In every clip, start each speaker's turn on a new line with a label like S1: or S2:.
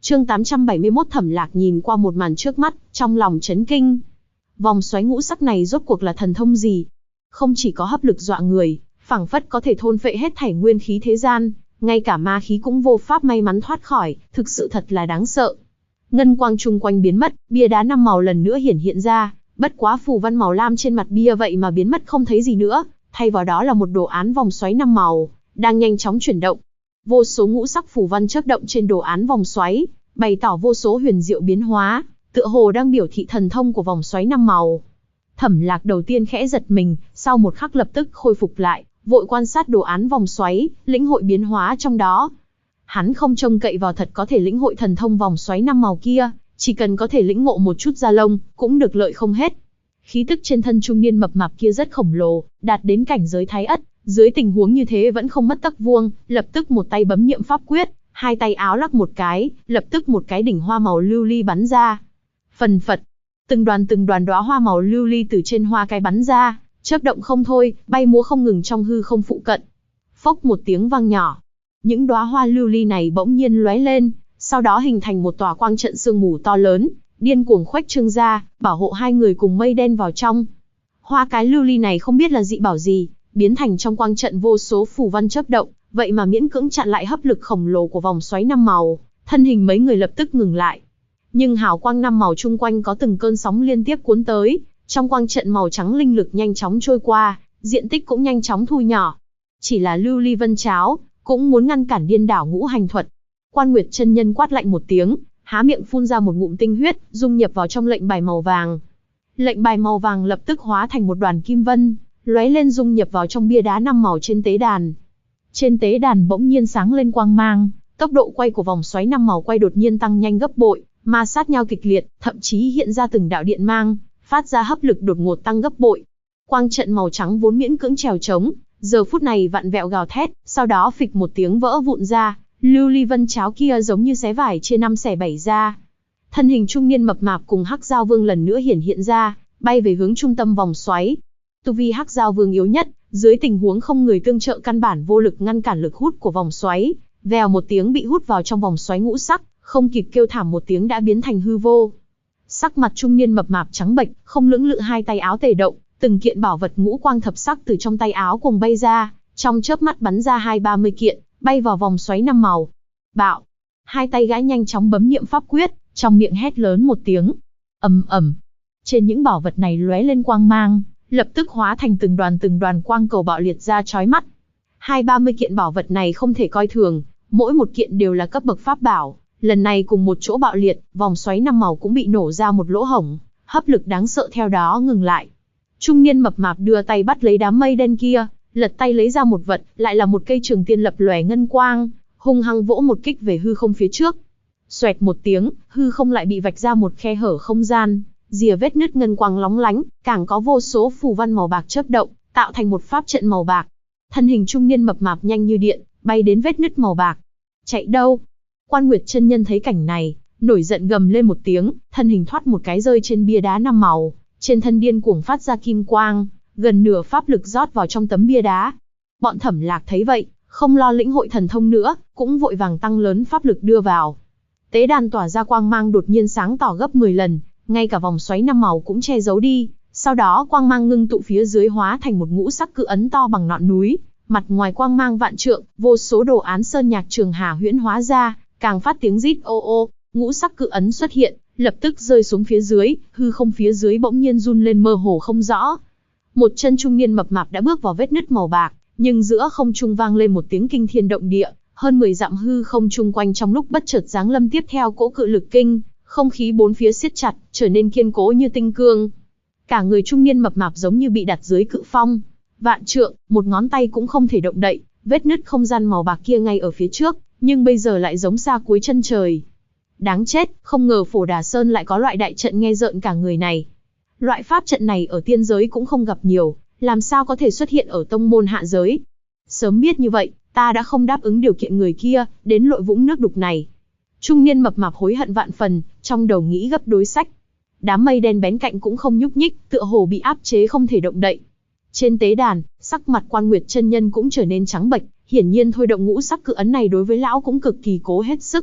S1: Chương 871 Thẩm Lạc nhìn qua một màn trước mắt, trong lòng chấn kinh. Vòng xoáy ngũ sắc này rốt cuộc là thần thông gì? Không chỉ có hấp lực dọa người, phảng phất có thể thôn phệ hết thảy nguyên khí thế gian, ngay cả ma khí cũng vô pháp may mắn thoát khỏi, thực sự thật là đáng sợ. Ngân quang chung quanh biến mất, bia đá 5 màu lần nữa hiện ra, bất quá phù văn màu lam trên mặt bia vậy mà biến mất không thấy gì nữa, thay vào đó là một đồ án vòng xoáy 5 màu, đang nhanh chóng chuyển động. Vô số ngũ sắc phù văn chớp động trên đồ án vòng xoáy, bày tỏ vô số huyền diệu biến hóa, tựa hồ đang biểu thị thần thông của vòng xoáy 5 màu. Thẩm Lạc đầu tiên khẽ giật mình, sau một khắc lập tức khôi phục lại, vội quan sát đồ án vòng xoáy, lĩnh hội biến hóa trong đó. Hắn không trông cậy vào thật có thể lĩnh hội thần thông vòng xoáy 5 màu kia, chỉ cần có thể lĩnh ngộ một chút da lông, cũng được lợi không hết. Khí tức trên thân trung niên mập mạp kia rất khổng lồ, đạt đến cảnh giới thái ất, dưới tình huống như thế vẫn không mất tấc vuông, lập tức một tay bấm niệm pháp quyết, hai tay áo lắc một cái, lập tức một cái đỉnh hoa màu lưu ly bắn ra. Phần phật, từng đoàn đóa hoa màu lưu ly từ trên hoa cái bắn ra, chớp động không thôi, bay múa không ngừng trong hư không phụ cận. Phốc một tiếng vang nhỏ, những đóa hoa lưu ly này bỗng nhiên lóe lên, sau đó hình thành một tòa quang trận sương mù to lớn, điên cuồng khuếch trương ra, bảo hộ hai người cùng mây đen vào trong. Hoa cái lưu ly này không biết là dị bảo gì, biến thành trong quang trận vô số phù văn chớp động, vậy mà miễn cưỡng chặn lại hấp lực khổng lồ của vòng xoáy 5 màu, thân hình mấy người lập tức ngừng lại. Nhưng hào quang 5 màu chung quanh có từng cơn sóng liên tiếp cuốn tới, trong quang trận màu trắng linh lực nhanh chóng trôi qua, diện tích cũng nhanh chóng thu nhỏ. Chỉ là lưu ly vân cháo, cũng muốn ngăn cản điên đảo ngũ hành thuật. Quan Nguyệt chân nhân quát lạnh một tiếng, há miệng phun ra một ngụm tinh huyết, dung nhập vào trong lệnh bài màu vàng. Lệnh bài màu vàng lập tức hóa thành một đoàn kim vân, lóe lên dung nhập vào trong bia đá 5 màu trên tế đàn. Trên tế đàn bỗng nhiên sáng lên quang mang, tốc độ quay của vòng xoáy 5 màu quay đột nhiên tăng nhanh gấp bội, ma sát nhau kịch liệt, thậm chí hiện ra từng đạo điện mang, phát ra hấp lực đột ngột tăng gấp bội. Quang trận màu trắng vốn miễn cưỡng trèo trống, giờ phút này vặn vẹo gào thét, sau đó phịch một tiếng vỡ vụn ra, lưu ly vân cháo kia giống như xé vải chia 5 xẻ 7 ra. Thân hình trung niên mập mạp cùng Hắc Giao Vương lần nữa hiện ra, bay về hướng trung tâm vòng xoáy. Tu vi Hắc Giao Vương yếu nhất, dưới tình huống không người tương trợ căn bản vô lực ngăn cản lực hút của vòng xoáy, vèo một tiếng bị hút vào trong vòng xoáy ngũ sắc, không kịp kêu thảm một tiếng đã biến thành hư vô. Sắc mặt trung niên mập mạp trắng bệch, không lưỡng lự hai tay áo tề động, từng kiện bảo vật ngũ quang thập sắc từ trong tay áo cuồng bay ra, trong chớp mắt bắn ra 20-30 kiện, bay vào vòng xoáy 5 màu. Bạo! Hai tay gã nhanh chóng bấm niệm pháp quyết, trong miệng hét lớn một tiếng. Ầm ầm! Trên những bảo vật này lóe lên quang mang, lập tức hóa thành từng đoàn quang cầu bạo liệt ra chói mắt. 20-30 kiện bảo vật này không thể coi thường, mỗi một kiện đều là cấp bậc pháp bảo. Lần này cùng một chỗ bạo liệt, vòng xoáy 5 màu cũng bị nổ ra một lỗ hổng, hấp lực đáng sợ theo đó ngừng lại. Trung niên mập mạp đưa tay bắt lấy đám mây đen kia, lật tay lấy ra một vật, lại là một cây trường tiên lập lòe ngân quang, hung hăng vỗ một kích về hư không phía trước. Xoẹt một tiếng, hư không lại bị vạch ra một khe hở không gian, rìa vết nứt ngân quang lóng lánh, càng có vô số phù văn màu bạc chớp động, tạo thành một pháp trận màu bạc. Thân hình trung niên mập mạp nhanh như điện, bay đến vết nứt màu bạc. Chạy đâu? Quan Nguyệt chân nhân thấy cảnh này, nổi giận gầm lên một tiếng, thân hình thoát một cái rơi trên bia đá 5 màu, trên thân điên cuồng phát ra kim quang, gần nửa pháp lực rót vào trong tấm bia đá. Bọn Thẩm Lạc thấy vậy, không lo lĩnh hội thần thông nữa, cũng vội vàng tăng lớn pháp lực đưa vào. Tế đàn tỏa ra quang mang đột nhiên sáng tỏ gấp 10 lần, ngay cả vòng xoáy 5 màu cũng che giấu đi, sau đó quang mang ngưng tụ phía dưới hóa thành một ngũ sắc cự ấn to bằng ngọn núi, mặt ngoài quang mang vạn trượng, vô số đồ án sơn nhạc trường hà huyễn hóa ra, càng phát tiếng rít ô ô, ngũ sắc cự ấn xuất hiện, lập tức rơi xuống phía dưới, hư không phía dưới bỗng nhiên run lên mơ hồ không rõ. Một chân trung niên mập mạp đã bước vào vết nứt màu bạc, nhưng giữa không trung vang lên một tiếng kinh thiên động địa, hơn 10 dặm hư không chung quanh trong lúc bất chợt giáng lâm tiếp theo cỗ cự lực kinh, không khí bốn phía siết chặt, trở nên kiên cố như tinh cương. Cả người trung niên mập mạp giống như bị đặt dưới cự phong, vạn trượng, một ngón tay cũng không thể động đậy, vết nứt không gian màu bạc kia ngay ở phía trước, nhưng bây giờ lại giống xa cuối chân trời. Đáng chết, không ngờ Phổ Đà Sơn lại có loại đại trận nghe rợn cả người này. Loại pháp trận này ở tiên giới cũng không gặp nhiều, làm sao có thể xuất hiện ở tông môn hạ giới. Sớm biết như vậy, ta đã không đáp ứng điều kiện người kia, đến lội vũng nước đục này. Trung niên mập mạp hối hận vạn phần, trong đầu nghĩ gấp đối sách. Đám mây đen bén cạnh cũng không nhúc nhích, tựa hồ bị áp chế không thể động đậy. Trên tế đàn, sắc mặt Quan Nguyệt chân nhân cũng trở nên trắng bệch, hiển nhiên thôi động ngũ sắc cự ấn này đối với lão cũng cực kỳ cố hết sức.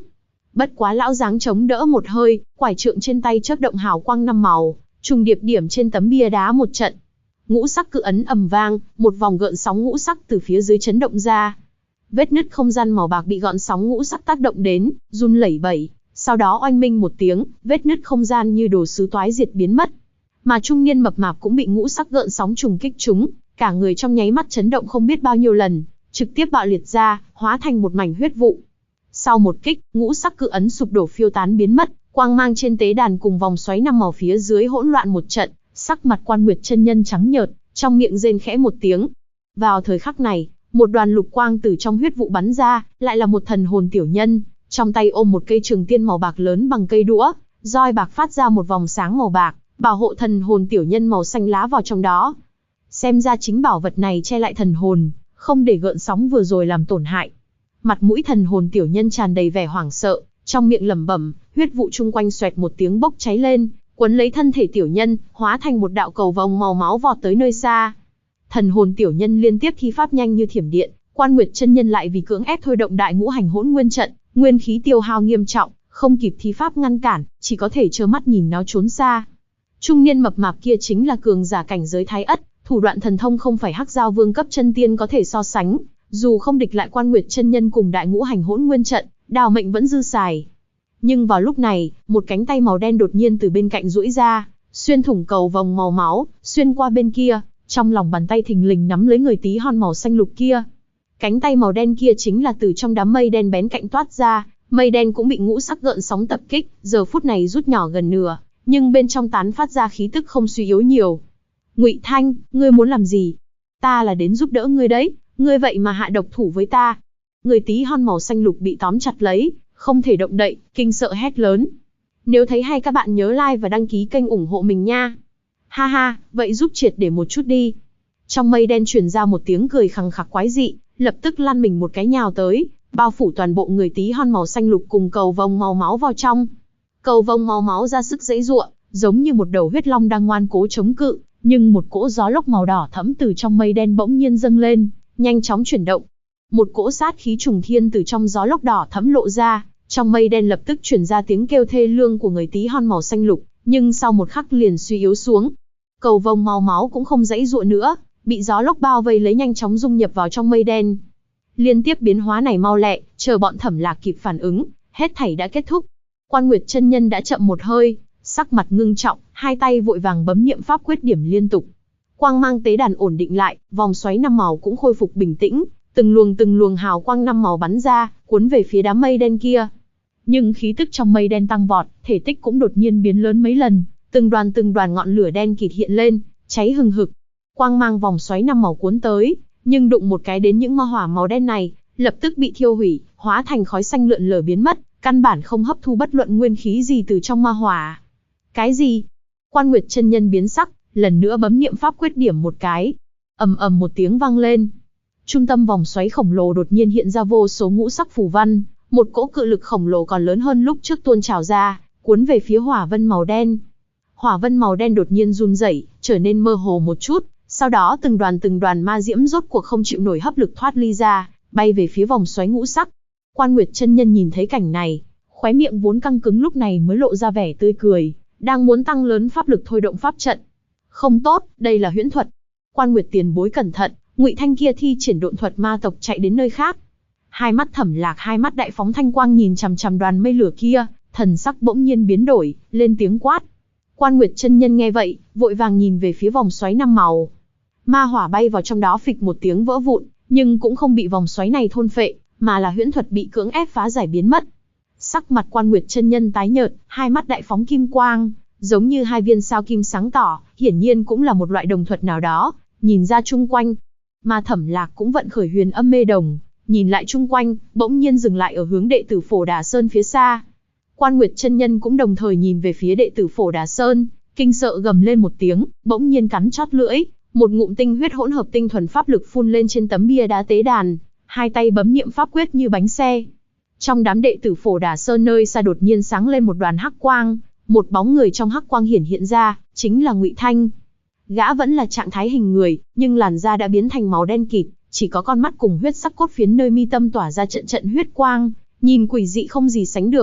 S1: Bất quá lão dáng chống đỡ một hơi, quải trượng trên tay chớp động hào quang 5 màu, trùng điệp điểm trên tấm bia đá một trận. Ngũ sắc cự ấn ầm vang, một vòng gợn sóng ngũ sắc từ phía dưới chấn động ra. Vết nứt không gian màu bạc bị gợn sóng ngũ sắc tác động đến, run lẩy bẩy, sau đó oanh minh một tiếng, vết nứt không gian như đồ sứ toái diệt biến mất. Mà trung niên mập mạp cũng bị ngũ sắc gợn sóng trùng kích trúng, cả người trong nháy mắt chấn động không biết bao nhiêu lần, trực tiếp bạo liệt ra, hóa thành một mảnh huyết vụ. Sau một kích, ngũ sắc cự ấn sụp đổ phiêu tán biến mất, quang mang trên tế đàn cùng vòng xoáy 5 màu phía dưới hỗn loạn một trận, sắc mặt Quan Nguyệt chân nhân trắng nhợt, trong miệng rên khẽ một tiếng. Vào thời khắc này, một đoàn lục quang từ trong huyết vụ bắn ra, lại là một thần hồn tiểu nhân, trong tay ôm một cây trường tiên màu bạc lớn bằng cây đũa, roi bạc phát ra một vòng sáng màu bạc, bảo hộ thần hồn tiểu nhân màu xanh lá vào trong đó. Xem ra chính bảo vật này che lại thần hồn, không để gợn sóng vừa rồi làm tổn hại. Mặt mũi thần hồn tiểu nhân tràn đầy vẻ hoảng sợ, trong miệng lẩm bẩm, huyết vụ chung quanh xoẹt một tiếng bốc cháy lên, quấn lấy thân thể tiểu nhân, hóa thành một đạo cầu vồng màu máu vọt tới nơi xa. Thần hồn tiểu nhân liên tiếp thi pháp nhanh như thiểm điện, Quan Nguyệt chân nhân lại vì cưỡng ép thôi động đại ngũ hành hỗn nguyên trận, nguyên khí tiêu hao nghiêm trọng, không kịp thi pháp ngăn cản, chỉ có thể trơ mắt nhìn nó trốn xa. Trung niên mập mạp kia chính là cường giả cảnh giới Thái Ất, thủ đoạn thần thông không phải Hắc Giao Vương cấp chân tiên có thể so sánh, dù không địch lại Quan Nguyệt chân nhân cùng đại ngũ hành hỗn nguyên trận, đào mệnh vẫn dư xài. Nhưng vào lúc này, một cánh tay màu đen đột nhiên từ bên cạnh duỗi ra, xuyên thủng cầu vòng màu máu, xuyên qua bên kia, trong lòng bàn tay thình lình nắm lấy người tí hon màu xanh lục kia. Cánh tay màu đen kia chính là từ trong đám mây đen bén cạnh toát ra, mây đen cũng bị ngũ sắc gợn sóng tập kích, giờ phút này rút nhỏ gần nửa, nhưng bên trong tán phát ra khí tức không suy yếu nhiều. Ngụy Thanh, ngươi muốn làm gì? Ta là đến giúp đỡ ngươi đấy, ngươi vậy mà hạ độc thủ với ta. Người tí hon màu xanh lục bị tóm chặt lấy, không thể động đậy, kinh sợ hét lớn. Nếu thấy hay các bạn nhớ like và đăng ký kênh ủng hộ mình nha. Ha ha, vậy giúp triệt để một chút đi. Trong mây đen truyền ra một tiếng cười khằng khặc quái dị, lập tức lăn mình một cái nhào tới, bao phủ toàn bộ người tí hon màu xanh lục cùng cầu vồng màu máu vào trong. Cầu vồng màu máu ra sức giãy giụa, giống như một đầu huyết long đang ngoan cố chống cự, nhưng một cỗ gió lốc màu đỏ thẫm từ trong mây đen bỗng nhiên dâng lên, nhanh chóng chuyển động. Một cỗ sát khí trùng thiên từ trong gió lốc đỏ thẫm lộ ra, trong mây đen lập tức truyền ra tiếng kêu thê lương của người tí hon màu xanh lục, nhưng sau một khắc liền suy yếu xuống. Cầu vồng màu máu cũng không giãy giụa nữa, bị gió lốc bao vây lấy nhanh chóng dung nhập vào trong mây đen. Liên tiếp biến hóa này mau lẹ, chờ bọn Thẩm Lạc kịp phản ứng, hết thảy đã kết thúc. Quan Nguyệt chân nhân đã chậm một hơi, sắc mặt ngưng trọng, hai tay vội vàng bấm niệm pháp quyết điểm liên tục. Quang mang tế đàn ổn định lại, vòng xoáy 5 màu cũng khôi phục bình tĩnh, từng luồng hào quang 5 màu bắn ra, cuốn về phía đám mây đen kia. Nhưng khí tức trong mây đen tăng vọt, thể tích cũng đột nhiên biến lớn mấy lần, từng đoàn ngọn lửa đen kịt hiện lên, cháy hừng hực. Quang mang vòng xoáy 5 màu cuốn tới, nhưng đụng một cái đến những ma hỏa màu đen này, lập tức bị thiêu hủy, hóa thành khói xanh lượn lờ biến mất, căn bản không hấp thu bất luận nguyên khí gì từ trong ma hỏa. Cái gì? Quan Nguyệt chân nhân biến sắc, lần nữa bấm niệm pháp quyết điểm một cái. Ầm ầm một tiếng vang lên. Trung tâm vòng xoáy khổng lồ đột nhiên hiện ra vô số ngũ sắc phù văn, một cỗ cự lực khổng lồ còn lớn hơn lúc trước tuôn trào ra, cuốn về phía hỏa vân màu đen. Hỏa vân màu đen đột nhiên run rẩy, trở nên mơ hồ một chút, sau đó từng đoàn ma diễm rốt cuộc không chịu nổi hấp lực thoát ly ra, bay về phía vòng xoáy ngũ sắc. Quan Nguyệt chân nhân nhìn thấy cảnh này, khóe miệng vốn căng cứng lúc này mới lộ ra vẻ tươi cười, đang muốn tăng lớn pháp lực thôi động pháp trận. Không tốt, đây là huyễn thuật. Quan Nguyệt tiền bối cẩn thận, Ngụy Thanh kia thi triển độn thuật ma tộc chạy đến nơi khác. Hai mắt Thẩm Lạc hai mắt đại phóng thanh quang nhìn chằm chằm đoàn mây lửa kia, thần sắc bỗng nhiên biến đổi, lên tiếng quát. Quan Nguyệt chân nhân nghe vậy, vội vàng nhìn về phía vòng xoáy 5 màu. Ma hỏa bay vào trong đó phịch một tiếng vỡ vụn, nhưng cũng không bị vòng xoáy này thôn phệ, mà là huyễn thuật bị cưỡng ép phá giải biến mất. Sắc mặt Quan Nguyệt chân nhân tái nhợt, hai mắt đại phóng kim quang, giống như hai viên sao kim sáng tỏ, hiển nhiên cũng là một loại đồng thuật nào đó, nhìn ra chung quanh. Mà Thẩm Lạc cũng vận khởi huyền âm mê đồng, nhìn lại chung quanh, bỗng nhiên dừng lại ở hướng đệ tử Phổ Đà Sơn phía xa. Quan Nguyệt chân nhân cũng đồng thời nhìn về phía đệ tử Phổ Đà Sơn, kinh sợ gầm lên một tiếng, bỗng nhiên cắn chót lưỡi, một ngụm tinh huyết hỗn hợp tinh thuần pháp lực phun lên trên tấm bia đá tế đàn, hai tay bấm niệm pháp quyết như bánh xe. Trong đám đệ tử Phổ Đà Sơn nơi xa đột nhiên sáng lên một đoàn hắc quang, một bóng người trong hắc quang hiện ra, chính là Ngụy Thanh. Gã vẫn là trạng thái hình người, nhưng làn da đã biến thành màu đen kịt, chỉ có con mắt cùng huyết sắc cốt phiến nơi mi tâm tỏa ra trận huyết quang, nhìn quỷ dị không gì sánh được.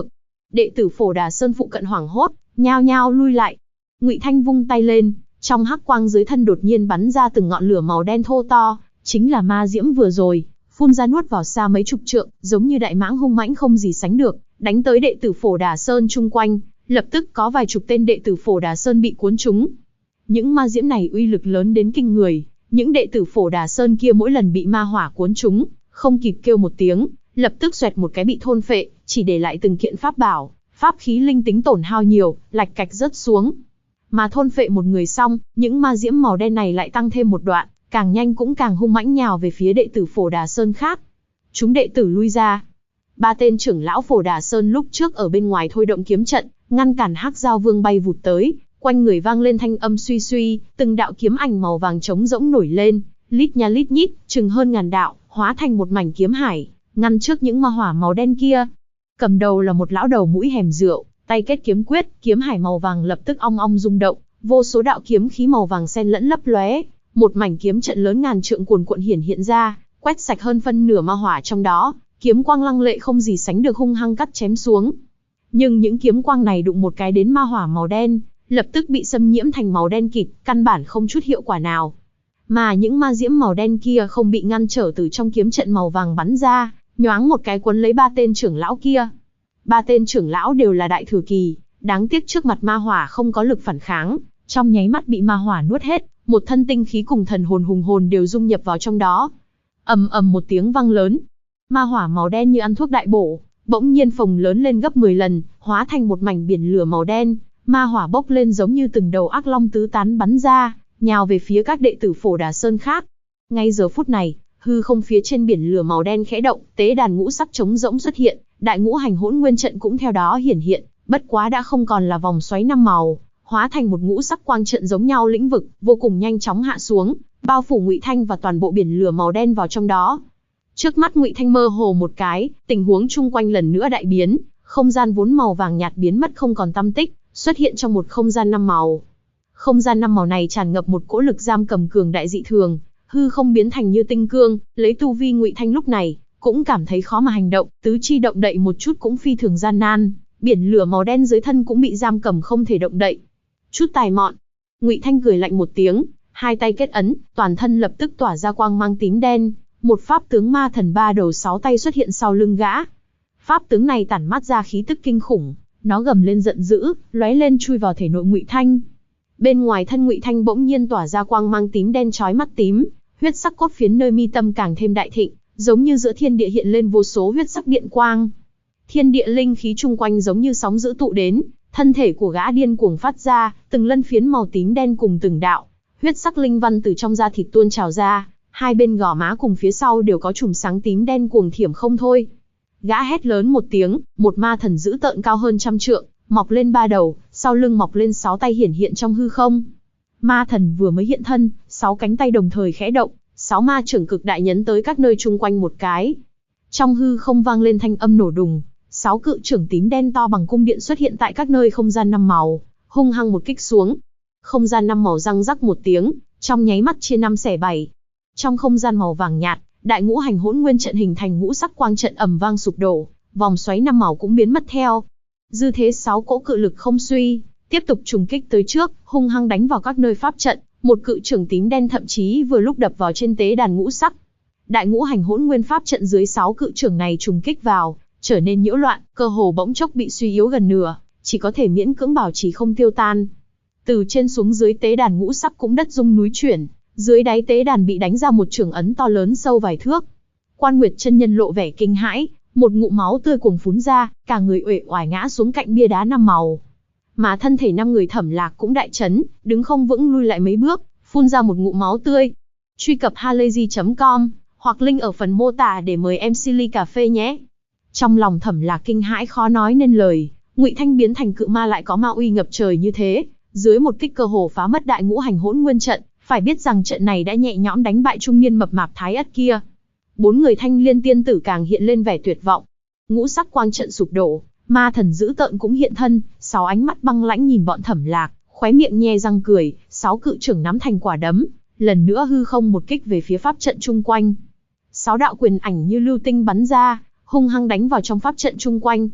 S1: Đệ tử Phổ Đà Sơn phụ cận hoảng hốt, nhao nhao lui lại. Ngụy Thanh vung tay lên, trong hắc quang dưới thân đột nhiên bắn ra từng ngọn lửa màu đen thô to, chính là ma diễm vừa rồi, phun ra nuốt vào xa mấy chục trượng, giống như đại mãng hung mãnh không gì sánh được, đánh tới đệ tử Phổ Đà Sơn chung quanh, lập tức có vài chục tên đệ tử Phổ Đà Sơn bị cuốn trúng. Những ma diễm này uy lực lớn đến kinh người, những đệ tử Phổ Đà Sơn kia mỗi lần bị ma hỏa cuốn trúng, không kịp kêu một tiếng, lập tức xoẹt một cái bị thôn phệ, chỉ để lại từng kiện pháp bảo, pháp khí linh tính tổn hao nhiều, lạch cạch rớt xuống. Mà thôn phệ một người xong, những ma diễm màu đen này lại tăng thêm một đoạn, càng nhanh cũng càng hung mãnh nhào về phía đệ tử Phổ Đà Sơn khác. Chúng đệ tử lui ra. Ba tên trưởng lão Phổ Đà Sơn lúc trước ở bên ngoài thôi động kiếm trận, ngăn cản Hắc Giao Vương bay vụt tới, quanh người vang lên thanh âm suy suy, từng đạo kiếm ảnh màu vàng trống rỗng nổi lên, lít nha lít nhít, chừng hơn ngàn đạo, hóa thành một mảnh kiếm hải, ngăn trước những ma hỏa màu đen kia. Cầm đầu là một lão đầu mũi hẻm rượu, tay kết kiếm quyết, kiếm hải màu vàng lập tức ong ong rung động, vô số đạo kiếm khí màu vàng xen lẫn lấp lóe, một mảnh kiếm trận lớn ngàn trượng cuồn cuộn hiện ra, quét sạch hơn phân nửa ma hỏa trong đó, kiếm quang lăng lệ không gì sánh được hung hăng cắt chém xuống. Nhưng những kiếm quang này đụng một cái đến ma hỏa màu đen, lập tức bị xâm nhiễm thành màu đen kịt, căn bản không chút hiệu quả nào. Mà những ma diễm màu đen kia không bị ngăn trở từ trong kiếm trận màu vàng bắn ra, nhoáng một cái quấn lấy ba tên trưởng lão kia. Ba tên trưởng lão đều là đại thừa kỳ, đáng tiếc trước mặt ma hỏa không có lực phản kháng, trong nháy mắt bị ma hỏa nuốt hết, một thân tinh khí cùng thần hồn hùng hồn đều dung nhập vào trong đó. Ầm ầm một tiếng vang lớn, ma hỏa màu đen như ăn thuốc đại bổ, bỗng nhiên phồng lớn lên gấp 10 lần, hóa thành một mảnh biển lửa màu đen, ma hỏa bốc lên giống như từng đầu ác long tứ tán bắn ra, nhào về phía các đệ tử Phổ Đà Sơn khác. Ngay giờ phút này, hư không phía trên biển lửa màu đen khẽ động, tế đàn ngũ sắc trống rỗng xuất hiện, đại ngũ hành hỗn nguyên trận cũng theo đó hiển hiện, bất quá đã không còn là vòng xoáy 5 màu, hóa thành một ngũ sắc quang trận giống nhau lĩnh vực, vô cùng nhanh chóng hạ xuống, bao phủ Ngụy Thanh và toàn bộ biển lửa màu đen vào trong đó. Trước mắt Ngụy Thanh mơ hồ một cái, tình huống chung quanh lần nữa đại biến, không gian vốn màu vàng nhạt biến mất không còn tăm tích, xuất hiện trong một không gian 5 màu. Không gian 5 màu này tràn ngập một cỗ lực giam cầm cường đại dị thường, hư không biến thành như tinh cương, lấy tu vi Ngụy Thanh lúc này cũng cảm thấy khó mà hành động, tứ chi động đậy một chút cũng phi thường gian nan, biển lửa màu đen dưới thân cũng bị giam cầm không thể động đậy. Chút tài mọn. Ngụy Thanh cười lạnh một tiếng, hai tay kết ấn, toàn thân lập tức tỏa ra quang mang tím đen, một pháp tướng ma thần 3 đầu 6 tay xuất hiện sau lưng gã. Pháp tướng này tản mát ra khí tức kinh khủng, nó gầm lên giận dữ, lóe lên chui vào thể nội Ngụy Thanh. Bên ngoài thân Ngụy Thanh bỗng nhiên tỏa ra quang mang tím đen chói mắt tím, huyết sắc cốt phiến nơi mi tâm càng thêm đại thịnh, giống như giữa thiên địa hiện lên vô số huyết sắc điện quang. Thiên địa linh khí chung quanh giống như sóng dữ tụ đến, thân thể của gã điên cuồng phát ra, từng lân phiến màu tím đen cùng từng đạo huyết sắc linh văn từ trong da thịt tuôn trào ra, hai bên gò má cùng phía sau đều có chùm sáng tím đen cuồng thiểm không thôi. Gã hét lớn một tiếng, một ma thần dữ tợn cao hơn 100 trượng, mọc lên 3 đầu, sau lưng mọc lên 6 tay hiển hiện trong hư không. Ma thần vừa mới hiện thân, 6 cánh tay đồng thời khẽ động, 6 ma trưởng cực đại nhấn tới các nơi chung quanh một cái. Trong hư không vang lên thanh âm nổ đùng, 6 cự trưởng tím đen to bằng cung điện xuất hiện tại các nơi không gian 5 màu, hung hăng một kích xuống. Không gian 5 màu răng rắc một tiếng, trong nháy mắt chia 5 xẻ 7. Trong không gian màu vàng nhạt, đại ngũ hành hỗn nguyên trận hình thành ngũ sắc quang trận ầm vang sụp đổ, vòng xoáy 5 màu cũng biến mất theo. Dư thế 6 cỗ cự lực không suy, tiếp tục trùng kích tới trước, hung hăng đánh vào các nơi pháp trận, một cự trưởng tím đen thậm chí vừa lúc đập vào trên tế đàn ngũ sắc. Đại ngũ hành hỗn nguyên pháp trận dưới 6 cự trưởng này trùng kích vào, trở nên nhiễu loạn, cơ hồ bỗng chốc bị suy yếu gần nửa, chỉ có thể miễn cưỡng bảo trì không tiêu tan. Từ trên xuống dưới tế đàn ngũ sắc cũng đất rung núi chuyển, dưới đáy tế đàn bị đánh ra một chưởng ấn to lớn sâu vài thước. Quan Nguyệt chân nhân lộ vẻ kinh hãi, một ngụm máu tươi cuồng phún ra, cả người uể oải ngã xuống cạnh bia đá 5 màu. Mà thân thể 5 người Thẩm Lạc cũng đại chấn, đứng không vững lui lại mấy bước, phun ra một ngụm máu tươi. Truy cập halayzi.com hoặc link ở phần mô tả để mời em ly cà phê nhé. Trong lòng Thẩm Lạc kinh hãi khó nói nên lời, Ngụy Thanh biến thành cự ma lại có ma uy ngập trời như thế, dưới một kích cơ hồ phá mất đại ngũ hành hỗn nguyên trận, phải biết rằng trận này đã nhẹ nhõm đánh bại trung niên mập mạp Thái Ất kia. 4 người Thanh Liên tiên tử càng hiện lên vẻ tuyệt vọng. Ngũ sắc quang trận sụp đổ, ma thần dữ tợn cũng hiện thân, 6 ánh mắt băng lãnh nhìn bọn Thẩm Lạc, khóe miệng nhe răng cười, 6 cự trưởng nắm thành quả đấm, lần nữa hư không một kích về phía pháp trận chung quanh. 6 đạo quyền ảnh như lưu tinh bắn ra, hung hăng đánh vào trong pháp trận chung quanh.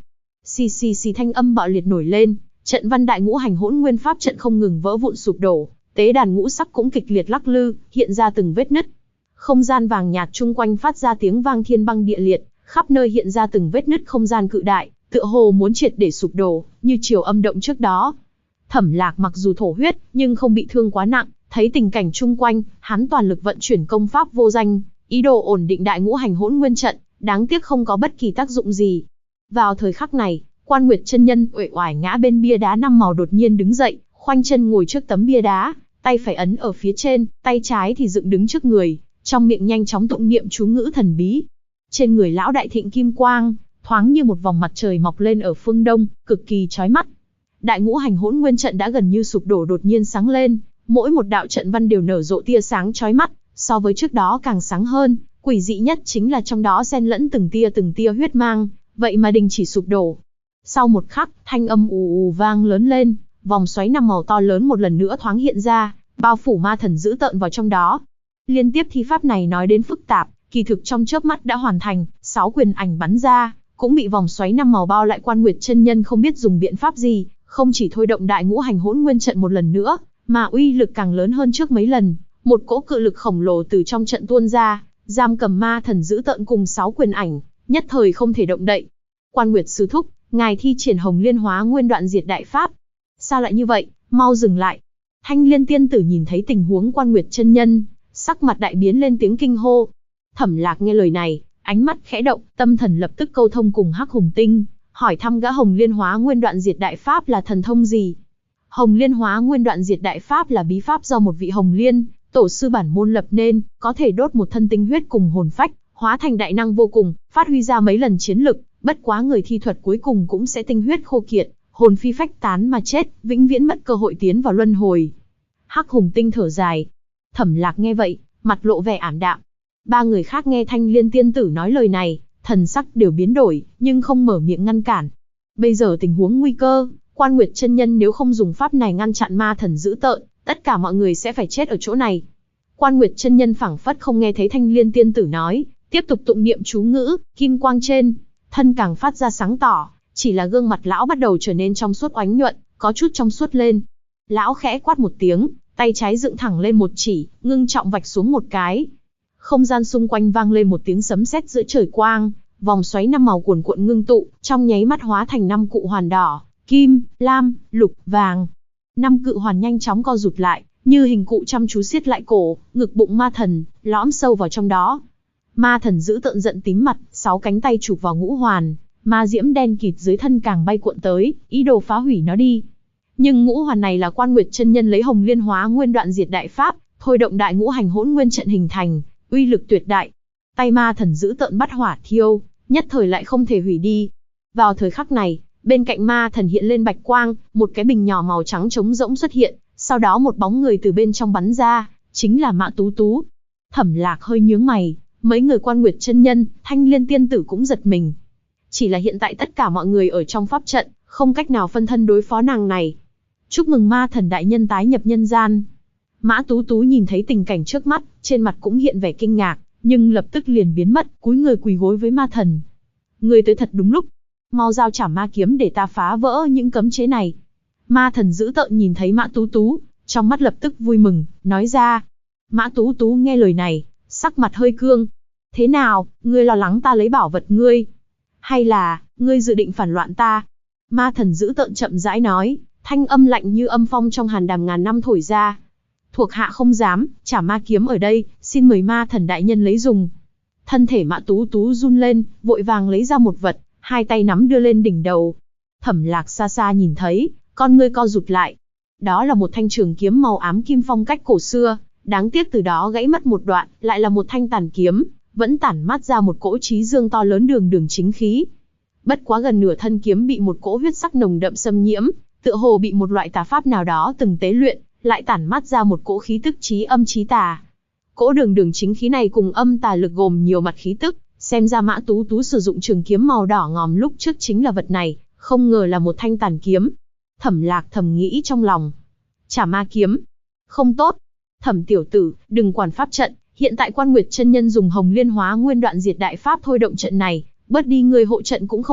S1: Xì xì xì, thanh âm bạo liệt nổi lên, trận văn đại ngũ hành hỗn nguyên pháp trận không ngừng vỡ vụn sụp đổ, tế đàn ngũ sắc cũng kịch liệt lắc lư, hiện ra từng vết nứt. Không gian vàng nhạt chung quanh phát ra tiếng vang thiên băng địa liệt, khắp nơi hiện ra từng vết nứt không gian cự đại, tựa hồ muốn triệt để sụp đổ, như chiều âm động trước đó. Thẩm Lạc mặc dù thổ huyết, nhưng không bị thương quá nặng, thấy tình cảnh chung quanh, hắn toàn lực vận chuyển công pháp vô danh, ý đồ ổn định đại ngũ hành hỗn nguyên trận, đáng tiếc không có bất kỳ tác dụng gì. Vào thời khắc này, Quan Nguyệt chân nhân uể oải ngã bên bia đá 5 màu đột nhiên đứng dậy, khoanh chân ngồi trước tấm bia đá, tay phải ấn ở phía trên, tay trái thì dựng đứng trước người, trong miệng nhanh chóng tụng niệm chú ngữ thần bí. Trên người lão đại thịnh kim quang, thoáng như một vòng mặt trời mọc lên ở phương đông, cực kỳ chói mắt. Đại ngũ hành hỗn nguyên trận đã gần như sụp đổ đột nhiên sáng lên, mỗi một đạo trận văn đều nở rộ tia sáng chói mắt, so với trước đó càng sáng hơn, quỷ dị nhất chính là trong đó xen lẫn từng tia huyết mang, vậy mà đình chỉ sụp đổ. Sau một khắc, thanh âm ù ù vang lớn lên, vòng xoáy 5 màu to lớn một lần nữa thoáng hiện ra, bao phủ ma thần dữ tợn vào trong đó. Liên tiếp thi pháp này nói đến phức tạp, kỳ thực trong chớp mắt đã hoàn thành, 6 quyền ảnh bắn ra, cũng bị vòng xoáy 5 màu bao lại. Quan Nguyệt chân nhân không biết dùng biện pháp gì, không chỉ thôi động đại ngũ hành hỗn nguyên trận một lần nữa, mà uy lực càng lớn hơn trước mấy lần, một cỗ cự lực khổng lồ từ trong trận tuôn ra, giam cầm ma thần dữ tợn cùng 6 quyền ảnh, nhất thời không thể động đậy. Quan Nguyệt sư thúc, ngài thi triển Hồng Liên Hóa Nguyên Đoạn Diệt đại pháp. Sao lại như vậy, mau dừng lại. Thanh Liên tiên tử nhìn thấy tình huống Quan Nguyệt chân nhân, sắc mặt đại biến lên tiếng kinh hô. Thẩm Lạc nghe lời này, ánh mắt khẽ động, tâm thần lập tức câu thông cùng Hắc Hùng Tinh, hỏi thăm gã Hồng Liên Hóa Nguyên Đoạn Diệt đại pháp là thần thông gì. Hồng Liên Hóa Nguyên Đoạn Diệt đại pháp là bí pháp do một vị Hồng Liên tổ sư bản môn lập nên, có thể đốt một thân tinh huyết cùng hồn phách, hóa thành đại năng vô cùng, phát huy ra mấy lần chiến lực, bất quá người thi thuật cuối cùng cũng sẽ tinh huyết khô kiệt, hồn phi phách tán mà chết, vĩnh viễn mất cơ hội tiến vào luân hồi. Hắc Hùng Tinh thở dài. Thẩm Lạc nghe vậy, mặt lộ vẻ ảm đạm. Ba người khác nghe Thanh Liên tiên tử nói lời này, thần sắc đều biến đổi, nhưng không mở miệng ngăn cản. Bây giờ tình huống nguy cơ, Quan Nguyệt chân nhân nếu không dùng pháp này ngăn chặn ma thần dữ tợn, tất cả mọi người sẽ phải chết ở chỗ này. Quan Nguyệt chân nhân phảng phất không nghe thấy Thanh Liên tiên tử nói, tiếp tục tụng niệm chú ngữ, kim quang trên thân càng phát ra sáng tỏ, chỉ là gương mặt lão bắt đầu trở nên trong suốt oánh nhuận, có chút trong suốt lên. Lão khẽ quát một tiếng, tay trái dựng thẳng lên một chỉ, ngưng trọng vạch xuống một cái. Không gian xung quanh vang lên một tiếng sấm sét giữa trời quang, vòng xoáy 5 màu cuồn cuộn ngưng tụ, trong nháy mắt hóa thành 5 cự hoàn đỏ, kim, lam, lục, vàng. 5 cự hoàn nhanh chóng co rụt lại, như hình cụ chăm chú siết lại cổ, ngực bụng ma thần, lõm sâu vào trong đó. Ma thần dữ tợn giận tím mặt, 6 cánh tay chụp vào ngũ hoàn, ma diễm đen kịt dưới thân càng bay cuộn tới, ý đồ phá hủy nó đi. Nhưng ngũ hoàn này là Quan Nguyệt chân nhân lấy Hồng Liên Hóa Nguyên Đoạn Diệt đại pháp, thôi động đại ngũ hành hỗn nguyên trận hình thành, uy lực tuyệt đại. Tay ma thần dữ tợn bắt hỏa thiêu, nhất thời lại không thể hủy đi. Vào thời khắc này, bên cạnh ma thần hiện lên bạch quang, một cái bình nhỏ màu trắng trống rỗng xuất hiện, sau đó một bóng người từ bên trong bắn ra, chính là Mã Tú Tú. Thẩm Lạc hơi nhướng mày, mấy người Quan Nguyệt chân nhân, Thanh Liên tiên tử cũng giật mình. Chỉ là hiện tại tất cả mọi người ở trong pháp trận, không cách nào phân thân đối phó nàng này. Chúc mừng ma thần đại nhân tái nhập nhân gian. Mã Tú Tú nhìn thấy tình cảnh trước mắt, trên mặt cũng hiện vẻ kinh ngạc, nhưng lập tức liền biến mất, cúi người quỳ gối với ma thần. Người tới thật đúng lúc, mau giao trả ma kiếm để ta phá vỡ những cấm chế này. Ma thần dữ tợn nhìn thấy Mã Tú Tú, trong mắt lập tức vui mừng, nói ra. Mã Tú Tú nghe lời này, sắc mặt hơi cương. Thế nào, ngươi lo lắng ta lấy bảo vật ngươi? Hay là, ngươi dự định phản loạn ta? Ma thần dữ tợn chậm rãi nói, thanh âm lạnh như âm phong trong hàn đàm ngàn năm thổi ra. Thuộc hạ không dám, trả ma kiếm ở đây, xin mời ma thần đại nhân lấy dùng. Thân thể Mã Tú Tú run lên, vội vàng lấy ra một vật, hai tay nắm đưa lên đỉnh đầu. Thẩm Lạc xa xa nhìn thấy, con ngươi co rụt lại. Đó là một thanh trường kiếm màu ám kim phong cách cổ xưa, đáng tiếc từ đó gãy mất một đoạn, lại là một thanh tàn kiếm, vẫn tản mát ra một cỗ chí dương to lớn đường đường chính khí. Bất quá gần nửa thân kiếm bị một cỗ huyết sắc nồng đậm xâm nhiễm, tựa hồ bị một loại tà pháp nào đó từng tế luyện, lại tản mát ra một cỗ khí tức chí âm chí tà. Cỗ đường đường chính khí này cùng âm tà lực gồm nhiều mặt khí tức, xem ra Mã Tú Tú sử dụng trường kiếm màu đỏ ngòm lúc trước chính là vật này, không ngờ là một thanh tàn kiếm. Thẩm Lạc thầm nghĩ trong lòng. Trả ma kiếm. Không tốt. Thẩm tiểu tử, đừng quản pháp trận, hiện tại Quan Nguyệt chân nhân dùng Hồng Liên Hóa Nguyên Đoạn Diệt đại pháp thôi động trận này, bớt đi người hộ trận cũng không ngại,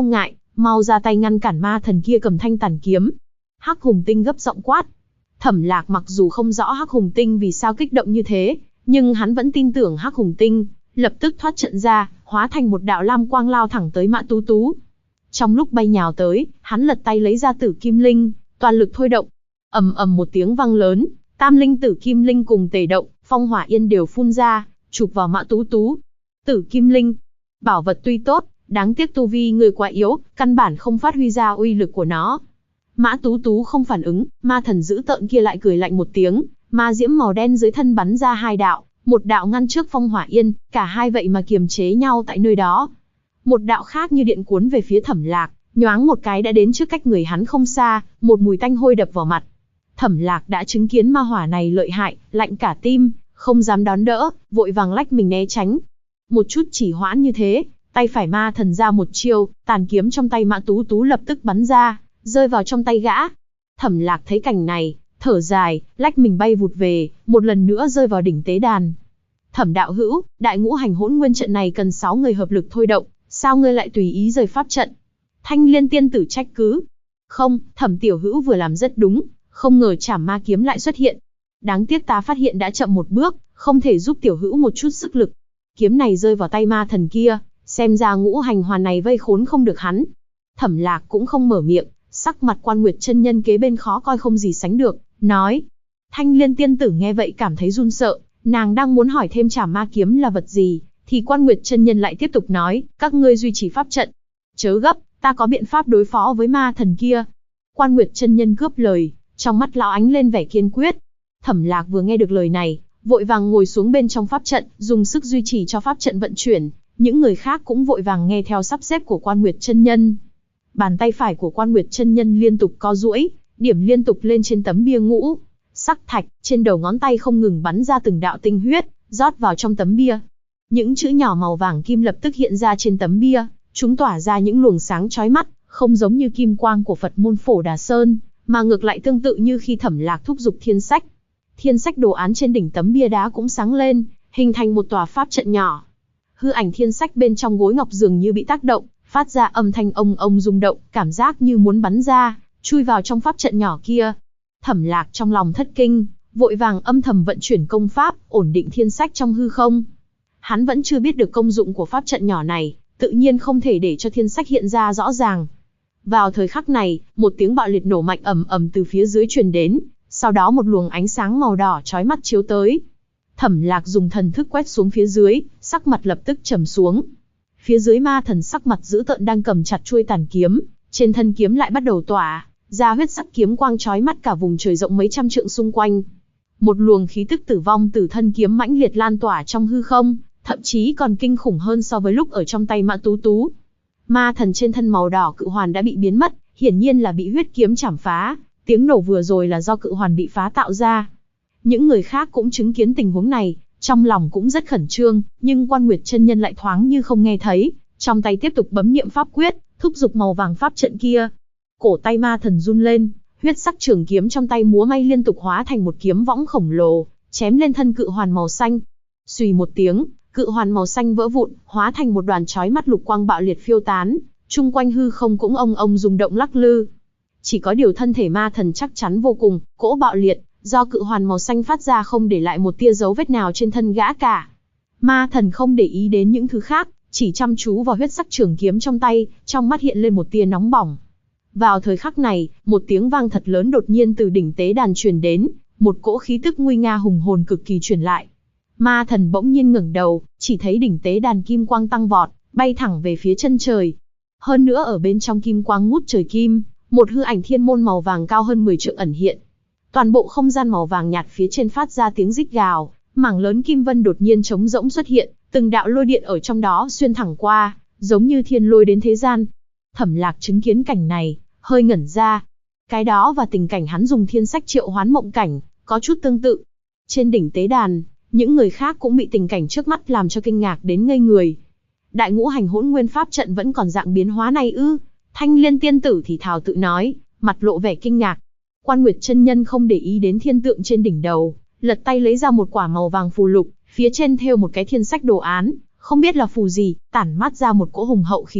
S1: mau ra tay ngăn cản ma thần kia cầm thanh tàn kiếm. Hắc Hùng Tinh gấp giọng quát. Thẩm Lạc mặc dù không rõ Hắc Hùng Tinh vì sao kích động như thế, nhưng hắn vẫn tin tưởng Hắc Hùng Tinh, lập tức thoát trận ra, hóa thành một đạo lam quang lao thẳng tới Mã Tú Tú. Trong lúc bay nhào tới, hắn lật tay lấy ra Tử Kim Linh, toàn lực thôi động. Ầm ầm một tiếng vang lớn, Tam Linh Tử Kim Linh cùng tề động, phong hỏa yên đều phun ra, chụp vào Mã Tú Tú. Tử Kim Linh, bảo vật tuy tốt, đáng tiếc tu vi người quá yếu, căn bản không phát huy ra uy lực của nó. Mã Tú Tú không phản ứng, ma thần dữ tợn kia lại cười lạnh một tiếng, ma diễm màu đen dưới thân bắn ra hai đạo, một đạo ngăn trước phong hỏa yên, cả hai vậy mà kiềm chế nhau tại nơi đó. Một đạo khác như điện cuốn về phía Thẩm Lạc, nhoáng một cái đã đến trước cách người hắn không xa, một mùi tanh hôi đập vào mặt. Thẩm Lạc đã chứng kiến ma hỏa này lợi hại, lạnh cả tim, không dám đón đỡ, vội vàng lách mình né tránh. Một chút chỉ hoãn như thế, tay phải ma thần ra một chiêu, tàn kiếm trong tay Mã Tú Tú lập tức bắn ra, rơi vào trong tay gã. Thẩm Lạc thấy cảnh này, thở dài, lách mình bay vụt về, một lần nữa rơi vào đỉnh tế đàn. Thẩm đạo hữu, đại ngũ hành hỗn nguyên trận này cần 6 người hợp lực thôi động, sao ngươi lại tùy ý rời pháp trận? Thanh Liên tiên tử trách cứ. Không, Thẩm tiểu hữu vừa làm rất đúng, không ngờ Trảm Ma kiếm lại xuất hiện. Đáng tiếc ta phát hiện đã chậm một bước, không thể giúp tiểu hữu một chút sức lực. Kiếm này rơi vào tay ma thần kia, xem ra ngũ hành hoàn này vây khốn không được hắn. Thẩm Lạc cũng không mở miệng, sắc mặt Quan Nguyệt chân nhân kế bên khó coi không gì sánh được, nói. Thanh Liên tiên tử nghe vậy cảm thấy run sợ, nàng đang muốn hỏi thêm Trảm Ma kiếm là vật gì, thì Quan Nguyệt chân nhân lại tiếp tục nói, các ngươi duy trì pháp trận. Chớ gấp, ta có biện pháp đối phó với ma thần kia. Quan Nguyệt chân nhân cướp lời, trong mắt lão ánh lên vẻ kiên quyết. Thẩm Lạc vừa nghe được lời này, vội vàng ngồi xuống bên trong pháp trận, dùng sức duy trì cho pháp trận vận chuyển. Những người khác cũng vội vàng nghe theo sắp xếp của Quan Nguyệt chân nhân. Bàn tay phải của Quan Nguyệt chân nhân liên tục co duỗi, điểm liên tục lên trên tấm bia ngũ sắc thạch, trên đầu ngón tay không ngừng bắn ra từng đạo tinh huyết, rót vào trong tấm bia. Những chữ nhỏ màu vàng kim lập tức hiện ra trên tấm bia, chúng tỏa ra những luồng sáng chói mắt, không giống như kim quang của Phật môn Phổ Đà Sơn, mà ngược lại tương tự như khi Thẩm Lạc thúc giục thiên sách. Thiên sách đồ án trên đỉnh tấm bia đá cũng sáng lên, hình thành một tòa pháp trận nhỏ. Hư ảnh thiên sách bên trong gối ngọc dường như bị tác động, phát ra âm thanh ông ông rung động, cảm giác như muốn bắn ra, chui vào trong pháp trận nhỏ kia. Thẩm Lạc trong lòng thất kinh, vội vàng âm thầm vận chuyển công pháp, ổn định thiên sách trong hư không. Hắn vẫn chưa biết được công dụng của pháp trận nhỏ này, tự nhiên không thể để cho thiên sách hiện ra rõ ràng. Vào thời khắc này, một tiếng bạo liệt nổ mạnh ầm ầm từ phía dưới truyền đến, sau đó một luồng ánh sáng màu đỏ chói mắt chiếu tới. Thẩm Lạc dùng thần thức quét xuống phía dưới, sắc mặt lập tức trầm xuống. Phía dưới ma thần sắc mặt dữ tợn đang cầm chặt chuôi tàn kiếm, trên thân kiếm lại bắt đầu tỏa ra huyết sắc kiếm quang chói mắt cả vùng trời rộng mấy trăm trượng xung quanh. Một luồng khí tức tử vong từ thân kiếm mãnh liệt lan tỏa trong hư không, thậm chí còn kinh khủng hơn so với lúc ở trong tay Mã Tú Tú. Ma thần trên thân màu đỏ cự hoàn đã bị biến mất, hiển nhiên là bị huyết kiếm chảm phá, tiếng nổ vừa rồi là do cự hoàn bị phá tạo ra. Những người khác cũng chứng kiến tình huống này, trong lòng cũng rất khẩn trương, nhưng Quan Nguyệt chân nhân lại thoáng như không nghe thấy, trong tay tiếp tục bấm niệm pháp quyết, thúc giục màu vàng pháp trận kia. Cổ tay ma thần run lên, huyết sắc trường kiếm trong tay múa may liên tục hóa thành một kiếm võng khổng lồ, chém lên thân cự hoàn màu xanh. Xùy một tiếng, cự hoàn màu xanh vỡ vụn, hóa thành một đoàn chói mắt lục quang bạo liệt phiêu tán, chung quanh hư không cũng ông ông rung động lắc lư. Chỉ có điều thân thể ma thần chắc chắn vô cùng, cỗ bạo liệt, do cự hoàn màu xanh phát ra không để lại một tia dấu vết nào trên thân gã cả. Ma thần không để ý đến những thứ khác, chỉ chăm chú vào huyết sắc trường kiếm trong tay, trong mắt hiện lên một tia nóng bỏng. Vào thời khắc này, một tiếng vang thật lớn đột nhiên từ đỉnh tế đàn truyền đến, một cỗ khí tức nguy nga hùng hồn cực kỳ truyền lại. Ma thần bỗng nhiên ngẩng đầu, chỉ thấy đỉnh tế đàn kim quang tăng vọt, bay thẳng về phía chân trời. Hơn nữa ở bên trong kim quang ngút trời kim, một hư ảnh thiên môn màu vàng cao hơn 10 trượng ẩn hiện. Toàn bộ không gian màu vàng nhạt phía trên phát ra tiếng rít gào, mảng lớn kim vân đột nhiên trống rỗng xuất hiện, từng đạo lôi điện ở trong đó xuyên thẳng qua, giống như thiên lôi đến thế gian. Thẩm Lạc chứng kiến cảnh này, hơi ngẩn ra. Cái đó và tình cảnh hắn dùng thiên sách triệu hoán mộng cảnh, có chút tương tự. Trên đỉnh tế đàn, những người khác cũng bị tình cảnh trước mắt làm cho kinh ngạc đến ngây người. Đại ngũ hành hỗn nguyên pháp trận vẫn còn dạng biến hóa này ư? Thanh Liên tiên tử thì thào tự nói, mặt lộ vẻ kinh ngạc. Quan Nguyệt chân nhân không để ý đến thiên tượng trên đỉnh đầu, lật tay lấy ra một quả màu vàng phù lục, phía trên thêu một cái thiên sách đồ án, không biết là phù gì, tản mát ra một cỗ hùng hậu khí tức,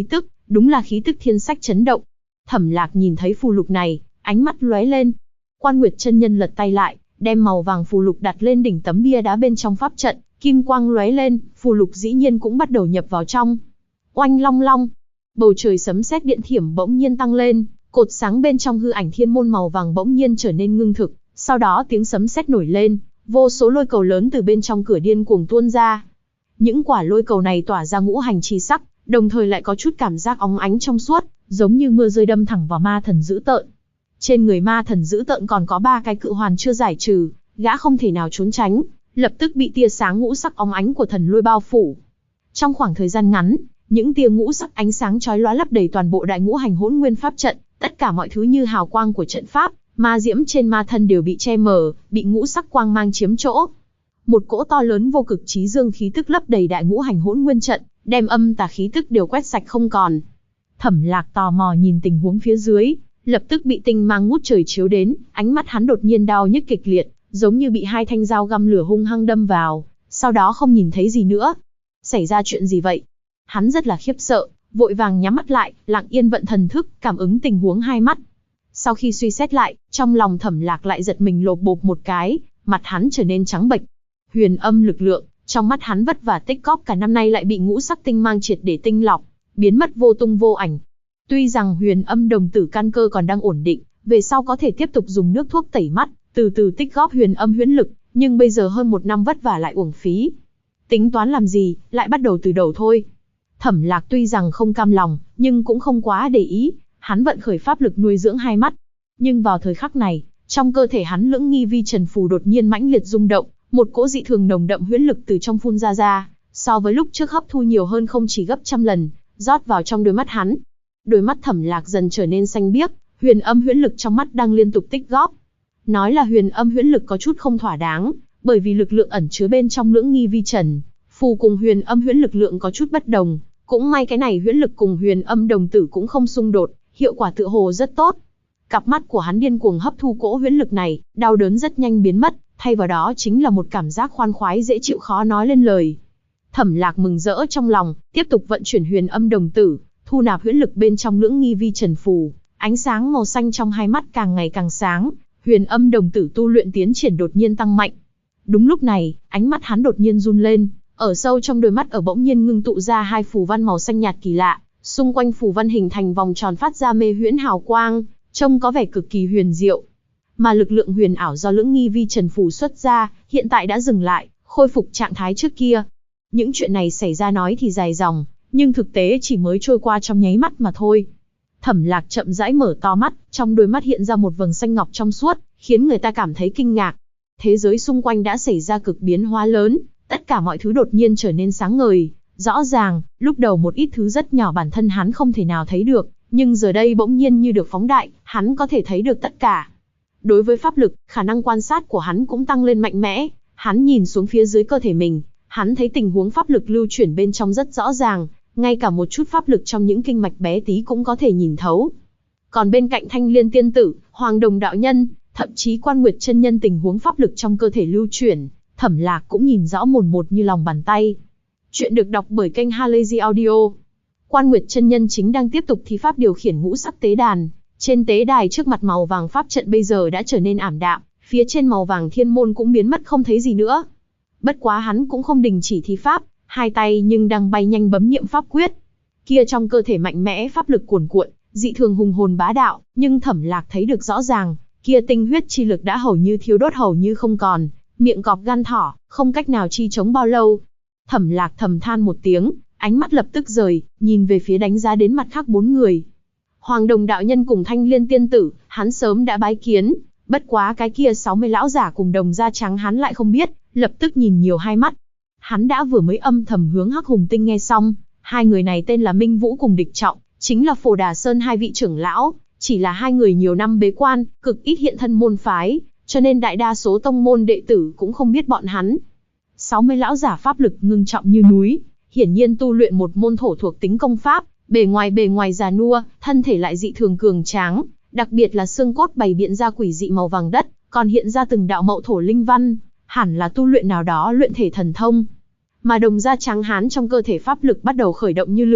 S1: Đúng là khí tức thiên sách chấn động. Thẩm Lạc nhìn thấy phù lục này, ánh mắt lóe lên. Quan Nguyệt chân nhân lật tay lại, đem màu vàng phù lục đặt lên đỉnh tấm bia đá bên trong pháp trận, kim quang lóe lên, phù lục dĩ nhiên cũng bắt đầu nhập vào trong. Oanh long long, bầu trời sấm sét điện thiểm bỗng nhiên tăng lên, cột sáng bên trong hư ảnh thiên môn màu vàng bỗng nhiên trở nên ngưng thực, sau đó tiếng sấm sét nổi lên, vô số lôi cầu lớn từ bên trong cửa điên cuồng tuôn ra. Những quả lôi cầu này tỏa ra ngũ hành chi sắc, đồng thời lại có chút cảm giác óng ánh trong suốt, giống như mưa rơi đâm thẳng vào ma thần dữ tợn. Trên người ma thần dữ tợn còn có 3 cái cự hoàn chưa giải trừ, gã không thể nào trốn tránh, lập tức bị tia sáng ngũ sắc óng ánh của thần lôi bao phủ. Trong khoảng thời gian ngắn, những tia ngũ sắc ánh sáng chói lóa lấp đầy toàn bộ đại ngũ hành hỗn nguyên pháp trận, tất cả mọi thứ như hào quang của trận pháp, ma diễm trên ma thân đều bị che mờ, bị ngũ sắc quang mang chiếm chỗ. Một cỗ to lớn vô cực chí dương khí tức lấp đầy đại ngũ hành hỗn nguyên trận, đem âm tà khí tức đều quét sạch không còn. Thẩm Lạc tò mò nhìn tình huống phía dưới, lập tức bị tinh mang ngút trời chiếu đến, ánh mắt hắn đột nhiên đau nhức kịch liệt, giống như bị 2 thanh dao găm lửa hung hăng đâm vào, sau đó không nhìn thấy gì nữa. Xảy ra chuyện gì vậy? Hắn rất là khiếp sợ, vội vàng nhắm mắt lại, lặng yên vận thần thức, cảm ứng tình huống 2 mắt. Sau khi suy xét lại, trong lòng Thẩm Lạc lại giật mình lột bột một cái, mặt hắn trở nên trắng bệch. Huyền âm lực lượng, trong mắt hắn vất vả tích góp cả năm nay lại bị ngũ sắc tinh mang triệt để tinh lọc, biến mất vô tung vô ảnh. Tuy rằng huyền âm đồng tử căn cơ còn đang ổn định, về sau có thể tiếp tục dùng nước thuốc tẩy mắt, từ từ tích góp huyền âm huyễn lực, nhưng bây giờ hơn 1 năm vất vả lại uổng phí. Tính toán làm gì, lại bắt đầu từ đầu thôi. Thẩm Lạc tuy rằng không cam lòng, nhưng cũng không quá để ý, hắn vận khởi pháp lực nuôi dưỡng 2 mắt. Nhưng vào thời khắc này, trong cơ thể hắn lưỡng nghi vi trần phù đột nhiên mãnh liệt rung động, một cỗ dị thường nồng đậm huyễn lực từ trong phun ra, so với lúc trước hấp thu nhiều hơn không chỉ gấp trăm lần, rót vào trong đôi mắt hắn. Đôi mắt Thẩm Lạc dần trở nên xanh biếc, huyền âm huyễn lực trong mắt đang liên tục tích góp. Nói là huyền âm huyễn lực có chút không thỏa đáng, bởi vì lực lượng ẩn chứa bên trong lưỡng nghi vi trần phù cùng huyền âm huyễn lực lượng có chút bất đồng, cũng may cái này huyễn lực cùng huyền âm đồng tử cũng không xung đột, hiệu quả tựa hồ rất tốt. Cặp mắt của hắn điên cuồng hấp thu cỗ huyễn lực này, đau đớn rất nhanh biến mất, thay vào đó chính là một cảm giác khoan khoái dễ chịu khó nói lên lời. Thẩm Lạc mừng rỡ trong lòng, tiếp tục vận chuyển huyền âm đồng tử, thu nạp huyễn lực bên trong lưỡng nghi vi trần phù, ánh sáng màu xanh trong 2 mắt càng ngày càng sáng, huyền âm đồng tử tu luyện tiến triển đột nhiên tăng mạnh. Đúng lúc này, ánh mắt hắn đột nhiên run lên, ở sâu trong đôi mắt ở bỗng nhiên ngưng tụ ra 2 phù văn màu xanh nhạt kỳ lạ, xung quanh phù văn hình thành vòng tròn phát ra mê huyễn hào quang, trông có vẻ cực kỳ huyền diệu. Mà lực lượng huyền ảo do lưỡng nghi vi trần phù xuất ra, hiện tại đã dừng lại, khôi phục trạng thái trước kia. Những chuyện này xảy ra nói thì dài dòng, nhưng thực tế chỉ mới trôi qua trong nháy mắt mà thôi. Thẩm Lạc chậm rãi mở to mắt, trong đôi mắt hiện ra một vầng xanh ngọc trong suốt, khiến người ta cảm thấy kinh ngạc. Thế giới xung quanh đã xảy ra cực biến hóa lớn, tất cả mọi thứ đột nhiên trở nên sáng ngời. Rõ ràng, lúc đầu một ít thứ rất nhỏ bản thân hắn không thể nào thấy được, nhưng giờ đây bỗng nhiên như được phóng đại, hắn có thể thấy được tất cả. Đối với pháp lực, khả năng quan sát của hắn cũng tăng lên mạnh mẽ. Hắn nhìn xuống phía dưới cơ thể mình, hắn thấy tình huống pháp lực lưu chuyển bên trong rất rõ ràng, ngay cả một chút pháp lực trong những kinh mạch bé tí cũng có thể nhìn thấu. Còn bên cạnh Thanh Liên tiên tử, Hoàng Đồng đạo nhân, thậm chí Quan Nguyệt chân nhân tình huống pháp lực trong cơ thể lưu chuyển, Thẩm Lạc cũng nhìn rõ mồn một như lòng bàn tay. Chuyện được đọc bởi kênh Halazy Audio. Quan Nguyệt chân nhân chính đang tiếp tục thi pháp điều khiển ngũ sắc tế đàn. Trên tế đài trước mặt màu vàng pháp trận bây giờ đã trở nên ảm đạm, phía trên màu vàng thiên môn cũng biến mất không thấy gì nữa. Bất quá hắn cũng không đình chỉ thi pháp, 2 tay nhưng đang bay nhanh bấm niệm pháp quyết. Kia trong cơ thể mạnh mẽ pháp lực cuồn cuộn, dị thường hùng hồn bá đạo, nhưng Thẩm Lạc thấy được rõ ràng, kia tinh huyết chi lực đã hầu như thiêu đốt hầu như không còn, miệng cọp gan thỏ, không cách nào chi chống bao lâu. Thẩm Lạc thầm than một tiếng, ánh mắt lập tức rời, nhìn về phía đánh giá đến mặt khác 4 người. Hoàng Đồng đạo nhân cùng Thanh Liên tiên tử, hắn sớm đã bái kiến, bất quá cái kia 60 lão giả cùng Đồng da trắng hắn lại không biết, lập tức nhìn nhiều 2 mắt. Hắn đã vừa mới âm thầm hướng Hắc Hùng Tinh nghe xong, 2 người này tên là Minh Vũ cùng Địch Trọng, chính là Phổ Đà Sơn 2 vị trưởng lão, chỉ là 2 người nhiều năm bế quan, cực ít hiện thân môn phái, cho nên đại đa số tông môn đệ tử cũng không biết bọn hắn. 60 lão giả pháp lực ngưng trọng như núi, hiển nhiên tu luyện một môn thổ thuộc tính công pháp, bề ngoài già nua, thân thể lại dị thường cường tráng, đặc biệt là xương cốt bày biện ra quỷ dị màu vàng đất, còn hiện ra từng đạo mậu thổ linh văn, hẳn là tu luyện nào đó luyện thể thần thông. Mà Đồng da trắng hán trong cơ thể pháp lực bắt đầu khởi động như lửa,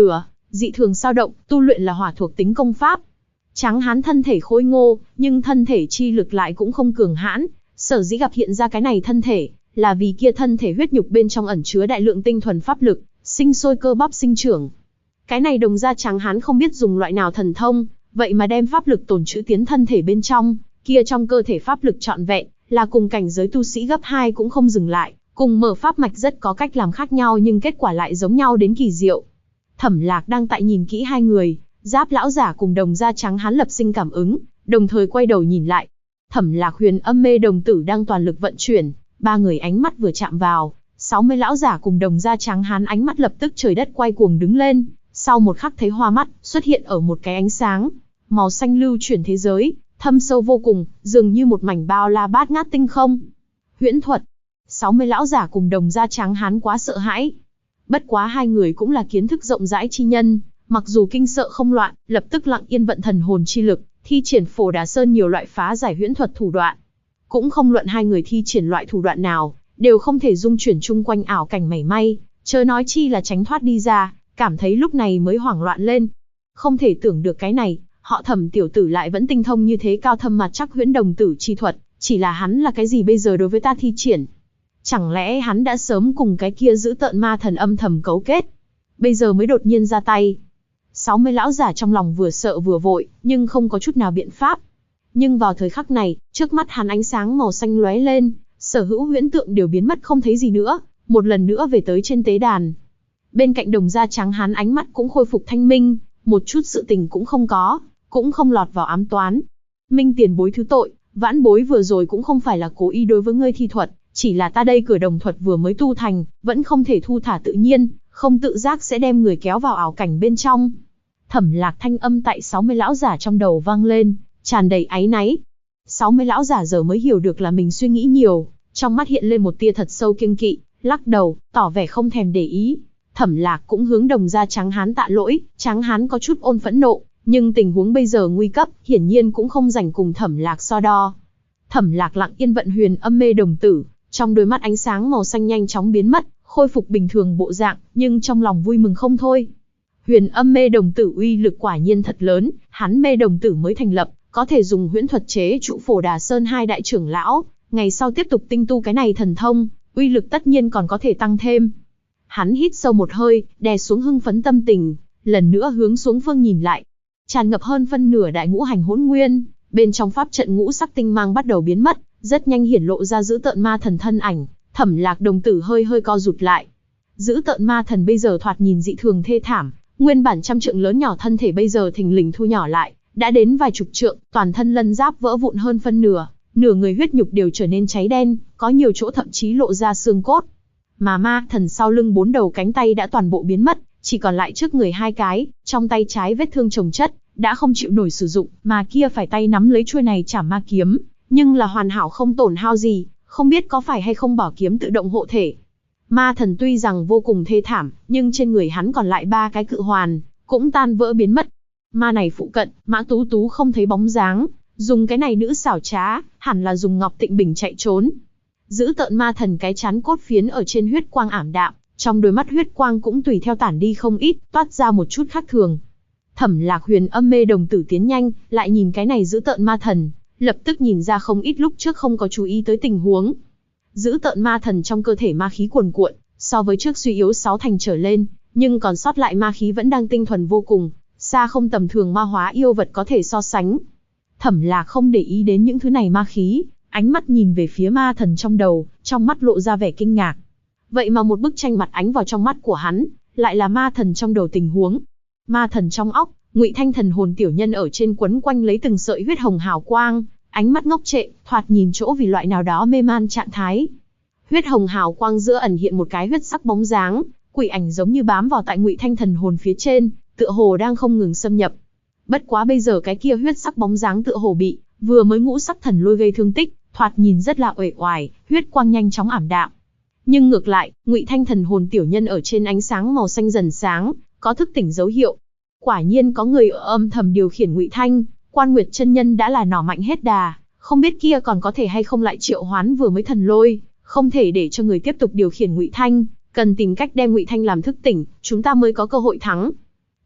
S1: dị thường sao động, tu luyện là hỏa thuộc tính công pháp. Tráng hán thân thể khôi ngô, nhưng thân thể chi lực lại cũng không cường hãn, sở dĩ gặp hiện ra cái này thân thể, là vì kia thân thể huyết nhục bên trong ẩn chứa đại lượng tinh thuần pháp lực, sinh sôi cơ bắp sinh trưởng. Cái này đồng ra tráng hán không biết dùng loại nào thần thông, vậy mà đem pháp lực tồn trữ tiến thân thể bên trong, kia trong cơ thể pháp lực trọn vẹn, là cùng cảnh giới tu sĩ gấp 2 cũng không dừng lại, cùng mở pháp mạch rất có cách làm khác nhau nhưng kết quả lại giống nhau đến kỳ diệu. Thẩm Lạc đang tại nhìn kỹ hai người, Giáp lão giả cùng đồng da trắng hán lập sinh cảm ứng, đồng thời quay đầu nhìn lại. Thẩm Lạc Huyền Âm Mê đồng tử đang toàn lực vận chuyển, ba người ánh mắt vừa chạm vào, 60 lão giả cùng đồng da trắng hán ánh mắt lập tức trời đất quay cuồng đứng lên, sau một khắc thấy hoa mắt, xuất hiện ở một cái ánh sáng màu xanh lưu chuyển thế giới, thâm sâu vô cùng, dường như một mảnh bao la bát ngát tinh không. Huyễn thuật. 60 lão giả cùng đồng da trắng hán quá sợ hãi. Bất quá hai người cũng là kiến thức rộng rãi chi nhân, mặc dù kinh sợ không loạn, lập tức lặng yên vận thần hồn chi lực, thi triển Phổ Đà Sơn nhiều loại phá giải huyễn thuật thủ đoạn. Cũng không luận hai người thi triển loại thủ đoạn nào, đều không thể dung chuyển chung quanh ảo cảnh mảy may, chớ nói chi là tránh thoát đi ra, cảm thấy lúc này mới hoảng loạn lên. Không thể tưởng được cái này, họ Thẩm tiểu tử lại vẫn tinh thông như thế cao thâm mặt chắc huyễn đồng tử chi thuật, chỉ là hắn là cái gì bây giờ đối với ta thi triển? Chẳng lẽ hắn đã sớm cùng cái kia giữ tợn ma thần âm thầm cấu kết, bây giờ mới đột nhiên ra tay? 60 lão giả trong lòng vừa sợ vừa vội, nhưng không có chút nào biện pháp. Nhưng vào thời khắc này, trước mắt hắn ánh sáng màu xanh lóe lên, sở hữu huyễn tượng đều biến mất không thấy gì nữa, một lần nữa về tới trên tế đàn. Bên cạnh đồng da trắng hắn ánh mắt cũng khôi phục thanh minh, một chút sự tình cũng không có, cũng không lọt vào ám toán. Minh tiền bối thứ tội, vãn bối vừa rồi cũng không phải là cố ý đối với ngươi thi thuật, chỉ là ta đây cửa đồng thuật vừa mới tu thành, vẫn không thể thu thả tự nhiên, không tự giác sẽ đem người kéo vào ảo cảnh bên trong. Thẩm Lạc thanh âm tại 60 lão giả trong đầu vang lên, tràn đầy áy náy. 60 lão giả giờ mới hiểu được là mình suy nghĩ nhiều, trong mắt hiện lên một tia thật sâu kiêng kỵ, lắc đầu, tỏ vẻ không thèm để ý. Thẩm Lạc cũng hướng đồng da trắng hán tạ lỗi, trắng hán có chút ôn phẫn nộ, nhưng tình huống bây giờ nguy cấp, hiển nhiên cũng không rảnh cùng Thẩm Lạc so đo. Thẩm Lạc lặng yên vận Huyền Âm Mê đồng tử, trong đôi mắt ánh sáng màu xanh nhanh chóng biến mất, khôi phục bình thường bộ dạng, nhưng trong lòng vui mừng không thôi. Huyền Âm Mê đồng tử uy lực quả nhiên thật lớn, hắn mê đồng tử mới thành lập, có thể dùng huyễn thuật chế trụ Phổ Đà Sơn hai đại trưởng lão, ngày sau tiếp tục tinh tu cái này thần thông, uy lực tất nhiên còn có thể tăng thêm. Hắn hít sâu một hơi, đè xuống hưng phấn tâm tình, lần nữa hướng xuống phương nhìn lại. Tràn ngập hơn phân nửa đại ngũ hành hỗn nguyên, bên trong pháp trận ngũ sắc tinh mang bắt đầu biến mất, rất nhanh hiển lộ ra giữ tợn ma thần thân ảnh. Thẩm Lạc đồng tử hơi hơi co rụt lại. Giữ tợn ma thần bây giờ thoạt nhìn dị thường thê thảm, nguyên bản trăm trượng lớn nhỏ thân thể bây giờ thình lình thu nhỏ lại, đã đến vài chục trượng, toàn thân lân giáp vỡ vụn hơn phân nửa, nửa người huyết nhục đều trở nên cháy đen, có nhiều chỗ thậm chí lộ ra xương cốt. Mà ma thần sau lưng 4 đầu cánh tay đã toàn bộ biến mất, chỉ còn lại trước người 2 cái, trong tay trái vết thương chồng chất, đã không chịu nổi sử dụng, mà kia phải tay nắm lấy chuôi này chảm ma kiếm, nhưng là hoàn hảo không tổn hao gì, không biết có phải hay không bảo kiếm tự động hộ thể. Ma thần tuy rằng vô cùng thê thảm, nhưng trên người hắn còn lại 3 cái cự hoàn, cũng tan vỡ biến mất. Ma này phụ cận, Mã Tú Tú không thấy bóng dáng, dùng cái này nữ xảo trá, hẳn là dùng Ngọc Tịnh Bình chạy trốn. Giữ tợn ma thần cái chán cốt phiến ở trên huyết quang ảm đạm, trong đôi mắt huyết quang cũng tùy theo tản đi không ít, toát ra một chút khác thường. Thẩm Lạc Huyền Âm Mê đồng tử tiến nhanh, lại nhìn cái này giữ tợn ma thần, lập tức nhìn ra không ít lúc trước không có chú ý tới tình huống. Giữ tợn ma thần trong cơ thể ma khí cuồn cuộn, so với trước suy yếu 6 thành trở lên, nhưng còn sót lại ma khí vẫn đang tinh thuần vô cùng, xa không tầm thường ma hóa yêu vật có thể so sánh. Thẩm Lạc không để ý đến những thứ này ma khí, ánh mắt nhìn về phía ma thần trong đầu, trong mắt lộ ra vẻ kinh ngạc. Vậy mà một bức tranh mặt ánh vào trong mắt của hắn, lại là ma thần trong đầu tình huống. Ma thần trong óc, Ngụy Thanh thần hồn tiểu nhân ở trên quấn quanh lấy từng sợi huyết hồng hào quang, ánh mắt ngốc trệ, thoạt nhìn chỗ vì loại nào đó mê man trạng thái. Huyết hồng hào quang giữa ẩn hiện một cái huyết sắc bóng dáng, quỷ ảnh giống như bám vào tại Ngụy Thanh thần hồn phía trên, tựa hồ đang không ngừng xâm nhập. Bất quá bây giờ cái kia huyết sắc bóng dáng tựa hồ bị vừa mới ngũ sắc thần lôi gây thương tích, thoạt nhìn rất là uể oải, huyết quang nhanh chóng ảm đạm. Nhưng ngược lại, Ngụy Thanh thần hồn tiểu nhân ở trên ánh sáng màu xanh dần sáng, có thức tỉnh dấu hiệu. Quả nhiên có người ở âm thầm điều khiển Ngụy Thanh, Quan Nguyệt chân nhân đã là nỏ mạnh hết đà, không biết kia còn có thể hay không lại triệu hoán vừa mới thần lôi, không thể để cho người tiếp tục điều khiển Ngụy Thanh, cần tìm cách đem Ngụy Thanh làm thức tỉnh, chúng ta mới có cơ hội thắng.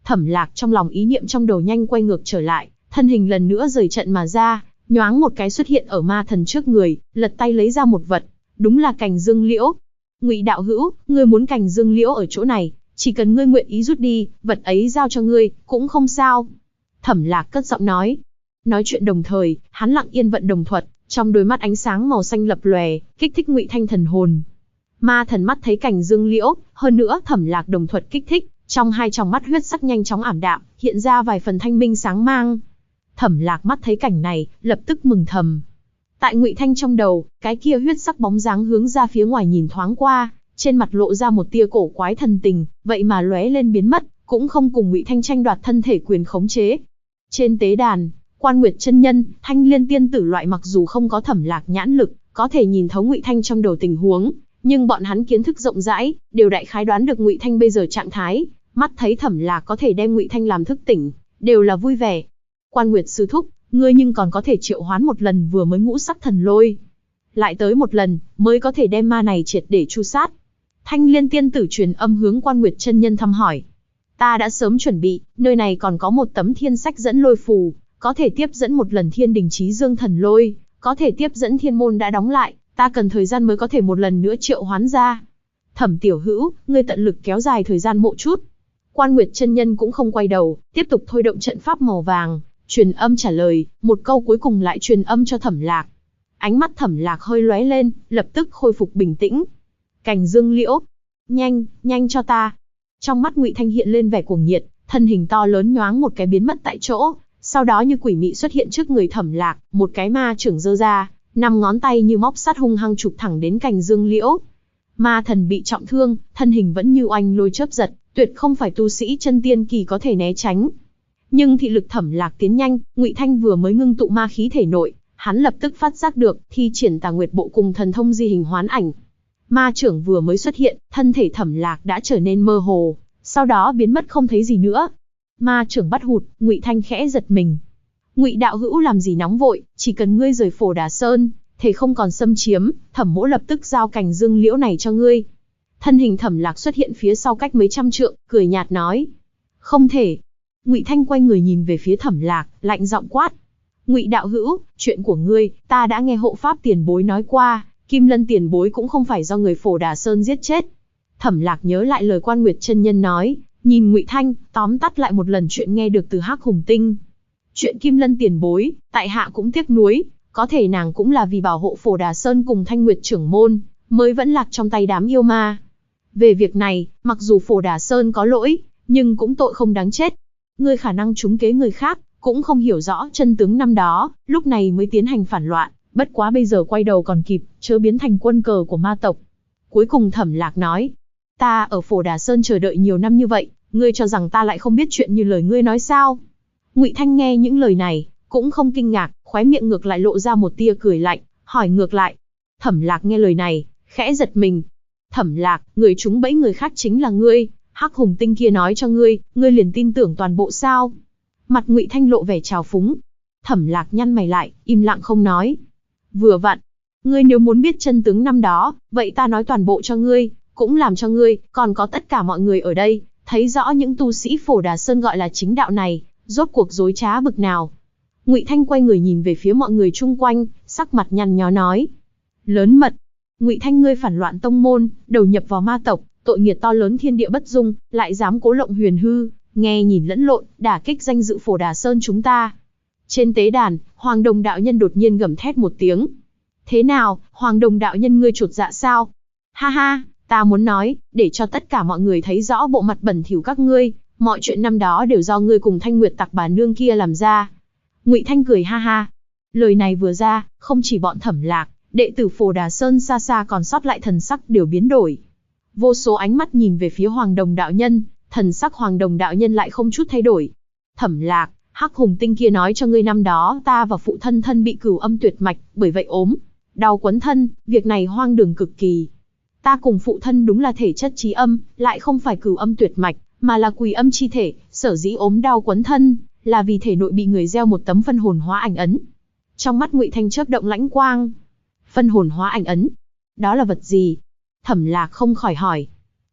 S1: Thẩm Lạc trong lòng ý niệm trong đầu nhanh quay ngược trở lại, thân hình lần nữa rời trận mà ra, nhoáng một cái xuất hiện ở ma thần trước người, lật tay lấy ra một vật, đúng là cành dương liễu. Ngụy đạo hữu, ngươi muốn cành dương liễu ở chỗ này, chỉ cần ngươi nguyện ý rút đi, vật ấy giao cho ngươi, cũng không sao. Thẩm Lạc cất giọng nói. Nói chuyện đồng thời, hắn lặng yên vận đồng thuật, trong đôi mắt ánh sáng màu xanh lập lòe, kích thích Ngụy Thanh thần hồn. Ma thần mắt thấy cành dương liễu, hơn nữa Thẩm Lạc đồng thuật kích thích, trong hai tròng mắt huyết sắc nhanh chóng ảm đạm, hiện ra vài phần thanh minh sáng mang. Thẩm Lạc mắt thấy cảnh này, lập tức mừng thầm. Tại Ngụy Thanh trong đầu, cái kia huyết sắc bóng dáng hướng ra phía ngoài nhìn thoáng qua, trên mặt lộ ra một tia cổ quái thần tình, vậy mà lóe lên biến mất, cũng không cùng Ngụy Thanh tranh đoạt thân thể quyền khống chế. Trên tế đàn, Quan Nguyệt chân nhân, Thanh Liên tiên tử loại mặc dù không có Thẩm Lạc nhãn lực, có thể nhìn thấu Ngụy Thanh trong đầu tình huống, nhưng bọn hắn kiến thức rộng rãi, đều đại khái đoán được Ngụy Thanh bây giờ trạng thái, mắt thấy Thẩm Lạc có thể đem Ngụy Thanh làm thức tỉnh, đều là vui vẻ. Quan Nguyệt sư thúc, ngươi nhưng còn có thể triệu hoán một lần vừa mới ngũ sắc thần lôi, lại tới một lần mới có thể đem ma này triệt để tru sát. Thanh Liên tiên tử truyền âm hướng Quan Nguyệt chân nhân thăm hỏi. Ta đã sớm chuẩn bị, nơi này còn có một tấm thiên sách dẫn lôi phù, có thể tiếp dẫn một lần thiên đình chí dương thần lôi, có thể tiếp dẫn thiên môn đã đóng lại, ta cần thời gian mới có thể một lần nữa triệu hoán ra. Thẩm tiểu hữu, ngươi tận lực kéo dài thời gian một chút. Quan Nguyệt chân nhân cũng không quay đầu, tiếp tục thôi động trận pháp màu vàng, truyền âm trả lời, một câu cuối cùng lại truyền âm cho Thẩm Lạc. Ánh mắt Thẩm Lạc hơi lóe lên, lập tức khôi phục bình tĩnh. Cành dương liễu, nhanh, nhanh cho ta. Trong mắt Ngụy Thanh hiện lên vẻ cuồng nhiệt, thân hình to lớn nhoáng một cái biến mất tại chỗ, sau đó như quỷ mị xuất hiện trước người Thẩm Lạc, một cái ma chưởng giơ ra, 5 ngón tay như móc sắt hung hăng chụp thẳng đến cành dương liễu. Ma thần bị trọng thương, thân hình vẫn như oanh lôi chớp giật, tuyệt không phải tu sĩ chân tiên kỳ có thể né tránh. Nhưng thị lực Thẩm Lạc tiến nhanh, Ngụy Thanh vừa mới ngưng tụ ma khí thể nội, hắn lập tức phát giác được, thi triển Tà Nguyệt bộ cùng thần thông di hình hoán ảnh. Ma chưởng vừa mới xuất hiện, thân thể Thẩm Lạc đã trở nên mơ hồ, sau đó biến mất không thấy gì nữa. Ma chưởng bắt hụt, Ngụy Thanh khẽ giật mình. Ngụy đạo hữu làm gì nóng vội, chỉ cần ngươi rời Phổ Đà Sơn, thể không còn xâm chiếm, Thẩm mỗ lập tức giao cành dương liễu này cho ngươi. Thân hình Thẩm Lạc xuất hiện phía sau cách mấy trăm trượng, cười nhạt nói. Không thể. Ngụy Thanh quay người nhìn về phía Thẩm Lạc, lạnh giọng quát. Ngụy đạo hữu, chuyện của ngươi, ta đã nghe hộ pháp tiền bối nói qua, Kim Lân tiền bối cũng không phải do người Phổ Đà Sơn giết chết. Thẩm Lạc nhớ lại lời Quan Nguyệt chân nhân nói, nhìn Ngụy Thanh, tóm tắt lại một lần chuyện nghe được từ Hắc Hùng Tinh. Chuyện Kim Lân tiền bối, tại hạ cũng tiếc nuối, có thể nàng cũng là vì bảo hộ Phổ Đà Sơn cùng Thanh Nguyệt trưởng môn, mới vẫn lạc trong tay đám yêu ma. Về việc này, mặc dù Phổ Đà Sơn có lỗi, nhưng cũng tội không đáng chết. Ngươi khả năng trúng kế người khác, cũng không hiểu rõ chân tướng năm đó, lúc này mới tiến hành phản loạn, bất quá bây giờ quay đầu còn kịp, chớ biến thành quân cờ của ma tộc. Cuối cùng Thẩm Lạc nói, ta ở Phổ Đà Sơn chờ đợi nhiều năm như vậy, ngươi cho rằng ta lại không biết chuyện như lời ngươi nói sao? Ngụy Thanh nghe những lời này, cũng không kinh ngạc, khóe miệng ngược lại lộ ra một tia cười lạnh, hỏi ngược lại. Thẩm Lạc nghe lời này, khẽ giật mình. Thẩm Lạc, người trúng bẫy người khác chính là ngươi, Hắc Hùng Tinh kia nói cho ngươi, ngươi liền tin tưởng toàn bộ sao? Mặt Ngụy Thanh lộ vẻ trào phúng. Thẩm Lạc nhăn mày lại, im lặng không nói. Vừa vặn, ngươi nếu muốn biết chân tướng năm đó, vậy ta nói toàn bộ cho ngươi, cũng làm cho ngươi, còn có tất cả mọi người ở đây, thấy rõ những tu sĩ Phổ Đà Sơn gọi là chính đạo này, rốt cuộc dối trá bực nào. Ngụy Thanh quay người nhìn về phía mọi người chung quanh, sắc mặt nhăn nhó nói. Lớn mật. Ngụy Thanh, ngươi phản loạn tông môn, đầu nhập vào ma tộc, tội nghiệp to lớn thiên địa bất dung, lại dám cố lộng huyền hư, nghe nhìn lẫn lộn, đả kích danh dự Phổ Đà Sơn chúng ta. Trên tế đàn, Hoàng Đồng đạo nhân đột nhiên gầm thét một tiếng. Thế nào, Hoàng Đồng đạo nhân ngươi chột dạ sao? Ha ha, ta muốn nói, để cho tất cả mọi người thấy rõ bộ mặt bẩn thỉu các ngươi, mọi chuyện năm đó đều do ngươi cùng Thanh Nguyệt tặc bà nương kia làm ra. Ngụy Thanh cười ha ha. Lời này vừa ra, không chỉ bọn Thẩm Lạc, đệ tử Phổ Đà Sơn xa xa còn sót lại thần sắc đều biến đổi. Vô số ánh mắt nhìn về phía Hoàng Đồng đạo nhân, thần sắc Hoàng Đồng đạo nhân lại không chút thay đổi. Thẩm Lạc, Hắc Hùng Tinh kia nói cho ngươi năm đó ta và phụ thân thân bị cửu âm tuyệt mạch, bởi vậy ốm đau quấn thân, việc này hoang đường cực kỳ. Ta cùng phụ thân đúng là thể chất chí âm, lại không phải cửu âm tuyệt mạch, mà là quỷ âm chi thể, sở dĩ ốm đau quấn thân, là vì thể nội bị người gieo một tấm phân hồn hóa ảnh ấn. Trong mắt Ngụy Thanh chớp động lãnh quang. Phân hồn hóa ảnh ấn? Đó là vật gì? Thẩm Lạc không khỏi hỏi.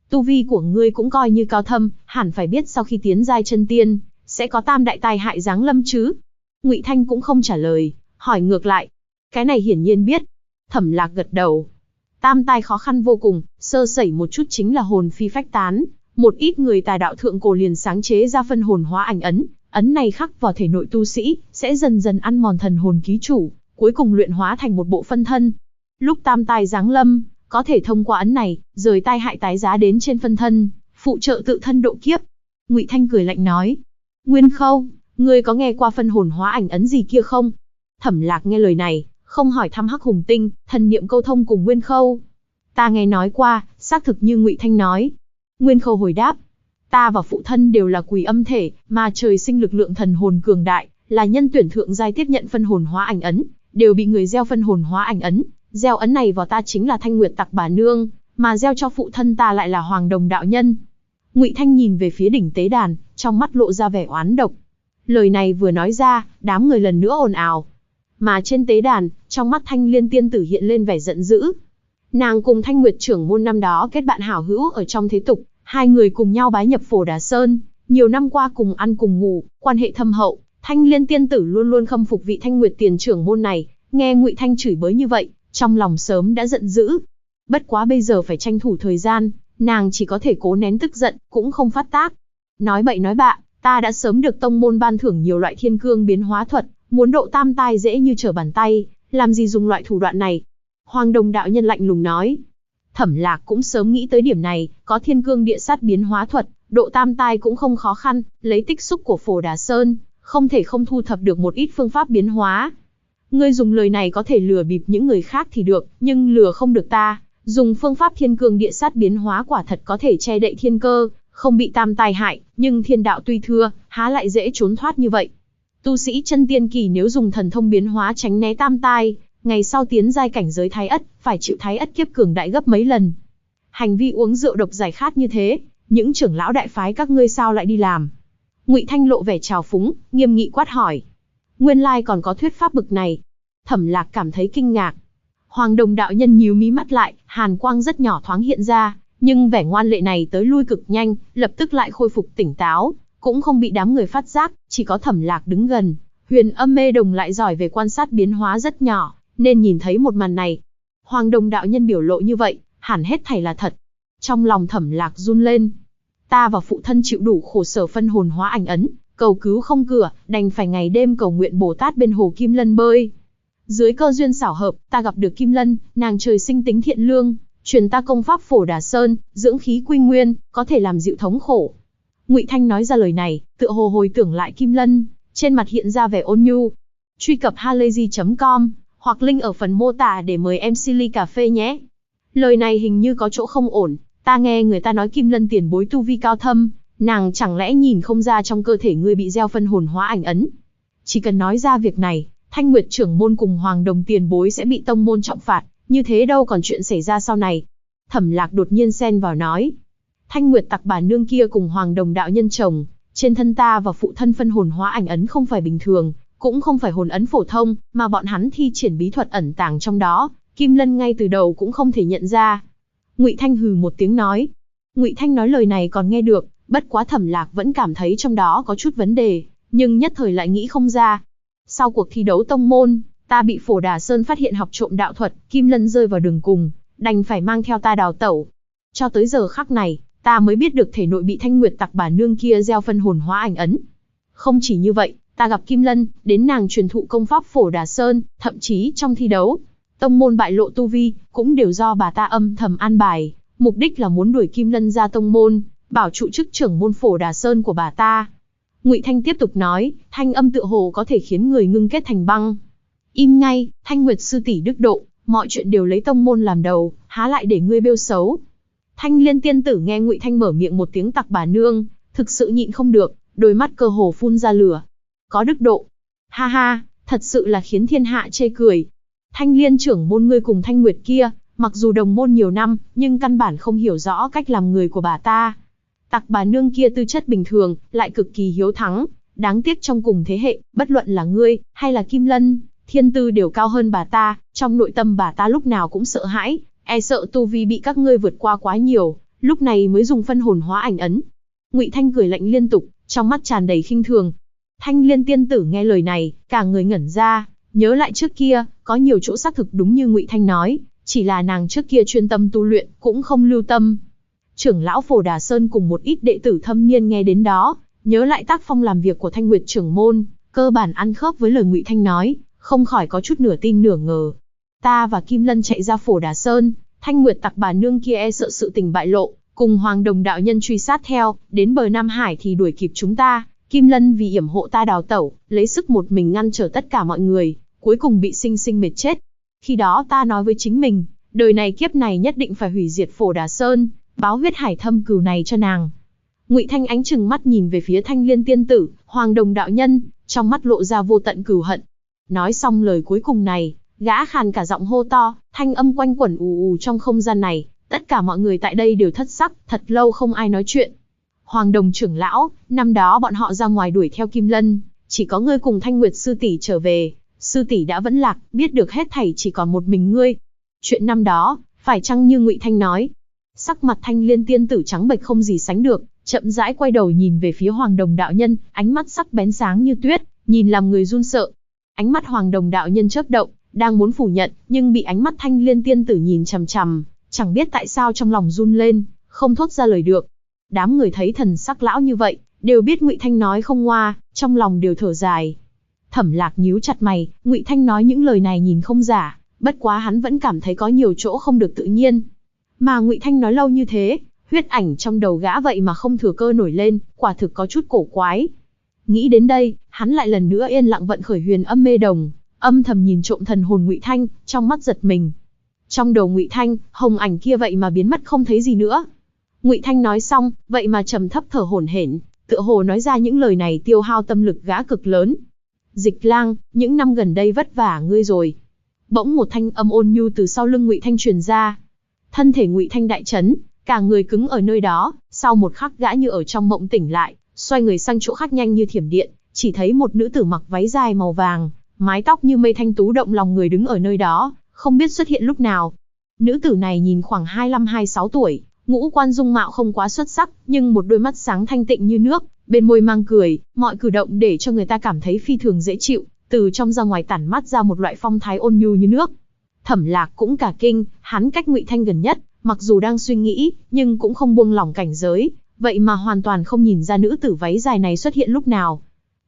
S1: Tu vi của ngươi cũng coi như cao thâm, hẳn phải biết sau khi tiến giai chân tiên, sẽ có tam đại tai hại giáng lâm chứ. Ngụy Thanh cũng không trả lời, hỏi ngược lại. Cái này hiển nhiên biết. Thẩm Lạc gật đầu. Tam tai khó khăn vô cùng, sơ sẩy một chút chính là hồn phi phách tán. Một ít người tà đạo thượng cổ liền sáng chế ra phân hồn hóa ảnh ấn. Ấn này khắc vào thể nội tu sĩ, sẽ dần dần ăn mòn thần hồn ký chủ, cuối cùng luyện hóa thành một bộ phân thân. Lúc tam tai giáng lâm, có thể thông qua ấn này, rời tai hại tái giá đến trên phân thân, phụ trợ tự thân độ kiếp. Ngụy Thanh cười lạnh nói. Nguyên Khâu, ngươi có nghe qua phân hồn hóa ảnh ấn gì kia không? Thẩm Lạc nghe lời này, không hỏi thăm Hắc Hùng Tinh, thần niệm câu thông cùng Nguyên Khâu. Ta nghe nói qua, xác thực như Ngụy Thanh nói. Nguyên Khâu hồi đáp. Ta và phụ thân đều là quỷ âm thể, mà trời sinh lực lượng thần hồn cường đại, là nhân tuyển thượng giai tiếp nhận phân hồn hóa ảnh ấn, đều bị người gieo phân hồn hóa ảnh ấn. Gieo ấn này vào ta chính là Thanh Nguyệt Tặc bà nương, mà gieo cho phụ thân ta lại là Hoàng Đồng đạo nhân. Ngụy Thanh nhìn về phía đỉnh tế đàn, trong mắt lộ ra vẻ oán độc. Lời này vừa nói ra, đám người lần nữa ồn ào. Mà trên tế đàn, trong mắt Thanh Liên tiên tử hiện lên vẻ giận dữ. Nàng cùng Thanh Nguyệt trưởng môn năm đó kết bạn hảo hữu ở trong thế tục, hai người cùng nhau bái nhập Phổ Đà Sơn, nhiều năm qua cùng ăn cùng ngủ, quan hệ thâm hậu. Thanh Liên tiên tử luôn luôn khâm phục vị Thanh Nguyệt tiền trưởng môn này, nghe Ngụy Thanh chửi bới như vậy, trong lòng sớm đã giận dữ. Bất quá bây giờ phải tranh thủ thời gian, nàng chỉ có thể cố nén tức giận, cũng không phát tác. Nói bậy nói bạ, ta đã sớm được tông môn ban thưởng nhiều loại thiên cương biến hóa thuật, muốn độ tam tai dễ như trở bàn tay, làm gì dùng loại thủ đoạn này? Hoàng Đồng đạo nhân lạnh lùng nói. Thẩm Lạc cũng sớm nghĩ tới điểm này, có thiên cương địa sát biến hóa thuật, độ tam tai cũng không khó khăn, lấy tích xúc của Phổ Đà Sơn, không thể không thu thập được một ít phương pháp biến hóa. Ngươi dùng lời này có thể lừa bịp những người khác thì được, nhưng lừa không được ta. Dùng phương pháp thiên cương địa sát biến hóa quả thật có thể che đậy thiên cơ, không bị tam tai hại, nhưng thiên đạo tuy thưa, há lại dễ trốn thoát như vậy. Tu sĩ chân tiên kỳ nếu dùng thần thông biến hóa tránh né tam tai, ngày sau tiến giai cảnh giới thái ất, phải chịu thái ất kiếp cường đại gấp mấy lần. Hành vi uống rượu độc giải khát như thế, những trưởng lão đại phái các ngươi sao lại đi làm? Ngụy Thanh lộ vẻ trào phúng, nghiêm nghị quát hỏi. Nguyên lai còn có thuyết pháp bực này. Thẩm Lạc cảm thấy kinh ngạc. Hoàng Đồng đạo nhân nhíu mí mắt lại, hàn quang rất nhỏ thoáng hiện ra, nhưng vẻ ngoan lệ này tới lui cực nhanh, lập tức lại khôi phục tỉnh táo, cũng không bị đám người phát giác, chỉ có Thẩm Lạc đứng gần. Huyền Âm Mê Đồng lại giỏi về quan sát biến hóa rất nhỏ, nên nhìn thấy một màn này. Hoàng Đồng đạo nhân biểu lộ như vậy, hẳn hết thảy là thật. Trong lòng Thẩm Lạc run lên. Ta và phụ thân chịu đủ khổ sở phân hồn hóa ảnh ấn, cầu cứu không cửa, đành phải ngày đêm cầu nguyện Bồ Tát bên hồ Kim Lân bơi. Dưới cơ duyên xảo hợp, ta gặp được Kim Lân, nàng trời sinh tính thiện lương, truyền ta công pháp Phổ Đà Sơn, dưỡng khí quy nguyên, có thể làm dịu thống khổ. Ngụy Thanh nói ra lời này, tựa hồ hồi tưởng lại Kim Lân, trên mặt hiện ra vẻ ôn nhu. Truy cập halayzi.com hoặc link ở phần mô tả để mời em Silly cà phê nhé. Lời này hình như có chỗ không ổn, ta nghe người ta nói Kim Lân tiền bối tu vi cao thâm, nàng chẳng lẽ nhìn không ra trong cơ thể ngươi bị gieo phân hồn hóa ảnh ấn? Chỉ cần nói ra việc này, Thanh Nguyệt trưởng môn cùng Hoàng Đồng tiền bối sẽ bị tông môn trọng phạt, như thế đâu còn chuyện xảy ra sau này. Thẩm Lạc đột nhiên xen vào nói. Thanh Nguyệt Tặc bà nương kia cùng Hoàng Đồng đạo nhân chồng, trên thân ta và phụ thân phân hồn hóa ảnh ấn không phải bình thường, cũng không phải hồn ấn phổ thông, mà bọn hắn thi triển bí thuật ẩn tàng trong đó, Kim Lân ngay từ đầu cũng không thể nhận ra. Ngụy Thanh hừ một tiếng nói. Ngụy Thanh nói lời này còn nghe được, bất quá Thẩm Lạc vẫn cảm thấy trong đó có chút vấn đề, nhưng nhất thời lại nghĩ không ra. Sau cuộc thi đấu tông môn, ta bị Phổ Đà Sơn phát hiện học trộm đạo thuật, Kim Lân rơi vào đường cùng, đành phải mang theo ta đào tẩu. Cho tới giờ khắc này, ta mới biết được thể nội bị Thanh Nguyệt Tặc bà nương kia gieo phân hồn hóa ảnh ấn. Không chỉ như vậy, ta gặp Kim Lân, đến nàng truyền thụ công pháp Phổ Đà Sơn, thậm chí trong thi đấu, tông môn bại lộ tu vi, cũng đều do bà ta âm thầm an bài, mục đích là muốn đuổi Kim Lân ra tông môn, bảo trụ chức trưởng môn Phổ Đà Sơn của bà ta. Ngụy Thanh tiếp tục nói, thanh âm tựa hồ có thể khiến người ngưng kết thành băng. Im ngay, Thanh Nguyệt sư tỷ đức độ, mọi chuyện đều lấy tông môn làm đầu, há lại để ngươi bêu xấu. Thanh Liên tiên tử nghe Ngụy Thanh mở miệng một tiếng tặc bà nương, thực sự nhịn không được, đôi mắt cơ hồ phun ra lửa. Có đức độ. Ha ha, thật sự là khiến thiên hạ chê cười. Thanh Liên trưởng môn ngươi cùng Thanh Nguyệt kia, mặc dù đồng môn nhiều năm, nhưng căn bản không hiểu rõ cách làm người của bà ta. Tặc bà nương kia tư chất bình thường, lại cực kỳ hiếu thắng, đáng tiếc trong cùng thế hệ, bất luận là ngươi, hay là Kim Lân, thiên tư đều cao hơn bà ta, trong nội tâm bà ta lúc nào cũng sợ hãi, e sợ tu vi bị các ngươi vượt qua quá nhiều, lúc này mới dùng phân hồn hóa ảnh ấn. Ngụy Thanh cười lạnh liên tục, trong mắt tràn đầy khinh thường. Thanh Liên tiên tử nghe lời này, cả người ngẩn ra, nhớ lại trước kia, có nhiều chỗ xác thực đúng như Ngụy Thanh nói, chỉ là nàng trước kia chuyên tâm tu luyện, cũng không lưu tâm. Trưởng lão Phổ Đà Sơn cùng một ít đệ tử thâm niên nghe đến đó, nhớ lại tác phong làm việc của Thanh Nguyệt trưởng môn, cơ bản ăn khớp với lời Ngụy Thanh nói, không khỏi có chút nửa tin nửa ngờ. Ta và Kim Lân chạy ra Phổ Đà Sơn, Thanh Nguyệt tặc bà nương kia e sợ sự tình bại lộ, cùng Hoàng Đồng đạo nhân truy sát theo, đến bờ Nam Hải thì đuổi kịp chúng ta. Kim Lân vì yểm hộ ta đào tẩu, lấy sức một mình ngăn trở tất cả mọi người, cuối cùng bị sinh sinh mệt chết. Khi đó ta nói với chính mình, đời này kiếp này nhất định phải hủy diệt Phổ Đà Sơn, báo huyết hải thâm cừu này cho nàng. Ngụy Thanh ánh trừng mắt nhìn về phía Thanh Liên tiên tử, Hoàng Đồng đạo nhân, trong mắt lộ ra vô tận cừu hận. Nói xong lời cuối cùng này, gã khàn cả giọng hô to, thanh âm quanh quẩn ù ù trong không gian này, tất cả mọi người tại đây đều thất sắc, thật lâu không ai nói chuyện. Hoàng Đồng trưởng lão, năm đó bọn họ ra ngoài đuổi theo Kim Lân, chỉ có ngươi cùng Thanh Nguyệt sư tỷ trở về, sư tỷ đã vẫn lạc, biết được hết thảy chỉ còn một mình ngươi. Chuyện năm đó, phải chăng như Ngụy Thanh nói? Sắc mặt Thanh Liên tiên tử trắng bệch không gì sánh được, chậm rãi quay đầu nhìn về phía Hoàng Đồng đạo nhân, ánh mắt sắc bén sáng như tuyết, nhìn làm người run sợ. Ánh mắt Hoàng Đồng đạo nhân chớp động, đang muốn phủ nhận, nhưng bị ánh mắt Thanh Liên tiên tử nhìn chằm chằm, chẳng biết tại sao trong lòng run lên, không thốt ra lời được. Đám người thấy thần sắc lão như vậy, đều biết Ngụy Thanh nói không ngoa, trong lòng đều thở dài. Thẩm Lạc nhíu chặt mày, Ngụy Thanh nói những lời này nhìn không giả, bất quá hắn vẫn cảm thấy có nhiều chỗ không được tự nhiên. Mà Ngụy Thanh nói lâu như thế, huyết ảnh trong đầu gã vậy mà không thừa cơ nổi lên, quả thực có chút cổ quái. Nghĩ đến đây, hắn lại lần nữa yên lặng vận khởi huyền âm mê đồng, âm thầm nhìn trộm thần hồn Ngụy Thanh, trong mắt giật mình. Trong đầu Ngụy Thanh, hồng ảnh kia vậy mà biến mất không thấy gì nữa. Ngụy Thanh nói xong, vậy mà trầm thấp thở hổn hển, tựa hồ nói ra những lời này tiêu hao tâm lực gã cực lớn. Dịch Lang, những năm gần đây vất vả ngươi rồi. Bỗng một thanh âm ôn nhu từ sau lưng Ngụy Thanh truyền ra. Thân thể Ngụy Thanh đại chấn, cả người cứng ở nơi đó, sau một khắc gã như ở trong mộng tỉnh lại, xoay người sang chỗ khác nhanh như thiểm điện, chỉ thấy một nữ tử mặc váy dài màu vàng, mái tóc như mây thanh tú động lòng người đứng ở nơi đó, không biết xuất hiện lúc nào. Nữ tử này nhìn khoảng 25-26 tuổi, ngũ quan dung mạo không quá xuất sắc, nhưng một đôi mắt sáng thanh tịnh như nước, bên môi mang cười, mọi cử động để cho người ta cảm thấy phi thường dễ chịu, từ trong ra ngoài tản mắt ra một loại phong thái ôn nhu như nước. Thẩm Lạc cũng cả kinh, hắn cách Ngụy Thanh gần nhất, mặc dù đang suy nghĩ, nhưng cũng không buông lỏng cảnh giới, vậy mà hoàn toàn không nhìn ra nữ tử váy dài này xuất hiện lúc nào.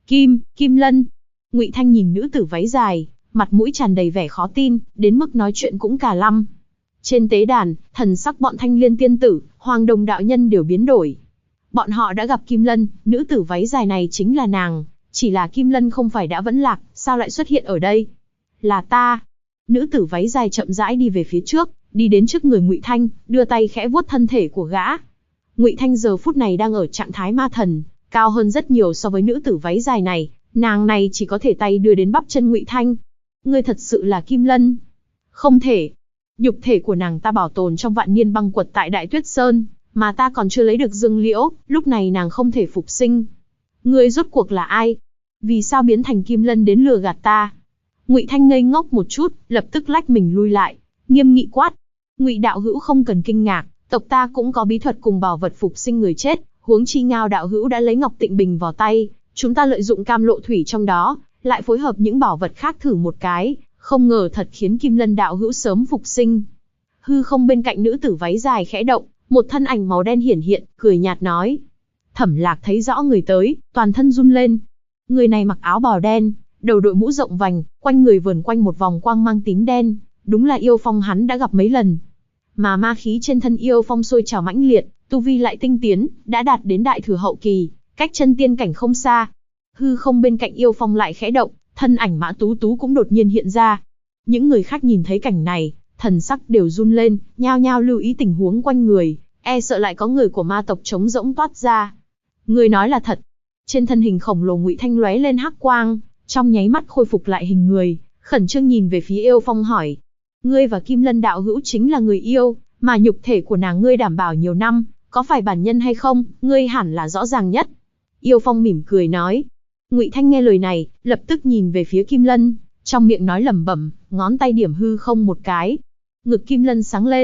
S1: Kim Lân. Ngụy Thanh nhìn nữ tử váy dài, mặt mũi tràn đầy vẻ khó tin, đến mức nói chuyện cũng cả lăm. Trên tế đàn, thần sắc bọn Thanh Liên tiên tử, Hoàng Đồng đạo nhân đều biến đổi. Bọn họ đã gặp Kim Lân, nữ tử váy dài này chính là nàng, chỉ là Kim Lân không phải đã vẫn lạc, sao lại xuất hiện ở đây? Là ta. Nữ tử váy dài chậm rãi đi về phía trước, đi đến trước người Ngụy Thanh, đưa tay khẽ vuốt thân thể của gã. Ngụy Thanh giờ phút này đang ở trạng thái ma thần, cao hơn rất nhiều so với nữ tử váy dài này, nàng này chỉ có thể tay đưa đến bắp chân Ngụy Thanh. Ngươi thật sự là Kim Lân? Không thể. Nhục thể của nàng ta bảo tồn trong vạn niên băng quật tại Đại Tuyết Sơn, mà ta còn chưa lấy được dương liễu, lúc này nàng không thể phục sinh. Ngươi rốt cuộc là ai? Vì sao biến thành Kim Lân đến lừa gạt ta? Ngụy Thanh ngây ngốc một chút, lập tức lách mình lui lại, nghiêm nghị quát. Ngụy đạo hữu không cần kinh ngạc, tộc ta cũng có bí thuật cùng bảo vật phục sinh người chết, huống chi Ngao đạo hữu đã lấy Ngọc Tịnh Bình vào tay, chúng ta lợi dụng cam lộ thủy trong đó, lại phối hợp những bảo vật khác thử một cái, không ngờ thật khiến Kim Lân đạo hữu sớm phục sinh. Hư không bên cạnh nữ tử váy dài khẽ động, một thân ảnh màu đen hiển hiện, cười nhạt nói. Thẩm Lạc thấy rõ người tới, toàn thân run lên. Người này mặc áo bào đen, đầu đội mũ rộng vành, quanh người vờn quanh một vòng quang mang tím đen, đúng là Yêu Phong hắn đã gặp mấy lần. Mà ma khí trên thân Yêu Phong sôi trào mãnh liệt, tu vi lại tinh tiến, đã đạt đến đại thừa hậu kỳ, cách chân tiên cảnh không xa. Hư không bên cạnh Yêu Phong lại khẽ động, thân ảnh Mã Tú Tú cũng đột nhiên hiện ra. Những người khác nhìn thấy cảnh này, thần sắc đều run lên, nhao nhao lưu ý tình huống quanh người, e sợ lại có người của ma tộc trống rỗng toát ra. Người nói là thật. Trên thân hình khổng lồ Ngụy Thanh lóe lên hắc quang, trong nháy mắt khôi phục lại hình người, khẩn trương nhìn về phía Yêu Phong hỏi. Ngươi và Kim Lân đạo hữu chính là người yêu, mà nhục thể của nàng ngươi đảm bảo nhiều năm, có phải bản nhân hay không, ngươi hẳn là rõ ràng nhất. Yêu Phong mỉm cười nói. Ngụy Thanh nghe lời này, lập tức nhìn về phía Kim Lân, trong miệng nói lẩm bẩm, ngón tay điểm hư không một cái. Ngực Kim Lân sáng lên,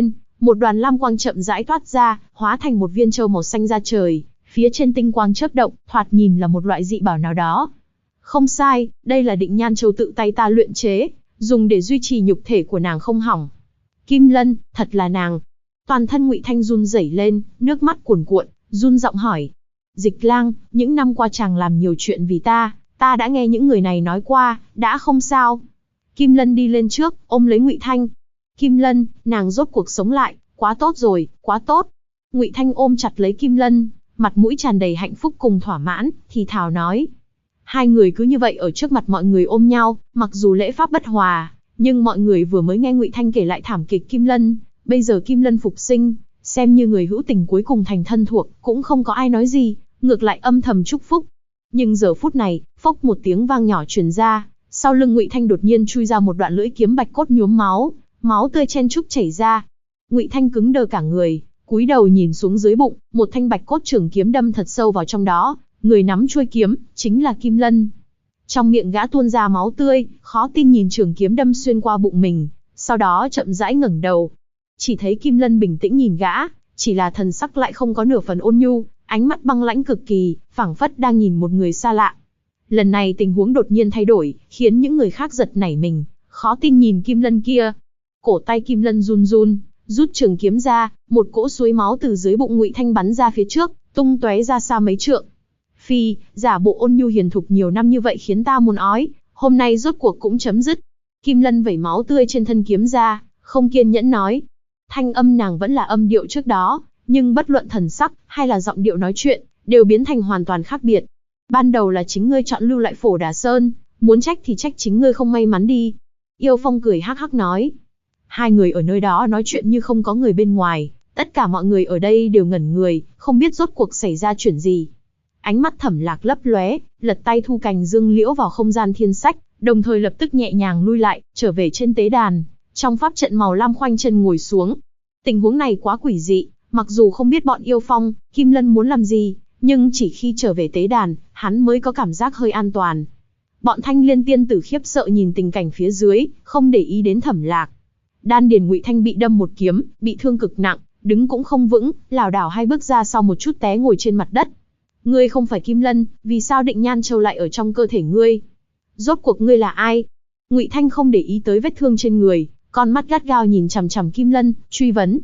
S1: một đoàn lam quang chậm rãi toát ra, hóa thành một viên châu màu xanh ra trời, phía trên tinh quang chớp động, thoạt nhìn là một loại dị bảo nào đó. Không sai, đây là Định Nhan Châu tự tay ta luyện chế, dùng để duy trì nhục thể của nàng không hỏng. Kim Lân, thật là nàng. Toàn thân Ngụy Thanh run rẩy lên, nước mắt cuồn cuộn, run giọng hỏi. Dịch Lang, những năm qua chàng làm nhiều chuyện vì ta đã nghe những người này nói qua, đã không sao. Kim Lân đi lên trước, ôm lấy Ngụy Thanh. Kim Lân, nàng rốt cuộc sống lại, quá tốt rồi, quá tốt. Ngụy Thanh ôm chặt lấy Kim Lân, mặt mũi tràn đầy hạnh phúc cùng thỏa mãn, thì thào nói. Hai người cứ như vậy ở trước mặt mọi người ôm nhau, mặc dù lễ pháp bất hòa, nhưng mọi người vừa mới nghe Ngụy Thanh kể lại thảm kịch Kim Lân, bây giờ Kim Lân phục sinh, xem như người hữu tình cuối cùng thành thân thuộc, cũng không có ai nói gì, ngược lại âm thầm chúc phúc. Nhưng giờ phút này, phốc một tiếng vang nhỏ truyền ra, sau lưng Ngụy Thanh đột nhiên chui ra một đoạn lưỡi kiếm bạch cốt nhuốm máu, máu tươi chen chúc chảy ra. Ngụy Thanh cứng đờ cả người, cúi đầu nhìn xuống dưới bụng, một thanh bạch cốt trường kiếm đâm thật sâu vào trong đó, người nắm chuôi kiếm chính là Kim Lân. Trong miệng gã tuôn ra máu tươi, khó tin nhìn trường kiếm đâm xuyên qua bụng mình, sau đó chậm rãi ngẩng đầu. Chỉ thấy Kim Lân bình tĩnh nhìn gã, chỉ là thần sắc lại không có nửa phần ôn nhu, ánh mắt băng lãnh cực kỳ, phảng phất đang nhìn một người xa lạ. Lần này tình huống đột nhiên thay đổi, khiến những người khác giật nảy mình, khó tin nhìn Kim Lân kia. Cổ tay Kim Lân run run, rút trường kiếm ra, một cỗ suối máu từ dưới bụng Ngụy Thanh bắn ra phía trước, tung tóe ra xa mấy trượng. Phi, giả bộ ôn nhu hiền thục nhiều năm như vậy khiến ta muốn ói, hôm nay rốt cuộc cũng chấm dứt. Kim Lân vẩy máu tươi trên thân kiếm ra, không kiên nhẫn nói. Thanh âm nàng vẫn là âm điệu trước đó, nhưng bất luận thần sắc, hay là giọng điệu nói chuyện, đều biến thành hoàn toàn khác biệt. Ban đầu là chính ngươi chọn lưu lại Phổ Đà Sơn, muốn trách thì trách chính ngươi không may mắn đi. Yêu Phong cười hắc hắc nói. Hai người ở nơi đó nói chuyện như không có người bên ngoài, tất cả mọi người ở đây đều ngẩn người, không biết rốt cuộc xảy ra chuyện gì. Ánh mắt Thẩm Lạc lấp lóe, lật tay thu cành dương liễu vào không gian thiên sách, đồng thời lập tức nhẹ nhàng lui lại, trở về trên tế đàn, trong pháp trận màu lam khoanh chân ngồi xuống. Tình huống này quá quỷ dị, mặc dù không biết bọn Yêu Phong, Kim Lân muốn làm gì, nhưng chỉ khi trở về tế đàn, hắn mới có cảm giác hơi an toàn. Bọn Thanh Liên tiên tử khiếp sợ nhìn tình cảnh phía dưới, không để ý đến Thẩm Lạc. Đan điền Ngụy Thanh bị đâm một kiếm, bị thương cực nặng, đứng cũng không vững, lảo đảo hai bước ra sau một chút té ngồi trên mặt đất. Ngươi không phải Kim Lân, vì sao Định Nhan Châu lại ở trong cơ thể ngươi? Rốt cuộc ngươi là ai? Ngụy Thanh không để ý tới vết thương trên người, con mắt gắt gao nhìn chằm chằm Kim Lân, truy vấn.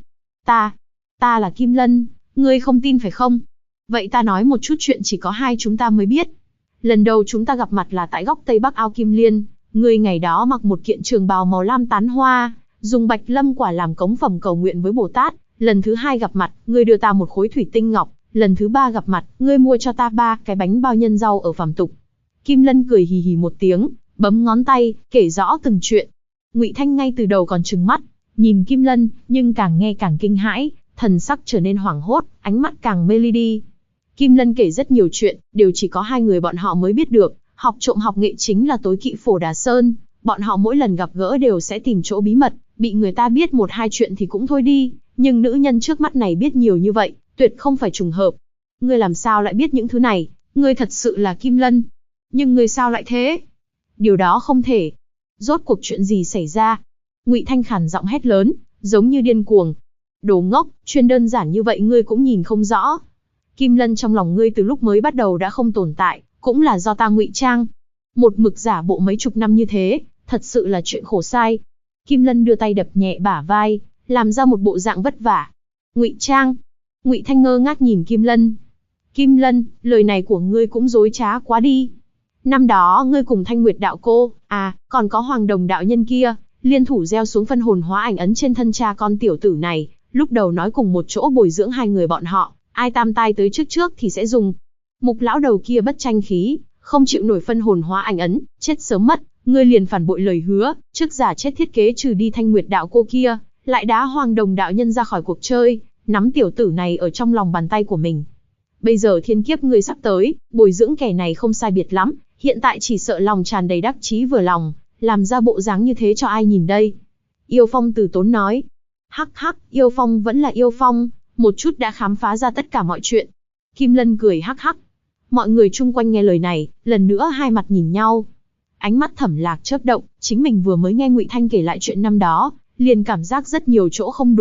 S1: Ta là Kim Lân, ngươi không tin phải không? Vậy ta nói một chút chuyện chỉ có hai chúng ta mới biết. Lần đầu chúng ta gặp mặt là tại góc Tây Bắc ao Kim Liên, ngươi ngày đó mặc một kiện trường bào màu lam tán hoa, dùng bạch lâm quả làm cống phẩm cầu nguyện với Bồ Tát. Lần thứ hai gặp mặt, ngươi đưa ta một khối thủy tinh ngọc. Lần thứ ba gặp mặt, ngươi mua cho ta 3 cái bánh bao nhân rau ở phàm tục. Kim Lân cười hì hì một tiếng, bấm ngón tay, kể rõ từng chuyện. Ngụy Thanh ngay từ đầu còn trừng mắt, nhìn Kim Lân, nhưng càng nghe càng kinh hãi, thần sắc trở nên hoảng hốt, ánh mắt càng mê ly đi. Kim Lân kể rất nhiều chuyện, đều chỉ có hai người bọn họ mới biết được, học trộm học nghệ chính là tối kỵ Phổ Đà Sơn, bọn họ mỗi lần gặp gỡ đều sẽ tìm chỗ bí mật, bị người ta biết một hai chuyện thì cũng thôi đi, nhưng nữ nhân trước mắt này biết nhiều như vậy, tuyệt không phải trùng hợp. Ngươi làm sao lại biết những thứ này? Ngươi thật sự là Kim Lân. Nhưng ngươi sao lại thế? Điều đó không thể. Rốt cuộc chuyện gì xảy ra? Ngụy Thanh khàn giọng hét lớn, giống như điên cuồng. Đồ ngốc, chuyện đơn giản như vậy ngươi cũng nhìn không rõ. Kim Lân trong lòng ngươi từ lúc mới bắt đầu đã không tồn tại, cũng là do ta ngụy trang. Một mực giả bộ mấy chục năm như thế, thật sự là chuyện khổ sai. Kim Lân đưa tay đập nhẹ bả vai, làm ra một bộ dạng vất vả. Ngụy trang? Ngụy Thanh ngơ ngác nhìn Kim Lân. Kim Lân, lời này của ngươi cũng dối trá quá đi. Năm đó ngươi cùng Thanh Nguyệt đạo cô, còn có Hoàng Đồng đạo nhân kia, liên thủ gieo xuống phân hồn hóa ảnh ấn trên thân cha con tiểu tử này, lúc đầu nói cùng một chỗ bồi dưỡng hai người bọn họ, ai tam tai tới trước thì sẽ dùng. Mục lão đầu kia bất tranh khí, không chịu nổi phân hồn hóa ảnh ấn, chết sớm mất, ngươi liền phản bội lời hứa, trước giả chết thiết kế trừ đi Thanh Nguyệt đạo cô kia, lại đá Hoàng Đồng đạo nhân ra khỏi cuộc chơi, nắm tiểu tử này ở trong lòng bàn tay của mình. Bây giờ thiên kiếp ngươi sắp tới, bồi dưỡng kẻ này không sai biệt lắm, hiện tại chỉ sợ lòng tràn đầy đắc chí vừa lòng, làm ra bộ dáng như thế cho ai nhìn đây. Yêu Phong từ tốn nói. Hắc hắc, Yêu Phong vẫn là Yêu Phong, một chút đã khám phá ra tất cả mọi chuyện. Kim Lân cười hắc hắc. Mọi người chung quanh nghe lời này, lần nữa hai mặt nhìn nhau. Ánh mắt Thẩm Lạc chớp động, chính mình vừa mới nghe Ngụy Thanh kể lại chuyện năm đó, liền cảm giác rất nhiều chỗ không đúng,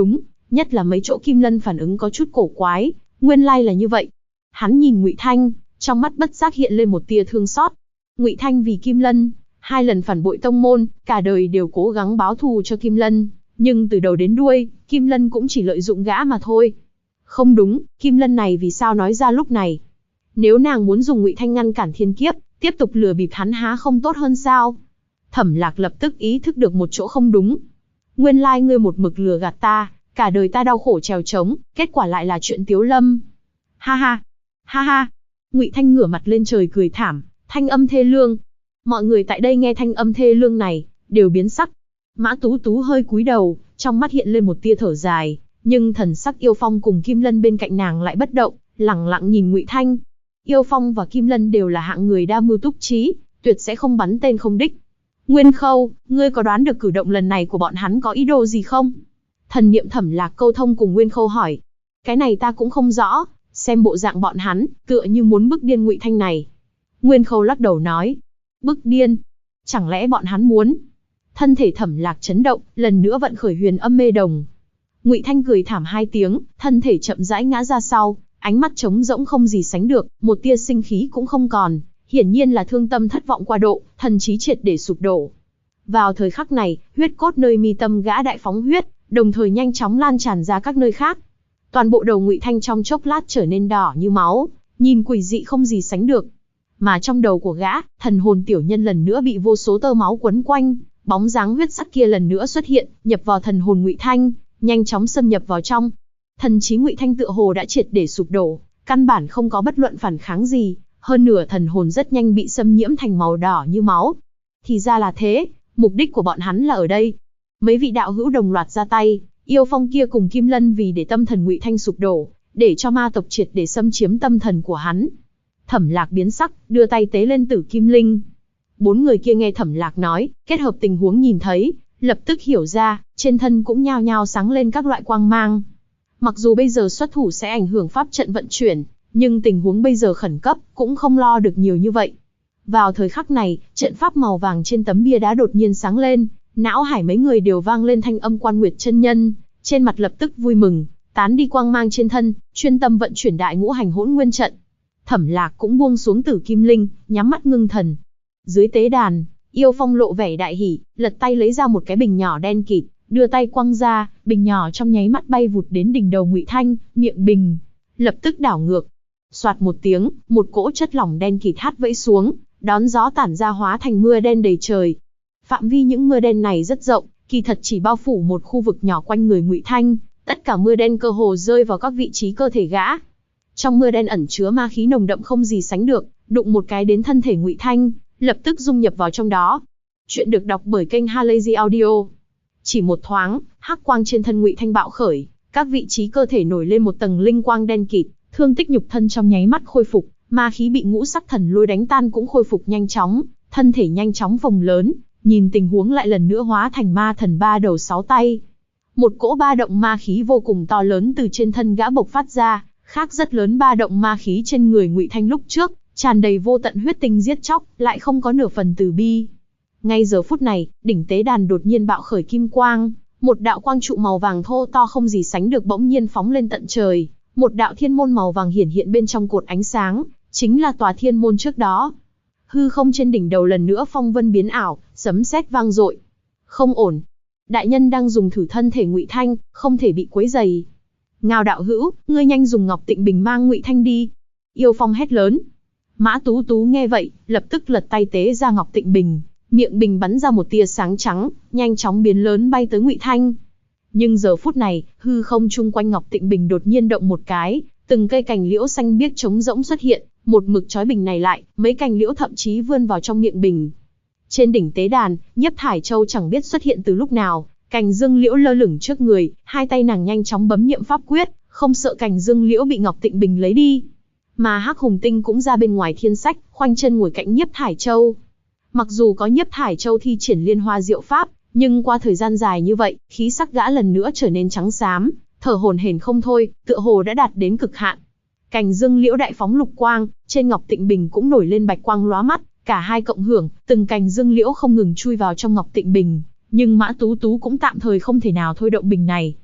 S1: Nhất là mấy chỗ Kim Lân phản ứng có chút cổ quái, nguyên lai là như vậy. Hắn nhìn Ngụy Thanh, trong mắt bất giác hiện lên một tia thương xót. Ngụy Thanh vì Kim Lân, 2 lần phản bội tông môn, cả đời đều cố gắng báo thù cho Kim Lân, nhưng từ đầu đến đuôi, Kim Lân cũng chỉ lợi dụng gã mà thôi. Không đúng, Kim Lân này vì sao nói ra lúc này? Nếu nàng muốn dùng Ngụy Thanh ngăn cản thiên kiếp, tiếp tục lừa bịp hắn há không tốt hơn sao? Thẩm Lạc lập tức ý thức được một chỗ không đúng. Nguyên lai ngươi một mực lừa gạt ta, cả đời ta đau khổ trèo trống, kết quả lại là chuyện Tiếu Lâm. Ha ha, ha ha. Ngụy Thanh ngửa mặt lên trời cười thảm, thanh âm thê lương. Mọi người tại đây nghe thanh âm thê lương này, đều biến sắc. Mã Tú Tú hơi cúi đầu, trong mắt hiện lên một tia thở dài, nhưng thần sắc Yêu Phong cùng Kim Lân bên cạnh nàng lại bất động, lẳng lặng nhìn Ngụy Thanh. Yêu Phong và Kim Lân đều là hạng người đa mưu túc trí, tuyệt sẽ không bắn tên không đích. Nguyên Khâu, ngươi có đoán được cử động lần này của bọn hắn có ý đồ gì không? Thần niệm Thẩm Lạc câu thông cùng Nguyên Khâu hỏi. Cái này ta cũng không rõ, xem bộ dạng bọn hắn, tựa như muốn bức điên Ngụy Thanh này. Nguyên Khâu lắc đầu nói. Bức điên? Chẳng lẽ bọn hắn muốn? Thân thể Thẩm Lạc chấn động, lần nữa vận khởi huyền âm mê đồng. Ngụy Thanh cười thảm 2 tiếng, thân thể chậm rãi ngã ra sau, ánh mắt trống rỗng không gì sánh được, một tia sinh khí cũng không còn, hiển nhiên là thương tâm thất vọng qua độ, thần trí triệt để sụp đổ. Vào thời khắc này, huyết cốt nơi mi tâm gã đại phóng huyết, đồng thời nhanh chóng lan tràn ra các nơi khác. Toàn bộ đầu Ngụy Thanh trong chốc lát trở nên đỏ như máu, nhìn quỷ dị không gì sánh được. Mà trong đầu của gã, thần hồn tiểu nhân lần nữa bị vô số tơ máu quấn quanh, bóng dáng huyết sắc kia lần nữa xuất hiện, nhập vào thần hồn Ngụy Thanh, nhanh chóng xâm nhập vào trong. Thần trí Ngụy Thanh tựa hồ đã triệt để sụp đổ, căn bản không có bất luận phản kháng gì, hơn nửa thần hồn rất nhanh bị xâm nhiễm thành màu đỏ như máu. Thì ra là thế, mục đích của bọn hắn là ở đây. Mấy vị đạo hữu đồng loạt ra tay, Yêu Phong kia cùng Kim Lân vì để tâm thần Ngụy Thanh sụp đổ, để cho ma tộc triệt để xâm chiếm tâm thần của hắn. Thẩm Lạc biến sắc, đưa tay tế lên Tử Kim Linh. 4 người kia nghe Thẩm Lạc nói, kết hợp tình huống nhìn thấy, lập tức hiểu ra, trên thân cũng nhao nhao sáng lên các loại quang mang. Mặc dù bây giờ xuất thủ sẽ ảnh hưởng pháp trận vận chuyển, nhưng tình huống bây giờ khẩn cấp, cũng không lo được nhiều như vậy. Vào thời khắc này, trận pháp màu vàng trên tấm bia đá đột nhiên sáng lên, não hải mấy người đều vang lên thanh âm Quan Nguyệt chân nhân, trên mặt lập tức vui mừng, tán đi quang mang trên thân, chuyên tâm vận chuyển đại ngũ hành hỗn nguyên trận. Thẩm Lạc cũng buông xuống Tử Kim Linh, nhắm mắt ngưng thần. Dưới tế đàn, Yêu Phong lộ vẻ đại hỉ, lật tay lấy ra một cái bình nhỏ đen kịt, đưa tay quăng ra, bình nhỏ trong nháy mắt bay vụt đến đỉnh đầu Ngụy Thanh, miệng bình lập tức đảo ngược. Soạt một tiếng, một cỗ chất lỏng đen kịt hắt vẫy xuống, đón gió tản ra hóa thành mưa đen đầy trời. Phạm vi những mưa đen này rất rộng, kỳ thật chỉ bao phủ một khu vực nhỏ quanh người Ngụy Thanh, tất cả mưa đen cơ hồ rơi vào các vị trí cơ thể gã. Trong mưa đen ẩn chứa ma khí nồng đậm không gì sánh được, đụng một cái đến thân thể Ngụy Thanh, lập tức dung nhập vào trong đó. Chuyện được đọc bởi kênh Halazy Audio. Chỉ một thoáng, hắc quang trên thân Ngụy Thanh bạo khởi, các vị trí cơ thể nổi lên một tầng linh quang đen kịt, thương tích nhục thân trong nháy mắt khôi phục, ma khí bị ngũ sắc thần lôi đánh tan cũng khôi phục nhanh chóng, thân thể nhanh chóng phồng lớn, nhìn tình huống lại lần nữa hóa thành ma thần 3 đầu 6 tay. Một cỗ ba động ma khí vô cùng to lớn từ trên thân gã bộc phát ra, khác rất lớn ba động ma khí trên người Ngụy Thanh lúc trước, tràn đầy vô tận huyết tinh giết chóc, lại không có nửa phần từ bi. Ngay giờ phút này, đỉnh tế đàn đột nhiên bạo khởi kim quang, một đạo quang trụ màu vàng thô to không gì sánh được bỗng nhiên phóng lên tận trời, một đạo thiên môn màu vàng hiển hiện bên trong cột ánh sáng, chính là tòa thiên môn trước đó. Hư không trên đỉnh đầu lần nữa phong vân biến ảo, sấm sét vang dội. Không ổn. Đại nhân đang dùng thử thân thể Ngụy Thanh, không thể bị quấy rầy. Ngao đạo hữu, ngươi nhanh dùng Ngọc Tịnh Bình mang Ngụy Thanh đi. Yêu Phong hét lớn. Mã Tú Tú nghe vậy, lập tức lật tay tế ra Ngọc Tịnh Bình, miệng bình bắn ra một tia sáng trắng, nhanh chóng biến lớn bay tới Ngụy Thanh. Nhưng giờ phút này, hư không chung quanh Ngọc Tịnh Bình đột nhiên động một cái, từng cây cành liễu xanh biếc trống rỗng xuất hiện, một mực trói bình này lại, mấy cành liễu thậm chí vươn vào trong miệng bình. Trên đỉnh tế đàn, Nhiếp Thải Châu chẳng biết xuất hiện từ lúc nào, cành dương liễu lơ lửng trước người, hai tay nàng nhanh chóng bấm niệm pháp quyết, không sợ cành dương liễu bị Ngọc Tịnh Bình lấy đi. Mà Hắc Hùng Tinh cũng ra bên ngoài thiên sách, khoanh chân ngồi cạnh Nhiếp Thải Châu. Mặc dù có Nhiếp Thải Châu thi triển liên hoa diệu pháp, nhưng qua thời gian dài như vậy, khí sắc gã lần nữa trở nên trắng xám, thở hổn hển không thôi, tựa hồ đã đạt đến cực hạn. Cành dương liễu đại phóng lục quang, trên Ngọc Tịnh Bình cũng nổi lên bạch quang lóa mắt, cả hai cộng hưởng, từng cành dương liễu không ngừng chui vào trong Ngọc Tịnh Bình, nhưng Mã Tú Tú cũng tạm thời không thể nào thôi động bình này.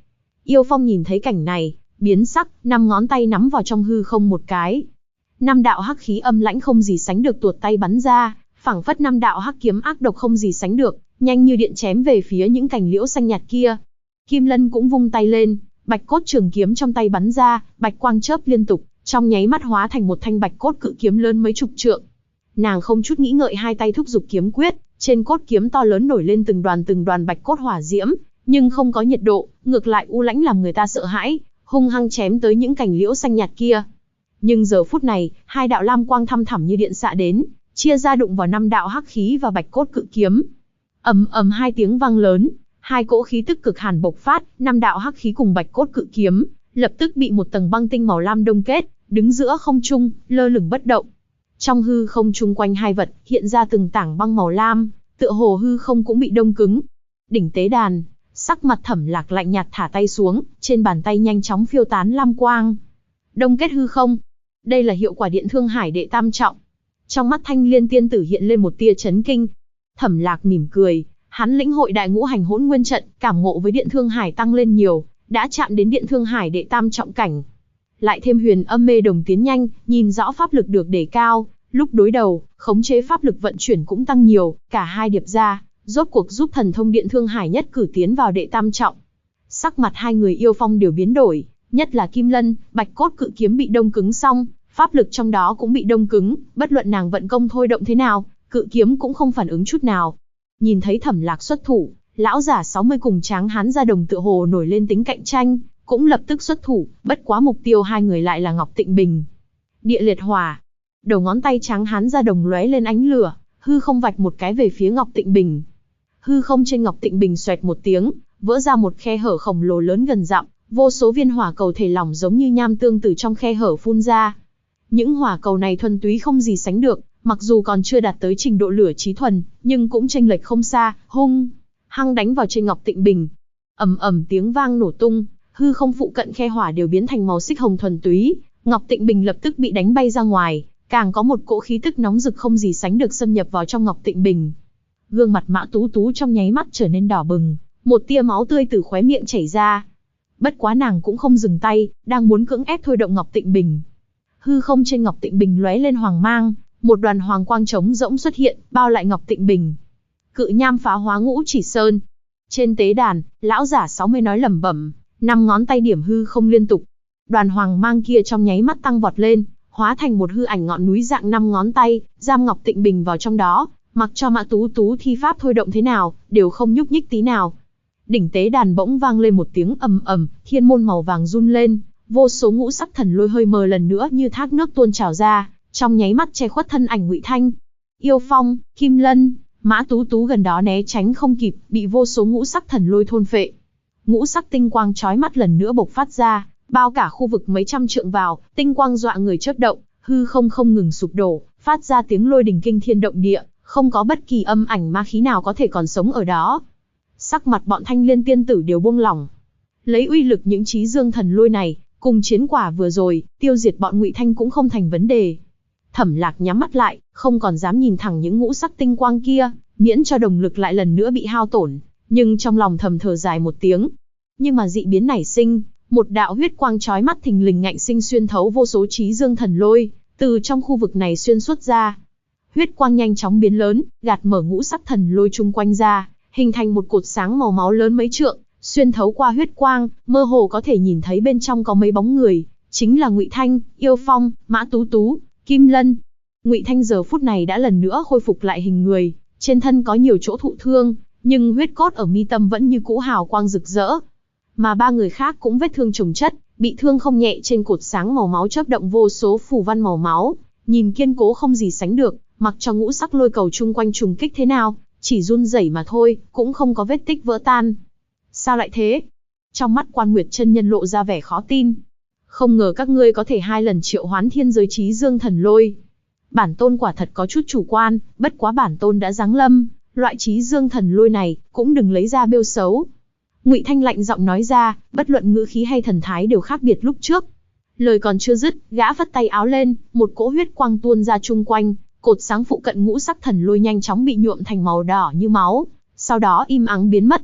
S1: Yêu Phong nhìn thấy cảnh này, biến sắc, 5 ngón tay nắm vào trong hư không một cái. 5 đạo hắc khí âm lãnh không gì sánh được tuột tay bắn ra, phảng phất 5 đạo hắc kiếm ác độc không gì sánh được, nhanh như điện chém về phía những cành liễu xanh nhạt kia. Kim Lân cũng vung tay lên, bạch cốt trường kiếm trong tay bắn ra, bạch quang chớp liên tục, trong nháy mắt hóa thành một thanh bạch cốt cự kiếm lớn mấy chục trượng. Nàng không chút nghĩ ngợi hai tay thúc giục kiếm quyết, trên cốt kiếm to lớn nổi lên từng đoàn bạch cốt hỏa diễm, nhưng không có nhiệt độ, ngược lại u lãnh làm người ta sợ hãi, hung hăng chém tới những cành liễu xanh nhạt kia. Nhưng giờ phút này, hai đạo lam quang thăm thẳm như điện xạ đến, chia ra đụng vào 5 đạo hắc khí và bạch cốt cự kiếm. Ầm ầm hai tiếng vang lớn, hai cỗ khí tức cực hàn bộc phát, 5 đạo hắc khí cùng bạch cốt cự kiếm, lập tức bị một tầng băng tinh màu lam đông kết, đứng giữa không trung, lơ lửng bất động. Trong hư không chung quanh hai vật, hiện ra từng tảng băng màu lam, tựa hồ hư không cũng bị đông cứng. Đỉnh tế đàn, sắc mặt Thẩm Lạc lạnh nhạt thả tay xuống, trên bàn tay nhanh chóng phiêu tán lam quang. Đông kết hư không. Đây là hiệu quả Điện Thương Hải đệ tam trọng. Trong mắt Thanh Liên tiên tử hiện lên một tia chấn kinh. Thẩm Lạc mỉm cười, hắn lĩnh hội Đại Ngũ Hành Hỗn Nguyên trận, cảm ngộ với Điện Thương Hải tăng lên nhiều, đã chạm đến Điện Thương Hải đệ tam trọng cảnh. Lại thêm Huyền Âm Mê Đồng tiến nhanh, nhìn rõ pháp lực được đề cao, lúc đối đầu, khống chế pháp lực vận chuyển cũng tăng nhiều, cả hai điệp ra, rốt cuộc giúp thần thông Điện Thương Hải nhất cử tiến vào đệ tam trọng. Sắc mặt hai người Yêu Phong đều biến đổi, nhất là Kim Lân, bạch cốt cự kiếm bị đông cứng xong, pháp lực trong đó cũng bị đông cứng, bất luận nàng vận công thôi động thế nào, cự kiếm cũng không phản ứng chút nào. Nhìn thấy Thẩm Lạc xuất thủ, lão giả 60 cùng tráng hán da đồng tựa hồ nổi lên tính cạnh tranh, cũng lập tức xuất thủ, bất quá mục tiêu hai người lại là Ngọc Tịnh Bình. Địa liệt hỏa, đầu ngón tay tráng hán da đồng lóe lên ánh lửa, hư không vạch một cái về phía Ngọc Tịnh Bình. Hư không trên Ngọc Tịnh Bình xoẹt một tiếng, vỡ ra một khe hở khổng lồ lớn gần dặm, vô số viên hỏa cầu thể lỏng giống như nham tương từ trong khe hở phun ra. Những hỏa cầu này thuần túy không gì sánh được, mặc dù còn chưa đạt tới trình độ lửa chí thuần, nhưng cũng chênh lệch không xa, hung hăng đánh vào trên Ngọc Tịnh Bình. Ầm ầm tiếng vang nổ tung, hư không phụ cận khe hỏa đều biến thành màu xích hồng thuần túy, Ngọc Tịnh Bình lập tức bị đánh bay ra ngoài, càng có một cỗ khí tức nóng rực không gì sánh được xâm nhập vào trong Ngọc Tịnh Bình. Gương mặt Mã Tú Tú trong nháy mắt trở nên đỏ bừng, một tia máu tươi từ khóe miệng chảy ra. Bất quá nàng cũng không dừng tay, đang muốn cưỡng ép thôi động Ngọc Tịnh Bình. Hư không trên Ngọc Tịnh Bình lóe lên hoàng mang, một đoàn hoàng quang trống rỗng xuất hiện, bao lại Ngọc Tịnh Bình. Cự nham phá hóa ngũ chỉ sơn. Trên tế đàn, lão giả 60 nói lẩm bẩm, 5 ngón tay điểm hư không liên tục. Đoàn hoàng mang kia trong nháy mắt tăng vọt lên, hóa thành một hư ảnh ngọn núi dạng 5 ngón tay, giam Ngọc Tịnh Bình vào trong đó, mặc cho Mã Tú Tú thi pháp thôi động thế nào, đều không nhúc nhích tí nào. Đỉnh tế đàn bỗng vang lên một tiếng ầm ầm, thiên môn màu vàng run lên, vô số ngũ sắc thần lôi hơi mờ lần nữa như thác nước tuôn trào ra, trong nháy mắt che khuất thân ảnh Ngụy Thanh. Yêu Phong, Kim Lân, Mã Tú Tú gần đó né tránh không kịp, bị vô số ngũ sắc thần lôi thôn phệ. Ngũ sắc tinh quang chói mắt lần nữa bộc phát ra, bao cả khu vực mấy trăm trượng vào, tinh quang dọa người chớp động, hư không không ngừng sụp đổ, phát ra tiếng lôi đình kinh thiên động địa, không có bất kỳ âm ảnh ma khí nào có thể còn sống ở đó. Sắc mặt bọn Thanh Liên tiên tử đều buông lỏng. Lấy uy lực những chí dương thần lôi này, cùng chiến quả vừa rồi, tiêu diệt bọn Ngụy Thanh cũng không thành vấn đề. Thẩm Lạc nhắm mắt lại, không còn dám nhìn thẳng những ngũ sắc tinh quang kia, miễn cho đồng lực lại lần nữa bị hao tổn, nhưng trong lòng thầm thở dài một tiếng. Nhưng mà dị biến nảy sinh, một đạo huyết quang chói mắt thình lình ngạnh sinh xuyên thấu vô số chí dương thần lôi, từ trong khu vực này xuyên suốt ra. Huyết quang nhanh chóng biến lớn, gạt mở ngũ sắc thần lôi chung quanh ra, hình thành một cột sáng màu máu lớn mấy trượng, xuyên thấu qua huyết quang, mơ hồ có thể nhìn thấy bên trong có mấy bóng người, chính là Ngụy Thanh, Yêu Phong, Mã Tú Tú, Kim Lân. Ngụy Thanh giờ phút này đã lần nữa khôi phục lại hình người, trên thân có nhiều chỗ thụ thương, nhưng huyết cốt ở mi tâm vẫn như cũ hào quang rực rỡ. Mà ba người khác cũng vết thương chồng chất, bị thương không nhẹ, trên cột sáng màu máu chớp động vô số phù văn màu máu, nhìn kiên cố không gì sánh được, mặc cho ngũ sắc lôi cầu chung quanh trùng kích thế nào, chỉ run rẩy mà thôi, cũng không có vết tích vỡ tan. Sao lại thế? Trong mắt Quan Nguyệt chân nhân lộ ra vẻ khó tin. Không ngờ các ngươi có thể 2 lần triệu hoán thiên giới chí dương thần lôi. Bản tôn quả thật có chút chủ quan, bất quá bản tôn đã giáng lâm, loại chí dương thần lôi này cũng đừng lấy ra bêu xấu. Ngụy Thanh lạnh giọng nói ra, bất luận ngữ khí hay thần thái đều khác biệt lúc trước. Lời còn chưa dứt, gã phất tay áo lên, một cỗ huyết quang tuôn ra chung quanh, cột sáng phụ cận ngũ sắc thần lôi nhanh chóng bị nhuộm thành màu đỏ như máu, sau đó im ắng biến mất.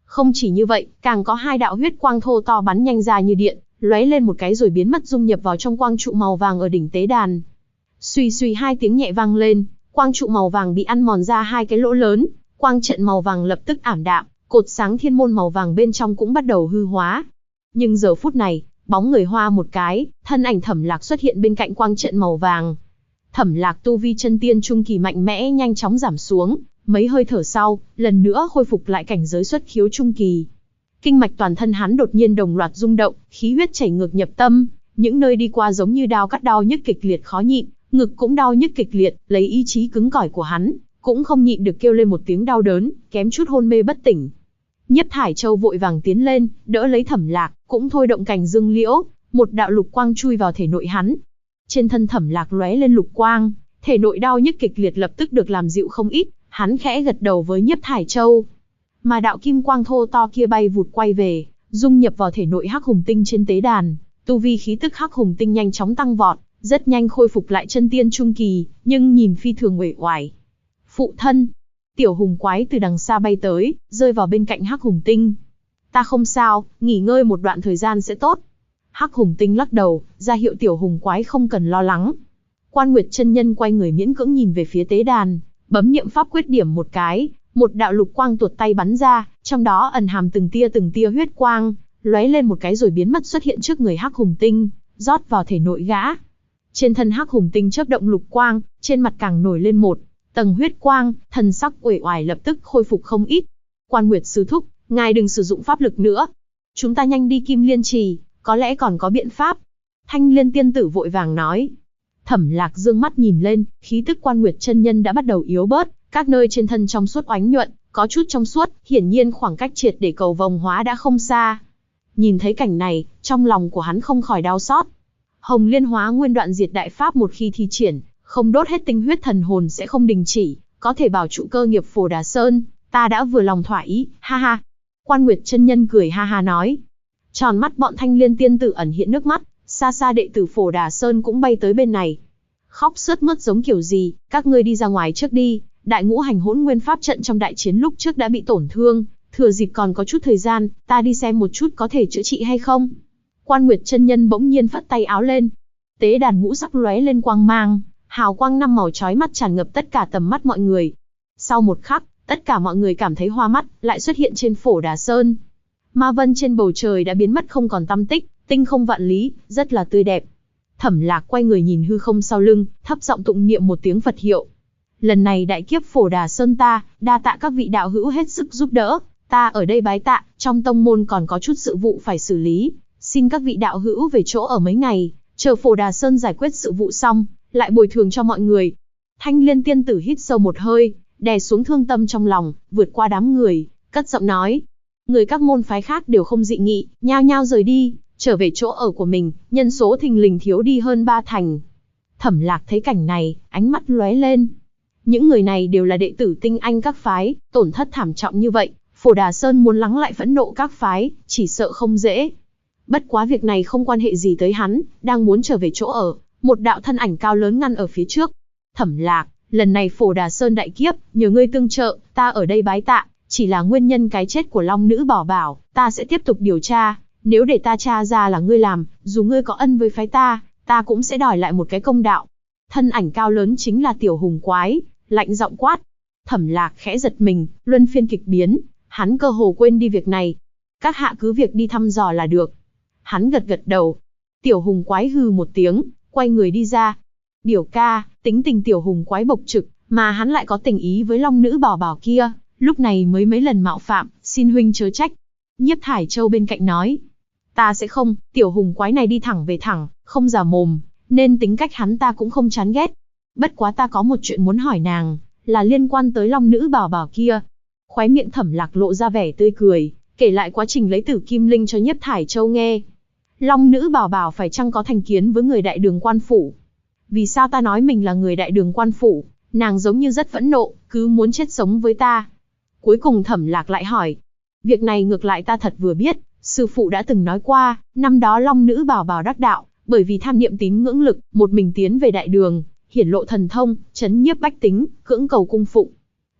S1: Không chỉ như vậy, càng có hai đạo huyết quang thô to bắn nhanh ra như điện, lóe lên một cái rồi biến mất dung nhập vào trong quang trụ màu vàng ở đỉnh tế đàn. Xuy xuy hai tiếng nhẹ vang lên, quang trụ màu vàng bị ăn mòn ra hai cái lỗ lớn, quang trận màu vàng lập tức ảm đạm, cột sáng thiên môn màu vàng bên trong cũng bắt đầu hư hóa. Nhưng giờ phút này, bóng người hoa một cái, thân ảnh Thẩm Lạc xuất hiện bên cạnh quang trận màu vàng. Thẩm Lạc tu vi chân tiên trung kỳ mạnh mẽ nhanh chóng giảm xuống, mấy hơi thở sau, lần nữa khôi phục lại cảnh giới xuất khiếu trung kỳ. Kinh mạch toàn thân hắn đột nhiên đồng loạt rung động, khí huyết chảy ngược nhập tâm, những nơi đi qua giống như đao cắt đau nhức kịch liệt khó nhịn, ngực cũng đau nhức kịch liệt, lấy ý chí cứng cỏi của hắn, cũng không nhịn được kêu lên một tiếng đau đớn, kém chút hôn mê bất tỉnh. Nhiếp Thải Châu vội vàng tiến lên, đỡ lấy Thẩm Lạc, cũng thôi động cành dương liễu, một đạo lục quang chui vào thể nội hắn. Trên thân Thẩm Lạc lóe lên lục quang, thể nội đau nhức kịch liệt lập tức được làm dịu không ít, hắn khẽ gật đầu với Nhiếp Thải Châu. Mà đạo kim quang thô to kia bay vụt quay về, dung nhập vào thể nội Hắc Hùng Tinh trên tế đàn, tu vi khí tức Hắc Hùng Tinh nhanh chóng tăng vọt, rất nhanh khôi phục lại chân tiên trung kỳ, nhưng nhìn phi thường uể oải. Phụ thân, Tiểu Hùng Quái từ đằng xa bay tới, rơi vào bên cạnh Hắc Hùng Tinh. Ta không sao, nghỉ ngơi một đoạn thời gian sẽ tốt. Hắc Hùng Tinh lắc đầu, ra hiệu Tiểu Hùng Quái không cần lo lắng. Quan Nguyệt chân nhân quay người miễn cưỡng nhìn về phía tế đàn, bấm niệm pháp quyết điểm một cái, một đạo lục quang tuột tay bắn ra, trong đó ẩn hàm từng tia huyết quang, lóe lên một cái rồi biến mất xuất hiện trước người Hắc Hùng Tinh, rót vào thể nội gã. Trên thân Hắc Hùng Tinh chớp động lục quang, trên mặt càng nổi lên một tầng huyết quang, thần sắc uể oải lập tức khôi phục không ít. Quan Nguyệt sư thúc, ngài đừng sử dụng pháp lực nữa. Chúng ta nhanh đi Kim Liên Trì, có lẽ còn có biện pháp. Thanh Liên tiên tử vội vàng nói. Thẩm Lạc dương mắt nhìn lên, khí tức Quan Nguyệt chân nhân đã bắt đầu yếu bớt, các nơi trên thân trong suốt oánh nhuận, có chút trong suốt, hiển nhiên khoảng cách triệt để cầu vồng hóa đã không xa. Nhìn thấy cảnh này, trong lòng của hắn không khỏi đau xót. Hồng Liên Hóa Nguyên Đoạn Diệt Đại Pháp một khi thi triển, không đốt hết tinh huyết thần hồn sẽ không đình chỉ, có thể bảo trụ cơ nghiệp Phổ Đà Sơn, ta đã vừa lòng thỏa ý, ha ha. Quan Nguyệt chân nhân cười ha ha nói. Tròn mắt bọn Thanh Liên tiên tử ẩn hiện nước mắt, xa xa đệ tử Phổ Đà Sơn cũng bay tới bên này. Khóc sướt mướt giống kiểu gì, các ngươi đi ra ngoài trước đi, Đại Ngũ Hành Hỗn Nguyên Pháp trận trong đại chiến lúc trước đã bị tổn thương, thừa dịp còn có chút thời gian, ta đi xem một chút có thể chữa trị hay không. Quan Nguyệt chân nhân bỗng nhiên phất tay áo lên. Tế đàn ngũ sắc lóe lên quang mang, hào quang năm màu chói mắt tràn ngập tất cả tầm mắt mọi người. Sau một khắc, tất cả mọi người cảm thấy hoa mắt, lại xuất hiện trên Phổ Đà Sơn. Ma vân trên bầu trời đã biến mất không còn tăm tích, tinh không vạn lý, rất là tươi đẹp. Thẩm Lạc quay người nhìn hư không sau lưng, thấp giọng tụng niệm một tiếng Phật hiệu. Lần này đại kiếp Phổ Đà Sơn ta, đa tạ các vị đạo hữu hết sức giúp đỡ, ta ở đây bái tạ, trong tông môn còn có chút sự vụ phải xử lý, xin các vị đạo hữu về chỗ ở mấy ngày, chờ Phổ Đà Sơn giải quyết sự vụ xong, lại bồi thường cho mọi người. Thanh Liên tiên tử hít sâu một hơi, đè xuống thương tâm trong lòng, vượt qua đám người, cất giọng nói. Người các môn phái khác đều không dị nghị, nhao nhao rời đi, trở về chỗ ở của mình, nhân số thình lình thiếu đi hơn 3 thành. Thẩm Lạc thấy cảnh này, ánh mắt lóe lên. Những người này đều là đệ tử tinh anh các phái, tổn thất thảm trọng như vậy, Phổ Đà Sơn muốn lắng lại phẫn nộ các phái, chỉ sợ không dễ. Bất quá việc này không quan hệ gì tới hắn, đang muốn trở về chỗ ở, một đạo thân ảnh cao lớn ngăn ở phía trước. Thẩm Lạc, lần này Phổ Đà Sơn đại kiếp, nhờ ngươi tương trợ, ta ở đây bái tạ, chỉ là nguyên nhân cái chết của Long Nữ Bảo Bảo, ta sẽ tiếp tục điều tra, nếu để ta tra ra là ngươi làm, dù ngươi có ân với phái ta cũng sẽ đòi lại một cái công đạo. Thân ảnh cao lớn chính là Tiểu Hùng Quái, lạnh giọng quát. Thẩm Lạc khẽ giật mình, luân phiên kịch biến, hắn cơ hồ quên đi việc này. Các hạ cứ việc đi thăm dò là được. Hắn gật gật đầu. Tiểu Hùng Quái hừ một tiếng, quay người đi ra. Biểu ca, tính tình Tiểu Hùng Quái bộc trực, mà hắn lại có tình ý với Long Nữ Bảo Bảo kia, lúc này mới mấy lần mạo phạm, xin huynh chớ trách. Nhiếp Thải Châu bên cạnh nói. Ta sẽ không, Tiểu Hùng Quái này đi thẳng về thẳng, không giả mồm, nên tính cách hắn ta cũng không chán ghét. Bất quá ta có một chuyện muốn hỏi nàng, là liên quan tới Long Nữ Bảo Bảo kia. Khóe miệng Thẩm Lạc lộ ra vẻ tươi cười, kể lại quá trình lấy Tử Kim Linh cho Nhiếp Thải Châu nghe. Long Nữ Bảo Bảo phải chăng có thành kiến với người Đại Đường Quan Phủ? Vì sao ta nói mình là người Đại Đường Quan Phủ? Nàng giống như rất phẫn nộ, cứ muốn chết sống với ta. Cuối cùng Thẩm Lạc lại hỏi. Việc này ngược lại ta thật vừa biết, sư phụ đã từng nói qua, năm đó Long Nữ Bảo Bảo đắc đạo, bởi vì tham niệm tín ngưỡng lực, một mình tiến về Đại Đường, hiển lộ thần thông, trấn nhiếp bách tính, cưỡng cầu cung phụng.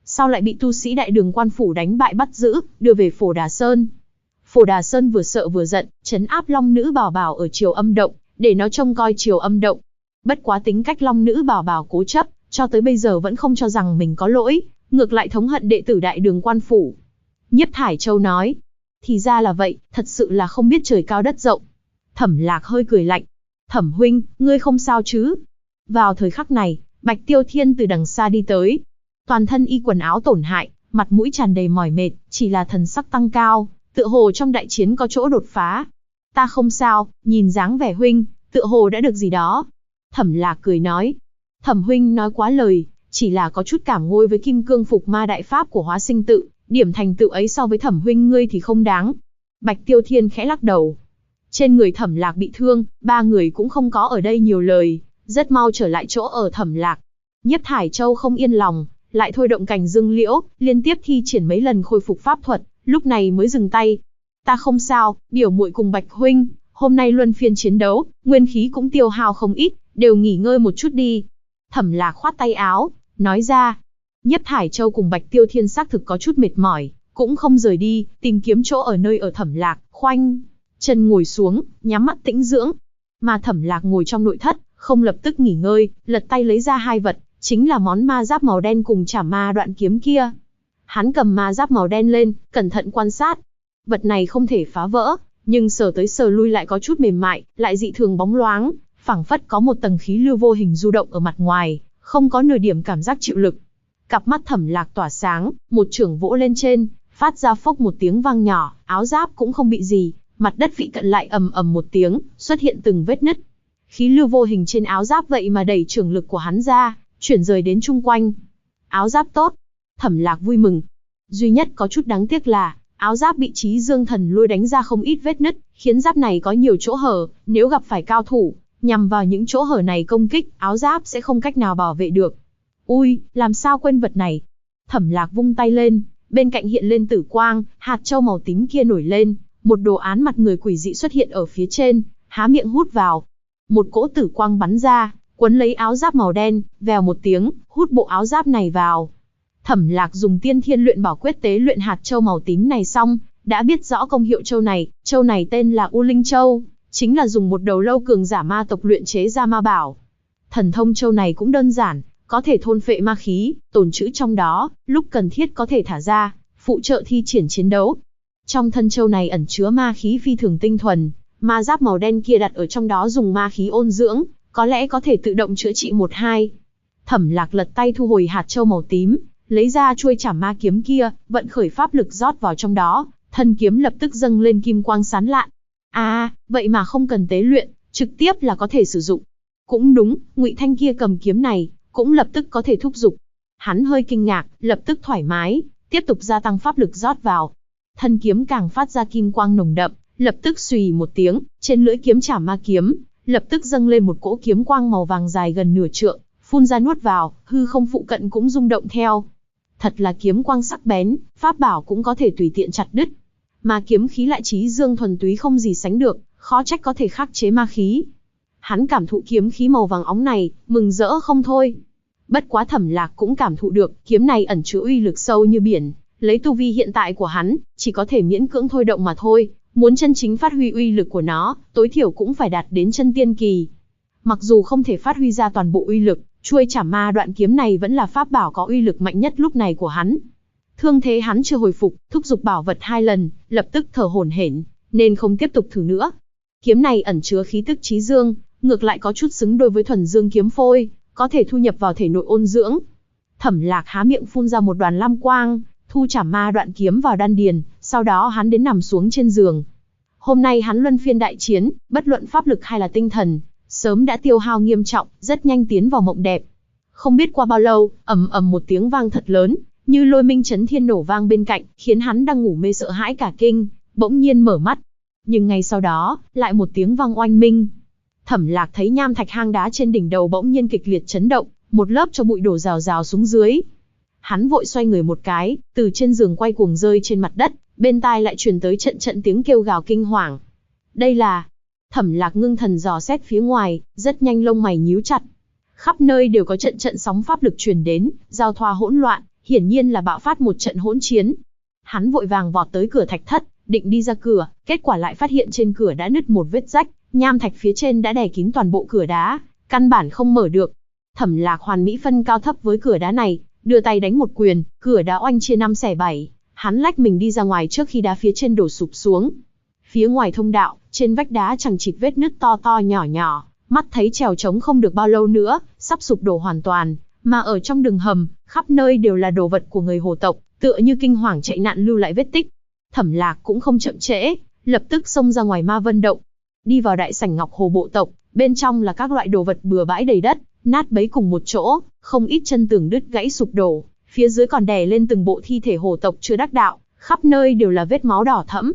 S1: Sao lại bị tu sĩ Đại Đường Quan phủ đánh bại bắt giữ, đưa về Phổ Đà Sơn? Phổ Đà Sơn vừa sợ vừa giận, trấn áp Long Nữ Bảo Bảo ở Triều Âm Động, để nó trông coi Triều Âm Động. Bất quá tính cách Long Nữ Bảo Bảo cố chấp, cho tới bây giờ vẫn không cho rằng mình có lỗi, ngược lại thống hận đệ tử Đại Đường Quan phủ. Nhiếp Thải Châu nói, thì ra là vậy, thật sự là không biết trời cao đất rộng. Thẩm Lạc hơi cười lạnh, Thẩm huynh, ngươi không sao chứ? Vào thời khắc này, Bạch Tiêu Thiên từ đằng xa đi tới. Toàn thân y quần áo tổn hại, mặt mũi tràn đầy mỏi mệt, chỉ là thần sắc tăng cao, tựa hồ trong đại chiến có chỗ đột phá. Ta không sao, nhìn dáng vẻ huynh, tựa hồ đã được gì đó. Thẩm Lạc cười nói, Thẩm huynh nói quá lời, chỉ là có chút cảm ngôi với Kim Cương Phục Ma Đại Pháp của Hóa Sinh Tự, điểm thành tựu ấy so với Thẩm huynh ngươi thì không đáng. Bạch Tiêu Thiên khẽ lắc đầu. Trên người Thẩm Lạc bị thương, ba người cũng không có ở đây nhiều lời, rất mau trở lại chỗ ở Thẩm Lạc. Nhiếp Thải Châu không yên lòng, lại thôi động cành dương liễu, liên tiếp thi triển mấy lần khôi phục pháp thuật, lúc này mới dừng tay. Ta không sao, biểu muội cùng Bạch huynh, hôm nay luân phiên chiến đấu, nguyên khí cũng tiêu hao không ít, đều nghỉ ngơi một chút đi. Thẩm Lạc khoát tay áo, nói ra. Nhiếp Thải Châu cùng Bạch Tiêu Thiên xác thực có chút mệt mỏi, cũng không rời đi, tìm kiếm chỗ ở nơi ở Thẩm Lạc, khoanh chân ngồi xuống, nhắm mắt tĩnh dưỡng. Mà Thẩm Lạc ngồi trong nội thất, không lập tức nghỉ ngơi, lật tay lấy ra hai vật, chính là món ma giáp màu đen cùng Trảm Ma Đoạn kiếm kia. Hắn cầm ma giáp màu đen lên, cẩn thận quan sát. Vật này không thể phá vỡ, nhưng sờ tới sờ lui lại có chút mềm mại, lại dị thường bóng loáng, phảng phất có một tầng khí lưu vô hình du động ở mặt ngoài, không có nửa điểm cảm giác chịu lực. Cặp mắt Thẩm Lạc tỏa sáng, một chưởng vỗ lên trên, phát ra phốc một tiếng vang nhỏ, áo giáp cũng không bị gì, mặt đất vị cận lại ầm ầm một tiếng, xuất hiện từng vết nứt. Khí lưu vô hình trên áo giáp vậy mà đẩy chưởng lực của hắn ra, chuyển rời đến chung quanh. Áo giáp tốt. Thẩm Lạc vui mừng. Duy nhất có chút đáng tiếc là, áo giáp bị Chí Dương Thần Lôi đánh ra không ít vết nứt, khiến giáp này có nhiều chỗ hở, nếu gặp phải cao thủ, nhằm vào những chỗ hở này công kích, áo giáp sẽ không cách nào bảo vệ được. Ui, làm sao quên vật này? Thẩm Lạc vung tay lên, bên cạnh hiện lên tử quang, hạt châu màu tím kia nổi lên, một đồ án mặt người quỷ dị xuất hiện ở phía trên, há miệng hút vào. Một cỗ tử quang bắn ra, quấn lấy áo giáp màu đen, vèo một tiếng, hút bộ áo giáp này vào. Thẩm Lạc dùng Tiên Thiên Luyện Bảo Quyết tế luyện hạt châu màu tím này xong, đã biết rõ công hiệu châu này tên là U Linh Châu, chính là dùng một đầu lâu cường giả ma tộc luyện chế ra ma bảo. Thần thông châu này cũng đơn giản, có thể thôn phệ ma khí, tồn trữ trong đó, lúc cần thiết có thể thả ra, phụ trợ thi triển chiến đấu. Trong thân châu này ẩn chứa ma khí phi thường tinh thuần, ma giáp màu đen kia đặt ở trong đó dùng ma khí ôn dưỡng, có lẽ có thể tự động chữa trị 1-2. Thẩm Lạc lật tay thu hồi hạt châu màu tím, lấy ra chuôi Trảm Ma kiếm kia, vận khởi pháp lực rót vào trong đó, thân kiếm lập tức dâng lên kim quang sáng lạn. Vậy mà không cần tế luyện, trực tiếp là có thể sử dụng. Cũng đúng, Ngụy Thanh kia cầm kiếm này, cũng lập tức có thể thúc giục. Hắn hơi kinh ngạc, lập tức thoải mái, tiếp tục gia tăng pháp lực rót vào. Thân kiếm càng phát ra kim quang nồng đậm, lập tức xùy một tiếng, trên lưỡi kiếm Trảm Ma kiếm, lập tức dâng lên một cỗ kiếm quang màu vàng dài gần nửa trượng, phun ra nuốt vào, hư không phụ cận cũng rung động theo. Thật là kiếm quang sắc bén, pháp bảo cũng có thể tùy tiện chặt đứt. Mà kiếm khí lại Chí Dương thuần túy không gì sánh được, khó trách có thể khắc chế ma khí. Hắn cảm thụ kiếm khí màu vàng óng này, mừng rỡ không thôi. Bất quá Thẩm Lạc cũng cảm thụ được, kiếm này ẩn chứa uy lực sâu như biển, lấy tu vi hiện tại của hắn, chỉ có thể miễn cưỡng thôi động mà thôi, muốn chân chính phát huy uy lực của nó, tối thiểu cũng phải đạt đến chân tiên kỳ. Mặc dù không thể phát huy ra toàn bộ uy lực, chuôi Trảm Ma Đoạn kiếm này vẫn là pháp bảo có uy lực mạnh nhất lúc này của hắn. Thương thế hắn chưa hồi phục, thúc giục bảo vật 2 lần, lập tức thở hổn hển, nên không tiếp tục thử nữa. Kiếm này ẩn chứa khí tức chí dương, ngược lại có chút xứng đôi với thuần dương kiếm phôi, có thể thu nhập vào thể nội ôn dưỡng. Thẩm Lạc há miệng phun ra một đoàn lam quang, thu Trảm Ma Đoạn kiếm vào đan điền, sau đó hắn đến nằm xuống trên giường. Hôm nay hắn luân phiên đại chiến, bất luận pháp lực hay là tinh thần, sớm đã tiêu hao nghiêm trọng, rất nhanh tiến vào mộng đẹp. Không biết qua bao lâu, ầm ầm một tiếng vang thật lớn, như lôi minh chấn thiên nổ vang bên cạnh, khiến hắn đang ngủ mê sợ hãi cả kinh, bỗng nhiên mở mắt. Nhưng ngay sau đó, lại một tiếng vang oanh minh. Thẩm Lạc thấy nham thạch hang đá trên đỉnh đầu bỗng nhiên kịch liệt chấn động, một lớp cho bụi đổ rào rào xuống dưới. Hắn vội xoay người một cái, từ trên giường quay cuồng rơi trên mặt đất, bên tai lại truyền tới trận trận tiếng kêu gào kinh hoàng. Đây là... Thẩm Lạc ngưng thần dò xét phía ngoài, rất nhanh lông mày nhíu chặt. Khắp nơi đều có trận trận sóng pháp lực truyền đến, giao thoa hỗn loạn, hiển nhiên là bạo phát một trận hỗn chiến. Hắn vội vàng vọt tới cửa thạch thất, định đi ra cửa, kết quả lại phát hiện trên cửa đã nứt một vết rách, nham thạch phía trên đã đè kín toàn bộ cửa đá, căn bản không mở được. Thẩm Lạc hoàn mỹ phân cao thấp với cửa đá này, đưa tay đánh một quyền, cửa đá oanh chia 5 xẻ 7, hắn lách mình đi ra ngoài trước khi đá phía trên đổ sụp xuống. Phía ngoài thông đạo, trên vách đá chằng chịt vết nứt to to nhỏ nhỏ, mắt thấy trèo trống không được bao lâu nữa, sắp sụp đổ hoàn toàn, mà ở trong đường hầm, khắp nơi đều là đồ vật của người Hồ tộc, tựa như kinh hoàng chạy nạn lưu lại vết tích. Thẩm Lạc cũng không chậm trễ, lập tức xông ra ngoài Ma Vân Động, đi vào đại sảnh Ngọc Hồ bộ tộc, bên trong là các loại đồ vật bừa bãi đầy đất, nát bấy cùng một chỗ, không ít chân tường đứt gãy sụp đổ, phía dưới còn đè lên từng bộ thi thể Hồ tộc chưa đắc đạo, khắp nơi đều là vết máu đỏ thẫm.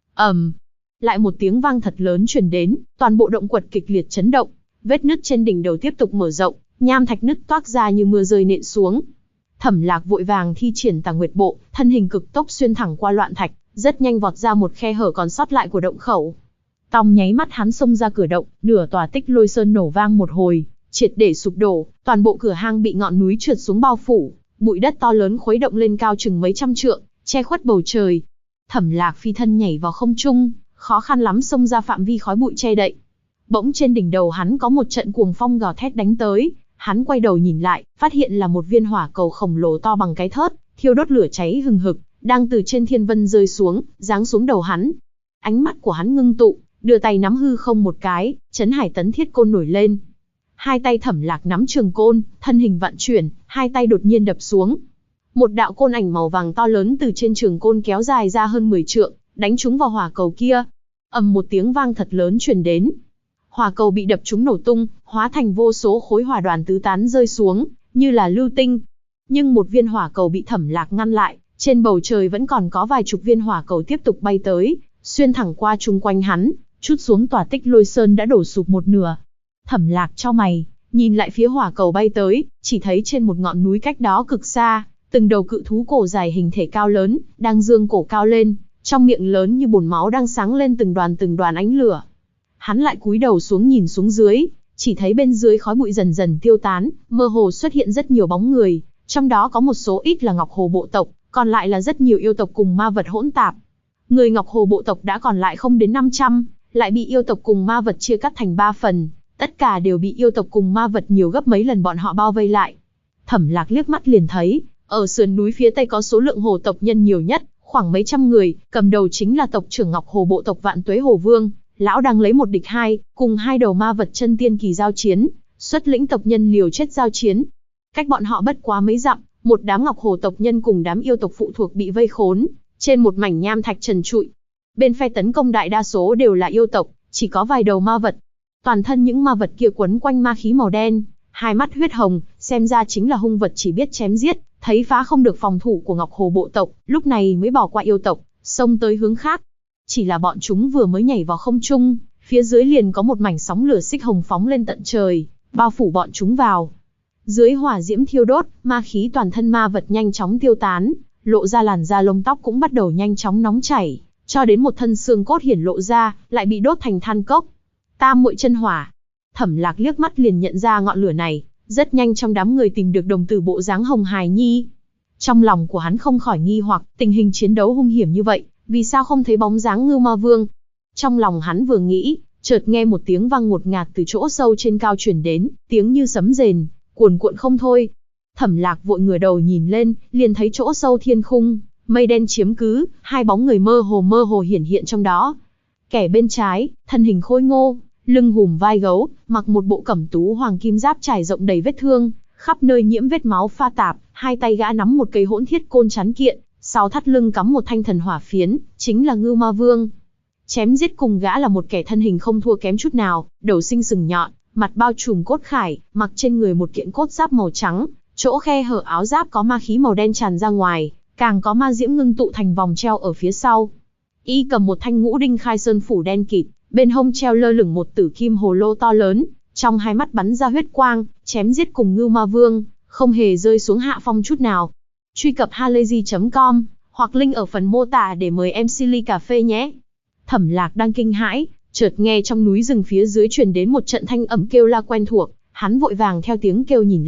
S1: Lại một tiếng vang thật lớn truyền đến, toàn bộ động quật kịch liệt chấn động, vết nứt trên đỉnh đầu tiếp tục mở rộng, nham thạch nứt toác ra như mưa rơi nện xuống. Thẩm Lạc vội vàng thi triển Tà Nguyệt Bộ, thân hình cực tốc xuyên thẳng qua loạn thạch, rất nhanh vọt ra một khe hở còn sót lại của động khẩu. Trong nháy mắt hắn xông ra cửa động, nửa tòa Tích Lôi Sơn nổ vang một hồi, triệt để sụp đổ, toàn bộ cửa hang bị ngọn núi trượt xuống bao phủ, bụi đất to lớn khuấy động lên cao chừng mấy trăm trượng, che khuất bầu trời. Thẩm Lạc phi thân nhảy vào không trung, khó khăn lắm xông ra phạm vi khói bụi che đậy. Bỗng trên đỉnh đầu hắn có một trận cuồng phong gào thét đánh tới, hắn quay đầu nhìn lại, phát hiện là một viên hỏa cầu khổng lồ to bằng cái thớt, thiêu đốt lửa cháy hừng hực, đang từ trên thiên vân rơi xuống, giáng xuống đầu hắn. Ánh mắt của hắn ngưng tụ, đưa tay nắm hư không một cái, Chấn Hải Tấn Thiết Côn nổi lên. Hai tay Thẩm Lạc nắm trường côn, thân hình vạn chuyển, hai tay đột nhiên đập xuống. Một đạo côn ảnh màu vàng to lớn từ trên trường côn kéo dài ra hơn 10 trượng, đánh trúng vào hỏa cầu kia. Ầm một tiếng vang thật lớn truyền đến. Hỏa cầu bị đập trúng nổ tung, hóa thành vô số khối hỏa đoàn tứ tán rơi xuống, như là lưu tinh. Nhưng một viên hỏa cầu bị Thẩm Lạc ngăn lại, trên bầu trời vẫn còn có vài chục viên hỏa cầu tiếp tục bay tới, xuyên thẳng qua chung quanh hắn, chút xuống tòa Tích Lôi Sơn đã đổ sụp một nửa. Thẩm Lạc chau mày, nhìn lại phía hỏa cầu bay tới, chỉ thấy trên một ngọn núi cách đó cực xa, từng đầu cự thú cổ dài hình thể cao lớn, đang dương cổ cao lên, trong miệng lớn như bồn máu đang sáng lên từng đoàn ánh lửa. Hắn lại cúi đầu xuống nhìn xuống dưới, chỉ thấy bên dưới khói bụi dần dần tiêu tán, mơ hồ xuất hiện rất nhiều bóng người, trong đó có một số ít là Ngọc Hồ bộ tộc, còn lại là rất nhiều yêu tộc cùng ma vật hỗn tạp. Người Ngọc Hồ bộ tộc đã còn lại không đến 500, lại bị yêu tộc cùng ma vật chia cắt thành 3 phần, tất cả đều bị yêu tộc cùng ma vật nhiều gấp mấy lần bọn họ bao vây lại. Thẩm Lạc liếc mắt liền thấy, ở sườn núi phía tây có số lượng hồ tộc nhân nhiều nhất, khoảng mấy trăm người, cầm đầu chính là tộc trưởng Ngọc Hồ bộ tộc Vạn Tuế Hồ Vương, lão đang lấy một địch hai, cùng hai đầu ma vật chân tiên kỳ giao chiến, xuất lĩnh tộc nhân liều chết giao chiến. Cách bọn họ bất quá mấy dặm, một đám Ngọc Hồ tộc nhân cùng đám yêu tộc phụ thuộc bị vây khốn, trên một mảnh nham thạch trần trụi. Bên phe tấn công đại đa số đều là yêu tộc, chỉ có vài đầu ma vật. Toàn thân những ma vật kia quấn quanh ma khí màu đen, hai mắt huyết hồng, xem ra chính là hung vật chỉ biết chém giết, thấy phá không được phòng thủ của Ngọc Hồ bộ tộc, lúc này mới bỏ qua yêu tộc, xông tới hướng khác. Chỉ là bọn chúng vừa mới nhảy vào không trung, phía dưới liền có một mảnh sóng lửa xích hồng phóng lên tận trời, bao phủ bọn chúng vào. Dưới hỏa diễm thiêu đốt, ma khí toàn thân ma vật nhanh chóng tiêu tán, lộ ra làn da lông tóc cũng bắt đầu nhanh chóng nóng chảy, cho đến một thân xương cốt hiển lộ ra, lại bị đốt thành than cốc. Tam Muội Chân Hỏa. Thẩm Lạc liếc mắt liền nhận ra ngọn lửa này, rất nhanh trong đám người tìm được đồng tử bộ dáng Hồng Hài Nhi. Trong lòng của hắn không khỏi nghi hoặc, tình hình chiến đấu hung hiểm như vậy, vì sao không thấy bóng dáng Ngưu Ma Vương? Trong lòng hắn vừa nghĩ, chợt nghe một tiếng vang ngột ngạt từ chỗ sâu trên cao truyền đến, tiếng như sấm rền, cuồn cuộn không thôi. Thẩm Lạc vội ngửa đầu nhìn lên, liền thấy chỗ sâu thiên khung, mây đen chiếm cứ, hai bóng người mơ hồ hiển hiện trong đó. Kẻ bên trái, thân hình khôi ngô, lưng hùm vai gấu, mặc một bộ cẩm tú hoàng kim giáp trải rộng đầy vết thương, khắp nơi nhiễm vết máu pha tạp, hai tay gã nắm một cây hỗn thiết côn chắn kiện, sau thắt lưng cắm một thanh thần hỏa phiến, chính là Ngưu Ma Vương. Chém giết cùng gã là một kẻ thân hình không thua kém chút nào, đầu sinh sừng nhọn, mặt bao trùm cốt khải, mặc trên người một kiện cốt giáp màu trắng, chỗ khe hở áo giáp có ma khí màu đen tràn ra ngoài, càng có ma diễm ngưng tụ thành vòng treo ở phía sau. Y cầm một thanh ngũ đinh khai sơn phủ đen kịt, bên hông treo lơ lửng một tử kim hồ lô to lớn, trong hai mắt bắn ra huyết quang, chém giết cùng Ngưu Ma Vương, không hề rơi xuống hạ phong chút nào. Truy cập halayzi.com hoặc link ở phần mô tả để mời em Silly Cà Phê nhé. Thẩm Lạc đang kinh hãi, chợt nghe trong núi rừng phía dưới truyền đến một trận thanh âm kêu la quen thuộc, hắn vội vàng theo tiếng kêu nhìn lại,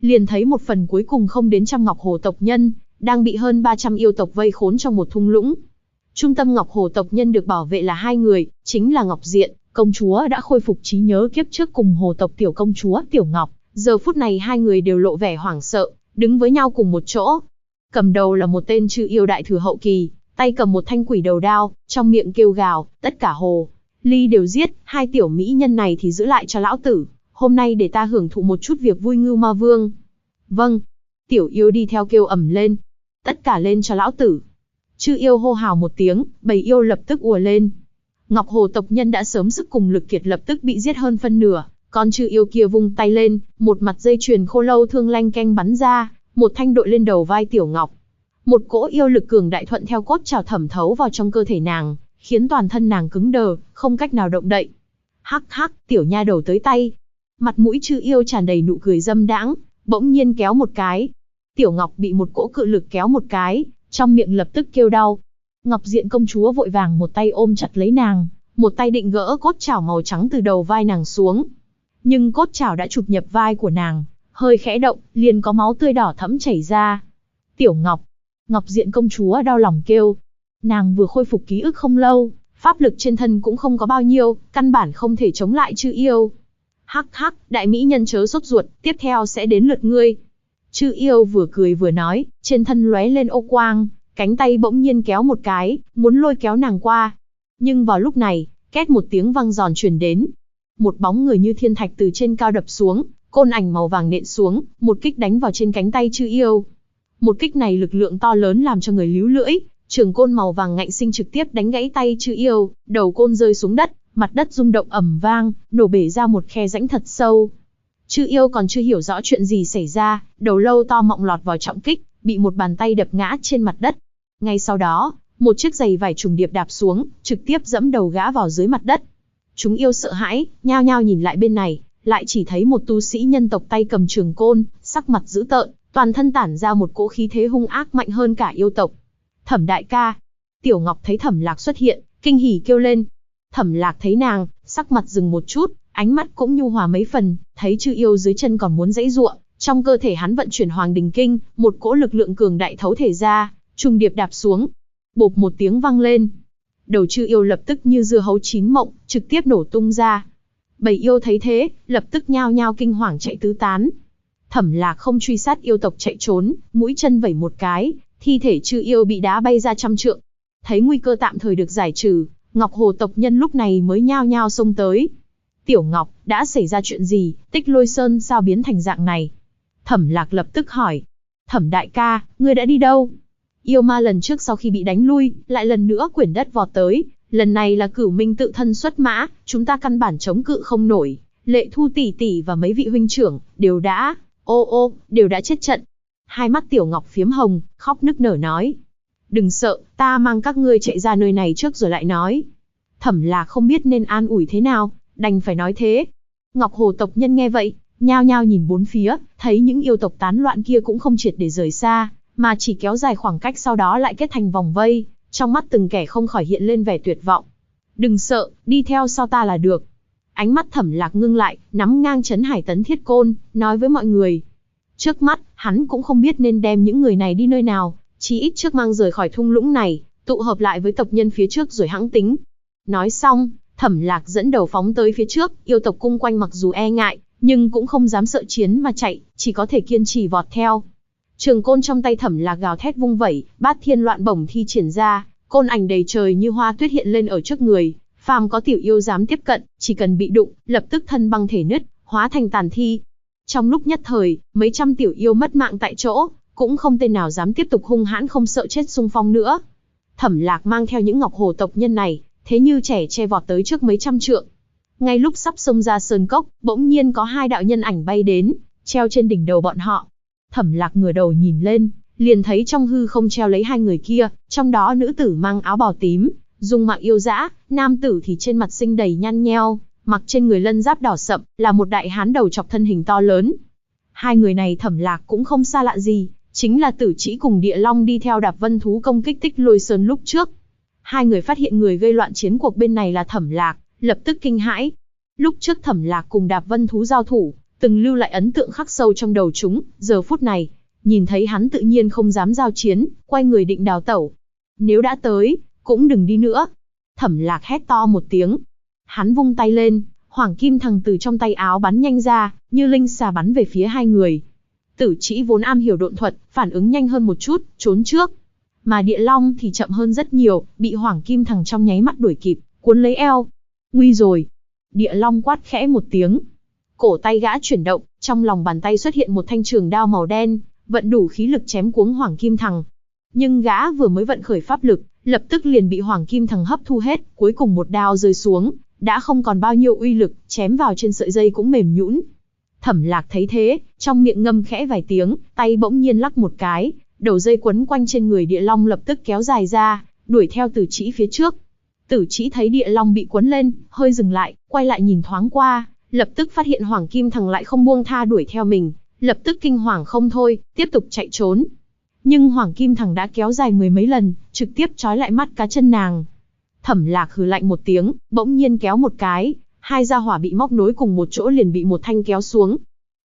S1: liền thấy một phần cuối cùng không đến trăm Ngọc Hồ tộc nhân, đang bị hơn 300 yêu tộc vây khốn trong một thung lũng. Trung tâm Ngọc Hồ tộc nhân được bảo vệ là hai người, chính là Ngọc Diện, công chúa đã khôi phục trí nhớ kiếp trước cùng Hồ tộc tiểu công chúa Tiểu Ngọc. Giờ phút này hai người đều lộ vẻ hoảng sợ, đứng với nhau cùng một chỗ. Cầm đầu là một tên chư yêu đại thừa hậu kỳ, tay cầm một thanh quỷ đầu đao, trong miệng kêu gào, tất cả hồ ly đều giết, hai tiểu mỹ nhân này thì giữ lại cho lão tử, hôm nay để ta hưởng thụ một chút việc vui Ngưu Ma Vương. Vâng. Tiểu yêu đi theo kêu ầm lên, tất cả lên cho lão tử. Chư yêu hô hào một tiếng, bầy yêu lập tức ùa lên. Ngọc Hồ tộc nhân đã sớm sức cùng lực kiệt lập tức bị giết hơn phân nửa, con chư yêu kia vung tay lên, một mặt dây chuyền khô lâu thương lanh canh bắn ra, một thanh đội lên đầu vai Tiểu Ngọc. Một cỗ yêu lực cường đại thuận theo cốt trào thẩm thấu vào trong cơ thể nàng, khiến toàn thân nàng cứng đờ, không cách nào động đậy. Hắc hắc, tiểu nha đầu tới tay. Mặt mũi chư yêu tràn đầy nụ cười dâm đãng, bỗng nhiên kéo một cái. Tiểu Ngọc bị một cỗ cự lực kéo một cái, trong miệng lập tức kêu đau. Ngọc Diện công chúa vội vàng một tay ôm chặt lấy nàng, một tay định gỡ cốt chảo màu trắng từ đầu vai nàng xuống. Nhưng cốt chảo đã chụp nhập vai của nàng, hơi khẽ động, liền có máu tươi đỏ thẫm chảy ra. Tiểu Ngọc, Ngọc Diện công chúa đau lòng kêu. Nàng vừa khôi phục ký ức không lâu, pháp lực trên thân cũng không có bao nhiêu, căn bản không thể chống lại chư yêu. Hắc hắc, đại mỹ nhân chớ sốt ruột, tiếp theo sẽ đến lượt ngươi. Chư yêu vừa cười vừa nói, trên thân lóe lên ô quang, cánh tay bỗng nhiên kéo một cái, muốn lôi kéo nàng qua. Nhưng vào lúc này, két một tiếng vang giòn truyền đến. Một bóng người như thiên thạch từ trên cao đập xuống, côn ảnh màu vàng nện xuống, một kích đánh vào trên cánh tay chư yêu. Một kích này lực lượng to lớn làm cho người líu lưỡi, trường côn màu vàng ngạnh sinh trực tiếp đánh gãy tay chư yêu, đầu côn rơi xuống đất, mặt đất rung động ầm vang, nổ bể ra một khe rãnh thật sâu. Chư yêu còn chưa hiểu rõ chuyện gì xảy ra, đầu lâu to mọng lọt vào trọng kích, bị một bàn tay đập ngã trên mặt đất. Ngay sau đó, một chiếc giày vải trùng điệp đạp xuống, trực tiếp dẫm đầu gã vào dưới mặt đất. Chúng yêu sợ hãi, nhao nhao nhìn lại bên này, lại chỉ thấy một tu sĩ nhân tộc tay cầm trường côn, sắc mặt dữ tợn, toàn thân tản ra một cỗ khí thế hung ác mạnh hơn cả yêu tộc. Thẩm đại ca. Tiểu Ngọc thấy Thẩm Lạc xuất hiện, kinh hỉ kêu lên. Thẩm Lạc thấy nàng, sắc mặt dừng một chút, ánh mắt cũng nhu hòa mấy phần, thấy chư yêu dưới chân còn muốn giãy giụa, trong cơ thể hắn vận chuyển Hoàng Đình Kinh, một cỗ lực lượng cường đại thấu thể ra, trùng điệp đạp xuống. Bộp một tiếng vang lên. Đầu chư yêu lập tức như dưa hấu chín mộng, trực tiếp nổ tung ra. Bầy yêu thấy thế, lập tức nhao nhao kinh hoàng chạy tứ tán. Thẩm Lạc không truy sát yêu tộc chạy trốn, mũi chân vẩy một cái, thi thể chư yêu bị đá bay ra trăm trượng. Thấy nguy cơ tạm thời được giải trừ, Ngọc Hồ tộc nhân lúc này mới nhao nhao xông tới. Tiểu Ngọc, đã xảy ra chuyện gì, Tích Lôi Sơn sao biến thành dạng này? Thẩm Lạc lập tức hỏi. Thẩm đại ca, ngươi đã đi đâu? Yêu ma lần trước sau khi bị đánh lui, lại lần nữa quyển đất vọt tới, lần này là Cửu Minh tự thân xuất mã, chúng ta căn bản chống cự không nổi. Lệ Thu tỷ tỷ và mấy vị huynh trưởng, đều đã chết trận. Hai mắt Tiểu Ngọc phiếm hồng, khóc nức nở nói. Đừng sợ, ta mang các ngươi chạy ra nơi này trước rồi lại nói. Thẩm Lạc không biết nên an ủi thế nào, đành phải nói thế. Ngọc Hồ tộc nhân nghe vậy, nhao nhao nhìn bốn phía, thấy những yêu tộc tán loạn kia cũng không triệt để rời xa, mà chỉ kéo dài khoảng cách sau đó lại kết thành vòng vây, trong mắt từng kẻ không khỏi hiện lên vẻ tuyệt vọng. Đừng sợ, đi theo sau ta là được. Ánh mắt Thẩm Lạc ngưng lại, nắm ngang Trấn Hải Tấn Thiết Côn, nói với mọi người. Trước mắt, hắn cũng không biết nên đem những người này đi nơi nào, chí ít trước mang rời khỏi thung lũng này, tụ hợp lại với tộc nhân phía trước rồi hãng tính. Nói xong, Thẩm Lạc dẫn đầu phóng tới phía trước, yêu tộc cung quanh mặc dù e ngại, nhưng cũng không dám sợ chiến mà chạy, chỉ có thể kiên trì vọt theo. Trường côn trong tay Thẩm Lạc gào thét vung vẩy, bát thiên loạn bổng thi triển ra, côn ảnh đầy trời như hoa tuyết hiện lên ở trước người, phàm có tiểu yêu dám tiếp cận, chỉ cần bị đụng, lập tức thân băng thể nứt, hóa thành tàn thi. Trong lúc nhất thời, mấy trăm tiểu yêu mất mạng tại chỗ, cũng không tên nào dám tiếp tục hung hãn không sợ chết xung phong nữa. Thẩm Lạc mang theo những Ngọc Hồ tộc nhân này, thế như trẻ che vọt tới trước mấy trăm trượng. Ngay lúc sắp xông ra sơn cốc, bỗng nhiên có hai đạo nhân ảnh bay đến, treo trên đỉnh đầu bọn họ. Thẩm Lạc ngửa đầu nhìn lên, liền thấy trong hư không treo lấy hai người kia, trong đó nữ tử mang áo bào tím, dung mạo yêu dã, nam tử thì trên mặt xinh đầy nhăn nheo, mặc trên người lân giáp đỏ sậm, là một đại hán đầu chọc thân hình to lớn. Hai người này Thẩm Lạc cũng không xa lạ gì, chính là Tử Trĩ cùng Địa Long đi theo Đạp Vân Thú công kích Tích Lôi Sơn lúc trước. Hai người phát hiện người gây loạn chiến cuộc bên này là Thẩm Lạc, lập tức kinh hãi. Lúc trước Thẩm Lạc cùng Đạp Vân Thú giao thủ, từng lưu lại ấn tượng khắc sâu trong đầu chúng. Giờ phút này, nhìn thấy hắn tự nhiên không dám giao chiến, quay người định đào tẩu. Nếu đã tới, cũng đừng đi nữa. Thẩm Lạc hét to một tiếng. Hắn vung tay lên, Hoàng Kim Thằng từ trong tay áo bắn nhanh ra, như linh xà bắn về phía hai người. Tử Trĩ vốn am hiểu độn thuật, phản ứng nhanh hơn một chút, trốn trước. Mà Địa Long thì chậm hơn rất nhiều, bị Hoàng Kim Thằng trong nháy mắt đuổi kịp, cuốn lấy eo. Nguy rồi! Địa Long quát khẽ một tiếng. Cổ tay gã chuyển động, trong lòng bàn tay xuất hiện một thanh trường đao màu đen, vận đủ khí lực chém cuống Hoàng Kim Thằng. Nhưng gã vừa mới vận khởi pháp lực, lập tức liền bị Hoàng Kim Thằng hấp thu hết, cuối cùng một đao rơi xuống, đã không còn bao nhiêu uy lực, chém vào trên sợi dây cũng mềm nhũn. Thẩm Lạc thấy thế, trong miệng ngâm khẽ vài tiếng, tay bỗng nhiên lắc một cái, đầu dây quấn quanh trên người Địa Long lập tức kéo dài ra, đuổi theo Tử Trĩ phía trước. Tử Trĩ thấy Địa Long bị quấn lên, hơi dừng lại, quay lại nhìn thoáng qua, lập tức phát hiện Hoàng Kim Thằng lại không buông tha đuổi theo mình, lập tức kinh hoàng không thôi, tiếp tục chạy trốn. Nhưng Hoàng Kim Thằng đã kéo dài mười mấy lần, trực tiếp trói lại mắt cá chân nàng. Thẩm Lạc hừ lạnh một tiếng, bỗng nhiên kéo một cái, hai gia hỏa bị móc nối cùng một chỗ liền bị một thanh kéo xuống.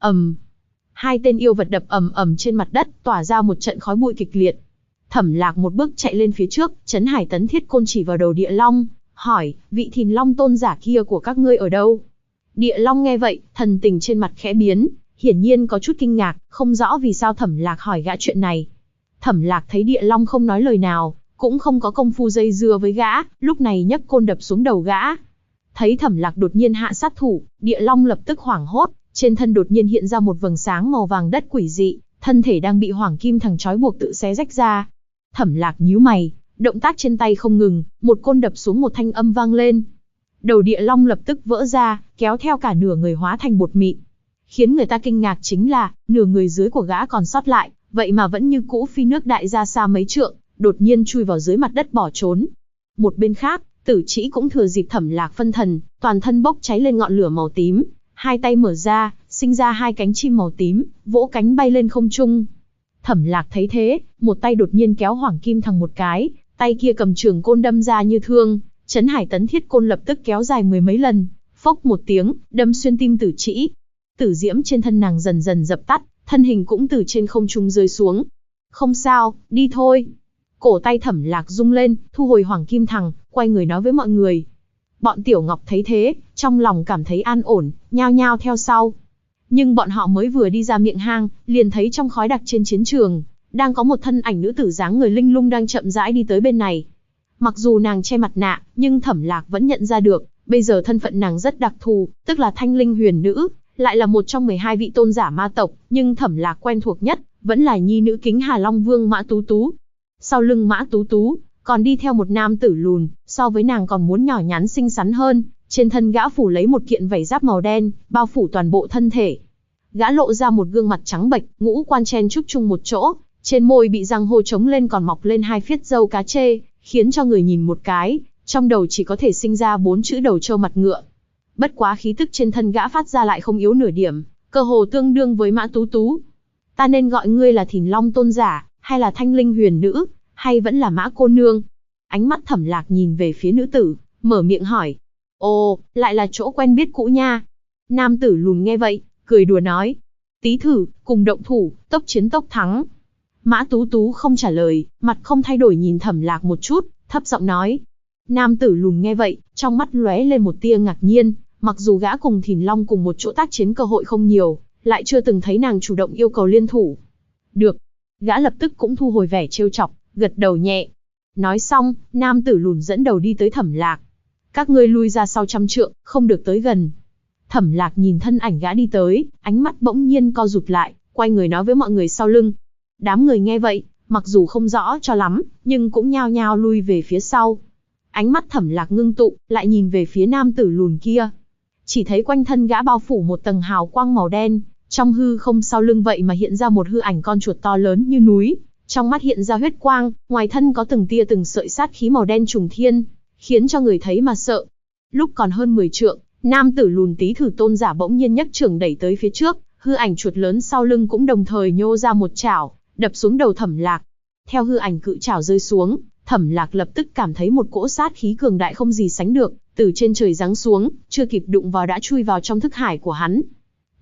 S1: Hai tên yêu vật đập ầm ầm trên mặt đất, tỏa ra một trận khói bụi kịch liệt. Thẩm Lạc một bước chạy lên phía trước, Trấn Hải Tấn Thiết Côn chỉ vào đầu Địa Long, hỏi, vị Thìn Long tôn giả kia của các ngươi ở đâu? Địa Long nghe vậy, thần tình trên mặt khẽ biến, hiển nhiên có chút kinh ngạc, không rõ vì sao Thẩm Lạc hỏi gã chuyện này. Thẩm Lạc thấy Địa Long không nói lời nào, cũng không có công phu dây dưa với gã, lúc này nhấc côn đập xuống đầu gã. Thấy Thẩm Lạc đột nhiên hạ sát thủ, Địa Long lập tức hoảng hốt, trên thân đột nhiên hiện ra một vầng sáng màu vàng đất quỷ dị, thân thể đang bị Hoàng Kim Thằng trói buộc tự xé rách ra. Thẩm Lạc nhíu mày, động tác trên tay không ngừng, một côn đập xuống một thanh âm vang lên. Đầu Địa Long lập tức vỡ ra, kéo theo cả nửa người hóa thành bột mịn. Khiến người ta kinh ngạc chính là, nửa người dưới của gã còn sót lại, vậy mà vẫn như cũ phi nước đại ra xa mấy trượng, đột nhiên chui vào dưới mặt đất bỏ trốn. Một bên khác, Tử Trĩ cũng thừa dịp Thẩm Lạc phân thần, toàn thân bốc cháy lên ngọn lửa màu tím, hai tay mở ra, sinh ra hai cánh chim màu tím, vỗ cánh bay lên không trung. Thẩm Lạc thấy thế, một tay đột nhiên kéo Hoàng Kim Thằng một cái, tay kia cầm trường côn đâm ra như thương, Trấn Hải Tấn Thiết Côn lập tức kéo dài mười mấy lần, phốc một tiếng, đâm xuyên tim Tử Trĩ. Tử diễm trên thân nàng dần dần dập tắt, thân hình cũng từ trên không trung rơi xuống. Không sao, đi thôi. Cổ tay Thẩm Lạc rung lên, thu hồi Hoàng Kim Thằng, quay người nói với mọi người. Bọn Tiểu Ngọc thấy thế, trong lòng cảm thấy an ổn, nhao nhao theo sau. Nhưng bọn họ mới vừa đi ra miệng hang, liền thấy trong khói đặc trên chiến trường, đang có một thân ảnh nữ tử dáng người linh lung đang chậm rãi đi tới bên này. Mặc dù nàng che mặt nạ, nhưng Thẩm Lạc vẫn nhận ra được, bây giờ thân phận nàng rất đặc thù, tức là Thanh Linh Huyền Nữ, lại là một trong 12 vị tôn giả ma tộc, nhưng Thẩm Lạc quen thuộc nhất, vẫn là nhi nữ Kính Hà Long Vương Mã Tú Tú. Sau lưng Mã Tú Tú, còn đi theo một nam tử lùn, so với nàng còn muốn nhỏ nhắn xinh xắn hơn, trên thân gã phủ lấy một kiện vảy giáp màu đen, bao phủ toàn bộ thân thể. Gã lộ ra một gương mặt trắng bệch, ngũ quan chen chúc chung một chỗ, trên môi bị răng hô trống lên còn mọc lên hai phiết râu cá trê, khiến cho người nhìn một cái, trong đầu chỉ có thể sinh ra 4 chữ đầu trâu mặt ngựa. Bất quá khí tức trên thân gã phát ra lại không yếu nửa điểm, cơ hồ tương đương với Mã Tú Tú. Ta nên gọi ngươi là Thìn Long tôn giả, hay là Thanh Linh Huyền Nữ, hay vẫn là Mã cô nương? Ánh mắt Thẩm Lạc nhìn về phía nữ tử, mở miệng hỏi. Ồ, lại là chỗ quen biết cũ nha. Nam tử lùn nghe vậy, cười đùa nói. Tí thử, cùng động thủ, tốc chiến tốc thắng. Mã Tú Tú không trả lời, mặt không thay đổi nhìn Thẩm Lạc một chút, thấp giọng nói. Nam tử lùn nghe vậy, trong mắt lóe lên một tia ngạc nhiên, mặc dù gã cùng Thìn Long cùng một chỗ tác chiến cơ hội không nhiều, lại chưa từng thấy nàng chủ động yêu cầu liên thủ. Được. Gã lập tức cũng thu hồi vẻ trêu chọc, gật đầu nhẹ. Nói xong, nam tử lùn dẫn đầu đi tới Thẩm Lạc. Các ngươi lui ra sau 100 trượng, không được tới gần. Thẩm Lạc nhìn thân ảnh gã đi tới, ánh mắt bỗng nhiên co rụt lại, quay người nói với mọi người sau lưng. Đám người nghe vậy, mặc dù không rõ cho lắm, nhưng cũng nhao nhao lui về phía sau. Ánh mắt Thẩm Lạc ngưng tụ, lại nhìn về phía nam tử lùn kia. Chỉ thấy quanh thân gã bao phủ một tầng hào quang màu đen, trong hư không sau lưng vậy mà hiện ra một hư ảnh con chuột to lớn như núi, trong mắt hiện ra huyết quang, ngoài thân có từng tia từng sợi sát khí màu đen trùng thiên, khiến cho người thấy mà sợ. Lúc còn hơn 10 trượng, nam tử lùn tí thử tôn giả bỗng nhiên nhấc chưởng đẩy tới phía trước, hư ảnh chuột lớn sau lưng cũng đồng thời nhô ra một chảo, đập xuống đầu Thẩm Lạc. Theo hư ảnh cự chảo rơi xuống, Thẩm Lạc lập tức cảm thấy một cỗ sát khí cường đại không gì sánh được, từ trên trời giáng xuống, chưa kịp đụng vào đã chui vào trong thức hải của hắn.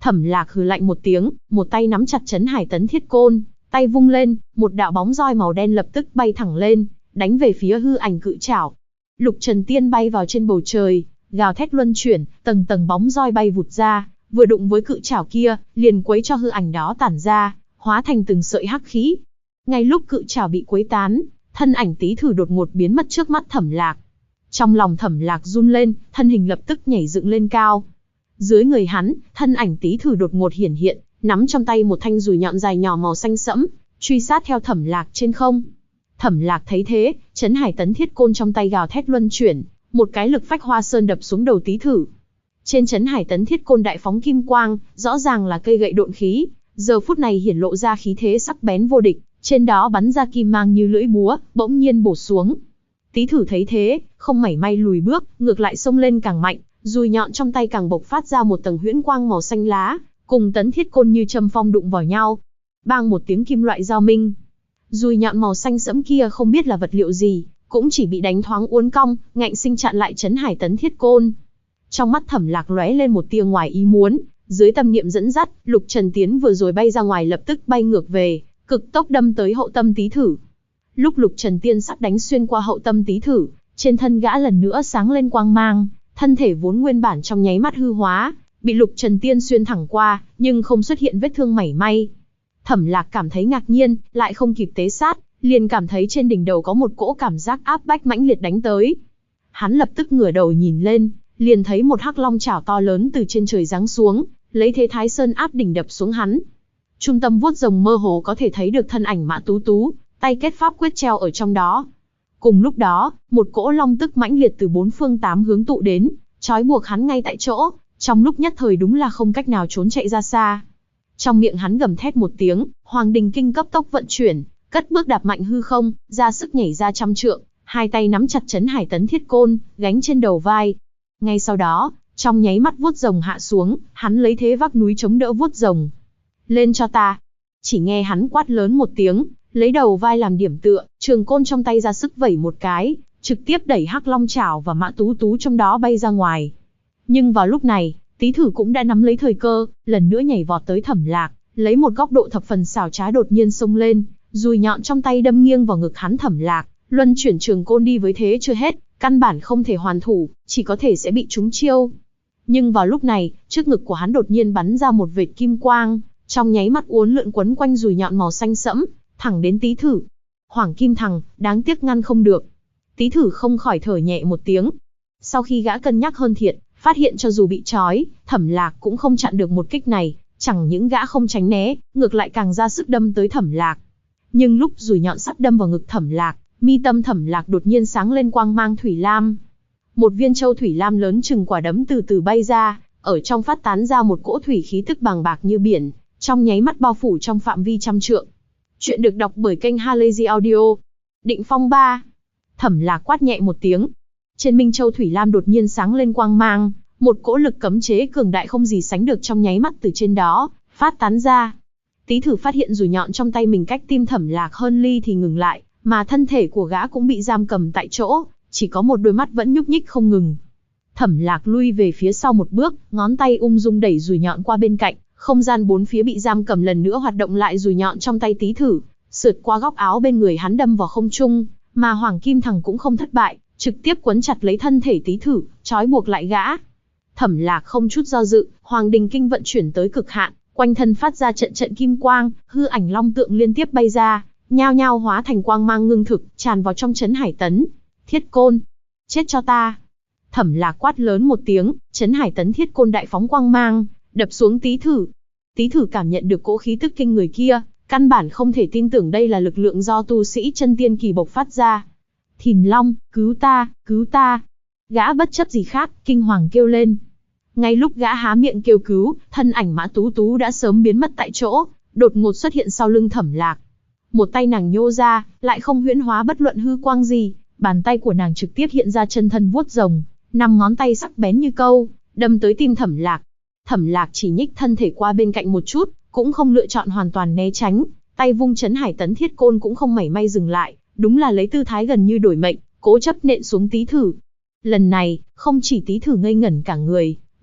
S1: Thẩm Lạc hừ lạnh một tiếng, một tay nắm chặt Trấn Hải Tấn Thiết Côn, tay vung lên, một đạo bóng roi màu đen lập tức bay thẳng lên, đánh về phía hư ảnh cự trảo. Lục Trần Tiên bay vào trên bầu trời, gào thét luân chuyển, tầng tầng bóng roi bay vụt ra, vừa đụng với cự trảo kia, liền quấy cho hư ảnh đó tản ra, hóa thành từng sợi hắc khí. Ngay lúc cự trảo bị quấy tán, thân ảnh Tý Thử đột ngột biến mất trước mắt Thẩm Lạc. Trong lòng Thẩm Lạc run lên, thân hình lập tức nhảy dựng lên cao. Dưới người hắn, thân ảnh Tý Thử đột ngột hiển hiện, nắm trong tay một thanh dùi nhọn dài nhỏ màu xanh sẫm, truy sát theo Thẩm Lạc trên không. Thẩm Lạc thấy thế, Trấn Hải Tấn Thiết Côn trong tay gào thét luân chuyển, một cái lực phách hoa sơn đập xuống đầu Tý Thử. Trên Trấn Hải Tấn Thiết Côn đại phóng kim quang, rõ ràng là cây gậy độn khí, giờ phút này hiển lộ ra khí thế sắc bén vô địch, trên đó bắn ra kim mang như lưỡi búa, bỗng nhiên bổ xuống. Tý Thử thấy thế, không mảy may lùi bước, ngược lại xông lên càng mạnh, dùi nhọn trong tay càng bộc phát ra một tầng huyễn quang màu xanh lá, cùng Tấn Thiết Côn như châm phong đụng vào nhau. Bang một tiếng kim loại giao minh. Dùi nhọn màu xanh sẫm kia không biết là vật liệu gì, cũng chỉ bị đánh thoáng uốn cong, ngạnh sinh chặn lại Trấn Hải Tấn Thiết Côn. Trong mắt Thẩm Lạc lóe lên một tia ngoài ý muốn, dưới tâm niệm dẫn dắt, Lục Trần Tiến vừa rồi bay ra ngoài lập tức bay ngược về, cực tốc đâm tới hậu tâm Tý Thử. Lúc Lục Trần Tiên sắp đánh xuyên qua hậu tâm Tý Thử, trên thân gã lần nữa sáng lên quang mang, thân thể vốn nguyên bản trong nháy mắt hư hóa, bị Lục Trần Tiên xuyên thẳng qua, nhưng không xuất hiện vết thương mảy may. Thẩm Lạc cảm thấy ngạc nhiên, lại không kịp tế sát, liền cảm thấy trên đỉnh đầu có một cỗ cảm giác áp bách mãnh liệt đánh tới. Hắn lập tức ngửa đầu nhìn lên, liền thấy một hắc long chảo to lớn từ trên trời giáng xuống, lấy thế Thái Sơn áp đỉnh đập xuống hắn. Trung tâm vuốt rồng mơ hồ có thể thấy được thân ảnh Mã Tú Tú, tay kết pháp quyết treo ở trong đó. Cùng lúc đó, một cỗ long tức mãnh liệt từ bốn phương tám hướng tụ đến, trói buộc hắn ngay tại chỗ, trong lúc nhất thời đúng là không cách nào trốn chạy ra xa. Trong miệng hắn gầm thét một tiếng, Hoàng Đình Kinh cấp tốc vận chuyển, cất bước đạp mạnh hư không, ra sức nhảy ra trăm trượng, hai tay nắm chặt Trấn Hải Tấn Thiết Côn, gánh trên đầu vai. Ngay sau đó, trong nháy mắt vuốt rồng hạ xuống, hắn lấy thế vác núi chống đỡ vuốt rồng. Lên cho ta! Chỉ nghe hắn quát lớn một tiếng, lấy đầu vai làm điểm tựa, trường côn trong tay ra sức vẩy một cái, trực tiếp đẩy hắc long chảo và Mã Tú Tú trong đó bay ra ngoài. Nhưng vào lúc này, Tý Thử cũng đã nắm lấy thời cơ, lần nữa nhảy vọt tới Thẩm Lạc, lấy một góc độ thập phần xảo trá đột nhiên xông lên, dùi nhọn trong tay đâm nghiêng vào ngực hắn Thẩm Lạc, luân chuyển trường côn đi với thế chưa hết, căn bản không thể hoàn thủ, chỉ có thể sẽ bị trúng chiêu. Nhưng vào lúc này, trước ngực của hắn đột nhiên bắn ra một vệt kim quang, trong nháy mắt uốn lượn quấn quanh dùi nhọn màu xanh sẫm, thẳng đến Tý Thử. Hoàng Kim Thằng, đáng tiếc ngăn không được. Tý Thử không khỏi thở nhẹ một tiếng. Sau khi gã cân nhắc hơn thiệt, phát hiện cho dù bị trói, Thẩm Lạc cũng không chặn được một kích này, chẳng những gã không tránh né, ngược lại càng ra sức đâm tới Thẩm Lạc. Nhưng lúc dùi nhọn sắp đâm vào ngực Thẩm Lạc, mi tâm Thẩm Lạc đột nhiên sáng lên quang mang thủy lam. Một viên châu thủy lam lớn chừng quả đấm từ từ bay ra, ở trong phát tán ra một cỗ thủy khí tức bàng bạc như biển, trong nháy mắt bao phủ trong phạm vi trăm trượng. Chuyện được đọc bởi kênh Halazy Audio. Định Phong 3. Thẩm Lạc quát nhẹ một tiếng. Trên Minh Châu Thủy Lam đột nhiên sáng lên quang mang, một cỗ lực cấm chế cường đại không gì sánh được trong nháy mắt từ trên đó phát tán ra. Tý Thử phát hiện dùi nhọn trong tay mình cách tim Thẩm Lạc hơn ly thì ngừng lại, mà thân thể của gã cũng bị giam cầm tại chỗ, chỉ có một đôi mắt vẫn nhúc nhích không ngừng. Thẩm Lạc lui về phía sau một bước, ngón tay ung dung đẩy dùi nhọn qua bên cạnh, không gian bốn phía bị giam cầm lần nữa hoạt động lại, dùi nhọn trong tay Tý Thử sượt qua góc áo bên người hắn đâm vào không trung, mà Hoàng Kim Thằng cũng không thất bại, trực tiếp quấn chặt lấy thân thể Tý Thử, trói buộc lại gã. Thẩm Lạc không chút do dự, Hoàng Đình Kinh vận chuyển tới cực hạn, quanh thân phát ra trận trận kim quang, hư ảnh long tượng liên tiếp bay ra, nhao nhao hóa thành quang mang ngưng thực, tràn vào trong Trấn Hải Tấn Thiết Côn. Chết cho ta! Thẩm Lạc quát lớn một tiếng, Trấn Hải Tấn Thiết Côn đại phóng quang mang, đập xuống Tý Thử. Tý Thử cảm nhận được cỗ khí tức kinh người kia, căn bản không thể tin tưởng đây là lực lượng do tu sĩ chân tiên kỳ bộc phát ra. Thìn Long, cứu ta, cứu ta! Gã bất chấp gì khác, kinh hoàng kêu lên. Ngay lúc gã há miệng kêu cứu, thân ảnh Mã Tú Tú đã sớm biến mất tại chỗ, đột ngột xuất hiện sau lưng Thẩm Lạc. Một tay nàng nhô ra, lại không huyễn hóa bất luận hư quang gì, bàn tay của nàng trực tiếp hiện ra chân thân vuốt rồng, 5 ngón tay sắc bén như câu, đâm tới tim Thẩm Lạc. Thẩm Lạc chỉ nhích thân thể qua bên cạnh một chút, cũng không lựa chọn hoàn toàn né tránh, tay vung Trấn Hải Tấn Thiết Côn cũng không mảy may dừng lại, đúng là lấy tư thái gần như đổi mệnh, cố chấp nện xuống Tý Thử. Lần này, không chỉ Tý Thử ngây ngẩn cả người,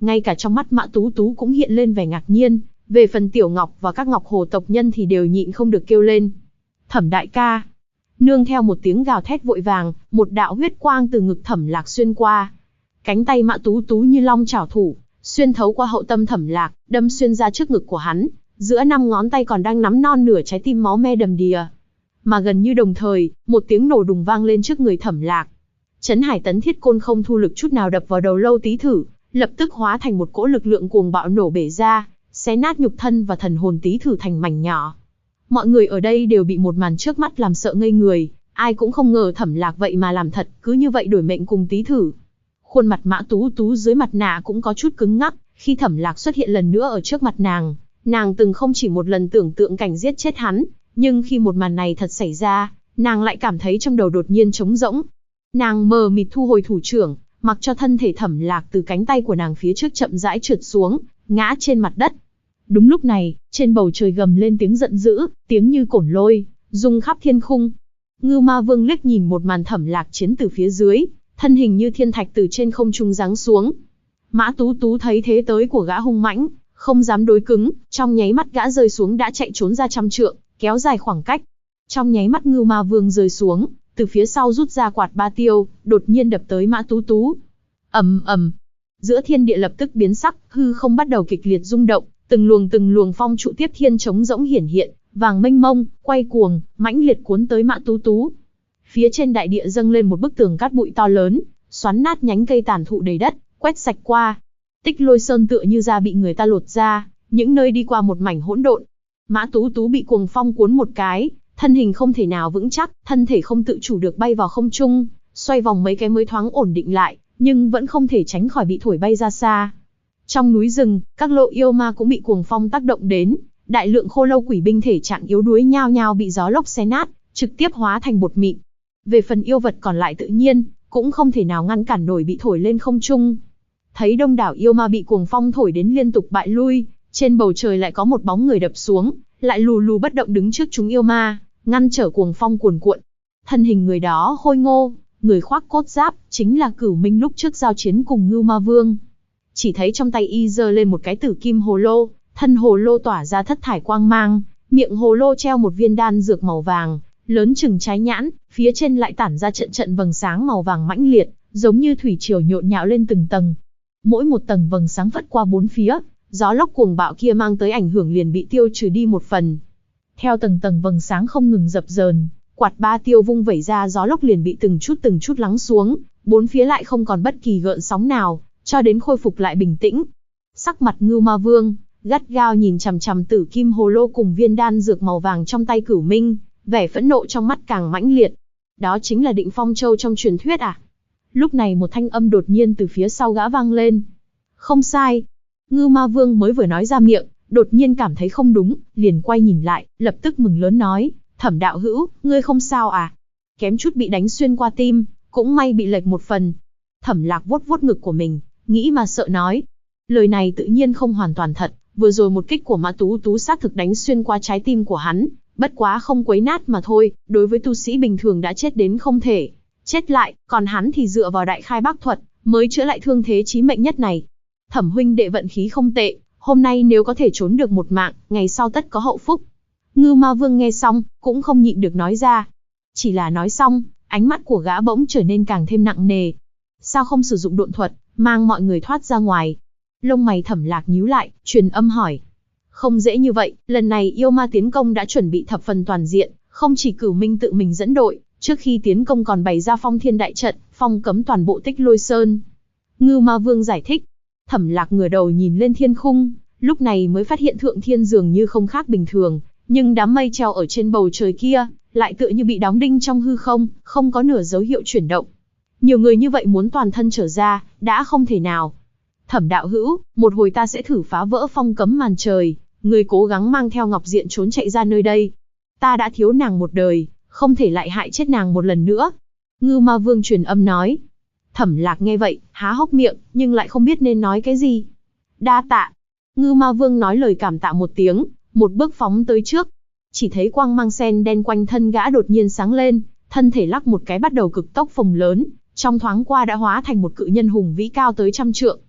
S1: ngay cả trong mắt Mã Tú Tú cũng hiện lên vẻ ngạc nhiên, về phần Tiểu Ngọc và các Ngọc Hồ tộc nhân thì đều nhịn không được kêu lên. Thẩm đại ca. Nương theo một tiếng gào thét vội vàng, một đạo huyết quang từ ngực Thẩm Lạc xuyên qua. Cánh tay Mã Tú Tú như long chảo thủ, xuyên thấu qua hậu tâm Thẩm Lạc, đâm xuyên ra trước ngực của hắn, giữa 5 ngón tay còn đang nắm non nửa trái tim máu me đầm đìa. Mà gần như đồng thời, một tiếng nổ đùng vang lên trước người Thẩm Lạc. Trấn Hải Tấn Thiết Côn không thu lực chút nào đập vào đầu Lâu Tý Thử, lập tức hóa thành một cỗ lực lượng cuồng bạo nổ bể ra, xé nát nhục thân và thần hồn Tý Thử thành mảnh nhỏ. Mọi người ở đây đều bị một màn trước mắt làm sợ ngây người, ai cũng không ngờ Thẩm Lạc vậy mà làm thật, cứ như vậy đổi mệnh cùng Tý Thử. Khuôn mặt Mã Tú Tú dưới mặt nạ cũng có chút cứng ngắc, khi Thẩm Lạc xuất hiện lần nữa ở trước mặt nàng, nàng từng không chỉ một lần tưởng tượng cảnh giết chết hắn, nhưng khi một màn này thật xảy ra, nàng lại cảm thấy trong đầu đột nhiên trống rỗng. Nàng mờ mịt thu hồi thủ trưởng, mặc cho thân thể Thẩm Lạc từ cánh tay của nàng phía trước chậm rãi trượt xuống, ngã trên mặt đất. Đúng lúc này, trên bầu trời gầm lên tiếng giận dữ, tiếng như cổn lôi, rung khắp thiên khung. Ngưu Ma Vương liếc nhìn một màn Thẩm Lạc chiến từ phía dưới, thân hình như thiên thạch từ trên không trung giáng xuống. Mã Tú Tú thấy thế tới của gã hung mãnh, không dám đối cứng, trong nháy mắt gã rơi xuống đã chạy trốn ra 100 trượng, kéo dài khoảng cách. Trong nháy mắt Ngưu Ma Vương rơi xuống, từ phía sau rút ra quạt ba tiêu, đột nhiên đập tới Mã Tú Tú. Ầm ầm, giữa thiên địa lập tức biến sắc, hư không bắt đầu kịch liệt rung động, từng luồng phong trụ tiếp thiên trống rỗng hiển hiện, vàng mênh mông, quay cuồng, mãnh liệt cuốn tới Mã Tú Tú. Phía trên đại địa dâng lên một bức tường cát bụi to lớn, xoắn nát nhánh cây tàn thụ đầy đất, quét sạch qua. Tích Lôi Sơn tựa như da bị người ta lột ra, những nơi đi qua một mảnh hỗn độn. Mã Tú Tú bị cuồng phong cuốn một cái, thân hình không thể nào vững chắc, thân thể không tự chủ được bay vào không trung, xoay vòng mấy cái mới thoáng ổn định lại, nhưng vẫn không thể tránh khỏi bị thổi bay ra xa. Trong núi rừng, các lộ yêu ma cũng bị cuồng phong tác động đến, đại lượng khô lâu quỷ binh thể trạng yếu đuối nhao nhao bị gió lốc xé nát, trực tiếp hóa thành bột mịn. Về phần yêu vật còn lại tự nhiên, cũng không thể nào ngăn cản nổi bị thổi lên không trung. Thấy đông đảo yêu ma bị cuồng phong thổi đến liên tục bại lui, trên bầu trời lại có một bóng người đập xuống, lại lù lù bất động đứng trước chúng yêu ma, ngăn trở cuồng phong cuồn cuộn. Thân hình người đó khôi ngô, người khoác cốt giáp, chính là Cửu Minh lúc trước giao chiến cùng Ngưu Ma Vương. Chỉ thấy trong tay y giơ lên một cái tử kim hồ lô, thân hồ lô tỏa ra thất thải quang mang, miệng hồ lô treo một viên đan dược màu vàng, lớn chừng trái nhãn, phía trên lại tản ra trận trận vầng sáng màu vàng mãnh liệt, giống như thủy triều nhộn nhạo lên từng tầng. Mỗi một tầng vầng sáng phất qua bốn phía, gió lốc cuồng bạo kia mang tới ảnh hưởng liền bị tiêu trừ đi một phần. Theo tầng tầng vầng sáng không ngừng dập dờn, quạt ba tiêu vung vẩy ra gió lốc liền bị từng chút lắng xuống, bốn phía lại không còn bất kỳ gợn sóng nào, cho đến khôi phục lại bình tĩnh. Sắc mặt Ngưu Ma Vương gắt gao nhìn chằm chằm tử kim hồ lô cùng viên đan dược màu vàng trong tay Cửu Minh, vẻ phẫn nộ trong mắt càng mãnh liệt. Đó chính là Định Phong Châu trong truyền thuyết à? Lúc này một thanh âm đột nhiên từ phía sau gã vang lên. Không sai. Ngưu Ma Vương mới vừa nói ra miệng, đột nhiên cảm thấy không đúng, liền quay nhìn lại, lập tức mừng lớn nói, Thẩm đạo hữu, ngươi không sao à? Kém chút bị đánh xuyên qua tim, cũng may bị lệch một phần. Thẩm Lạc vuốt vuốt ngực của mình, nghĩ mà sợ nói. Lời này tự nhiên không hoàn toàn thật, vừa rồi một kích của Mã Tú Tú xác thực đánh xuyên qua trái tim của hắn, bất quá không quấy nát mà thôi, đối với tu sĩ bình thường đã chết đến không thể chết lại, còn hắn thì dựa vào đại khai bác thuật, mới chữa lại thương thế chí mệnh nhất này. Thẩm huynh đệ vận khí không tệ, hôm nay nếu có thể trốn được một mạng, ngày sau tất có hậu phúc. Ngưu Ma Vương nghe xong, cũng không nhịn được nói ra. Chỉ là nói xong, ánh mắt của gã bỗng trở nên càng thêm nặng nề. Sao không sử dụng độn thuật, mang mọi người thoát ra ngoài? Lông mày Thẩm Lạc nhíu lại, truyền âm hỏi. Không dễ như vậy, lần này yêu ma tiến công đã chuẩn bị thập phần toàn diện, không chỉ Cửu Minh tự mình dẫn đội, trước khi tiến công còn bày ra phong thiên đại trận, phong cấm toàn bộ Tích Lôi Sơn. Ngưu Ma Vương giải thích. Thẩm Lạc ngửa đầu nhìn lên thiên khung, lúc này mới phát hiện thượng thiên dường như không khác bình thường, nhưng đám mây treo ở trên bầu trời kia, lại tựa như bị đóng đinh trong hư không, không có nửa dấu hiệu chuyển động. Nhiều người như vậy muốn toàn thân trở ra, đã không thể nào. Thẩm đạo hữu, một hồi ta sẽ thử phá vỡ phong cấm màn trời, người cố gắng mang theo Ngọc Diện trốn chạy ra nơi đây. Ta đã thiếu nàng một đời, không thể lại hại chết nàng một lần nữa. Ngưu Ma Vương truyền âm nói. Thẩm Lạc nghe vậy, há hốc miệng, nhưng lại không biết nên nói cái gì. Đa tạ. Ngưu Ma Vương nói lời cảm tạ một tiếng, một bước phóng tới trước. Chỉ thấy quang mang sen đen quanh thân gã đột nhiên sáng lên, thân thể lắc một cái bắt đầu cực tốc phồng lớn, trong thoáng qua đã hóa thành một cự nhân hùng vĩ cao tới 100 trượng.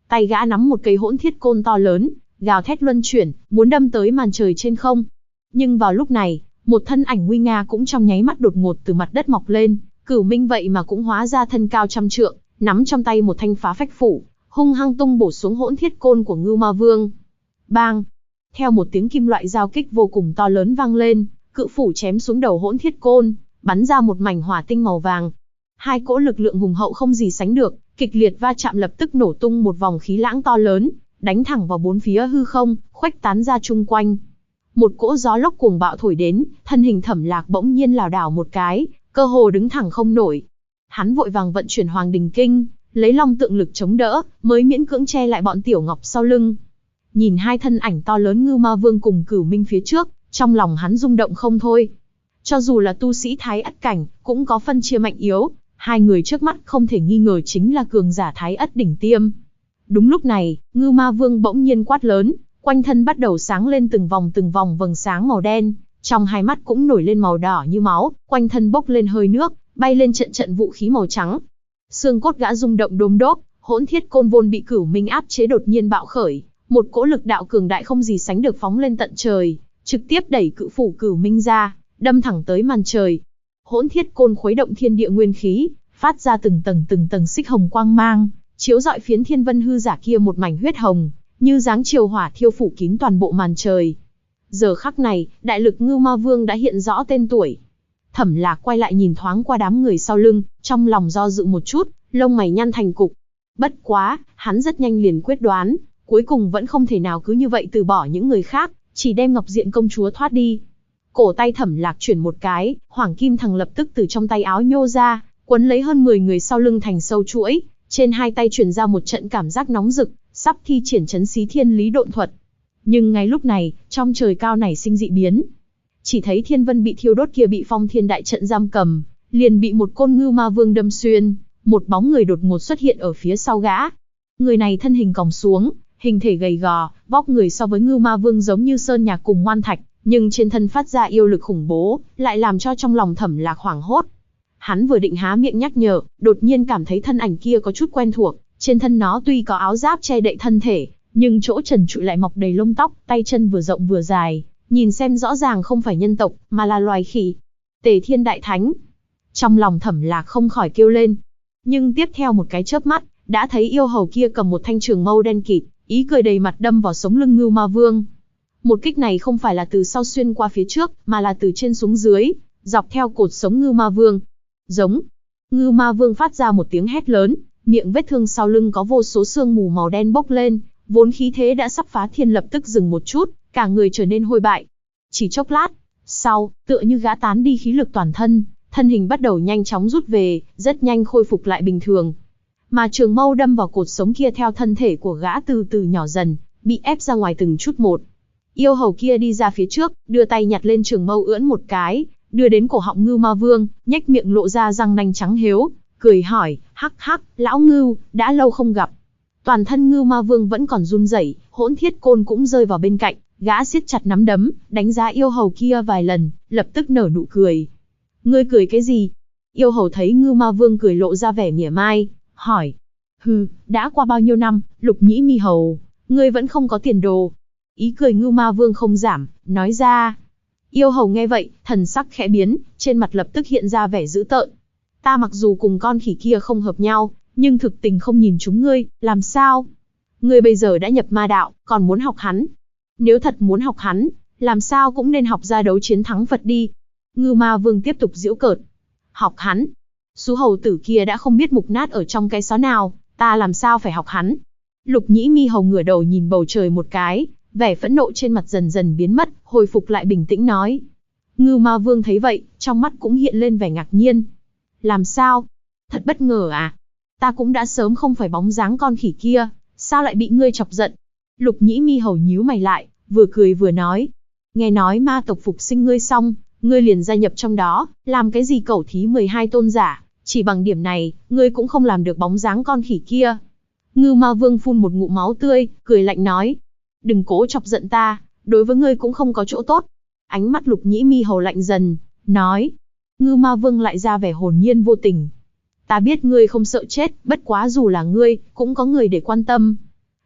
S1: Tay gã nắm một cây hỗn thiết côn to lớn, gào thét luân chuyển, muốn đâm tới màn trời trên không. Nhưng vào lúc này, một thân ảnh nguy nga cũng trong nháy mắt đột ngột từ mặt đất mọc lên, Cửu Minh vậy mà cũng hóa ra thân cao trăm trượng, nắm trong tay một thanh phá phách phủ, hung hăng tung bổ xuống hỗn thiết côn của Ngưu Ma Vương. Bang! Theo một tiếng kim loại giao kích vô cùng to lớn vang lên, cự phủ chém xuống đầu hỗn thiết côn, bắn ra một mảnh hỏa tinh màu vàng. Hai cỗ lực lượng hùng hậu không gì sánh được, kịch liệt va chạm lập tức nổ tung một vòng khí lãng to lớn, đánh thẳng vào bốn phía hư không, khuếch tán ra chung quanh. Một cỗ gió lốc cuồng bạo thổi đến, thân hình Thẩm Lạc bỗng nhiên lảo đảo một cái, cơ hồ đứng thẳng không nổi. Hắn vội vàng vận chuyển Hoàng Đình Kinh, lấy long tượng lực chống đỡ, mới miễn cưỡng che lại bọn Tiểu Ngọc sau lưng. Nhìn hai thân ảnh to lớn Ngưu Ma Vương cùng Cửu Minh phía trước, trong lòng hắn rung động không thôi. Cho dù là tu sĩ Thái Ất cảnh, cũng có phân chia mạnh yếu, hai người trước mắt không thể nghi ngờ chính là cường giả Thái Ất đỉnh tiêm. Đúng lúc này, Ngưu Ma Vương bỗng nhiên quát lớn, quanh thân bắt đầu sáng lên từng vòng vầng sáng màu đen, trong hai mắt cũng nổi lên màu đỏ như máu, quanh thân bốc lên hơi nước, bay lên trận trận vũ khí màu trắng. Xương cốt gã rung động đôm đốp, hỗn thiết côn vốn bị Cửu Minh áp chế đột nhiên bạo khởi, một cỗ lực đạo cường đại không gì sánh được phóng lên tận trời, trực tiếp đẩy cự phủ Cửu Minh ra, đâm thẳng tới màn trời. Hỗn thiết côn khuấy động thiên địa nguyên khí, phát ra từng tầng xích hồng quang mang, chiếu rọi phiến thiên vân hư giả kia một mảnh huyết hồng, như dáng chiều hỏa thiêu phủ kín toàn bộ màn trời. Giờ khắc này, đại lực Ngưu Ma Vương đã hiện rõ tên tuổi. Thẩm Lạc quay lại nhìn thoáng qua đám người sau lưng, trong lòng do dự một chút, lông mày nhăn thành cục. Bất quá, hắn rất nhanh liền quyết đoán, cuối cùng vẫn không thể nào cứ như vậy từ bỏ những người khác, chỉ đem Ngọc Diện công chúa thoát đi. Cổ tay Thẩm Lạc chuyển một cái, Hoàng Kim Thằng lập tức từ trong tay áo nhô ra, quấn lấy hơn 10 người sau lưng thành sâu chuỗi, trên hai tay truyền ra một trận cảm giác nóng rực, sắp thi triển trấn xí thiên lý độn thuật. Nhưng ngay lúc này, trong trời cao nảy sinh dị biến. Chỉ thấy thiên vân bị thiêu đốt kia bị phong thiên đại trận giam cầm, liền bị một côn Ngưu Ma Vương đâm xuyên, một bóng người đột ngột xuất hiện ở phía sau gã. Người này thân hình còng xuống, hình thể gầy gò, vóc người so với Ngưu Ma Vương giống như sơn nhạc cùng ngoan thạch, nhưng trên thân phát ra yêu lực khủng bố, lại làm cho trong lòng Thẩm Lạc hoảng hốt. Hắn vừa định há miệng nhắc nhở, đột nhiên cảm thấy thân ảnh kia có chút quen thuộc, trên thân nó tuy có áo giáp che đậy thân thể, nhưng chỗ trần trụi lại mọc đầy lông tóc, tay chân vừa rộng vừa dài, nhìn xem rõ ràng không phải nhân tộc, mà là loài khỉ. Tề Thiên Đại Thánh. Trong lòng Thẩm Lạc không khỏi kêu lên. Nhưng tiếp theo một cái chớp mắt, đã thấy yêu hầu kia cầm một thanh trường mâu đen kịt, ý cười đầy mặt đâm vào sống lưng Ngưu Ma Vương. Một kích này không phải là từ sau xuyên qua phía trước, mà là từ trên xuống dưới, dọc theo cột sống Ngưu Ma Vương. Giống. Ngưu Ma Vương phát ra một tiếng hét lớn, miệng vết thương sau lưng có vô số sương mù màu đen bốc lên, vốn khí thế đã sắp phá thiên lập tức dừng một chút, cả người trở nên hôi bại. Chỉ chốc lát sau, tựa như gã tán đi khí lực toàn thân, thân hình bắt đầu nhanh chóng rút về, rất nhanh khôi phục lại bình thường. Mà trường mâu đâm vào cột sống kia theo thân thể của gã từ từ nhỏ dần, bị ép ra ngoài từng chút một. Yêu hầu kia đi ra phía trước, đưa tay nhặt lên trường mâu ưỡn một cái, đưa đến cổ họng Ngưu Ma Vương, nhếch miệng lộ ra răng nanh trắng hiếu, cười hỏi, hắc hắc, lão Ngưu, đã lâu không gặp. Toàn thân Ngưu Ma Vương vẫn còn run rẩy, hỗn thiết côn cũng rơi vào bên cạnh, gã siết chặt nắm đấm, đánh giá yêu hầu kia vài lần, lập tức nở nụ cười. Ngươi cười cái gì? Yêu hầu thấy Ngưu Ma Vương cười lộ ra vẻ mỉa mai, hỏi. Hừ, đã qua bao nhiêu năm, Lục Nhĩ Mi hầu, ngươi vẫn không có tiền đồ. Ý cười Ngưu Ma Vương không giảm, nói ra. Yêu hầu nghe vậy, thần sắc khẽ biến, trên mặt lập tức hiện ra vẻ dữ tợn. Ta mặc dù cùng con khỉ kia không hợp nhau, nhưng thực tình không nhìn chúng ngươi, làm sao? Ngươi bây giờ đã nhập ma đạo, còn muốn học hắn. Nếu thật muốn học hắn, làm sao cũng nên học ra đấu chiến thắng Phật đi. Ngưu Ma Vương tiếp tục giễu cợt. Học hắn? Sú hầu tử kia đã không biết mục nát ở trong cái xó nào, ta làm sao phải học hắn? Lục Nhĩ Mi hầu ngửa đầu nhìn bầu trời một cái, vẻ phẫn nộ trên mặt dần dần biến mất, hồi phục lại bình tĩnh nói. Ngưu Ma Vương thấy vậy, trong mắt cũng hiện lên vẻ ngạc nhiên. Làm sao? Thật bất ngờ à? Ta cũng đã sớm không phải bóng dáng con khỉ kia, sao lại bị ngươi chọc giận? Lục Nhĩ Mi hầu nhíu mày lại, vừa cười vừa nói. Nghe nói ma tộc phục sinh ngươi xong, ngươi liền gia nhập trong đó, làm cái gì cẩu thí 12 tôn giả, chỉ bằng điểm này, ngươi cũng không làm được bóng dáng con khỉ kia. Ngưu Ma Vương phun một ngụm máu tươi, cười lạnh nói. Đừng cố chọc giận ta, đối với ngươi cũng không có chỗ tốt. Ánh mắt Lục Nhĩ Mi hầu lạnh dần, nói. Ngưu Ma Vương lại ra vẻ hồn nhiên vô tình. Ta biết ngươi không sợ chết, bất quá dù là ngươi, cũng có người để quan tâm.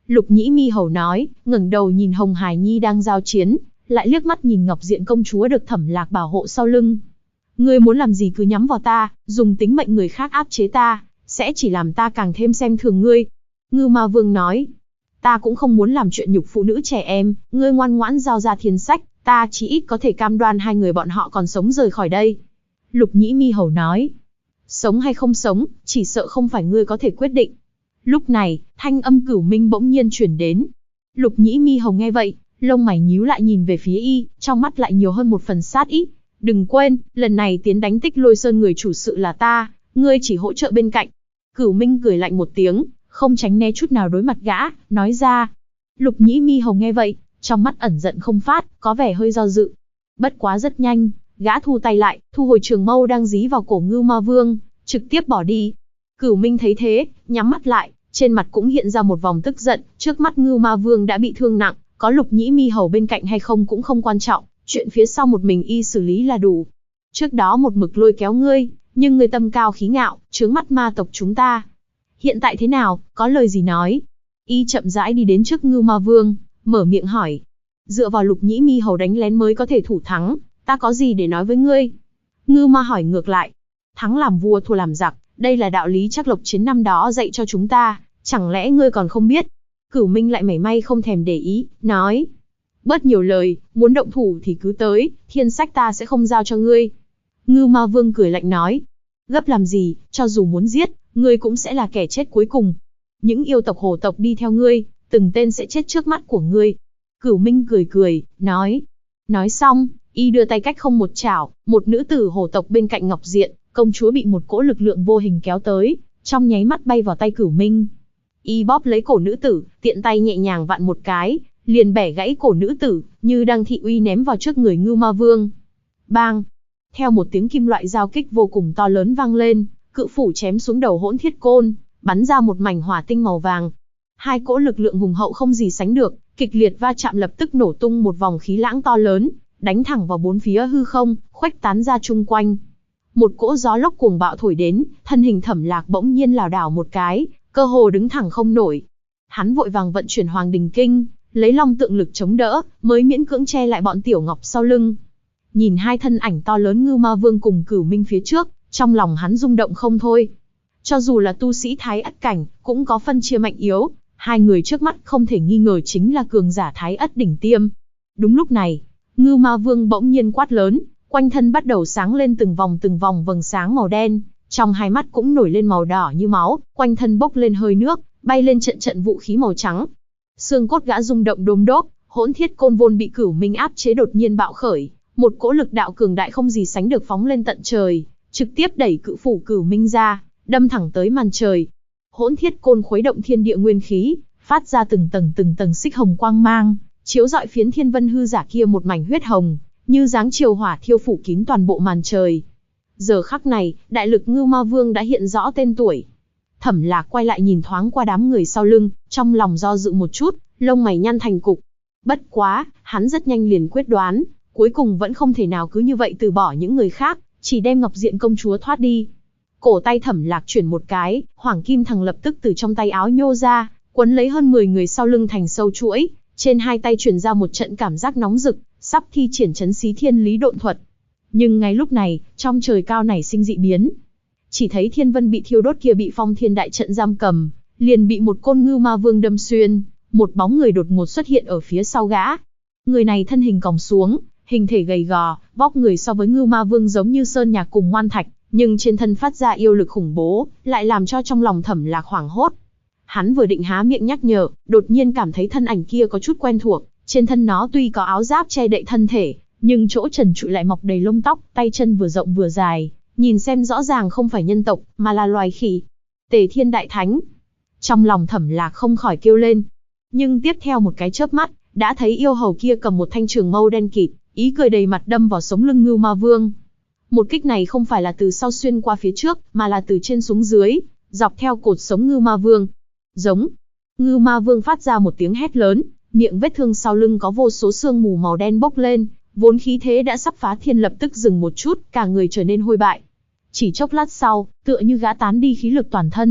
S1: Lục Nhĩ Mi Hầu nói, ngẩng đầu nhìn Hồng Hải Nhi đang giao chiến, lại liếc mắt nhìn Ngọc Diện công chúa được Thẩm Lạc bảo hộ sau lưng. Ngươi muốn làm gì cứ nhắm vào ta, dùng tính mệnh người khác áp chế ta, sẽ chỉ làm ta càng thêm xem thường ngươi. Ngưu Ma Vương nói, ta cũng không muốn làm chuyện nhục phụ nữ trẻ em, ngươi ngoan ngoãn giao ra thiên sách, ta chỉ ít có thể cam đoan hai người bọn họ còn sống rời khỏi đây. Lục Nhĩ Mi Hầu nói, sống hay không sống, chỉ sợ không phải ngươi có thể quyết định. Lúc này, thanh âm Cửu Minh bỗng nhiên chuyển đến. Lục Nhĩ Mi Hầu nghe vậy, lông mày nhíu lại nhìn về phía y, trong mắt lại nhiều hơn một phần sát ý. Đừng quên, lần này tiến đánh Tích Lôi Sơn người chủ sự là ta, ngươi chỉ hỗ trợ bên cạnh. Cửu Minh cười lạnh một tiếng, không tránh né chút nào đối mặt gã, nói ra. Lục Nhĩ Mi Hầu nghe vậy, trong mắt ẩn giận không phát, có vẻ hơi do dự. Bất quá rất nhanh, gã thu tay lại, thu hồi trường mâu đang dí vào cổ Ngưu Ma Vương, trực tiếp bỏ đi. Cửu Minh thấy thế, nhắm mắt lại, trên mặt cũng hiện ra một vòng tức giận, trước mắt Ngưu Ma Vương đã bị thương nặng, có Lục Nhĩ Mi Hầu bên cạnh hay không cũng không quan trọng, chuyện phía sau một mình y xử lý là đủ. Trước đó một mực lôi kéo ngươi, nhưng ngươi tâm cao khí ngạo, chướng mắt ma tộc chúng ta. Hiện tại thế nào, có lời gì nói? Y chậm rãi đi đến trước Ngưu Ma Vương, mở miệng hỏi. Dựa vào Lục Nhĩ Mi Hầu đánh lén mới có thể thủ thắng, ta có gì để nói với ngươi? Ngưu Ma hỏi ngược lại. Thắng làm vua thua làm giặc, đây là đạo lý Trác Lộc Chiến năm đó dạy cho chúng ta, chẳng lẽ ngươi còn không biết? Cửu Minh lại mảy may không thèm để ý, nói. Bớt nhiều lời, muốn động thủ thì cứ tới, thiên sách ta sẽ không giao cho ngươi. Ngưu Ma Vương cười lạnh nói. Gấp làm gì, cho dù muốn giết, ngươi cũng sẽ là kẻ chết cuối cùng. Những yêu tộc hổ tộc đi theo ngươi, từng tên sẽ chết trước mắt của ngươi. Cửu Minh cười cười, nói. Nói xong, y đưa tay cách không một chảo, một nữ tử hổ tộc bên cạnh Ngọc Diện, công chúa bị một cỗ lực lượng vô hình kéo tới, trong nháy mắt bay vào tay Cửu Minh. Y bóp lấy cổ nữ tử, tiện tay nhẹ nhàng vặn một cái, liền bẻ gãy cổ nữ tử, như đang thị uy ném vào trước người Ngưu Ma Vương. Bang! Theo một tiếng kim loại giao kích vô cùng to lớn vang lên, cự phủ chém xuống đầu Hỗn Thiết Côn, bắn ra một mảnh hỏa tinh màu vàng. Hai cỗ lực lượng hùng hậu không gì sánh được, kịch liệt va chạm lập tức nổ tung một vòng khí lãng to lớn, đánh thẳng vào bốn phía hư không, khuếch tán ra chung quanh. Một cỗ gió lốc cuồng bạo thổi đến, thân hình Thẩm Lạc bỗng nhiên lảo đảo một cái, cơ hồ đứng thẳng không nổi. Hắn vội vàng vận chuyển Hoàng Đình Kinh, lấy long tượng lực chống đỡ, mới miễn cưỡng che lại bọn Tiểu Ngọc sau lưng. Nhìn hai thân ảnh to lớn Ngưu Ma Vương cùng Cửu Minh phía trước, trong lòng hắn rung động không thôi. Cho dù là tu sĩ Thái Ất cảnh, cũng có phân chia mạnh yếu, hai người trước mắt không thể nghi ngờ chính là cường giả Thái Ất đỉnh tiêm. Đúng lúc này, Ngưu Ma Vương bỗng nhiên quát lớn, quanh thân bắt đầu sáng lên từng vòng vầng sáng màu đen, trong hai mắt cũng nổi lên màu đỏ như máu, quanh thân bốc lên hơi nước, bay lên trận trận vũ khí màu trắng. Xương cốt gã rung động đôm đốp, Hỗn Thiết Côn vốn bị Cửu Minh áp chế đột nhiên bạo khởi, một cỗ lực đạo cường đại không gì sánh được phóng lên tận trời, trực tiếp đẩy cự phủ Cửu Minh ra, đâm thẳng tới màn trời. Hỗn Thiết Côn khuấy động thiên địa nguyên khí, phát ra từng tầng xích hồng quang mang, chiếu rọi phiến thiên vân hư giả kia một mảnh huyết hồng, như dáng chiều hỏa thiêu phủ kín toàn bộ màn trời. Giờ khắc này, đại lực Ngưu Ma Vương đã hiện rõ tên tuổi. Thẩm Lạc quay lại nhìn thoáng qua đám người sau lưng, trong lòng do dự một chút, lông mày nhăn thành cục. Bất quá, hắn rất nhanh liền quyết đoán, cuối cùng vẫn không thể nào cứ như vậy từ bỏ những người khác, chỉ đem Ngọc Diện công chúa thoát đi. Cổ tay Thẩm Lạc chuyển một cái, Hoàng Kim Thằng lập tức từ trong tay áo nhô ra, quấn lấy hơn 10 người sau lưng thành sâu chuỗi, trên hai tay truyền ra một trận cảm giác nóng rực, sắp thi triển Chấn Xí Thiên Lý Độn thuật. Nhưng ngay lúc này, trong trời cao nảy sinh dị biến. Chỉ thấy thiên vân bị thiêu đốt kia bị Phong Thiên Đại Trận giam cầm, liền bị một côn Ngưu Ma Vương đâm xuyên, một bóng người đột ngột xuất hiện ở phía sau gã. Người này thân hình còng xuống, hình thể gầy gò, vóc người so với Ngưu Ma Vương giống như sơn nhạc cùng ngoan thạch, nhưng trên thân phát ra yêu lực khủng bố, lại làm cho trong lòng Thẩm Lạc hoảng hốt. Hắn vừa định há miệng nhắc nhở, đột nhiên cảm thấy thân ảnh kia có chút quen thuộc, trên thân nó tuy có áo giáp che đậy thân thể, nhưng chỗ trần trụi lại mọc đầy lông tóc, tay chân vừa rộng vừa dài, nhìn xem rõ ràng không phải nhân tộc, mà là loài khỉ. Tề Thiên Đại Thánh. Trong lòng Thẩm Lạc không khỏi kêu lên. Nhưng tiếp theo một cái chớp mắt, đã thấy yêu hầu kia cầm một thanh trường mâu đen kịt, ý cười đầy mặt đâm vào sống lưng Ngưu Ma Vương. Một kích này không phải là từ sau xuyên qua phía trước, mà là từ trên xuống dưới, dọc theo cột sống Ngưu Ma Vương. Giống. Ngưu Ma Vương phát ra một tiếng hét lớn, miệng vết thương sau lưng có vô số sương mù màu đen bốc lên, vốn khí thế đã sắp phá thiên lập tức dừng một chút, cả người trở nên hôi bại. Chỉ chốc lát sau, tựa như gã tán đi khí lực toàn thân,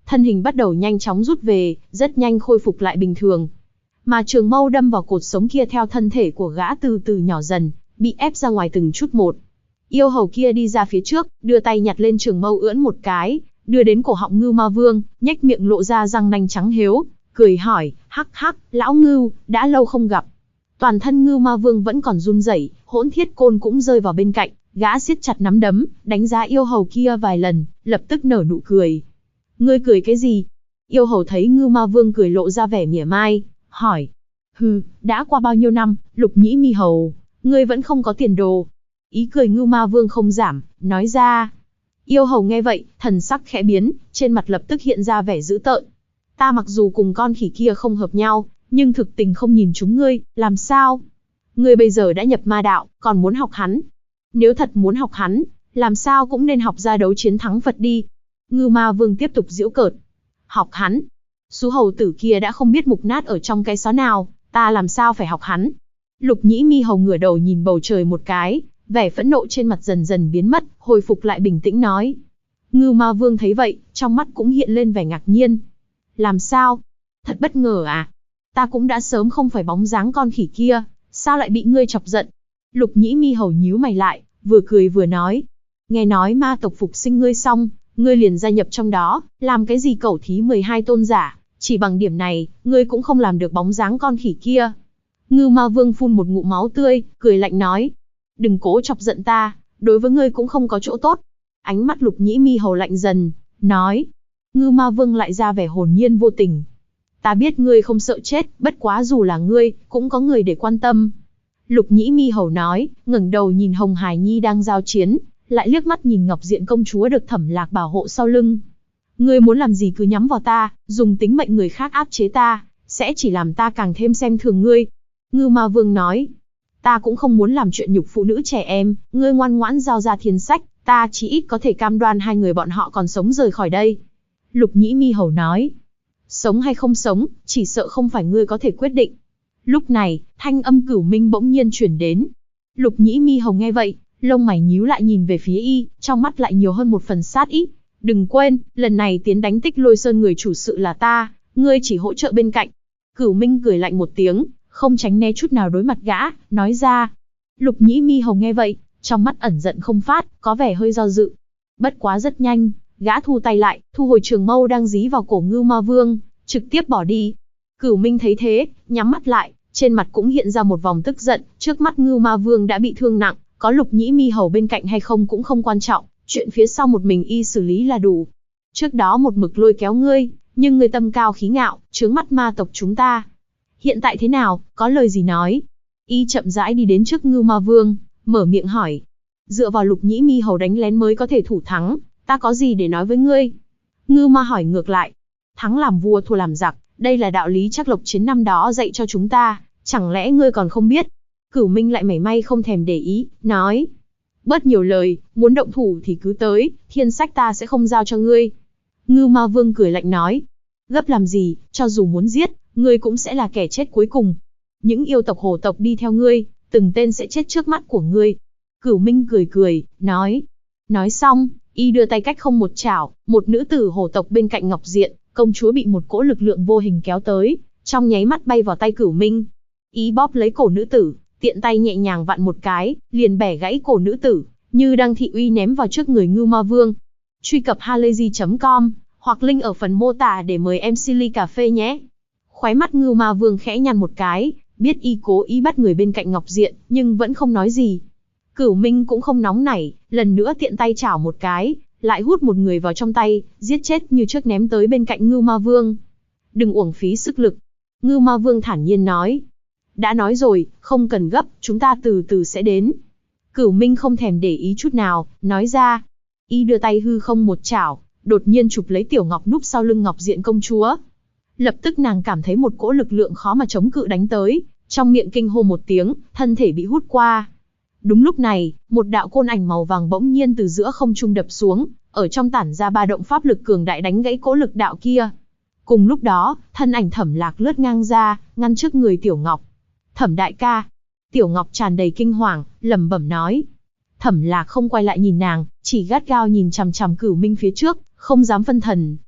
S1: thân hình bắt đầu nhanh chóng rút về, rất nhanh khôi phục lại bình thường. Mà trường mâu đâm vào cột sống kia theo thân thể của gã từ từ nhỏ dần, bị ép ra ngoài từng chút một. Yêu hầu kia đi ra phía trước, đưa tay nhặt lên trường mâu ưỡn một cái, đưa đến cổ họng Ngưu Ma Vương, nhếch miệng lộ ra răng nanh trắng hiếu, cười hỏi, hắc hắc, lão Ngưu, đã lâu không gặp. Toàn thân Ngưu Ma Vương vẫn còn run rẩy, hỗn thiết côn cũng rơi vào bên cạnh, gã siết chặt nắm đấm, đánh giá yêu hầu kia vài lần, lập tức nở nụ cười. Ngươi cười cái gì? Yêu hầu thấy Ngưu Ma Vương cười lộ ra vẻ mỉa mai, hỏi. Hừ, đã qua bao nhiêu năm, Lục Nhĩ Mi Hầu, ngươi vẫn không có tiền đồ. Ý cười Ngưu Ma Vương không giảm, nói ra. Yêu hầu nghe vậy, thần sắc khẽ biến, trên mặt lập tức hiện ra vẻ dữ tợn. Ta mặc dù cùng con khỉ kia không hợp nhau, nhưng thực tình không nhìn chúng ngươi, làm sao? Ngươi bây giờ đã nhập ma đạo, còn muốn học hắn. Nếu thật muốn học hắn, làm sao cũng nên học ra đấu chiến thắng Phật đi. Ngưu Ma Vương tiếp tục giễu cợt. Học hắn? Sú hầu tử kia đã không biết mục nát ở trong cái xó nào, ta làm sao phải học hắn? Lục Nhĩ Mi Hầu ngửa đầu nhìn bầu trời một cái, vẻ phẫn nộ trên mặt dần dần biến mất, hồi phục lại bình tĩnh nói. Ngưu Ma Vương thấy vậy, trong mắt cũng hiện lên vẻ ngạc nhiên. Làm sao? Thật bất ngờ à? Ta cũng đã sớm không phải bóng dáng con khỉ kia, sao lại bị ngươi chọc giận? Lục Nhĩ Mi Hầu nhíu mày lại, vừa cười vừa nói. Nghe nói ma tộc phục sinh ngươi xong, ngươi liền gia nhập trong đó, làm cái gì cẩu thí 12 tôn giả, chỉ bằng điểm này, ngươi cũng không làm được bóng dáng con khỉ kia. Ngưu Ma Vương phun một ngụm máu tươi, cười lạnh nói. Đừng cố chọc giận ta, đối với ngươi cũng không có chỗ tốt. Ánh mắt Lục Nhĩ Mi Hầu lạnh dần, nói. Ngưu Ma Vương lại ra vẻ hồn nhiên vô tình. Ta biết ngươi không sợ chết, bất quá dù là ngươi, cũng có người để quan tâm. Lục Nhĩ Mi Hầu nói, ngẩng đầu nhìn Hồng Hải Nhi đang giao chiến, lại liếc mắt nhìn Ngọc Diện công chúa được Thẩm Lạc bảo hộ sau lưng. Ngươi muốn làm gì cứ nhắm vào ta, dùng tính mệnh người khác áp chế ta, sẽ chỉ làm ta càng thêm xem thường ngươi. Ngưu Ma Vương nói, ta cũng không muốn làm chuyện nhục phụ nữ trẻ em, ngươi ngoan ngoãn giao ra thiên sách, ta chỉ ít có thể cam đoan hai người bọn họ còn sống rời khỏi đây. Lục Nhĩ Mi Hầu nói, sống hay không sống, chỉ sợ không phải ngươi có thể quyết định. Lúc này, thanh âm Cửu Minh bỗng nhiên chuyển đến. Lục Nhĩ Mi Hầu nghe vậy, lông mày nhíu lại nhìn về phía y, trong mắt lại nhiều hơn một phần sát ý. Đừng quên, lần này tiến đánh Tích Lôi Sơn người chủ sự là ta, ngươi chỉ hỗ trợ bên cạnh. Cửu Minh cười lạnh một tiếng, không tránh né chút nào đối mặt gã, nói ra. Lục Nhĩ Mi Hầu nghe vậy, trong mắt ẩn giận không phát, có vẻ hơi do dự. Bất quá rất nhanh, gã thu tay lại, thu hồi trường mâu đang dí vào cổ Ngưu Ma Vương, trực tiếp bỏ đi. Cửu Minh thấy thế, nhắm mắt lại, trên mặt cũng hiện ra một vòng tức giận, trước mắt Ngưu Ma Vương đã bị thương nặng, có Lục Nhĩ Mi Hầu bên cạnh hay không cũng không quan trọng, chuyện phía sau một mình y xử lý là đủ. Trước đó một mực lôi kéo ngươi, nhưng ngươi tâm cao khí ngạo, chướng mắt ma tộc chúng ta. Hiện tại thế nào, có lời gì nói? Y chậm rãi đi đến trước Ngưu Ma Vương, mở miệng hỏi. Dựa vào Lục Nhĩ Mi Hầu đánh lén mới có thể thủ thắng, ta có gì để nói với ngươi? Ngưu Ma hỏi ngược lại. Thắng làm vua thua làm giặc, đây là đạo lý chắc Lộc Chiến năm đó dạy cho chúng ta, chẳng lẽ ngươi còn không biết? Cửu Minh lại mảy may không thèm để ý, nói. Bớt nhiều lời, muốn động thủ thì cứ tới, thiên sách ta sẽ không giao cho ngươi. Ngưu Ma Vương cười lạnh nói. Gấp làm gì, cho dù muốn giết, ngươi cũng sẽ là kẻ chết cuối cùng. Những yêu tộc hồ tộc đi theo ngươi, từng tên sẽ chết trước mắt của ngươi. Cửu Minh cười cười, nói. Nói xong, y đưa tay cách không một chảo, một nữ tử hồ tộc bên cạnh Ngọc Diện, công chúa bị một cỗ lực lượng vô hình kéo tới, trong nháy mắt bay vào tay Cửu Minh. Y bóp lấy cổ nữ tử, tiện tay nhẹ nhàng vặn một cái, liền bẻ gãy cổ nữ tử, như đang thị uy ném vào trước người Ngưu Ma Vương. Truy cập halayzi.com hoặc link ở phần mô tả để mời em Silly Cà Phê nhé. Khóe mắt Ngưu Ma Vương khẽ nhăn một cái, biết y cố ý bắt người bên cạnh Ngọc Diện, nhưng vẫn không nói gì. Cửu Minh cũng không nóng nảy, lần nữa tiện tay chảo một cái, lại hút một người vào trong tay, giết chết như trước ném tới bên cạnh Ngưu Ma Vương. Đừng uổng phí sức lực. Ngưu Ma Vương thản nhiên nói. Đã nói rồi, không cần gấp, chúng ta từ từ sẽ đến. Cửu Minh không thèm để ý chút nào, nói ra. Y đưa tay hư không một chảo, đột nhiên chụp lấy Tiểu Ngọc núp sau lưng Ngọc Diện công chúa. Lập tức nàng cảm thấy một cỗ lực lượng khó mà chống cự đánh tới, trong miệng kinh hô một tiếng, thân thể bị hút qua. Đúng lúc này, một đạo côn ảnh màu vàng bỗng nhiên từ giữa không trung đập xuống, ở trong tản ra ba động pháp lực cường đại đánh gãy cỗ lực đạo kia. Cùng lúc đó, thân ảnh Thẩm Lạc lướt ngang ra, ngăn trước người Tiểu Ngọc. Thẩm đại ca. Tiểu Ngọc tràn đầy kinh hoàng, lẩm bẩm nói. Thẩm Lạc không quay lại nhìn nàng, chỉ gắt gao nhìn chằm chằm Cửu Minh phía trước, không dám phân thần.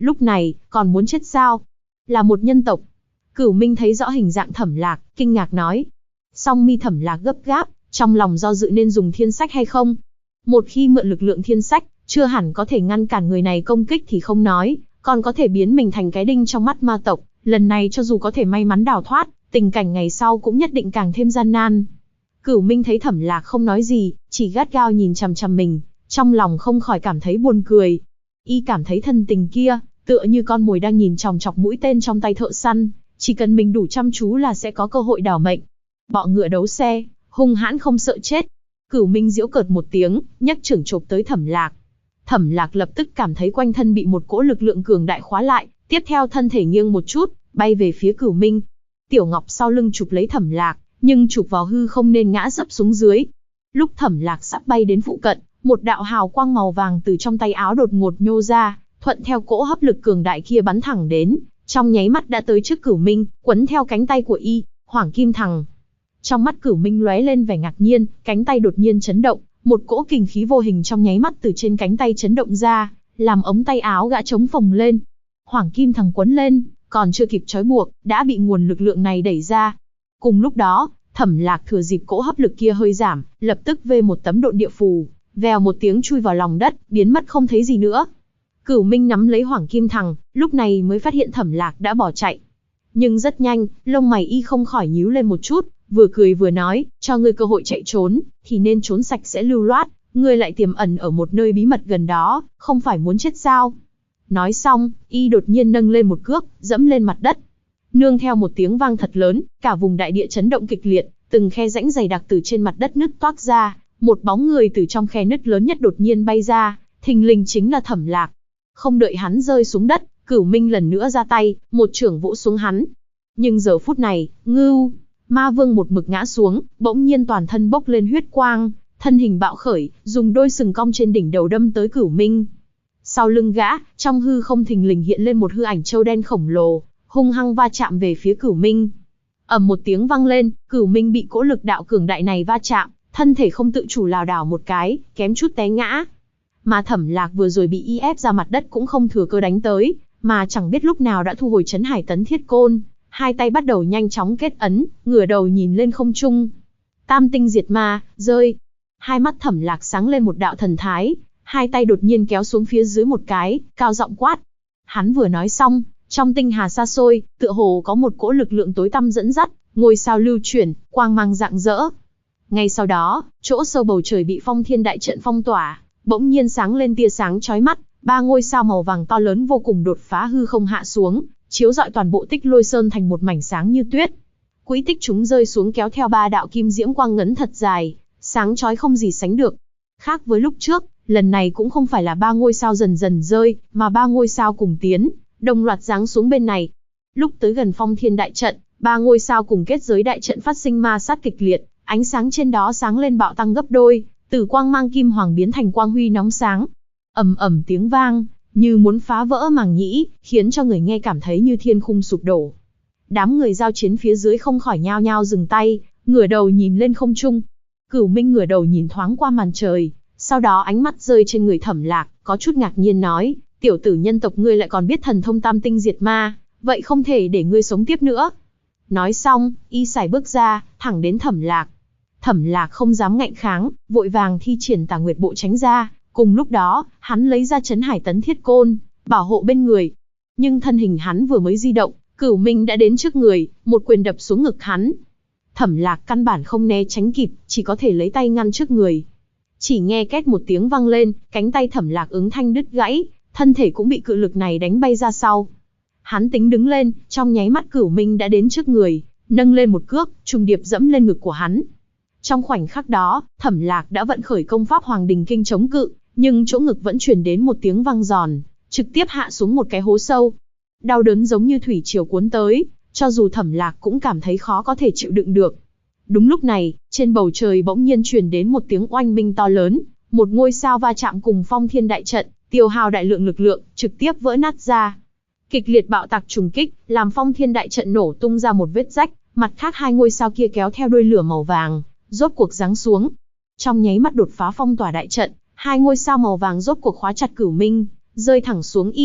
S1: Lúc này, còn muốn chết sao? Là một nhân tộc. Cửu Minh thấy rõ hình dạng Thẩm Lạc, kinh ngạc nói. Song mi Thẩm Lạc gấp gáp, trong lòng do dự nên dùng thiên sách hay không. Một khi mượn lực lượng thiên sách, chưa hẳn có thể ngăn cản người này công kích thì không nói, còn có thể biến mình thành cái đinh trong mắt ma tộc. Lần này cho dù có thể may mắn đào thoát, tình cảnh ngày sau cũng nhất định càng thêm gian nan. Cửu Minh thấy Thẩm Lạc không nói gì, chỉ gắt gao nhìn chằm chằm mình, trong lòng không khỏi cảm thấy buồn cười. Y cảm thấy thân tình kia, tựa như con mồi đang nhìn chòng chọc mũi tên trong tay thợ săn, chỉ cần mình đủ chăm chú là sẽ có cơ hội đảo mệnh. Bọ ngựa đấu xe, hung hãn không sợ chết. Cửu Minh giễu cợt một tiếng, nhấc chưởng chộp tới Thẩm Lạc. Thẩm Lạc lập tức cảm thấy quanh thân bị một cỗ lực lượng cường đại khóa lại, tiếp theo thân thể nghiêng một chút, bay về phía Cửu Minh. Tiểu Ngọc sau lưng chụp lấy Thẩm Lạc, nhưng chụp vào hư không nên ngã sấp xuống dưới. Lúc Thẩm Lạc sắp bay đến phụ cận, một đạo hào quang màu vàng từ trong tay áo đột ngột nhô ra, thuận theo cỗ hấp lực cường đại kia bắn thẳng đến, trong nháy mắt đã tới trước Cửu Minh, quấn theo cánh tay của y, Hoàng Kim Thằng. Trong mắt Cửu Minh lóe lên vẻ ngạc nhiên, cánh tay đột nhiên chấn động, một cỗ kình khí vô hình trong nháy mắt từ trên cánh tay chấn động ra, làm ống tay áo gã trống phồng lên. Hoàng Kim Thằng quấn lên, còn chưa kịp trói buộc, đã bị nguồn lực lượng này đẩy ra. Cùng lúc đó, Thẩm Lạc thừa dịp cỗ hấp lực kia hơi giảm, lập tức vê một tấm độn địa phù, vèo một tiếng chui vào lòng đất, biến mất không thấy gì nữa. Cửu Minh nắm lấy Hoàng Kim Thằng, lúc này mới phát hiện Thẩm Lạc đã bỏ chạy. Nhưng rất nhanh, lông mày y không khỏi nhíu lên một chút, vừa cười vừa nói, cho ngươi cơ hội chạy trốn, thì nên trốn sạch sẽ lưu loát, ngươi lại tiềm ẩn ở một nơi bí mật gần đó, không phải muốn chết sao? Nói xong, y đột nhiên nâng lên một cước, dẫm lên mặt đất. Nương theo một tiếng vang thật lớn, cả vùng đại địa chấn động kịch liệt, từng khe rãnh dày đặc từ trên mặt đất nứt toác ra, một bóng người từ trong khe nứt lớn nhất đột nhiên bay ra, thình lình chính là Thẩm Lạc. Không đợi hắn rơi xuống đất, Cửu Minh lần nữa ra tay, một chưởng vỗ xuống hắn. Nhưng giờ phút này, Ngưu Ma Vương một mực ngã xuống, bỗng nhiên toàn thân bốc lên huyết quang, thân hình bạo khởi, dùng đôi sừng cong trên đỉnh đầu đâm tới Cửu Minh. Sau lưng gã, trong hư không thình lình hiện lên một hư ảnh trâu đen khổng lồ, hung hăng va chạm về phía Cửu Minh. Ầm một tiếng vang lên, Cửu Minh bị cỗ lực đạo cường đại này va chạm, thân thể không tự chủ lảo đảo một cái, kém chút té ngã. Mà Thẩm Lạc vừa rồi bị y ép ra mặt đất cũng không thừa cơ đánh tới, mà chẳng biết lúc nào đã thu hồi Trấn Hải Tấn Thiết Côn, hai tay bắt đầu nhanh chóng kết ấn, ngửa đầu nhìn lên không trung. Tam tinh diệt ma, rơi. Hai mắt Thẩm Lạc sáng lên một đạo thần thái, hai tay đột nhiên kéo xuống phía dưới một cái, cao giọng quát. Hắn vừa nói xong, trong tinh hà xa xôi, tựa hồ có một cỗ lực lượng tối tăm dẫn dắt, ngôi sao lưu chuyển, quang mang rạng rỡ. Ngay sau đó, chỗ sâu bầu trời bị Phong Thiên Đại Trận phong tỏa, bỗng nhiên sáng lên tia sáng chói mắt, ba ngôi sao màu vàng to lớn vô cùng đột phá hư không hạ xuống, chiếu rọi toàn bộ Tích Lôi Sơn thành một mảnh sáng như tuyết. Quỹ tích chúng rơi xuống kéo theo ba đạo kim diễm quang ngấn thật dài, sáng chói không gì sánh được. Khác với lúc trước, lần này cũng không phải là ba ngôi sao dần dần rơi, mà ba ngôi sao cùng tiến, đồng loạt giáng xuống bên này. Lúc tới gần Phong Thiên Đại Trận, ba ngôi sao cùng kết giới đại trận phát sinh ma sát kịch liệt, ánh sáng trên đó sáng lên bạo tăng gấp đôi, từ quang mang kim hoàng biến thành quang huy nóng sáng. Ầm ầm tiếng vang, như muốn phá vỡ màng nhĩ, khiến cho người nghe cảm thấy như thiên khung sụp đổ. Đám người giao chiến phía dưới không khỏi nhao nhao dừng tay, ngửa đầu nhìn lên không trung. Cửu Minh ngửa đầu nhìn thoáng qua màn trời, sau đó ánh mắt rơi trên người Thẩm Lạc, có chút ngạc nhiên nói, tiểu tử nhân tộc ngươi lại còn biết thần thông tam tinh diệt ma, vậy không thể để ngươi sống tiếp nữa. Nói xong, y sải bước ra, thẳng đến Thẩm Lạc. Thẩm Lạc không dám ngạnh kháng, vội vàng thi triển Tà Nguyệt Bộ tránh ra, cùng lúc đó, hắn lấy ra Trấn Hải Tấn Thiết Côn, bảo hộ bên người. Nhưng thân hình hắn vừa mới di động, Cửu Minh đã đến trước người, một quyền đập xuống ngực hắn. Thẩm Lạc căn bản không né tránh kịp, chỉ có thể lấy tay ngăn trước người. Chỉ nghe két một tiếng vang lên, cánh tay Thẩm Lạc ứng thanh đứt gãy, thân thể cũng bị cự lực này đánh bay ra sau. Hắn tính đứng lên, trong nháy mắt Cửu Minh đã đến trước người, nâng lên một cước, trùng điệp dẫm lên ngực của hắn. Trong khoảnh khắc đó, Thẩm Lạc đã vận khởi công pháp Hoàng Đình Kinh chống cự, nhưng chỗ ngực vẫn truyền đến một tiếng vang giòn, trực tiếp hạ xuống một cái hố sâu. Đau đớn giống như thủy triều cuốn tới, cho dù Thẩm Lạc cũng cảm thấy khó có thể chịu đựng được. Đúng lúc này, trên bầu trời bỗng nhiên truyền đến một tiếng oanh minh to lớn, một ngôi sao va chạm cùng Phong Thiên Đại Trận, tiêu hao đại lượng lực lượng, trực tiếp vỡ nát ra. Kịch liệt bạo tạc trùng kích, làm Phong Thiên Đại Trận nổ tung ra một vết rách, mặt khác hai ngôi sao kia kéo theo đuôi lửa màu vàng, rốt cuộc giáng xuống. Trong nháy mắt đột phá phong tỏa đại trận, hai ngôi sao màu vàng rốt cuộc khóa chặt Cửu Minh, rơi thẳng xuống y.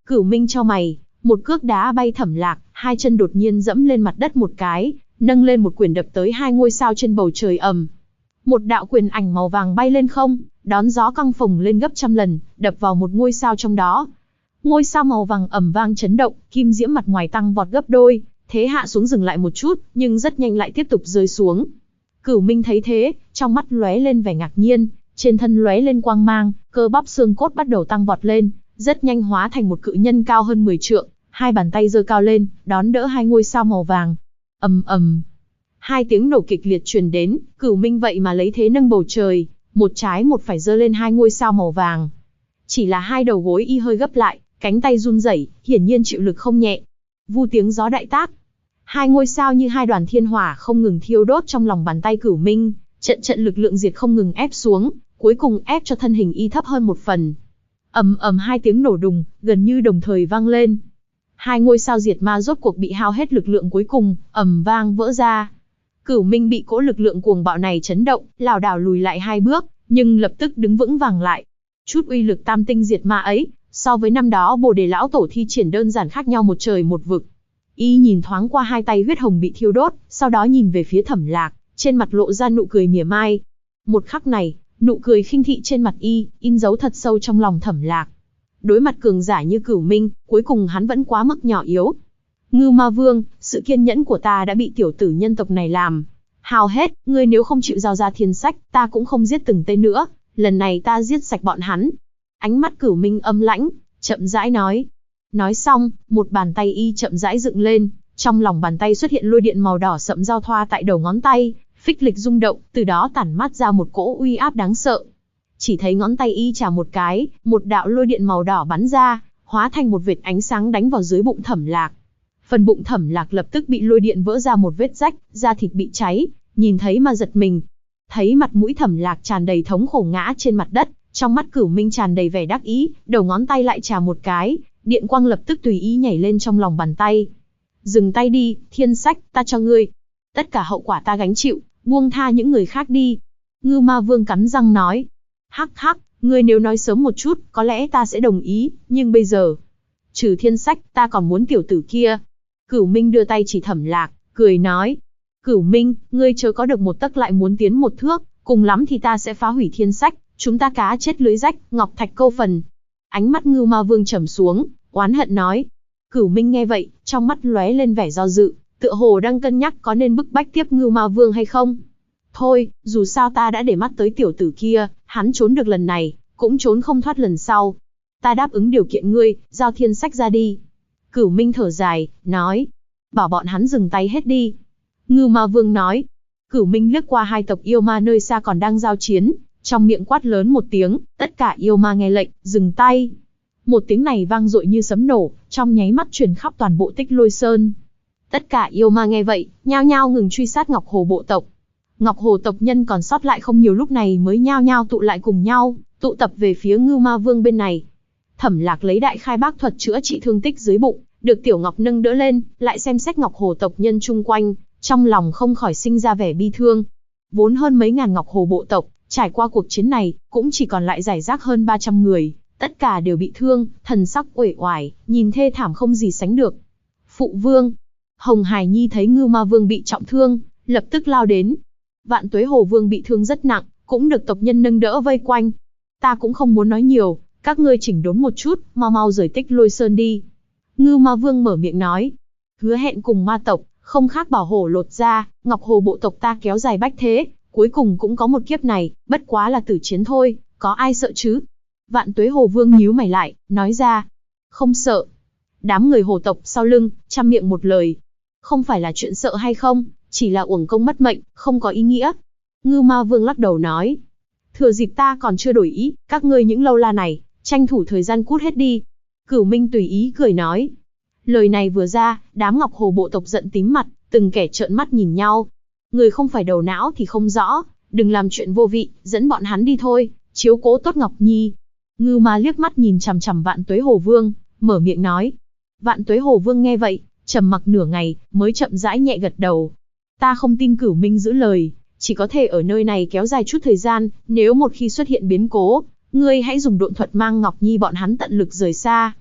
S1: Cửu Minh chau mày, một cước đá bay Thẩm Lạc, hai chân đột nhiên dẫm lên mặt đất một cái, nâng lên một quyền đập tới hai ngôi sao trên bầu trời ầm. Một đạo quyền ảnh màu vàng bay lên không, đón gió căng phồng lên gấp trăm lần, đập vào một ngôi sao trong đó. Ngôi sao màu vàng ầm vang chấn động, kim diễm mặt ngoài tăng vọt gấp đôi, thế hạ xuống dừng lại một chút, nhưng rất nhanh lại tiếp tục rơi xuống. Cửu Minh thấy thế, trong mắt lóe lên vẻ ngạc nhiên, trên thân lóe lên quang mang, cơ bắp xương cốt bắt đầu tăng vọt lên, rất nhanh hóa thành một cự nhân cao hơn 10 trượng, hai bàn tay giơ cao lên, đón đỡ hai ngôi sao màu vàng. Ầm ầm. Hai tiếng nổ kịch liệt truyền đến, Cửu Minh vậy mà lấy thế nâng bầu trời, một trái một phải giơ lên hai ngôi sao màu vàng. Chỉ là hai đầu gối y hơi gấp lại, cánh tay run rẩy, hiển nhiên chịu lực không nhẹ. Vu tiếng gió đại tác. Hai ngôi sao như hai đoàn thiên hỏa không ngừng thiêu đốt trong lòng bàn tay Cửu Minh, trận trận lực lượng diệt không ngừng ép xuống, cuối cùng ép cho thân hình y thấp hơn một phần. Ầm ầm hai tiếng nổ đùng, gần như đồng thời vang lên. Hai ngôi sao diệt ma rốt cuộc bị hao hết lực lượng cuối cùng, ầm vang vỡ ra. Cửu Minh bị cỗ lực lượng cuồng bạo này chấn động, lảo đảo lùi lại hai bước, nhưng lập tức đứng vững vàng lại. Chút uy lực tam tinh diệt ma ấy, so với năm đó Bồ Đề lão tổ thi triển đơn giản khác nhau một trời một vực. Y nhìn thoáng qua hai tay huyết hồng bị thiêu đốt, sau đó nhìn về phía Thẩm Lạc, trên mặt lộ ra nụ cười mỉa mai. Một khắc này, nụ cười khinh thị trên mặt y, in dấu thật sâu trong lòng Thẩm Lạc. Đối mặt cường giả như Cửu Minh, cuối cùng hắn vẫn quá mức nhỏ yếu. Ngưu Ma Vương, sự kiên nhẫn của ta đã bị tiểu tử nhân tộc này làm hao hết, ngươi nếu không chịu giao ra thiên sách, ta cũng không giết từng tên nữa, lần này ta giết sạch bọn hắn. Ánh mắt Cửu Minh âm lãnh, chậm rãi nói. Nói xong, một bàn tay y chậm rãi dựng lên, trong lòng bàn tay xuất hiện lôi điện màu đỏ sậm giao thoa tại đầu ngón tay, phích lịch rung động, từ đó tản mát ra một cỗ uy áp đáng sợ. Chỉ thấy ngón tay y chà một cái, một đạo lôi điện màu đỏ bắn ra, hóa thành một vệt ánh sáng đánh vào dưới bụng Thẩm Lạc. Phần bụng Thẩm Lạc lập tức bị lôi điện vỡ ra một vết rách, da thịt bị cháy, nhìn thấy mà giật mình. Thấy mặt mũi Thẩm Lạc tràn đầy thống khổ ngã trên mặt đất, trong mắt Cửu Minh tràn đầy vẻ đắc ý, đầu ngón tay lại chà một cái, điện quang lập tức tùy ý nhảy lên trong lòng bàn tay. Dừng tay đi, thiên sách, ta cho ngươi. Tất cả hậu quả ta gánh chịu, buông tha những người khác đi. Ngưu Ma Vương cắn răng nói. Hắc hắc, ngươi nếu nói sớm một chút, có lẽ ta sẽ đồng ý, nhưng bây giờ, trừ thiên sách, ta còn muốn tiểu tử kia. Cửu Minh đưa tay chỉ Thẩm Lạc, cười nói. Cửu Minh, ngươi chớ có được một tấc lại muốn tiến một thước, cùng lắm thì ta sẽ phá hủy thiên sách, chúng ta cá chết lưới rách, ngọc thạch câu phần. Ánh mắt Ngưu Ma Vương trầm xuống, oán hận nói. Cửu Minh nghe vậy, trong mắt lóe lên vẻ do dự, tựa hồ đang cân nhắc có nên bức bách tiếp Ngưu Ma Vương hay không. Thôi, dù sao ta đã để mắt tới tiểu tử kia, hắn trốn được lần này, cũng trốn không thoát lần sau. Ta đáp ứng điều kiện ngươi, giao thiên sách ra đi. Cửu Minh thở dài, nói. Bảo bọn hắn dừng tay hết đi. Ngưu Ma Vương nói. Cửu Minh liếc qua hai tộc yêu ma nơi xa còn đang giao chiến, trong miệng quát lớn một tiếng, tất cả yêu ma nghe lệnh, dừng tay. Một tiếng này vang dội như sấm nổ, trong nháy mắt truyền khắp toàn bộ Tích Lôi Sơn. Tất cả yêu ma nghe vậy, nhao nhao ngừng truy sát Ngọc Hồ bộ tộc. Ngọc Hồ tộc nhân còn sót lại không nhiều lúc này mới nhao nhao tụ lại cùng nhau, tụ tập về phía Ngưu Ma Vương bên này. Thẩm Lạc lấy Đại Khai Bác Thuật chữa trị thương tích dưới bụng, được Tiểu Ngọc nâng đỡ lên, lại xem xét Ngọc Hồ tộc nhân chung quanh, trong lòng không khỏi sinh ra vẻ bi thương. Vốn hơn mấy ngàn Ngọc Hồ bộ tộc, trải qua cuộc chiến này, cũng chỉ còn lại rải rác hơn 300 người, tất cả đều bị thương, thần sắc uể oải, nhìn thê thảm không gì sánh được. Phụ vương, Hồng Hải Nhi thấy Ngưu Ma Vương bị trọng thương, lập tức lao đến. Vạn Tuế Hồ Vương bị thương rất nặng, cũng được tộc nhân nâng đỡ vây quanh. Ta cũng không muốn nói nhiều, các ngươi chỉnh đốn một chút, mau mau rời Tích Lôi Sơn đi. Ngưu Ma Vương mở miệng nói, hứa hẹn cùng ma tộc, không khác bảo hổ lột ra, Ngọc Hồ bộ tộc ta kéo dài bách thế, cuối cùng cũng có một kiếp này, bất quá là tử chiến thôi, có ai sợ chứ? Vạn Tuế Hồ Vương nhíu mày lại, nói ra, không sợ. Đám người hồ tộc sau lưng, trăm miệng một lời. Không phải là chuyện sợ hay không, chỉ là uổng công mất mệnh, không có ý nghĩa. Ngưu Ma Vương lắc đầu nói, thừa dịp ta còn chưa đổi ý, các ngươi những lâu la này, tranh thủ thời gian cút hết đi. Cửu Minh tùy ý cười nói. Lời này vừa ra, đám Ngọc Hồ bộ tộc giận tím mặt, từng kẻ trợn mắt nhìn nhau. Người không phải đầu não thì không rõ, đừng làm chuyện vô vị, dẫn bọn hắn đi thôi, chiếu cố tốt Ngọc Nhi. Ngưu Ma liếc mắt nhìn chằm chằm Vạn Tuế Hồ Vương, mở miệng nói. Vạn Tuế Hồ Vương nghe vậy, trầm mặc nửa ngày, mới chậm rãi nhẹ gật đầu. Ta không tin Cửu Minh giữ lời, chỉ có thể ở nơi này kéo dài chút thời gian, nếu một khi xuất hiện biến cố, ngươi hãy dùng độn thuật mang Ngọc Nhi bọn hắn tận lực rời xa.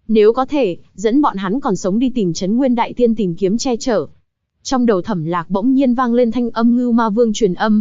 S1: Nếu có thể, dẫn bọn hắn còn sống đi tìm Trấn Nguyên Đại Tiên tìm kiếm che chở. Trong đầu Thẩm Lạc bỗng nhiên vang lên thanh âm Ngưu Ma Vương truyền âm.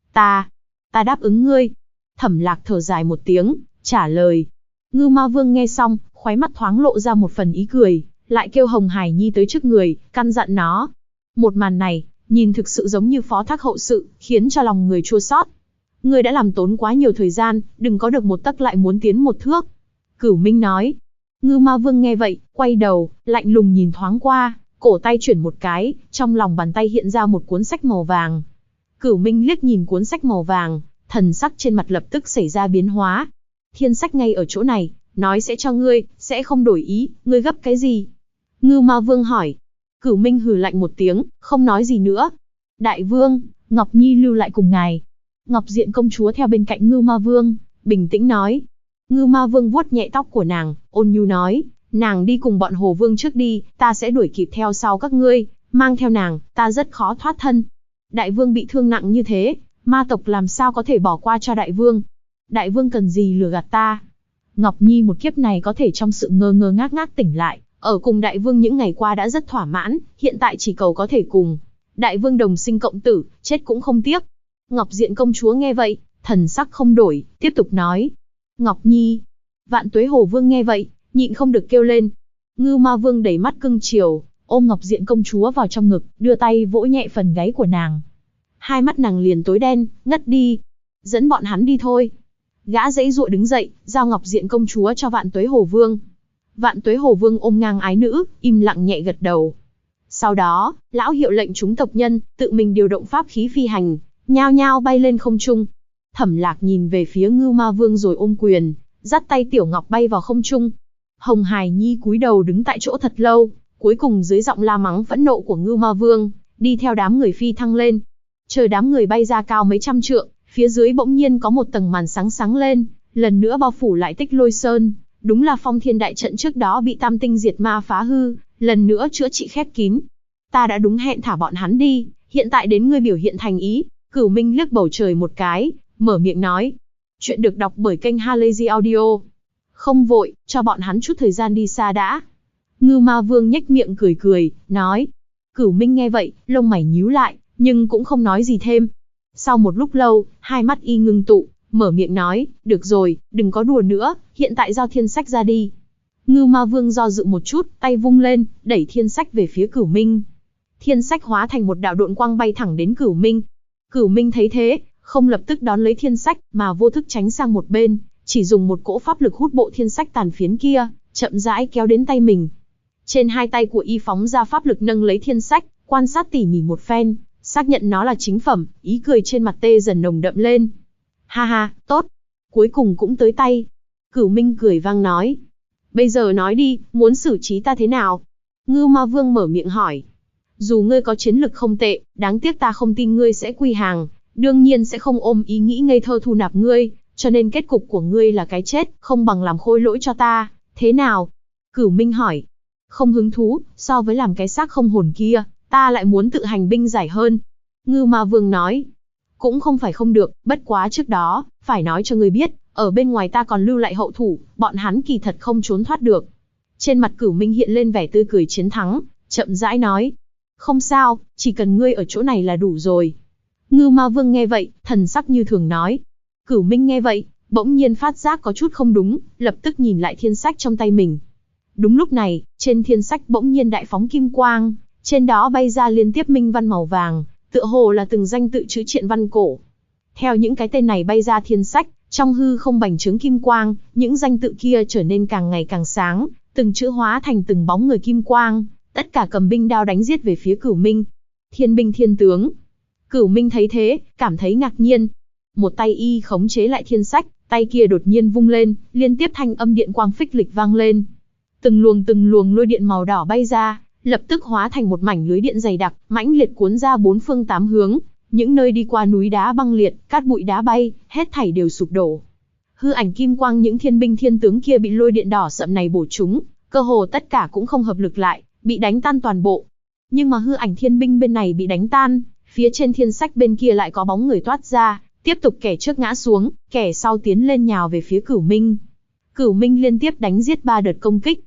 S1: Ta đáp ứng ngươi. Thẩm Lạc thở dài một tiếng, trả lời. Ngưu Ma Vương nghe xong, khóe mắt thoáng lộ ra một phần ý cười, lại kêu Hồng Hải Nhi tới trước người, căn dặn nó. Một màn này, nhìn thực sự giống như phó thác hậu sự, khiến cho lòng người chua xót. Ngươi đã làm tốn quá nhiều thời gian, đừng có được một tấc lại muốn tiến một thước. Cửu Minh nói. Ngưu Ma Vương nghe vậy, quay đầu, lạnh lùng nhìn thoáng qua, cổ tay chuyển một cái, trong lòng bàn tay hiện ra một cuốn sách màu vàng. Cửu Minh liếc nhìn cuốn sách màu vàng, thần sắc trên mặt lập tức xảy ra biến hóa. Thiên sách ngay ở chỗ này, nói sẽ cho ngươi, sẽ không đổi ý, ngươi gấp cái gì? Ngưu Ma Vương hỏi. Cửu Minh hừ lạnh một tiếng, không nói gì nữa. Đại Vương, Ngọc Nhi lưu lại cùng ngài. Ngọc Diện công chúa theo bên cạnh Ngưu Ma Vương, bình tĩnh nói. Ngưu Ma Vương vuốt nhẹ tóc của nàng, ôn nhu nói, nàng đi cùng bọn Hồ Vương trước đi, ta sẽ đuổi kịp theo sau các ngươi, mang theo nàng, ta rất khó thoát thân. Đại Vương bị thương nặng như thế, ma tộc làm sao có thể bỏ qua cho Đại Vương? Đại Vương cần gì lừa gạt ta? Ngọc Nhi một kiếp này có thể trong sự ngơ ngơ ngác ngác tỉnh lại, ở cùng Đại Vương những ngày qua đã rất thỏa mãn, hiện tại chỉ cầu có thể cùng Đại Vương đồng sinh cộng tử, chết cũng không tiếc. Ngọc Diện công chúa nghe vậy, thần sắc không đổi, tiếp tục nói. Ngọc Nhi. Vạn Tuế Hồ Vương nghe vậy, nhịn không được kêu lên. Ngưu Ma Vương đầy mắt cưng chiều, ôm Ngọc Diện công chúa vào trong ngực, đưa tay vỗ nhẹ phần gáy của nàng. Hai mắt nàng liền tối đen, ngất đi. Dẫn bọn hắn đi thôi. Gã giãy giụa đứng dậy, giao Ngọc Diện công chúa cho Vạn Tuế Hồ Vương. Vạn Tuế Hồ Vương ôm ngang ái nữ, im lặng nhẹ gật đầu. Sau đó, lão hiệu lệnh chúng tộc nhân, tự mình điều động pháp khí phi hành, nhao nhao bay lên không trung. Thẩm Lạc nhìn về phía Ngưu Ma Vương rồi ôm quyền, dắt tay Tiểu Ngọc bay vào không trung. Hồng Hải Nhi cúi đầu đứng tại chỗ thật lâu, cuối cùng dưới giọng la mắng phẫn nộ của Ngưu Ma Vương, đi theo đám người phi thăng lên. Chờ đám người bay ra cao mấy trăm trượng, phía dưới bỗng nhiên có một tầng màn sáng sáng lên, lần nữa bao phủ lại Tích Lôi Sơn. Đúng là Phong Thiên đại trận trước đó bị Tam Tinh Diệt Ma phá hư, lần nữa chữa trị khép kín. Ta đã đúng hẹn thả bọn hắn đi, hiện tại đến ngươi biểu hiện thành ý. Cửu Minh liếc bầu trời một cái, mở miệng nói. Chuyện được đọc bởi kênh Halazy Audio. Không vội, cho bọn hắn chút thời gian đi xa đã. Ngưu Ma Vương nhếch miệng cười cười, nói. Cửu Minh nghe vậy, lông mày nhíu lại, nhưng cũng không nói gì thêm. Sau một lúc lâu, hai mắt y ngưng tụ, mở miệng nói, được rồi, đừng có đùa nữa, hiện tại giao thiên sách ra đi. Ngưu Ma Vương do dự một chút, tay vung lên, đẩy thiên sách về phía Cửu Minh. Thiên sách hóa thành một đạo độn quang bay thẳng đến Cửu Minh. Cửu Minh thấy thế, không lập tức đón lấy thiên sách, mà vô thức tránh sang một bên, chỉ dùng một cỗ pháp lực hút bộ thiên sách tàn phiến kia, chậm rãi kéo đến tay mình. Trên hai tay của y phóng ra pháp lực nâng lấy thiên sách, quan sát tỉ mỉ một phen, xác nhận nó là chính phẩm, ý cười trên mặt tê dần nồng đậm lên. Ha ha, tốt, cuối cùng cũng tới tay. Cửu Minh cười vang nói. Bây giờ nói đi, muốn xử trí ta thế nào? Ngưu Ma Vương mở miệng hỏi. Dù ngươi có chiến lực không tệ, đáng tiếc ta không tin ngươi sẽ quy hàng, đương nhiên sẽ không ôm ý nghĩ ngây thơ thu nạp ngươi, cho nên kết cục của ngươi là cái chết, không bằng làm khôi lỗi cho ta, thế nào? Cửu Minh hỏi. Không hứng thú, so với làm cái xác không hồn kia, ta lại muốn tự hành binh giải hơn. Ngưu Ma Vương nói. Cũng không phải không được, bất quá trước đó, phải nói cho ngươi biết, ở bên ngoài ta còn lưu lại hậu thủ, bọn hắn kỳ thật không trốn thoát được. Trên mặt Cửu Minh hiện lên vẻ tươi cười chiến thắng, chậm rãi nói. Không sao, chỉ cần ngươi ở chỗ này là đủ rồi. Ngưu Ma Vương nghe vậy, thần sắc như thường nói. Cửu Minh nghe vậy, bỗng nhiên phát giác có chút không đúng, lập tức nhìn lại thiên sách trong tay mình. Đúng lúc này, trên thiên sách bỗng nhiên đại phóng kim quang, trên đó bay ra liên tiếp minh văn màu vàng, tựa hồ là từng danh tự chữ triện văn cổ. Theo những cái tên này bay ra thiên sách, trong hư không bành trướng kim quang, những danh tự kia trở nên càng ngày càng sáng, từng chữ hóa thành từng bóng người kim quang, tất cả cầm binh đao đánh giết về phía Cửu Minh. Thiên binh thiên tướng. Cửu Minh thấy thế, cảm thấy ngạc nhiên. Một tay y khống chế lại thiên sách, tay kia đột nhiên vung lên, liên tiếp thanh âm điện quang phích lịch vang lên. Từng luồng lôi điện màu đỏ bay ra, lập tức hóa thành một mảnh lưới điện dày đặc, mãnh liệt cuốn ra bốn phương tám hướng. Những nơi đi qua núi đá băng liệt, cát bụi đá bay, hết thảy đều sụp đổ. Hư ảnh kim quang những thiên binh thiên tướng kia bị lôi điện đỏ sậm này bổ trúng, cơ hồ tất cả cũng không hợp lực lại, bị đánh tan toàn bộ. Nhưng mà hư ảnh thiên binh bên này bị đánh tan, phía trên thiên sách bên kia lại có bóng người toát ra, tiếp tục kẻ trước ngã xuống, kẻ sau tiến lên nhào về phía Cửu Minh. Cửu Minh liên tiếp đánh giết 3 đợt công kích,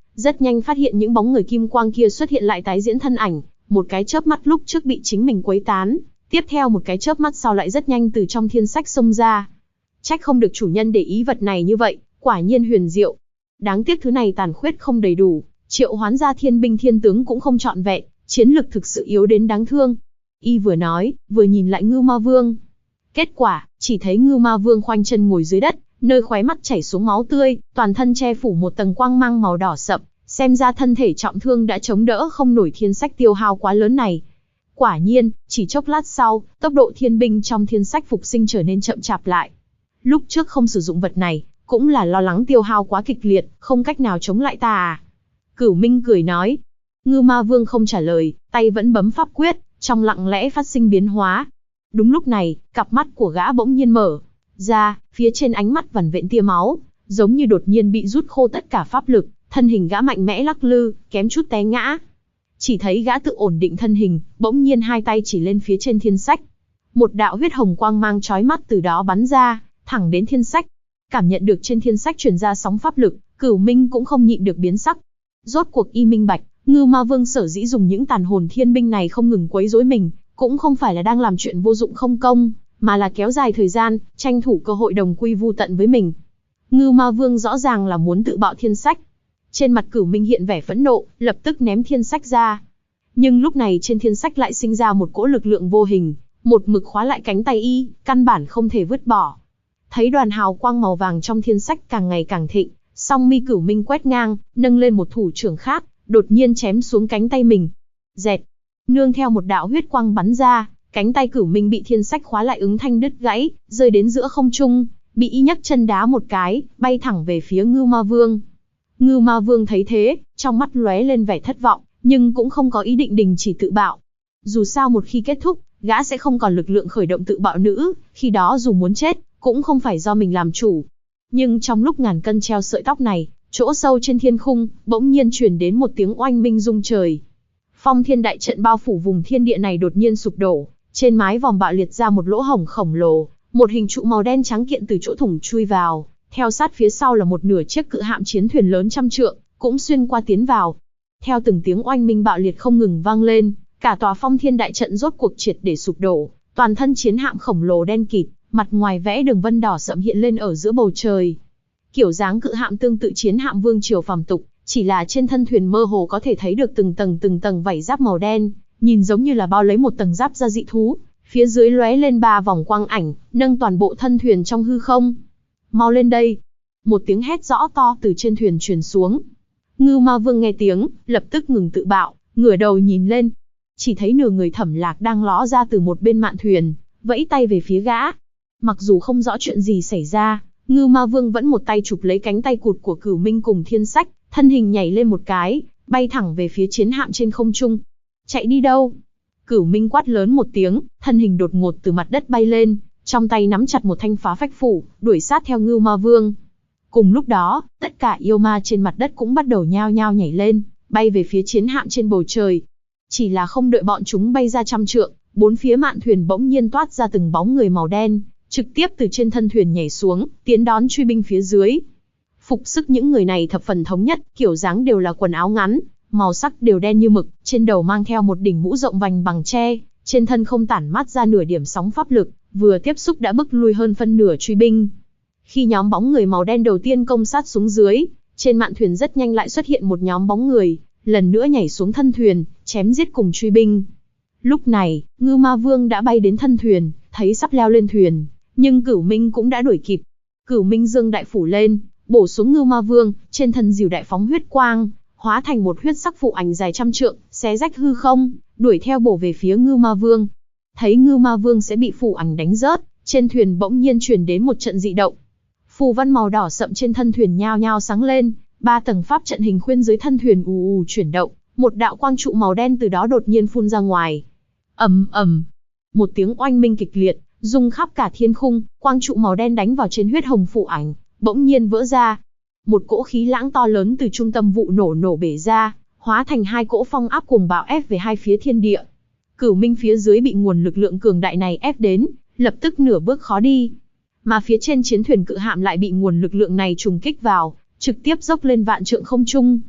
S1: rất nhanh phát hiện những bóng người kim quang kia xuất hiện lại tái diễn thân ảnh, một cái chớp mắt lúc trước bị chính mình quấy tán, tiếp theo một cái chớp mắt sau lại rất nhanh từ trong thiên sách xông ra. Trách không được chủ nhân để ý vật này như vậy, quả nhiên huyền diệu. Đáng tiếc thứ này tàn khuyết không đầy đủ, triệu hoán ra thiên binh thiên tướng cũng không trọn vẹn, chiến lực thực sự yếu đến đáng thương. Y vừa nói, vừa nhìn lại Ngưu Ma Vương. Kết quả, chỉ thấy Ngưu Ma Vương khoanh chân ngồi dưới đất, nơi khóe mắt chảy xuống máu tươi, toàn thân che phủ một tầng quang mang màu đỏ sậm, xem ra thân thể trọng thương đã chống đỡ không nổi thiên sách tiêu hao quá lớn này. Quả nhiên, chỉ chốc lát sau, tốc độ thiên binh trong thiên sách phục sinh trở nên chậm chạp lại. Lúc trước không sử dụng vật này, cũng là lo lắng tiêu hao quá kịch liệt, không cách nào chống lại ta à? Cửu Minh cười nói. Ngưu Ma Vương không trả lời, tay vẫn bấm pháp quyết, trong lặng lẽ phát sinh biến hóa. Đúng lúc này, cặp mắt của gã bỗng nhiên mở ra, phía trên ánh mắt vằn vện tia máu, giống như đột nhiên bị rút khô tất cả pháp lực, thân hình gã mạnh mẽ lắc lư, kém chút té ngã. Chỉ thấy gã tự ổn định thân hình, bỗng nhiên hai tay chỉ lên phía trên thiên sách. Một đạo huyết hồng quang mang chói mắt từ đó bắn ra, thẳng đến thiên sách. Cảm nhận được trên thiên sách truyền ra sóng pháp lực, Cửu Minh cũng không nhịn được biến sắc. Rốt cuộc y minh bạch, Ngưu Ma Vương sở dĩ dùng những tàn hồn thiên binh này không ngừng quấy rối mình, cũng không phải là đang làm chuyện vô dụng không công, mà là kéo dài thời gian, tranh thủ cơ hội đồng quy vu tận với mình. Ngưu Ma Vương rõ ràng là muốn tự bạo thiên sách. Trên mặt Cửu Minh hiện vẻ phẫn nộ, lập tức ném thiên sách ra. Nhưng lúc này trên thiên sách lại sinh ra một cỗ lực lượng vô hình, một mực khóa lại cánh tay y, căn bản không thể vứt bỏ. Thấy đoàn hào quang màu vàng trong thiên sách càng ngày càng thịnh, song mi Cửu Minh quét ngang, nâng lên một thủ trưởng khác, đột nhiên chém xuống cánh tay mình. Dẹt, nương theo một đạo huyết quang bắn ra, cánh tay Cửu Minh bị thiên sách khóa lại ứng thanh đứt gãy, rơi đến giữa không trung, bị y nhấc chân đá một cái, bay thẳng về phía Ngưu Ma Vương. Ngưu Ma Vương thấy thế, trong mắt lóe lên vẻ thất vọng, nhưng cũng không có ý định đình chỉ tự bạo. Dù sao một khi kết thúc, gã sẽ không còn lực lượng khởi động tự bạo nữa, khi đó dù muốn chết, cũng không phải do mình làm chủ. Nhưng trong lúc ngàn cân treo sợi tóc này, chỗ sâu trên thiên khung, bỗng nhiên truyền đến một tiếng oanh minh rung trời. Phong thiên đại trận bao phủ vùng thiên địa này đột nhiên sụp đổ, trên mái vòm bạo liệt ra một lỗ hổng khổng lồ, một hình trụ màu đen trắng kiện từ chỗ thủng chui vào, theo sát phía sau là một nửa chiếc cự hạm chiến thuyền lớn trăm trượng, cũng xuyên qua tiến vào. Theo từng tiếng oanh minh bạo liệt không ngừng vang lên, cả tòa phong thiên đại trận rốt cuộc triệt để sụp đổ, toàn thân chiến hạm khổng lồ đen kịt, mặt ngoài vẽ đường vân đỏ sậm hiện lên ở giữa bầu trời. Kiểu dáng cự hạm tương tự chiến hạm vương triều phàm tục, chỉ là trên thân thuyền mơ hồ có thể thấy được từng tầng vảy giáp màu đen, nhìn giống như là bao lấy một tầng giáp da dị thú, phía dưới lóe lên 3 vòng quang ảnh, nâng toàn bộ thân thuyền trong hư không. Mau lên đây! Một tiếng hét rõ to từ trên thuyền truyền xuống. Ngưu Ma Vương nghe tiếng, lập tức ngừng tự bạo, ngửa đầu nhìn lên. Chỉ thấy nửa người Thẩm Lạc đang ló ra từ một bên mạn thuyền, vẫy tay về phía gã. Mặc dù không rõ chuyện gì xảy ra, Ngưu Ma Vương vẫn một tay chụp lấy cánh tay cụt của Cửu Minh cùng thiên sách, thân hình nhảy lên một cái, bay thẳng về phía chiến hạm trên không trung. Chạy đi đâu? Cửu Minh quát lớn một tiếng, thân hình đột ngột từ mặt đất bay lên, trong tay nắm chặt một thanh phá phách phủ, đuổi sát theo Ngưu Ma Vương. Cùng lúc đó, tất cả yêu ma trên mặt đất cũng bắt đầu nhao nhao nhảy lên, bay về phía chiến hạm trên bầu trời. Chỉ là không đợi bọn chúng bay ra trăm trượng, bốn phía mạn thuyền bỗng nhiên toát ra từng bóng người màu đen, trực tiếp từ trên thân thuyền nhảy xuống, tiến đón truy binh phía dưới. Phục sức những người này thập phần thống nhất, kiểu dáng đều là quần áo ngắn, màu sắc đều đen như mực, trên đầu mang theo một đỉnh mũ rộng vành bằng tre, trên thân không tản mát ra nửa điểm sóng pháp lực, vừa tiếp xúc đã bức lui hơn phân nửa truy binh. Khi nhóm bóng người màu đen đầu tiên công sát xuống dưới, trên mạn thuyền rất nhanh lại xuất hiện một nhóm bóng người, lần nữa nhảy xuống thân thuyền, chém giết cùng truy binh. Lúc này, Ngưu Ma Vương đã bay đến thân thuyền, thấy sắp leo lên thuyền, nhưng Cửu Minh cũng đã đuổi kịp. Cửu Minh giương đại phủ lên, bổ xuống Ngưu Ma Vương, trên thân dìu đại phóng huyết quang, hóa thành một huyết sắc phụ ảnh dài trăm trượng, xé rách hư không, đuổi theo bổ về phía Ngưu Ma Vương. Thấy Ngưu Ma Vương sẽ bị phụ ảnh đánh rớt, trên thuyền bỗng nhiên truyền đến một trận dị động. Phù văn màu đỏ sậm trên thân thuyền nhao nhao sáng lên, 3 tầng pháp trận hình khuyên dưới thân thuyền ù ù chuyển động, một đạo quang trụ màu đen từ đó đột nhiên phun ra ngoài. Ầm ầm, một tiếng oanh minh kịch liệt, rung khắp cả thiên khung, quang trụ màu đen đánh vào trên huyết hồng phụ ảnh, bỗng nhiên vỡ ra. Một cỗ khí lãng to lớn từ trung tâm vụ nổ bể ra, hóa thành 2 cỗ phong áp cuồng bạo ép về hai phía thiên địa. Cửu Minh phía dưới bị nguồn lực lượng cường đại này ép đến, lập tức nửa bước khó đi. Mà phía trên chiến thuyền cự hạm lại bị nguồn lực lượng này trùng kích vào, trực tiếp dốc lên vạn trượng không trung.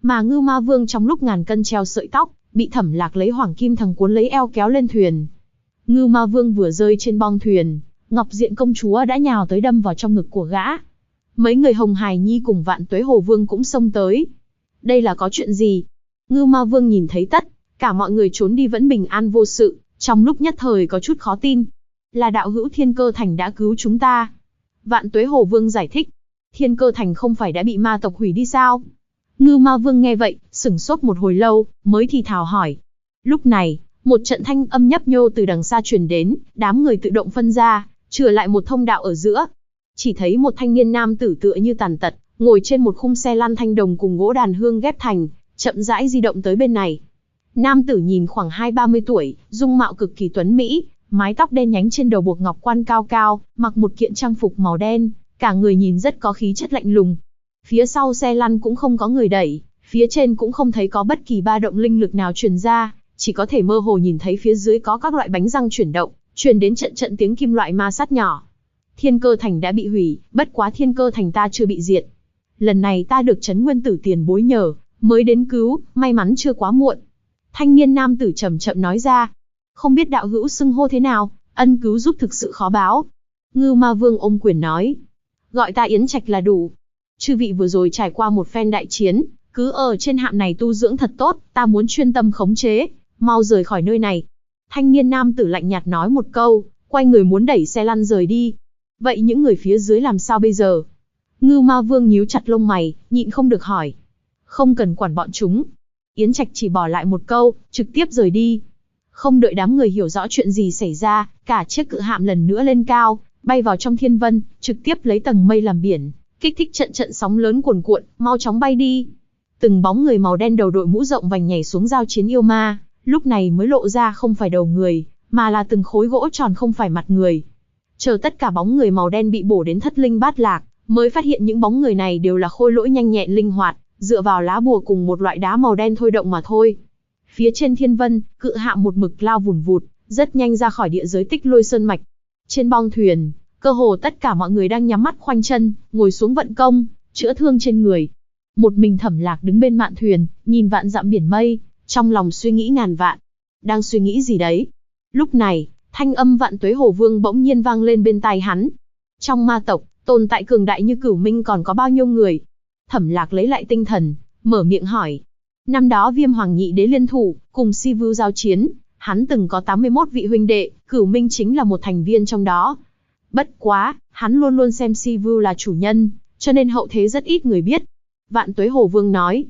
S1: Mà Ngưu Ma Vương trong lúc ngàn cân treo sợi tóc, bị Thẩm Lạc lấy hoàng kim thằng cuốn lấy eo kéo lên thuyền. Ngưu Ma Vương vừa rơi trên bong thuyền, Ngọc Diện công chúa đã nhào tới đâm vào trong ngực của gã. Mấy người Hồng Hải Nhi cùng Vạn Tuế Hồ Vương cũng xông tới. Đây là có chuyện gì? Ngưu Ma Vương nhìn thấy tất cả mọi người trốn đi vẫn bình an vô sự, trong lúc nhất thời có chút khó tin. Là đạo hữu Thiên Cơ Thành đã cứu chúng ta. Vạn Tuế Hồ Vương giải thích. Thiên Cơ Thành không phải đã bị ma tộc hủy đi sao? Ngưu Ma Vương nghe vậy, sửng sốt một hồi lâu, mới thì thào hỏi. Lúc này, một trận thanh âm nhấp nhô từ đằng xa truyền đến, đám người tự động phân ra, chừa lại một thông đạo ở giữa. Chỉ thấy một thanh niên nam tử tựa như tàn tật, ngồi trên một khung xe lăn thanh đồng cùng gỗ đàn hương ghép thành, chậm rãi di động tới bên này. Nam tử nhìn khoảng 20-30 tuổi, dung mạo cực kỳ tuấn mỹ, mái tóc đen nhánh trên đầu buộc ngọc quan cao cao, mặc một kiện trang phục màu đen, cả người nhìn rất có khí chất lạnh lùng. Phía sau xe lăn cũng không có người đẩy, phía trên cũng không thấy có bất kỳ ba động linh lực nào truyền ra, chỉ có thể mơ hồ nhìn thấy phía dưới có các loại bánh răng chuyển động, truyền đến trận trận tiếng kim loại ma sát nhỏ. Thiên Cơ Thành đã bị hủy, bất quá Thiên Cơ Thành ta chưa bị diệt. Lần này ta được Trấn Nguyên Tử tiền bối nhờ, mới đến cứu, may mắn chưa quá muộn. Thanh niên nam tử chậm chậm nói ra. Không biết đạo hữu xưng hô thế nào, ân cứu giúp thực sự khó báo. Ngưu Ma Vương ôm quyền nói. Gọi ta Yến Trạch là đủ. Chư vị vừa rồi trải qua một phen đại chiến, cứ ở trên hạm này tu dưỡng thật tốt, ta muốn chuyên tâm khống chế, mau rời khỏi nơi này. Thanh niên nam tử lạnh nhạt nói một câu, quay người muốn đẩy xe lăn rời đi. Vậy những người phía dưới làm sao bây giờ? Ngưu Ma Vương nhíu chặt lông mày, nhịn không được hỏi. Không cần quản bọn chúng. Yến Trạch chỉ bỏ lại một câu, trực tiếp rời đi. Không đợi đám người hiểu rõ chuyện gì xảy ra, cả chiếc cự hạm lần nữa lên cao, bay vào trong thiên vân, trực tiếp lấy tầng mây làm biển, kích thích trận trận sóng lớn cuồn cuộn, mau chóng bay đi. Từng bóng người màu đen đầu đội mũ rộng vành nhảy xuống giao chiến yêu ma, lúc này mới lộ ra không phải đầu người, mà là từng khối gỗ tròn không phải mặt người. Chờ tất cả bóng người màu đen bị bổ đến thất linh bát lạc, mới phát hiện những bóng người này đều là khôi lỗi nhanh nhẹn linh hoạt, dựa vào lá bùa cùng một loại đá màu đen thôi động mà thôi. Phía trên thiên vân, cự hạm một mực lao vùn vụt, rất nhanh ra khỏi địa giới Tích Lôi Sơn mạch. Trên bong thuyền, cơ hồ tất cả mọi người đang nhắm mắt khoanh chân, ngồi xuống vận công, chữa thương trên người. Một mình Thẩm Lạc đứng bên mạn thuyền, nhìn vạn dặm biển mây, trong lòng suy nghĩ ngàn vạn. Đang suy nghĩ gì đấy? Lúc này, thanh âm Vạn Tuế Hồ Vương bỗng nhiên vang lên bên tai hắn. Trong ma tộc, tồn tại cường đại như Cửu Minh còn có bao nhiêu người? Thẩm Lạc lấy lại tinh thần, mở miệng hỏi. Năm đó Viêm Hoàng Nhị Đế liên thủ, cùng Si Vưu giao chiến, hắn từng có 81 vị huynh đệ, Cửu Minh chính là một thành viên trong đó. Bất quá, hắn luôn luôn xem Si Vưu là chủ nhân, cho nên hậu thế rất ít người biết. Vạn Tuế Hồ Vương nói.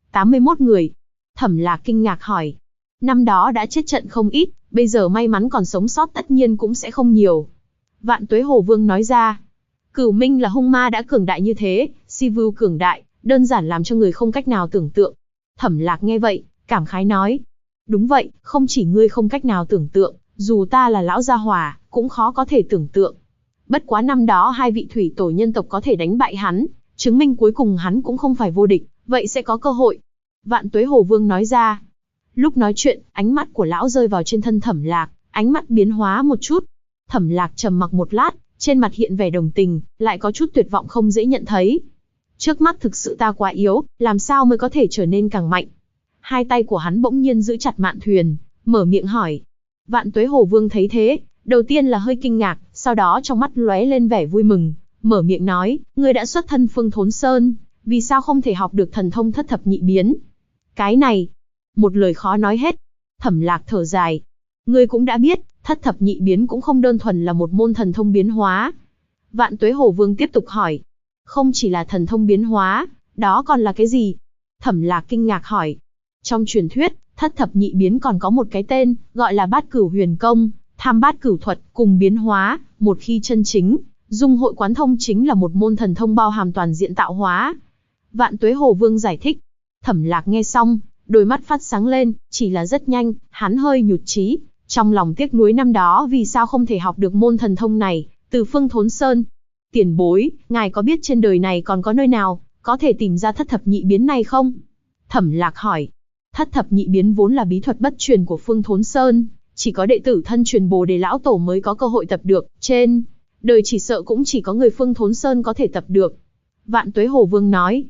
S1: 81 người. Thẩm Lạc kinh ngạc hỏi. Năm đó đã chết trận không ít, bây giờ may mắn còn sống sót tất nhiên cũng sẽ không nhiều. Vạn Tuế Hồ Vương nói ra. Cửu Minh là hung ma đã cường đại như thế, Si Vưu cường đại, đơn giản làm cho người không cách nào tưởng tượng. Thẩm Lạc nghe vậy, cảm khái nói. Đúng vậy, không chỉ ngươi không cách nào tưởng tượng, dù ta là lão gia hỏa, cũng khó có thể tưởng tượng. Bất quá năm đó hai vị thủy tổ nhân tộc có thể đánh bại hắn, chứng minh cuối cùng hắn cũng không phải vô địch, vậy sẽ có cơ hội. Vạn Tuế Hồ Vương nói ra. Lúc nói chuyện, ánh mắt của lão rơi vào trên thân Thẩm Lạc, ánh mắt biến hóa một chút. Thẩm Lạc trầm mặc một lát, trên mặt hiện vẻ đồng tình, lại có chút tuyệt vọng không dễ nhận thấy. Trước mắt thực sự ta quá yếu, làm sao mới có thể trở nên càng mạnh? Hai tay của hắn bỗng nhiên giữ chặt mạn thuyền, mở miệng hỏi. Vạn Tuế Hồ Vương thấy thế, đầu tiên là hơi kinh ngạc, sau đó trong mắt lóe lên vẻ vui mừng, mở miệng nói, ngươi đã xuất thân Phương Thốn Sơn, vì sao không thể học được thần thông thất thập nhị biến? Cái này, một lời khó nói hết. Thẩm Lạc thở dài. Ngươi cũng đã biết, thất thập nhị biến cũng không đơn thuần là một môn thần thông biến hóa. Vạn Tuế Hồ Vương tiếp tục hỏi. Không chỉ là thần thông biến hóa, đó còn là cái gì? Thẩm Lạc kinh ngạc hỏi. Trong truyền thuyết, thất thập nhị biến còn có một cái tên, gọi là Bát Cửu Huyền Công, Tham Bát Cửu Thuật, cùng biến hóa, một khi chân chính, dung hội quán thông chính là một môn thần thông bao hàm toàn diện tạo hóa. Vạn Tuế Hồ Vương giải thích. Thẩm Lạc nghe xong, đôi mắt phát sáng lên, chỉ là rất nhanh, hắn hơi nhụt chí, trong lòng tiếc nuối năm đó vì sao không thể học được môn thần thông này, từ Phương Thốn Sơn. Tiền bối, ngài có biết trên đời này còn có nơi nào, có thể tìm ra thất thập nhị biến này không? Thẩm Lạc hỏi. Thất thập nhị biến vốn là bí thuật bất truyền của Phương Thốn Sơn, chỉ có đệ tử thân truyền Bồ Đề Lão Tổ mới có cơ hội tập được, trên đời chỉ sợ cũng chỉ có người Phương Thốn Sơn có thể tập được. Vạn Tuế Hồ Vương nói.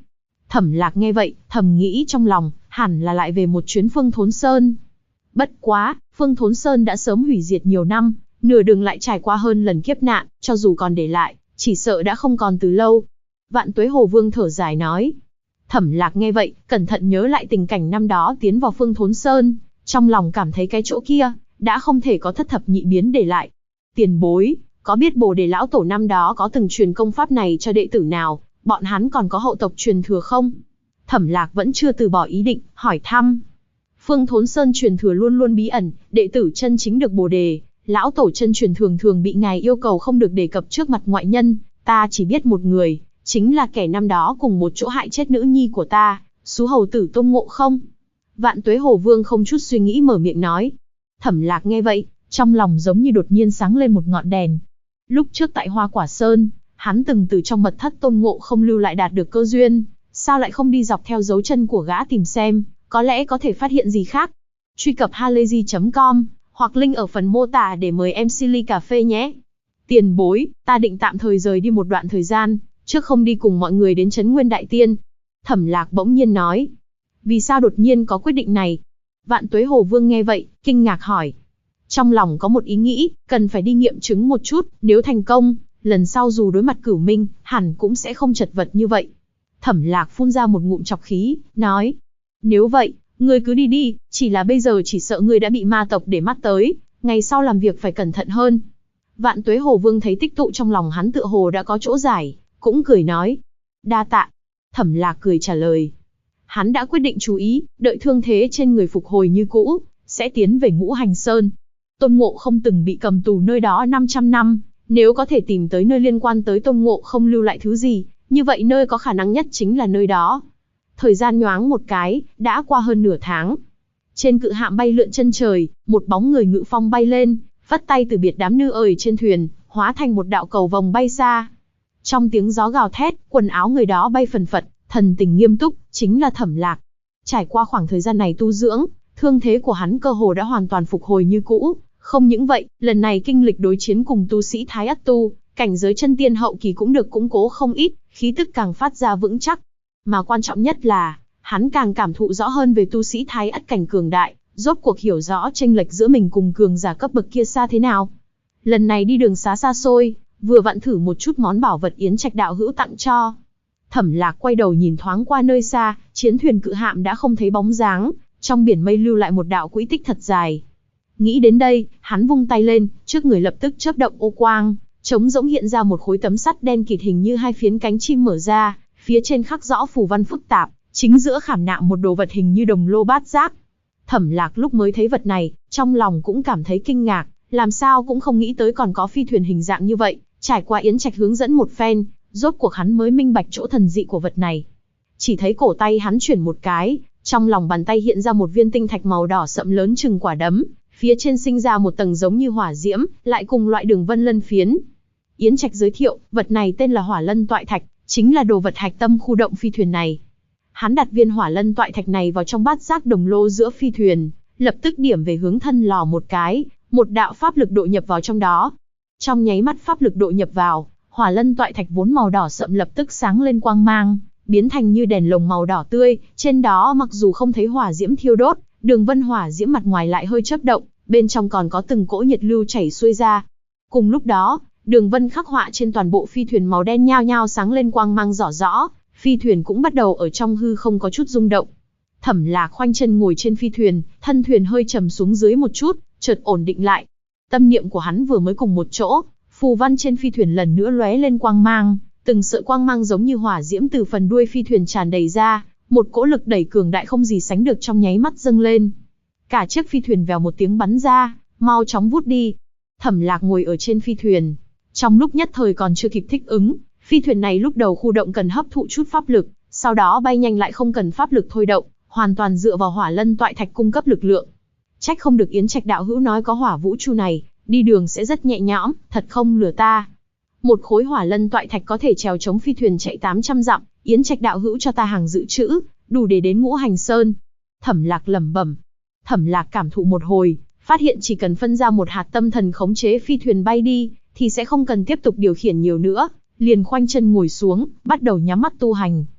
S1: Thẩm Lạc nghe vậy, thầm nghĩ trong lòng, hẳn là lại về một chuyến Phương Thốn Sơn. Bất quá, Phương Thốn Sơn đã sớm hủy diệt nhiều năm, nửa đường lại trải qua hơn lần kiếp nạn, cho dù còn để lại, chỉ sợ đã không còn từ lâu. Vạn Tuế Hồ Vương thở dài nói. Thẩm Lạc nghe vậy, cẩn thận nhớ lại tình cảnh năm đó tiến vào Phương Thốn Sơn, trong lòng cảm thấy cái chỗ kia, đã không thể có thất thập nhị biến để lại. Tiền bối, có biết Bồ Đề lão tổ năm đó có từng truyền công pháp này cho đệ tử nào, bọn hắn còn có hậu tộc truyền thừa không? Thẩm Lạc vẫn chưa từ bỏ ý định, hỏi thăm. Phương Thốn Sơn truyền thừa luôn luôn bí ẩn, đệ tử chân chính được Bồ Đề lão tổ chân truyền thường thường bị ngài yêu cầu không được đề cập trước mặt ngoại nhân, ta chỉ biết một người, chính là kẻ năm đó cùng một chỗ hại chết nữ nhi của ta, Sú hầu tử Tôn Ngộ Không. Vạn Tuế Hồ Vương không chút suy nghĩ mở miệng nói. Thẩm Lạc nghe vậy, trong lòng giống như đột nhiên sáng lên một ngọn đèn. Lúc trước tại Hoa Quả Sơn, hắn từng từ trong mật thất Tôn Ngộ Không lưu lại đạt được cơ duyên, sao lại không đi dọc theo dấu chân của gã tìm xem, có lẽ có thể phát hiện gì khác. Truy cập halayzi.com hoặc link ở phần mô tả để mời em Silly Cà Phê nhé. Tiền bối, ta định tạm thời rời đi một đoạn thời gian, trước không đi cùng mọi người đến Trấn Nguyên Đại Tiên. Thẩm Lạc bỗng nhiên nói. Vì sao đột nhiên có quyết định này? Vạn Tuế Hồ Vương nghe vậy, kinh ngạc hỏi. Trong lòng có một ý nghĩ, cần phải đi nghiệm chứng một chút, nếu thành công, lần sau dù đối mặt Cửu Minh, hẳn cũng sẽ không chật vật như vậy. Thẩm Lạc phun ra một ngụm trọc khí, nói. Nếu vậy, ngươi cứ đi đi, chỉ là bây giờ chỉ sợ ngươi đã bị ma tộc để mắt tới, ngày sau làm việc phải cẩn thận hơn. Vạn Tuế Hồ Vương thấy tích tụ trong lòng hắn tựa hồ đã có chỗ giải, cũng cười nói. Đa tạ. Thẩm Lạc cười trả lời. Hắn đã quyết định chú ý, đợi thương thế trên người phục hồi như cũ, sẽ tiến về Ngũ Hành Sơn. Tôn Ngộ Không từng bị cầm tù nơi đó 500 năm, nếu có thể tìm tới nơi liên quan tới Tôn Ngộ Không lưu lại thứ gì, như vậy nơi có khả năng nhất chính là nơi đó. Thời gian nhoáng một cái, đã qua hơn nửa tháng. Trên cự hạm bay lượn chân trời, một bóng người ngự phong bay lên, phất tay từ biệt đám nữ ơi trên thuyền, hóa thành một đạo cầu vồng bay xa. Trong tiếng gió gào thét, quần áo người đó bay phần phật, thần tình nghiêm túc, chính là Thẩm Lạc. Trải qua khoảng thời gian này tu dưỡng, thương thế của hắn cơ hồ đã hoàn toàn phục hồi như cũ. Không những vậy, lần này kinh lịch đối chiến cùng tu sĩ Thái Ất Tu, cảnh giới chân tiên hậu kỳ cũng được củng cố không ít, khí tức càng phát ra vững chắc. Mà quan trọng nhất là, hắn càng cảm thụ rõ hơn về tu sĩ Thái Ất cảnh cường đại, rốt cuộc hiểu rõ chênh lệch giữa mình cùng cường giả cấp bậc kia xa thế nào. Lần này đi đường xá xa xôi, vừa vặn thử một chút món bảo vật Yến Trạch đạo hữu tặng cho. Thẩm Lạc quay đầu nhìn thoáng qua nơi xa, chiến thuyền cự hạm đã không thấy bóng dáng, trong biển mây lưu lại một đạo quỹ tích thật dài. Nghĩ đến đây, hắn vung tay lên, trước người lập tức chớp động ô quang, trống rỗng hiện ra một khối tấm sắt đen kịt hình như hai phiến cánh chim mở ra, phía trên khắc rõ phù văn phức tạp, chính giữa khảm nạm một đồ vật hình như đồng lô bát giác. Thẩm Lạc lúc mới thấy vật này, trong lòng cũng cảm thấy kinh ngạc, làm sao cũng không nghĩ tới còn có phi thuyền hình dạng như vậy, trải qua Yến Trạch hướng dẫn một phen, rốt cuộc hắn mới minh bạch chỗ thần dị của vật này. Chỉ thấy cổ tay hắn chuyển một cái, trong lòng bàn tay hiện ra một viên tinh thạch màu đỏ sậm lớn chừng quả đấm, phía trên sinh ra một tầng giống như hỏa diễm, lại cùng loại đường vân lân phiến. Yến Trạch giới thiệu, vật này tên là Hỏa Lân Toại Thạch, chính là đồ vật hạch tâm khu động phi thuyền này. Hắn đặt viên Hỏa Lân Toại Thạch này vào trong bát giác đồng lô giữa phi thuyền, lập tức điểm về hướng thân lò một cái, một đạo pháp lực độ nhập vào trong đó. Trong nháy mắt pháp lực độ nhập vào, Hỏa Lân Toại Thạch vốn màu đỏ sậm lập tức sáng lên quang mang, biến thành như đèn lồng màu đỏ tươi, trên đó mặc dù không thấy hỏa diễm thiêu đốt, đường vân hỏa diễm mặt ngoài lại hơi chớp động, bên trong còn có từng cỗ nhiệt lưu chảy xuôi ra. Cùng lúc đó, đường vân khắc họa trên toàn bộ phi thuyền màu đen nhao nhao sáng lên quang mang rõ rõ, phi thuyền cũng bắt đầu ở trong hư không có chút rung động. Thẩm Lạc khoanh chân ngồi trên phi thuyền, thân thuyền hơi trầm xuống dưới một chút, chợt ổn định lại. Tâm niệm của hắn vừa mới cùng một chỗ, phù văn trên phi thuyền lần nữa lóe lên quang mang, từng sợi quang mang giống như hỏa diễm từ phần đuôi phi thuyền tràn đầy ra, một cỗ lực đẩy cường đại không gì sánh được trong nháy mắt dâng lên. Cả chiếc phi thuyền vèo một tiếng bắn ra, mau chóng vút đi. Thẩm Lạc ngồi ở trên phi thuyền, trong lúc nhất thời còn chưa kịp thích ứng, phi thuyền này lúc đầu khu động cần hấp thụ chút pháp lực, sau đó bay nhanh lại không cần pháp lực thôi động, hoàn toàn dựa vào Hỏa Lân Toại Thạch cung cấp lực lượng. Trách không được Yến Trạch đạo hữu nói có hỏa vũ chu này, đi đường sẽ rất nhẹ nhõm, thật không lừa ta. Một khối Hỏa Lân Toại Thạch có thể chèo chống phi thuyền chạy 800 dặm, Yến Trạch đạo hữu cho ta hàng dự trữ, đủ để đến Ngũ Hành Sơn. Thẩm Lạc lẩm bẩm. Thẩm Lạc cảm thụ một hồi, phát hiện chỉ cần phân ra một hạt tâm thần khống chế phi thuyền bay đi, thì sẽ không cần tiếp tục điều khiển nhiều nữa, liền khoanh chân ngồi xuống, bắt đầu nhắm mắt tu hành.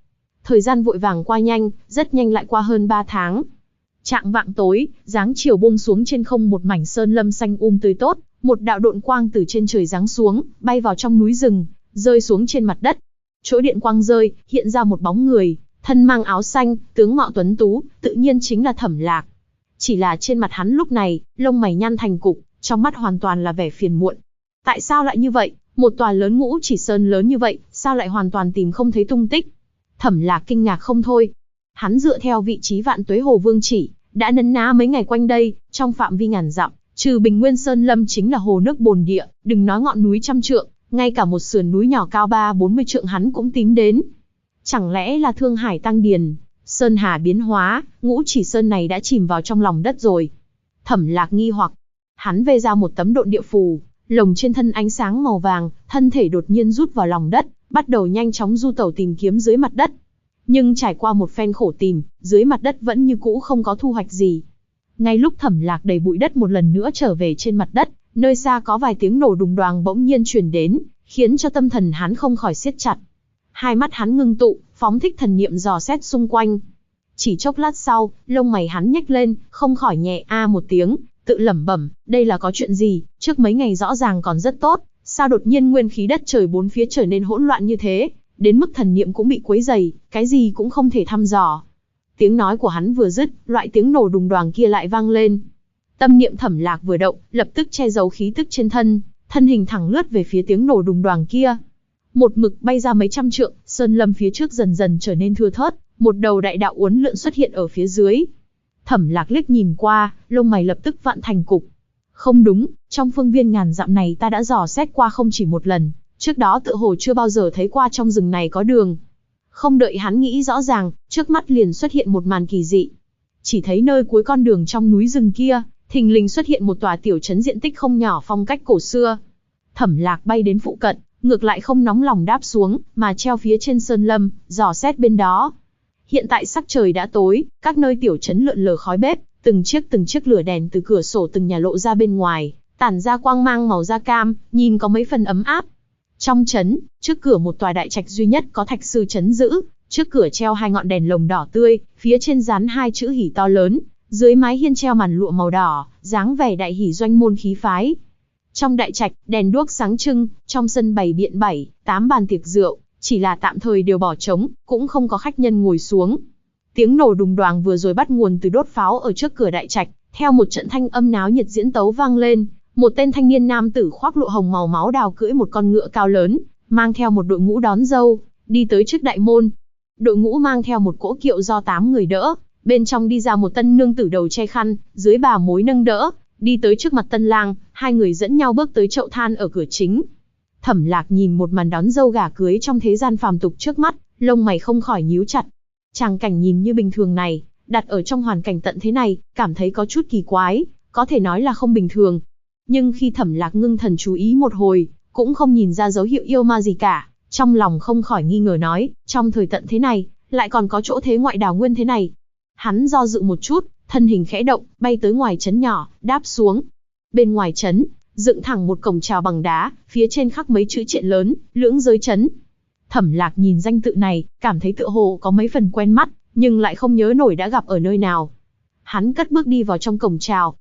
S1: Thời gian vội vàng qua nhanh, rất nhanh lại qua hơn 3 tháng. Chạng vạng tối, dáng chiều buông xuống trên không một mảnh sơn lâm xanh tươi tốt, một đạo độn quang từ trên trời giáng xuống, bay vào trong núi rừng, rơi xuống trên mặt đất. Chỗ điện quang rơi, hiện ra một bóng người, thân mang áo xanh, tướng mạo tuấn tú, tự nhiên chính là Thẩm Lạc. Chỉ là trên mặt hắn lúc này, lông mày nhăn thành cục, trong mắt hoàn toàn là vẻ phiền muộn. Tại sao lại như vậy? Một tòa lớn Ngũ Chỉ Sơn lớn như vậy, sao lại hoàn toàn tìm không thấy tung tích? Thẩm Lạc kinh ngạc không thôi. Hắn dựa theo vị trí Vạn Tuế Hồ Vương chỉ, đã nấn ná mấy ngày quanh đây, trong phạm vi ngàn dặm, trừ Bình Nguyên Sơn Lâm chính là hồ nước bồn địa, đừng nói ngọn núi trăm trượng, ngay cả một sườn núi nhỏ cao 30-40 trượng hắn cũng tìm đến. Chẳng lẽ là Thương Hải tăng điền, sơn hà biến hóa, Ngũ Chỉ Sơn này đã chìm vào trong lòng đất rồi? Thẩm Lạc nghi hoặc, hắn vê ra một tấm độn địa phù, lồng trên thân ánh sáng màu vàng, thân thể đột nhiên rút vào lòng đất, bắt đầu nhanh chóng du tẩu tìm kiếm dưới mặt đất. Nhưng trải qua một phen khổ tìm, dưới mặt đất vẫn như cũ không có thu hoạch gì. Ngay lúc Thẩm Lạc đầy bụi đất một lần nữa trở về trên mặt đất, nơi xa có vài tiếng nổ đùng đoàng bỗng nhiên truyền đến, khiến cho tâm thần hắn không khỏi siết chặt. Hai mắt hắn ngưng tụ, phóng thích thần niệm dò xét xung quanh. Chỉ chốc lát sau, lông mày hắn nhếch lên, không khỏi nhẹ a một tiếng, tự lẩm bẩm, đây là có chuyện gì, trước mấy ngày rõ ràng còn rất tốt, sao đột nhiên nguyên khí đất trời bốn phía trở nên hỗn loạn như thế, đến mức thần niệm cũng bị quấy rầy, cái gì cũng không thể thăm dò. Tiếng nói của hắn vừa dứt, loại tiếng nổ đùng đoàng kia lại vang lên. Tâm niệm Thẩm Lạc vừa động, lập tức che giấu khí tức trên thân, thân hình thẳng lướt về phía tiếng nổ đùng đoàng kia. Một mực bay ra mấy trăm trượng, sơn lâm phía trước dần dần trở nên thưa thớt, một đầu đại đạo uốn lượn xuất hiện ở phía dưới. Thẩm Lạc liếc nhìn qua, lông mày lập tức vặn thành cục. Không đúng, trong phương viên ngàn dặm này ta đã dò xét qua không chỉ một lần, trước đó tựa hồ chưa bao giờ thấy qua trong rừng này có đường. Không đợi hắn nghĩ rõ ràng, trước mắt liền xuất hiện một màn kỳ dị. Chỉ thấy nơi cuối con đường trong núi rừng kia, thình lình xuất hiện một tòa tiểu trấn diện tích không nhỏ phong cách cổ xưa. Thẩm Lạc bay đến phụ cận, ngược lại không nóng lòng đáp xuống, mà treo phía trên sơn lâm, dò xét bên đó. Hiện tại sắc trời đã tối, các nơi tiểu trấn lượn lờ khói bếp, từng chiếc lửa đèn từ cửa sổ từng nhà lộ ra bên ngoài, tản ra quang mang màu da cam, nhìn có mấy phần ấm áp. Trong trấn, trước cửa một tòa đại trạch duy nhất có thạch sư trấn giữ, trước cửa treo hai ngọn đèn lồng đỏ tươi, phía trên dán hai chữ hỉ to lớn, dưới mái hiên treo màn lụa màu đỏ, dáng vẻ đại hỉ doanh môn khí phái. Trong đại trạch, đèn đuốc sáng trưng, trong sân bày biện 7-8 bàn tiệc rượu, chỉ là tạm thời đều bỏ trống, cũng không có khách nhân ngồi xuống. Tiếng nổ đùng đoàng vừa rồi bắt nguồn từ đốt pháo ở trước cửa đại trạch, theo một trận thanh âm náo nhiệt diễn tấu vang lên, một tên thanh niên nam tử khoác lụa hồng màu máu đào cưỡi một con ngựa cao lớn, mang theo một đội ngũ đón dâu, đi tới trước đại môn. Đội ngũ mang theo một cỗ kiệu do 8 người đỡ, bên trong đi ra một tân nương tử đầu che khăn, dưới bà mối nâng đỡ, đi tới trước mặt tân lang, hai người dẫn nhau bước tới chậu than ở cửa chính. Thẩm Lạc nhìn một màn đón dâu gả cưới trong thế gian phàm tục trước mắt, lông mày không khỏi nhíu chặt. Tràng cảnh nhìn như bình thường này, đặt ở trong hoàn cảnh tận thế này, cảm thấy có chút kỳ quái, có thể nói là không bình thường. Nhưng khi Thẩm Lạc ngưng thần chú ý một hồi, cũng không nhìn ra dấu hiệu yêu ma gì cả, trong lòng không khỏi nghi ngờ nói, trong thời tận thế này, lại còn có chỗ thế ngoại đào nguyên thế này. Hắn do dự một chút, thân hình khẽ động, bay tới ngoài trấn nhỏ, đáp xuống. Bên ngoài trấn, dựng thẳng một cổng chào bằng đá, phía trên khắc mấy chữ triện lớn, Lưỡng Giới Trấn. Thẩm Lạc nhìn danh tự này, cảm thấy tựa hồ có mấy phần quen mắt, nhưng lại không nhớ nổi đã gặp ở nơi nào. Hắn cất bước đi vào trong cổng chào.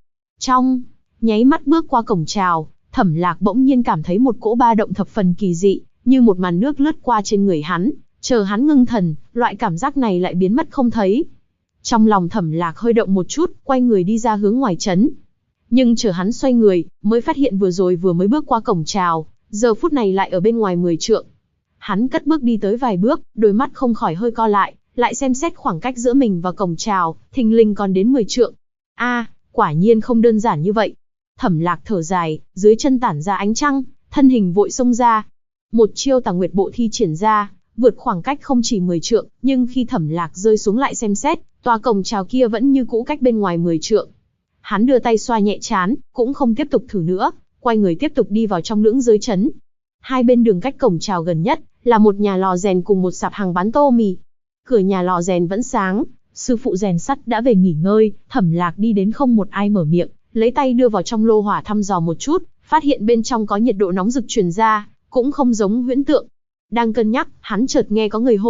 S1: Nháy mắt bước qua cổng chào, Thẩm Lạc bỗng nhiên cảm thấy một cỗ ba động thập phần kỳ dị, như một màn nước lướt qua trên người hắn, chờ hắn ngưng thần, loại cảm giác này lại biến mất không thấy. Trong lòng Thẩm Lạc hơi động một chút, quay người đi ra hướng ngoài trấn. Nhưng chờ hắn xoay người, mới phát hiện vừa mới bước qua cổng chào, giờ phút này lại ở bên ngoài 10 trượng. Hắn cất bước đi tới vài bước, đôi mắt không khỏi hơi co lại xem xét khoảng cách giữa mình và cổng chào, thình lình còn đến 10 trượng. Quả nhiên không đơn giản như vậy. Thẩm Lạc thở dài, dưới chân tản ra ánh trăng, thân hình vội xông ra. Một chiêu Tà Nguyệt Bộ thi triển ra, vượt khoảng cách không chỉ 10 trượng, nhưng khi Thẩm Lạc rơi xuống lại xem xét, tòa cổng chào kia vẫn như cũ cách bên ngoài 10 trượng. Hắn đưa tay xoa nhẹ trán, cũng không tiếp tục thử nữa, quay người tiếp tục đi vào trong Lưỡng Giới Trấn. Hai bên đường cách cổng chào gần nhất là một nhà lò rèn cùng một sạp hàng bán tô mì. Cửa nhà lò rèn vẫn sáng, sư phụ rèn sắt đã về nghỉ ngơi. Thẩm Lạc đi đến không một ai mở miệng, lấy tay đưa vào trong lô hỏa thăm dò một chút, phát hiện bên trong có nhiệt độ nóng rực truyền ra, cũng không giống huyễn tượng. Đang cân nhắc, hắn chợt nghe có người hô,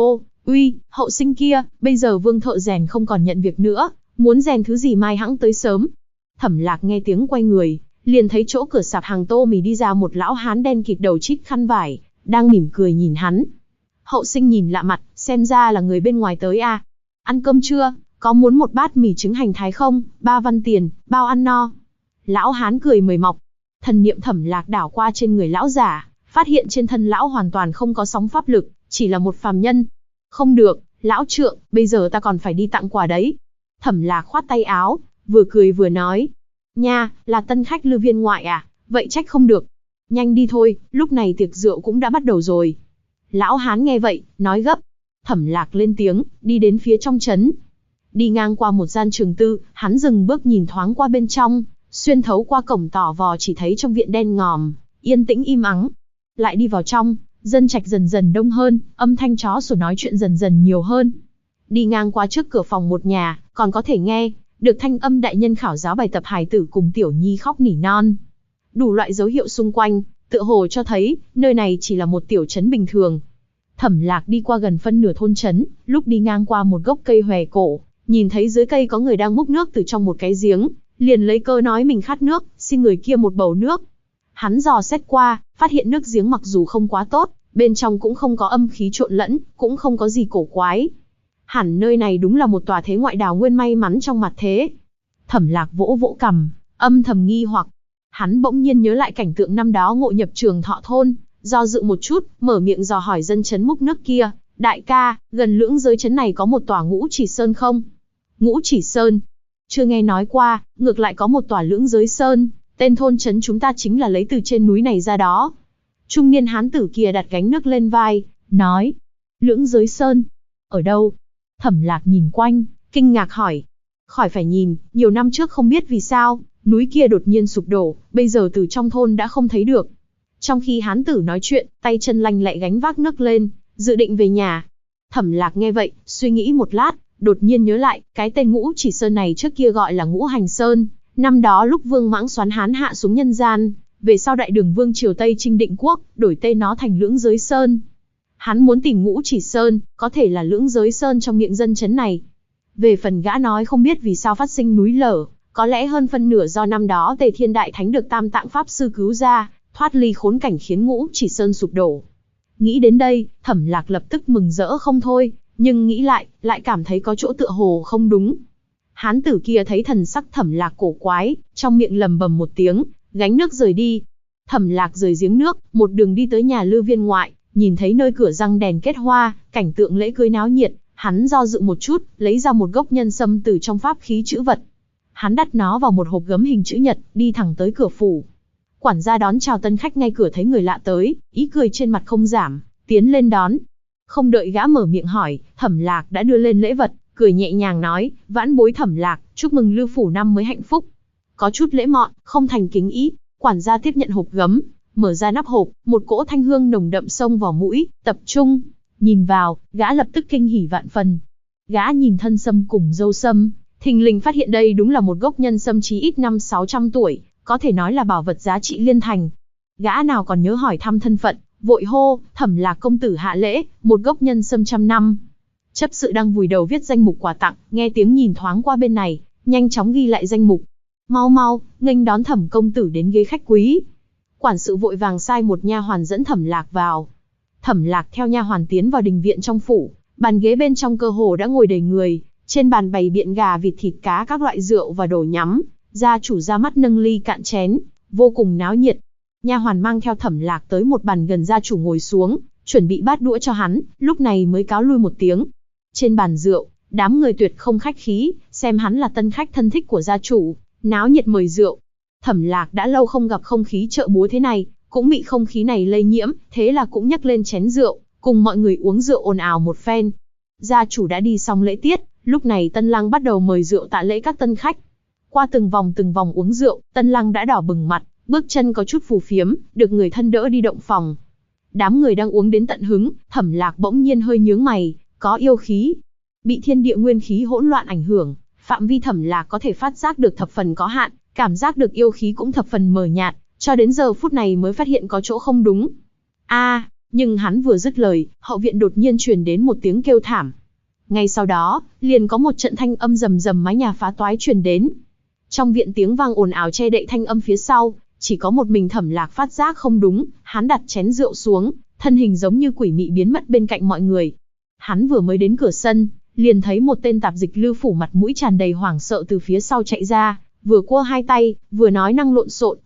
S1: Uy, hậu sinh kia, bây giờ Vương thợ rèn không còn nhận việc nữa, muốn rèn thứ gì mai hẵng tới sớm. Thẩm Lạc nghe tiếng quay người, liền thấy chỗ cửa sạp hàng tô mì đi ra một lão hán đen kịt đầu chít khăn vải, đang mỉm cười nhìn hắn. Hậu sinh nhìn lạ mặt, xem ra là người bên ngoài tới à. Ăn cơm chưa, có muốn một bát mì trứng hành thái không, 3 văn tiền, bao ăn no. Lão hán cười mời mọc. Thần niệm Thẩm Lạc đảo qua trên người lão giả, phát hiện trên thân lão hoàn toàn không có sóng pháp lực, chỉ là một phàm nhân. Không được, lão trượng, bây giờ ta còn phải đi tặng quà đấy. Thẩm Lạc khoát tay áo, vừa cười vừa nói. Nha, là tân khách Lư Viên ngoại à, vậy trách không được. Nhanh đi thôi, lúc này tiệc rượu cũng đã bắt đầu rồi. Lão hán nghe vậy, nói gấp. Thẩm Lạc lên tiếng, đi đến phía trong trấn. Đi ngang qua một gian trường tư, hắn dừng bước nhìn thoáng qua bên trong, xuyên thấu qua cổng tỏ vò chỉ thấy trong viện đen ngòm, yên tĩnh im ắng. Lại đi vào trong, dân trạch dần dần đông hơn, âm thanh chó sủa nói chuyện dần dần nhiều hơn. Đi ngang qua trước cửa phòng một nhà, còn có thể nghe được thanh âm đại nhân khảo giáo bài tập hài tử cùng tiểu nhi khóc nỉ non. Đủ loại dấu hiệu xung quanh, tựa hồ cho thấy, nơi này chỉ là một tiểu trấn bình thường. Thẩm Lạc đi qua gần phân nửa thôn trấn, lúc đi ngang qua một gốc cây hòe cổ, nhìn thấy dưới cây có người đang múc nước từ trong một cái giếng, liền lấy cơ nói mình khát nước, xin người kia một bầu nước. Hắn dò xét qua, phát hiện nước giếng mặc dù không quá tốt, bên trong cũng không có âm khí trộn lẫn, cũng không có gì cổ quái. Hẳn nơi này đúng là một tòa thế ngoại đào nguyên may mắn trong mặt thế. Thẩm Lạc vỗ vỗ cằm, âm thầm nghi hoặc. Hắn bỗng nhiên nhớ lại cảnh tượng năm đó ngộ nhập Trường Thọ thôn, do dự một chút, mở miệng dò hỏi dân trấn múc nước kia. Đại ca, gần lưỡng giới trấn này có một tòa Ngũ Chỉ Sơn không? Ngũ Chỉ Sơn? Chưa nghe nói qua, ngược lại có một tòa Lưỡng Giới Sơn, tên thôn trấn chúng ta chính là lấy từ trên núi này ra đó. Trung niên hán tử kia đặt gánh nước lên vai, nói. Lưỡng Giới Sơn? Ở đâu? Thẩm Lạc nhìn quanh, kinh ngạc hỏi. Khỏi phải nhìn, nhiều năm trước không biết vì sao, núi kia đột nhiên sụp đổ, bây giờ từ trong thôn đã không thấy được. Trong khi hán tử nói chuyện, tay chân lanh lẹ gánh vác nước lên, dự định về nhà. Thẩm Lạc nghe vậy, suy nghĩ một lát, đột nhiên nhớ lại, cái tên Ngũ Chỉ Sơn này trước kia gọi là Ngũ Hành Sơn, năm đó lúc Vương Mãng Xoán Hán hạ xuống nhân gian, về sau Đại Đường Vương triều Tây Trinh Định Quốc, đổi tên nó thành Lưỡng Giới Sơn. Hắn muốn tìm Ngũ Chỉ Sơn, có thể là Lưỡng Giới Sơn trong miệng dân trấn này. Về phần gã nói không biết vì sao phát sinh núi lở, có lẽ hơn phân nửa do năm đó Tề Thiên Đại Thánh được Tam Tạng Pháp Sư cứu ra, thoát ly khốn cảnh khiến Ngũ Chỉ Sơn sụp đổ. Nghĩ đến đây, Thẩm Lạc lập tức mừng rỡ không thôi, nhưng nghĩ lại cảm thấy có chỗ tựa hồ không đúng. Hán tử kia thấy thần sắc Thẩm Lạc cổ quái, trong miệng lầm bầm một tiếng, gánh nước rời đi. Thẩm Lạc rời giếng nước, một đường đi tới nhà Lư Viên ngoại, nhìn thấy nơi cửa răng đèn kết hoa, cảnh tượng lễ cưới náo nhiệt, hắn do dự một chút, lấy ra một gốc nhân sâm từ trong pháp khí trữ vật. Hắn đặt nó vào một hộp gấm hình chữ nhật, đi thẳng tới cửa phủ. Quản gia đón chào tân khách ngay cửa thấy người lạ tới, ý cười trên mặt không giảm, tiến lên đón. Không đợi gã mở miệng hỏi, Thẩm Lạc đã đưa lên lễ vật, cười nhẹ nhàng nói, vãn bối Thẩm Lạc, chúc mừng Lư phủ năm mới hạnh phúc. Có chút lễ mọn, không thành kính ý. Quản gia tiếp nhận hộp gấm, mở ra nắp hộp, một cỗ thanh hương nồng đậm xông vào mũi, tập trung. Nhìn vào, gã lập tức kinh hỉ vạn phần. Gã nhìn thân sâm cùng dâu sâm, thình lình phát hiện đây đúng là một gốc nhân sâm chí ít 500-600 tuổi, có thể nói là bảo vật giá trị liên thành. Gã nào còn nhớ hỏi thăm thân phận, vội hô, Thẩm Lạc công tử hạ lễ, một gốc nhân sâm 100 năm. Chấp sự đang vùi đầu viết danh mục quà tặng, nghe tiếng nhìn thoáng qua bên này, nhanh chóng ghi lại danh mục. Mau mau, nghênh đón Thẩm công tử đến ghế khách quý. Quản sự vội vàng sai một nha hoàn dẫn Thẩm Lạc vào. Thẩm Lạc theo nha hoàn tiến vào đình viện trong phủ, bàn ghế bên trong cơ hồ đã ngồi đầy người, trên bàn bày biện gà vịt thịt cá các loại rượu và đồ nhắm, gia chủ ra mắt nâng ly cạn chén, vô cùng náo nhiệt. Nha hoàn mang theo Thẩm Lạc tới một bàn gần gia chủ ngồi xuống, chuẩn bị bát đũa cho hắn, lúc này mới cáo lui một tiếng. Trên bàn rượu, đám người tuyệt không khách khí, xem hắn là tân khách thân thích của gia chủ, náo nhiệt mời rượu. Thẩm Lạc đã lâu không gặp không khí chợ búa thế này, cũng bị không khí này lây nhiễm, thế là cũng nhấc lên chén rượu, cùng mọi người uống rượu ồn ào một phen. Gia chủ đã đi xong lễ tiết, lúc này Tân Lăng bắt đầu mời rượu tạ lễ các tân khách. Qua từng vòng uống rượu, Tân Lăng đã đỏ bừng mặt, bước chân có chút phù phiếm, được người thân đỡ đi động phòng. Đám người đang uống đến tận hứng, Thẩm Lạc bỗng nhiên hơi nhướng mày, có yêu khí. Bị thiên địa nguyên khí hỗn loạn ảnh hưởng, phạm vi Thẩm Lạc có thể phát giác được thập phần có hạn, cảm giác được yêu khí cũng thập phần mờ nhạt, cho đến giờ phút này mới phát hiện có chỗ không đúng. Nhưng hắn vừa dứt lời, hậu viện đột nhiên truyền đến một tiếng kêu thảm. Ngay sau đó, liền có một trận thanh âm rầm rầm mái nhà phá toái truyền đến. Trong viện tiếng vang ồn ào che đậy thanh âm phía sau, chỉ có một mình Thẩm Lạc phát giác không đúng, hắn đặt chén rượu xuống, thân hình giống như quỷ mị biến mất bên cạnh mọi người. Hắn vừa mới đến cửa sân, liền thấy một tên tạp dịch Lư Phủ mặt mũi tràn đầy hoảng sợ từ phía sau chạy ra, vừa cua hai tay, vừa nói năng lộn xộn,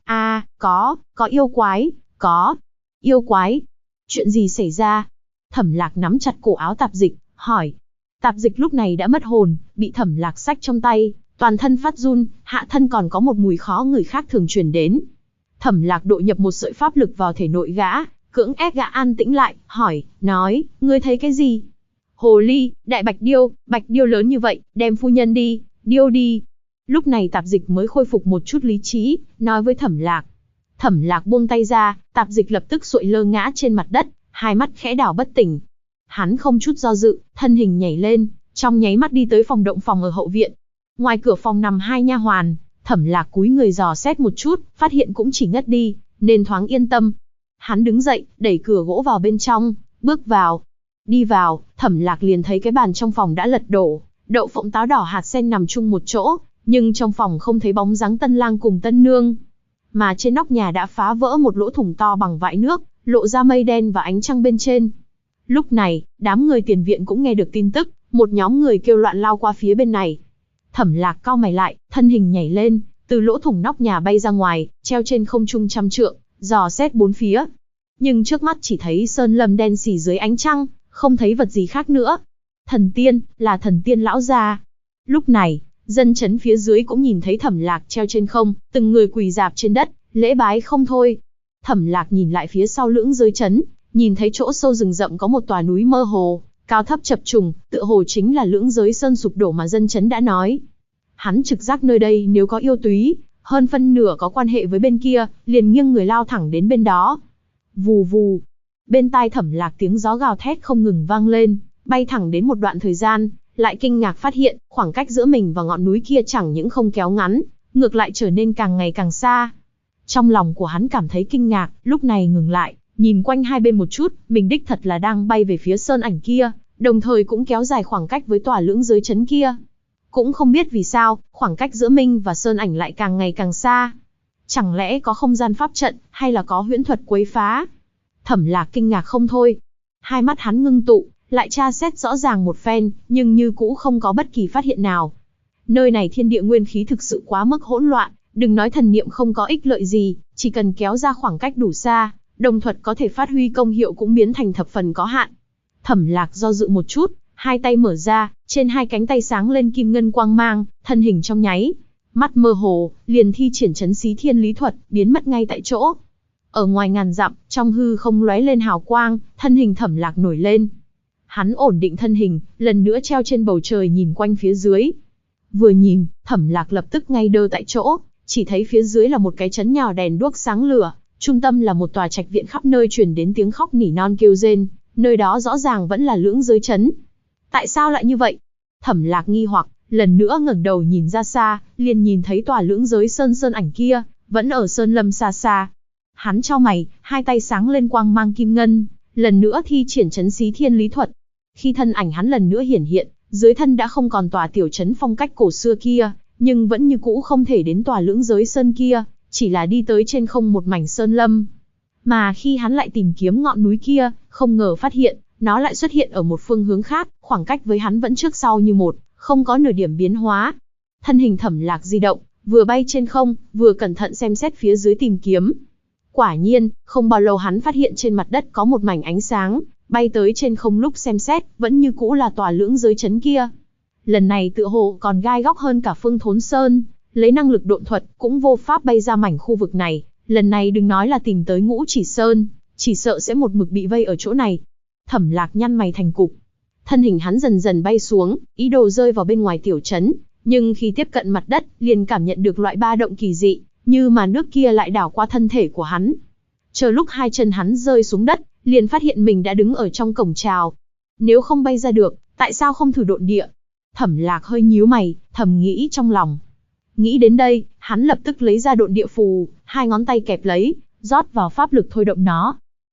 S1: có yêu quái, có yêu quái. Chuyện gì xảy ra? Thẩm Lạc nắm chặt cổ áo tạp dịch, hỏi. Tạp dịch lúc này đã mất hồn, bị Thẩm Lạc xách trong tay, toàn thân phát run, hạ thân còn có một mùi khó người khác thường truyền đến. Thẩm Lạc độ nhập một sợi pháp lực vào thể nội gã, cưỡng ép gã an tĩnh lại, hỏi, nói, ngươi thấy cái gì? Hồ ly, đại bạch điêu lớn như vậy, đem phu nhân đi, điêu đi. Lúc này tạp dịch mới khôi phục một chút lý trí, nói với Thẩm Lạc. Thẩm Lạc buông tay ra, tạp dịch lập tức xuội lơ ngã trên mặt đất, hai mắt khẽ đảo bất tỉnh. Hắn không chút do dự, thân hình nhảy lên, trong nháy mắt đi tới phòng động phòng ở hậu viện. Ngoài cửa phòng nằm hai nha hoàn, Thẩm Lạc cúi người dò xét một chút, phát hiện cũng chỉ ngất đi, nên thoáng yên tâm. Hắn đứng dậy, đẩy cửa gỗ vào bên trong, bước vào. Đi vào, Thẩm Lạc liền thấy cái bàn trong phòng đã lật đổ, đậu phộng táo đỏ hạt sen nằm chung một chỗ, nhưng trong phòng không thấy bóng dáng tân lang cùng tân nương. Mà trên nóc nhà đã phá vỡ một lỗ thủng to bằng vại nước, lộ ra mây đen và ánh trăng bên trên. Lúc này, đám người tiền viện cũng nghe được tin tức, một nhóm người kêu loạn lao qua phía bên này. Thẩm Lạc cau mày lại, thân hình nhảy lên, từ lỗ thủng nóc nhà bay ra ngoài, treo trên không trung trăm trượng, dò xét bốn phía. Nhưng trước mắt chỉ thấy sơn lâm đen sì dưới ánh trăng, không thấy vật gì khác nữa. Thần tiên, là thần tiên lão gia. Lúc này, dân chấn phía dưới cũng nhìn thấy Thẩm Lạc treo trên không, từng người quỳ rạp trên đất, lễ bái không thôi. Thẩm Lạc nhìn lại phía sau lưỡng giới chấn, nhìn thấy chỗ sâu rừng rậm có một tòa núi mơ hồ, cao thấp chập trùng, tựa hồ chính là lưỡng giới sơn sụp đổ mà dân chấn đã nói. Hắn trực giác nơi đây nếu có yêu túy, hơn phân nửa có quan hệ với bên kia, liền nghiêng người lao thẳng đến bên đó. Vù vù. Bên tai Thẩm Lạc tiếng gió gào thét không ngừng vang lên, bay thẳng đến một đoạn thời gian, lại kinh ngạc phát hiện, khoảng cách giữa mình và ngọn núi kia chẳng những không kéo ngắn, ngược lại trở nên càng ngày càng xa. Trong lòng của hắn cảm thấy kinh ngạc, lúc này ngừng lại, nhìn quanh hai bên một chút, mình đích thật là đang bay về phía sơn ảnh kia, đồng thời cũng kéo dài khoảng cách với tòa lưỡng giới chấn kia. Cũng không biết vì sao, khoảng cách giữa mình và sơn ảnh lại càng ngày càng xa. Chẳng lẽ có không gian pháp trận, hay là có huyễn thuật quấy phá? Thẩm Lạc kinh ngạc không thôi. Hai mắt hắn ngưng tụ, lại tra xét rõ ràng một phen, nhưng như cũ không có bất kỳ phát hiện nào. Nơi này thiên địa nguyên khí thực sự quá mức hỗn loạn, đừng nói thần niệm không có ích lợi gì, chỉ cần kéo ra khoảng cách đủ xa, đồng thuật có thể phát huy công hiệu cũng biến thành thập phần có hạn. Thẩm Lạc do dự một chút, hai tay mở ra, trên hai cánh tay sáng lên kim ngân quang mang, thân hình trong nháy mắt mơ hồ, liền thi triển trấn xí thiên lý thuật, biến mất ngay tại chỗ. Ở ngoài ngàn dặm, trong hư không lóe lên hào quang, thân hình Thẩm Lạc nổi lên. Hắn ổn định thân hình, lần nữa treo trên bầu trời nhìn quanh phía dưới. Vừa nhìn, Thẩm Lạc lập tức ngay đơ tại chỗ, chỉ thấy phía dưới là một cái trấn nhỏ đèn đuốc sáng lửa, trung tâm là một tòa trạch viện khắp nơi truyền đến tiếng khóc nỉ non kêu rên, nơi đó rõ ràng vẫn là lưỡng giới trấn. Tại sao lại như vậy? Thẩm Lạc nghi hoặc, lần nữa ngẩng đầu nhìn ra xa, liền nhìn thấy tòa lưỡng giới sơn ảnh kia, vẫn ở sơn lâm xa xa. Hắn chau mày, hai tay sáng lên quang mang kim ngân, lần nữa thi triển trấn xí thiên lý thuật. Khi thân ảnh hắn lần nữa hiển hiện, dưới thân đã không còn tòa tiểu trấn phong cách cổ xưa kia, nhưng vẫn như cũ không thể đến tòa lưỡng giới sơn kia, chỉ là đi tới trên không một mảnh sơn lâm. Mà khi hắn lại tìm kiếm ngọn núi kia, không ngờ phát hiện, nó lại xuất hiện ở một phương hướng khác, khoảng cách với hắn vẫn trước sau như một, không có nửa điểm biến hóa. Thân hình Thẩm Lạc di động, vừa bay trên không, vừa cẩn thận xem xét phía dưới tìm kiếm. Quả nhiên, không bao lâu hắn phát hiện trên mặt đất có một mảnh ánh sáng, bay tới trên không lúc xem xét, vẫn như cũ là tòa lưỡng giới trấn kia. Lần này tựa hồ còn gai góc hơn cả Phương Thốn Sơn, lấy năng lực độn thuật, cũng vô pháp bay ra mảnh khu vực này. Lần này đừng nói là tìm tới Ngũ Chỉ Sơn, chỉ sợ sẽ một mực bị vây ở chỗ này. Thẩm Lạc nhăn mày thành cục. Thân hình hắn dần dần bay xuống, ý đồ rơi vào bên ngoài tiểu trấn, nhưng khi tiếp cận mặt đất, liền cảm nhận được loại ba động kỳ dị, như mà nước kia lại đảo qua thân thể của hắn. Chờ lúc hai chân hắn rơi xuống đất, liền phát hiện mình đã đứng ở trong cổng trào. Nếu không bay ra được, tại sao không thử độn địa? Thẩm Lạc hơi nhíu mày, thầm nghĩ trong lòng. Nghĩ đến đây, hắn lập tức lấy ra độn địa phù, hai ngón tay kẹp lấy, rót vào pháp lực thôi động nó.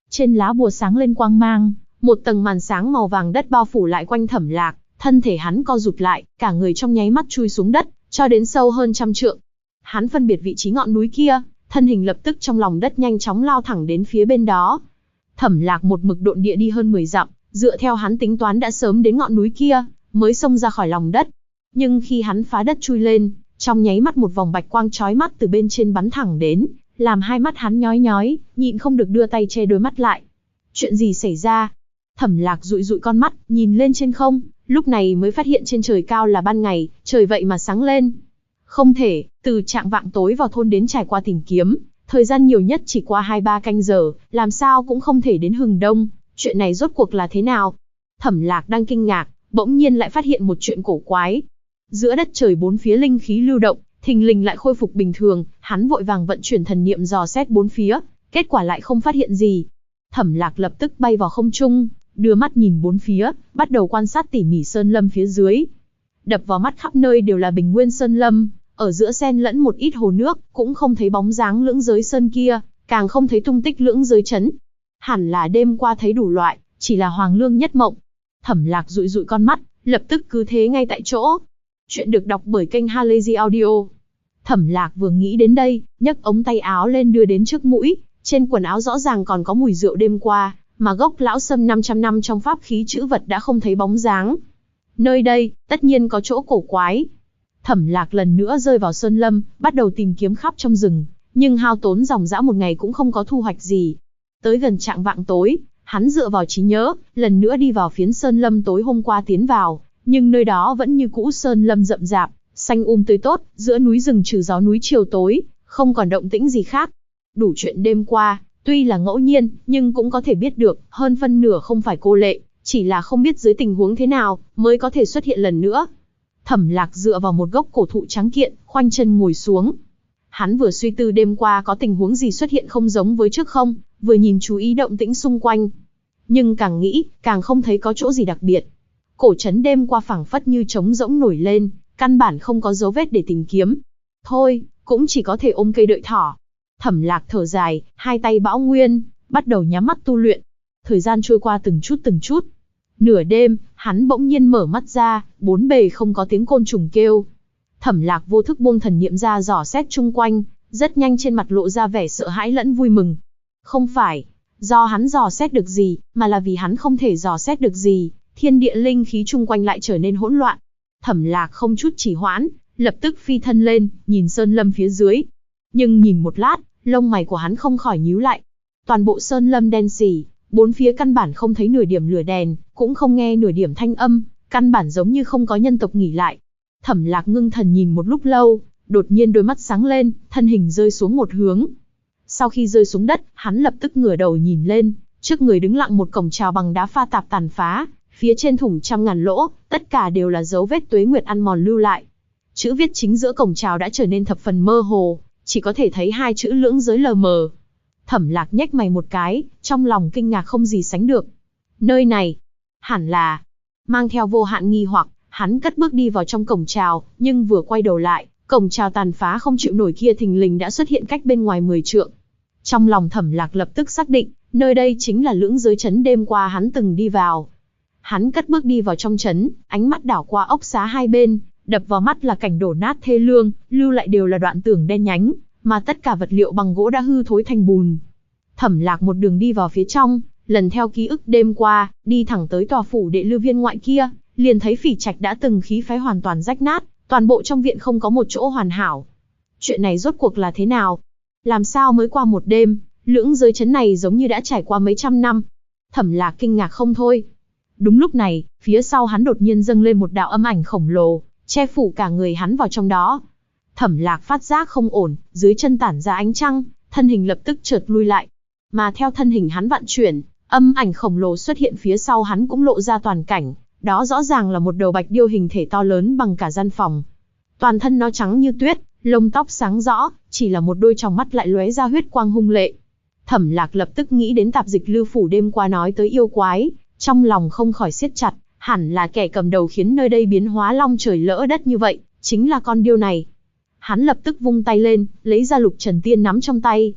S1: Trên lá bùa sáng lên quang mang, một tầng màn sáng màu vàng đất bao phủ lại quanh Thẩm Lạc, thân thể hắn co rụt lại, cả người trong nháy mắt chui xuống đất, cho đến sâu hơn 100 trượng. Hắn phân biệt vị trí ngọn núi kia, thân hình lập tức trong lòng đất nhanh chóng lao thẳng đến phía bên đó. Thẩm Lạc một mực độn địa đi hơn 10 dặm, dựa theo hắn tính toán đã sớm đến ngọn núi kia, mới xông ra khỏi lòng đất. Nhưng khi hắn phá đất chui lên, trong nháy mắt một vòng bạch quang chói mắt từ bên trên bắn thẳng đến, làm hai mắt hắn nhói nhói, nhịn không được đưa tay che đôi mắt lại. Chuyện gì xảy ra? Thẩm Lạc dụi dụi con mắt, nhìn lên trên không, lúc này mới phát hiện trên trời cao là ban ngày, trời vậy mà sáng lên. Không thể, từ trạng vạng tối vào thôn đến trải qua tìm kiếm, thời gian nhiều nhất chỉ qua 2-3 canh giờ, làm sao cũng không thể đến hừng đông, chuyện này rốt cuộc là thế nào? Thẩm Lạc đang kinh ngạc, bỗng nhiên lại phát hiện một chuyện cổ quái. Giữa đất trời bốn phía linh khí lưu động, thình lình lại khôi phục bình thường, hắn vội vàng vận chuyển thần niệm dò xét bốn phía, kết quả lại không phát hiện gì. Thẩm Lạc lập tức bay vào không trung, đưa mắt nhìn bốn phía, bắt đầu quan sát tỉ mỉ sơn lâm phía dưới. Đập vào mắt khắp nơi đều là bình nguyên sơn lâm, ở giữa xen lẫn một ít hồ nước, cũng không thấy bóng dáng lưỡng giới sơn kia, càng không thấy tung tích lưỡng giới trấn. Hẳn là đêm qua thấy đủ loại, chỉ là hoàng lương nhất mộng. Thẩm Lạc dụi dụi con mắt, lập tức cứ thế ngay tại chỗ. Chuyện được đọc bởi kênh Halazy Audio. Thẩm Lạc vừa nghĩ đến đây, nhấc ống tay áo lên đưa đến trước mũi, trên quần áo rõ ràng còn có mùi rượu đêm qua, mà gốc lão sâm 500 năm trong pháp khí chữ vật đã không thấy bóng dáng. Nơi đây, tất nhiên có chỗ cổ quái. Thẩm Lạc lần nữa rơi vào sơn lâm, bắt đầu tìm kiếm khắp trong rừng, nhưng hao tốn dòng dã một ngày cũng không có thu hoạch gì. Tới gần trạng vạng tối, hắn dựa vào trí nhớ, lần nữa đi vào phiến sơn lâm tối hôm qua tiến vào, nhưng nơi đó vẫn như cũ sơn lâm rậm rạp, xanh tươi tốt, giữa núi rừng trừ gió núi chiều tối, không còn động tĩnh gì khác. Đủ chuyện đêm qua, tuy là ngẫu nhiên, nhưng cũng có thể biết được, hơn phân nửa không phải cô lệ, chỉ là không biết dưới tình huống thế nào, mới có thể xuất hiện lần nữa. Thẩm Lạc dựa vào một gốc cổ thụ trắng kiện, khoanh chân ngồi xuống. Hắn vừa suy tư đêm qua có tình huống gì xuất hiện không giống với trước không, vừa nhìn chú ý động tĩnh xung quanh. Nhưng càng nghĩ, càng không thấy có chỗ gì đặc biệt. Cổ trấn đêm qua phảng phất như trống rỗng nổi lên, căn bản không có dấu vết để tìm kiếm. Thôi, cũng chỉ có thể ôm cây đợi thỏ. Thẩm Lạc thở dài, hai tay bão nguyên, bắt đầu nhắm mắt tu luyện. Thời gian trôi qua từng chút từng chút. Nửa đêm, hắn bỗng nhiên mở mắt ra, bốn bề không có tiếng côn trùng kêu. Thẩm Lạc vô thức buông thần niệm ra dò xét chung quanh, rất nhanh trên mặt lộ ra vẻ sợ hãi lẫn vui mừng. Không phải do hắn dò xét được gì, mà là vì hắn không thể dò xét được gì, thiên địa linh khí chung quanh lại trở nên hỗn loạn. Thẩm Lạc không chút trì hoãn, lập tức phi thân lên, nhìn sơn lâm phía dưới. Nhưng nhìn một lát, lông mày của hắn không khỏi nhíu lại. Toàn bộ sơn lâm đen sì, bốn phía căn bản không thấy nửa điểm lửa đèn, cũng không nghe nửa điểm thanh âm, căn bản giống như không có nhân tộc nghỉ lại. Thẩm Lạc ngưng thần nhìn một lúc lâu, đột nhiên đôi mắt sáng lên, thân hình rơi xuống một hướng. Sau khi rơi xuống đất, hắn lập tức ngửa đầu nhìn lên, trước người đứng lặng một cổng chào bằng đá pha tạp tàn phá, phía trên thủng trăm ngàn lỗ, tất cả đều là dấu vết tuế nguyệt ăn mòn lưu lại. Chữ viết chính giữa cổng chào đã trở nên thập phần mơ hồ, chỉ có thể thấy hai chữ lưỡng giới lờ mờ. Thẩm Lạc nhếch mày một cái, trong lòng kinh ngạc không gì sánh được. Nơi này, hẳn là... Mang theo vô hạn nghi hoặc, hắn cất bước đi vào trong cổng chào, nhưng vừa quay đầu lại, cổng chào tàn phá không chịu nổi kia thình lình đã xuất hiện cách bên ngoài 10 trượng. Trong lòng Thẩm Lạc lập tức xác định, nơi đây chính là lưỡng giới trấn đêm qua hắn từng đi vào. Hắn cất bước đi vào trong trấn, ánh mắt đảo qua ốc xá hai bên, đập vào mắt là cảnh đổ nát thê lương, lưu lại đều là đoạn tường đen nhánh, mà tất cả vật liệu bằng gỗ đã hư thối thành bùn. Thẩm Lạc một đường đi vào phía trong, lần theo ký ức đêm qua, đi thẳng tới tòa phủ đệ lưu viên ngoại kia, liền thấy phỉ trạch đã từng khí phái hoàn toàn rách nát, toàn bộ trong viện không có một chỗ hoàn hảo. Chuyện này rốt cuộc là thế nào? Làm sao mới qua một đêm, lưỡng giới trấn này giống như đã trải qua mấy trăm năm? Thẩm Lạc kinh ngạc không thôi. Đúng lúc này, phía sau hắn đột nhiên dâng lên một đạo âm ảnh khổng lồ, che phủ cả người hắn vào trong đó. Thẩm Lạc phát giác không ổn, dưới chân tản ra ánh trăng, thân hình lập tức chợt lui lại. Mà theo thân hình hắn vặn chuyển, âm ảnh khổng lồ xuất hiện phía sau hắn cũng lộ ra toàn cảnh, đó rõ ràng là một đầu bạch điêu hình thể to lớn bằng cả gian phòng. Toàn thân nó trắng như tuyết, lông tóc sáng rõ, chỉ là một đôi tròng mắt lại lóe ra huyết quang hung lệ. Thẩm Lạc lập tức nghĩ đến tạp dịch Lưu phủ đêm qua nói tới yêu quái, trong lòng không khỏi siết chặt, hẳn là kẻ cầm đầu khiến nơi đây biến hóa long trời lỡ đất như vậy, chính là con điêu này. Hắn lập tức vung tay lên, lấy ra Lục Trần Tiên nắm trong tay.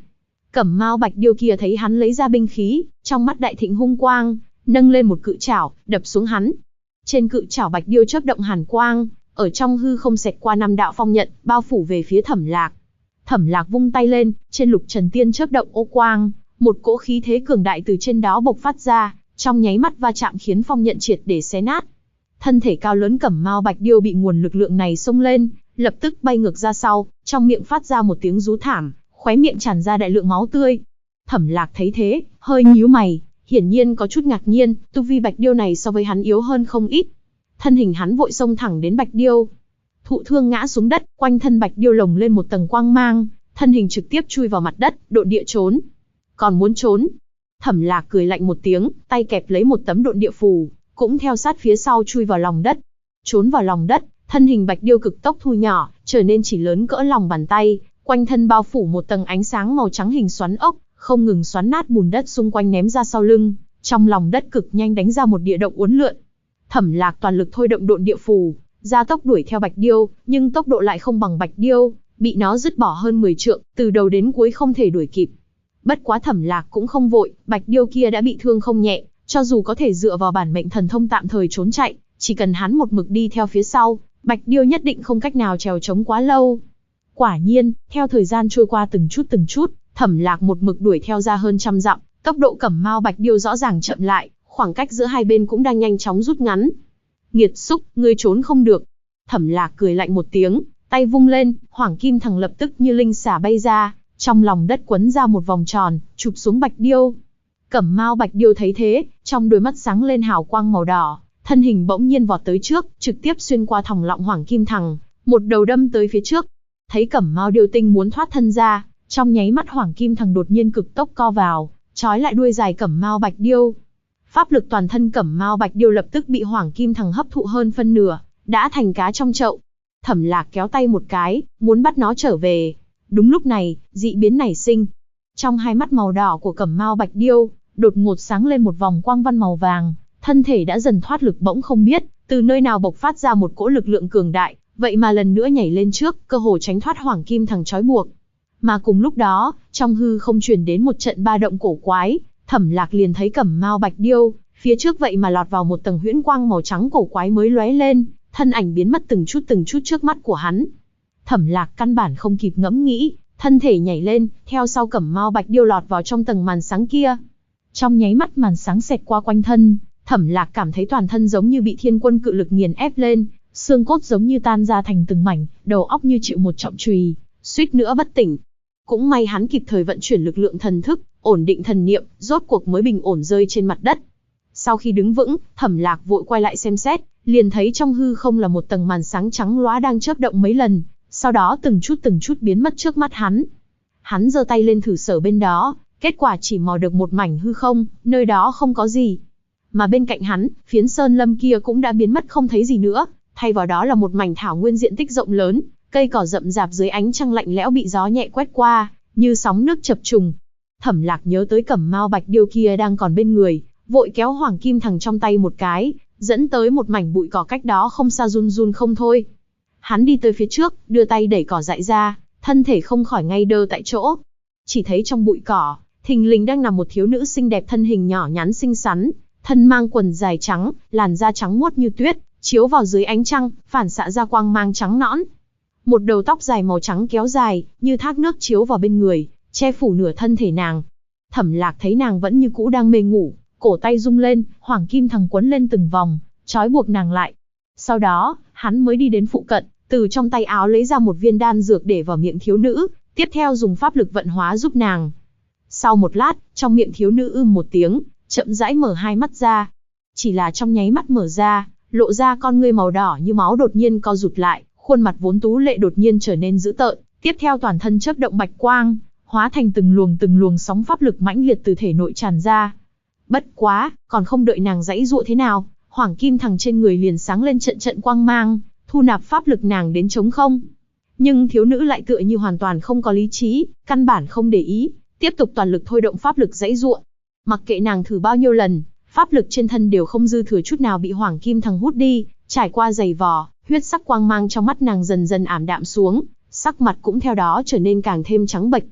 S1: Cẩm Mao Bạch Điêu kia thấy hắn lấy ra binh khí, trong mắt đại thịnh hung quang, nâng lên một cự trảo, đập xuống hắn. Trên cự trảo Bạch Điêu chớp động hàn quang, ở trong hư không xẹt qua 5 đạo phong nhận, bao phủ về phía Thẩm Lạc. Thẩm Lạc vung tay lên, trên lục trần tiên chớp động ô quang, một cỗ khí thế cường đại từ trên đó bộc phát ra, trong nháy mắt va chạm khiến phong nhận triệt để xé nát. Thân thể cao lớn Cẩm Mao Bạch Điêu bị nguồn lực lượng này xông lên, lập tức bay ngược ra sau, trong miệng phát ra một tiếng rú thảm, khóe miệng tràn ra đại lượng máu tươi. Thẩm Lạc thấy thế, hơi nhíu mày, hiển nhiên có chút ngạc nhiên, tu vi Bạch Điêu này so với hắn yếu hơn không ít. Thân hình hắn vội xông thẳng đến Bạch Điêu. Thụ thương ngã xuống đất, quanh thân Bạch Điêu lồng lên một tầng quang mang, thân hình trực tiếp chui vào mặt đất, độn địa trốn. Còn muốn trốn? Thẩm Lạc cười lạnh một tiếng, tay kẹp lấy một tấm độn địa phù, cũng theo sát phía sau chui vào lòng đất. Trốn vào lòng đất, thân hình Bạch Điêu cực tốc thu nhỏ, trở nên chỉ lớn cỡ lòng bàn tay, quanh thân bao phủ một tầng ánh sáng màu trắng hình xoắn ốc, không ngừng xoắn nát bùn đất xung quanh ném ra sau lưng, trong lòng đất cực nhanh đánh ra một địa động uốn lượn. Thẩm Lạc toàn lực thôi động độn địa phù, gia tốc đuổi theo Bạch Điêu, nhưng tốc độ lại không bằng Bạch Điêu, bị nó dứt bỏ hơn 10 trượng, từ đầu đến cuối không thể đuổi kịp. Bất quá Thẩm Lạc cũng không vội, Bạch Điêu kia đã bị thương không nhẹ, cho dù có thể dựa vào bản mệnh thần thông tạm thời trốn chạy, chỉ cần hắn một mực đi theo phía sau, Bạch Điêu nhất định không cách nào trèo chống quá lâu. Quả nhiên, theo thời gian trôi qua từng chút, Thẩm Lạc một mực đuổi theo ra hơn 100 dặm, tốc độ Cẩm Mao Bạch Điêu rõ ràng chậm lại, khoảng cách giữa hai bên cũng đang nhanh chóng rút ngắn. Nghiệt xúc, ngươi trốn không được. Thẩm Lạc cười lạnh một tiếng, tay vung lên, Hoàng Kim Thằng lập tức như linh xả bay ra, trong lòng đất quấn ra một vòng tròn, chụp xuống Bạch Điêu. Cẩm Mao Bạch Điêu thấy thế, trong đôi mắt sáng lên hào quang màu đỏ, thân hình bỗng nhiên vọt tới trước, trực tiếp xuyên qua thòng lọng Hoàng Kim Thằng, một đầu đâm tới phía trước. Thấy Cẩm Mao Điêu Tinh muốn thoát thân ra, trong nháy mắt Hoàng Kim Thằng đột nhiên cực tốc co vào, trói lại đuôi dài Cẩm Mao Bạch Điêu. Pháp lực toàn thân Cẩm Mao Bạch Điêu lập tức bị Hoàng Kim Thằng hấp thụ hơn phân nửa, đã thành cá trong chậu. Thẩm Lạc kéo tay một cái, muốn bắt nó trở về. Đúng lúc này, dị biến nảy sinh. Trong hai mắt màu đỏ của Cẩm Mao Bạch Điêu, đột ngột sáng lên một vòng quang văn màu vàng, thân thể đã dần thoát lực bỗng không biết, từ nơi nào bộc phát ra một cỗ lực lượng cường đại, vậy mà lần nữa nhảy lên trước, cơ hồ tránh thoát Hoàng Kim Thằng trói buộc. Mà cùng lúc đó, trong hư không truyền đến một trận ba động cổ quái, Thẩm Lạc liền thấy Cẩm Mao Bạch Điêu, phía trước vậy mà lọt vào một tầng huyễn quang màu trắng cổ quái mới lóe lên, thân ảnh biến mất từng chút trước mắt của hắn. Thẩm Lạc căn bản không kịp ngẫm nghĩ, thân thể nhảy lên, theo sau Cẩm Mao Bạch Điêu lọt vào trong tầng màn sáng kia. Trong nháy mắt màn sáng xẹt qua quanh thân, Thẩm Lạc cảm thấy toàn thân giống như bị thiên quân cự lực nghiền ép lên, xương cốt giống như tan ra thành từng mảnh, đầu óc như chịu một trọng chùy, suýt nữa bất tỉnh. Cũng may hắn kịp thời vận chuyển lực lượng thần thức, ổn định thần niệm, rốt cuộc mới bình ổn rơi trên mặt đất. Sau khi đứng vững, Thẩm Lạc vội quay lại xem xét, liền thấy trong hư không là một tầng màn sáng trắng lóa đang chớp động mấy lần, sau đó từng chút biến mất trước mắt hắn. Hắn giơ tay lên thử sở bên đó, kết quả chỉ mò được một mảnh hư không, nơi đó không có gì. Mà bên cạnh hắn, phiến sơn lâm kia cũng đã biến mất không thấy gì nữa, thay vào đó là một mảnh thảo nguyên diện tích rộng lớn, cây cỏ rậm rạp dưới ánh trăng lạnh lẽo bị gió nhẹ quét qua, như sóng nước chập trùng. Thẩm Lạc nhớ tới Cẩm Mao Bạch Điêu kia đang còn bên người, vội kéo Hoàng Kim Thằng trong tay một cái, dẫn tới một mảnh bụi cỏ cách đó không xa run run không thôi. Hắn đi tới phía trước, đưa tay đẩy cỏ dại ra, thân thể không khỏi ngay đơ tại chỗ. Chỉ thấy trong bụi cỏ, thình lình đang nằm một thiếu nữ xinh đẹp, thân hình nhỏ nhắn xinh xắn, thân mang quần dài trắng, làn da trắng muốt như tuyết, chiếu vào dưới ánh trăng, phản xạ ra quang mang trắng nõn. Một đầu tóc dài màu trắng kéo dài, như thác nước chiếu vào bên người, che phủ nửa thân thể nàng. Thẩm Lạc thấy nàng vẫn như cũ đang mê ngủ, cổ tay rung lên, Hoàng Kim Thằng quấn lên từng vòng, trói buộc nàng lại. Sau đó, hắn mới đi đến phụ cận, từ trong tay áo lấy ra một viên đan dược để vào miệng thiếu nữ, tiếp theo dùng pháp lực vận hóa giúp nàng. Sau một lát, trong miệng thiếu nữ một tiếng, chậm rãi mở hai mắt ra. Chỉ là trong nháy mắt mở ra, lộ ra con ngươi màu đỏ như máu đột nhiên co rụt lại, khuôn mặt vốn tú lệ đột nhiên trở nên dữ tợn, tiếp theo toàn thân chớp động bạch quang, hóa thành từng luồng sóng pháp lực mãnh liệt từ thể nội tràn ra. Bất quá, còn không đợi nàng giãy giụa thế nào, Hoàng Kim Thằng trên người liền sáng lên trận quang mang, thu nạp pháp lực nàng đến trống không. Nhưng thiếu nữ lại tựa như hoàn toàn không có lý trí, căn bản không để ý, tiếp tục toàn lực thôi động pháp lực giãy giụa. Mặc kệ nàng thử bao nhiêu lần, pháp lực trên thân đều không dư thừa chút nào bị Hoàng Kim Thằng hút đi, trải qua giày vò, huyết sắc quang mang trong mắt nàng dần dần ảm đạm xuống, sắc mặt cũng theo đó trở nên càng thêm trắng bệch.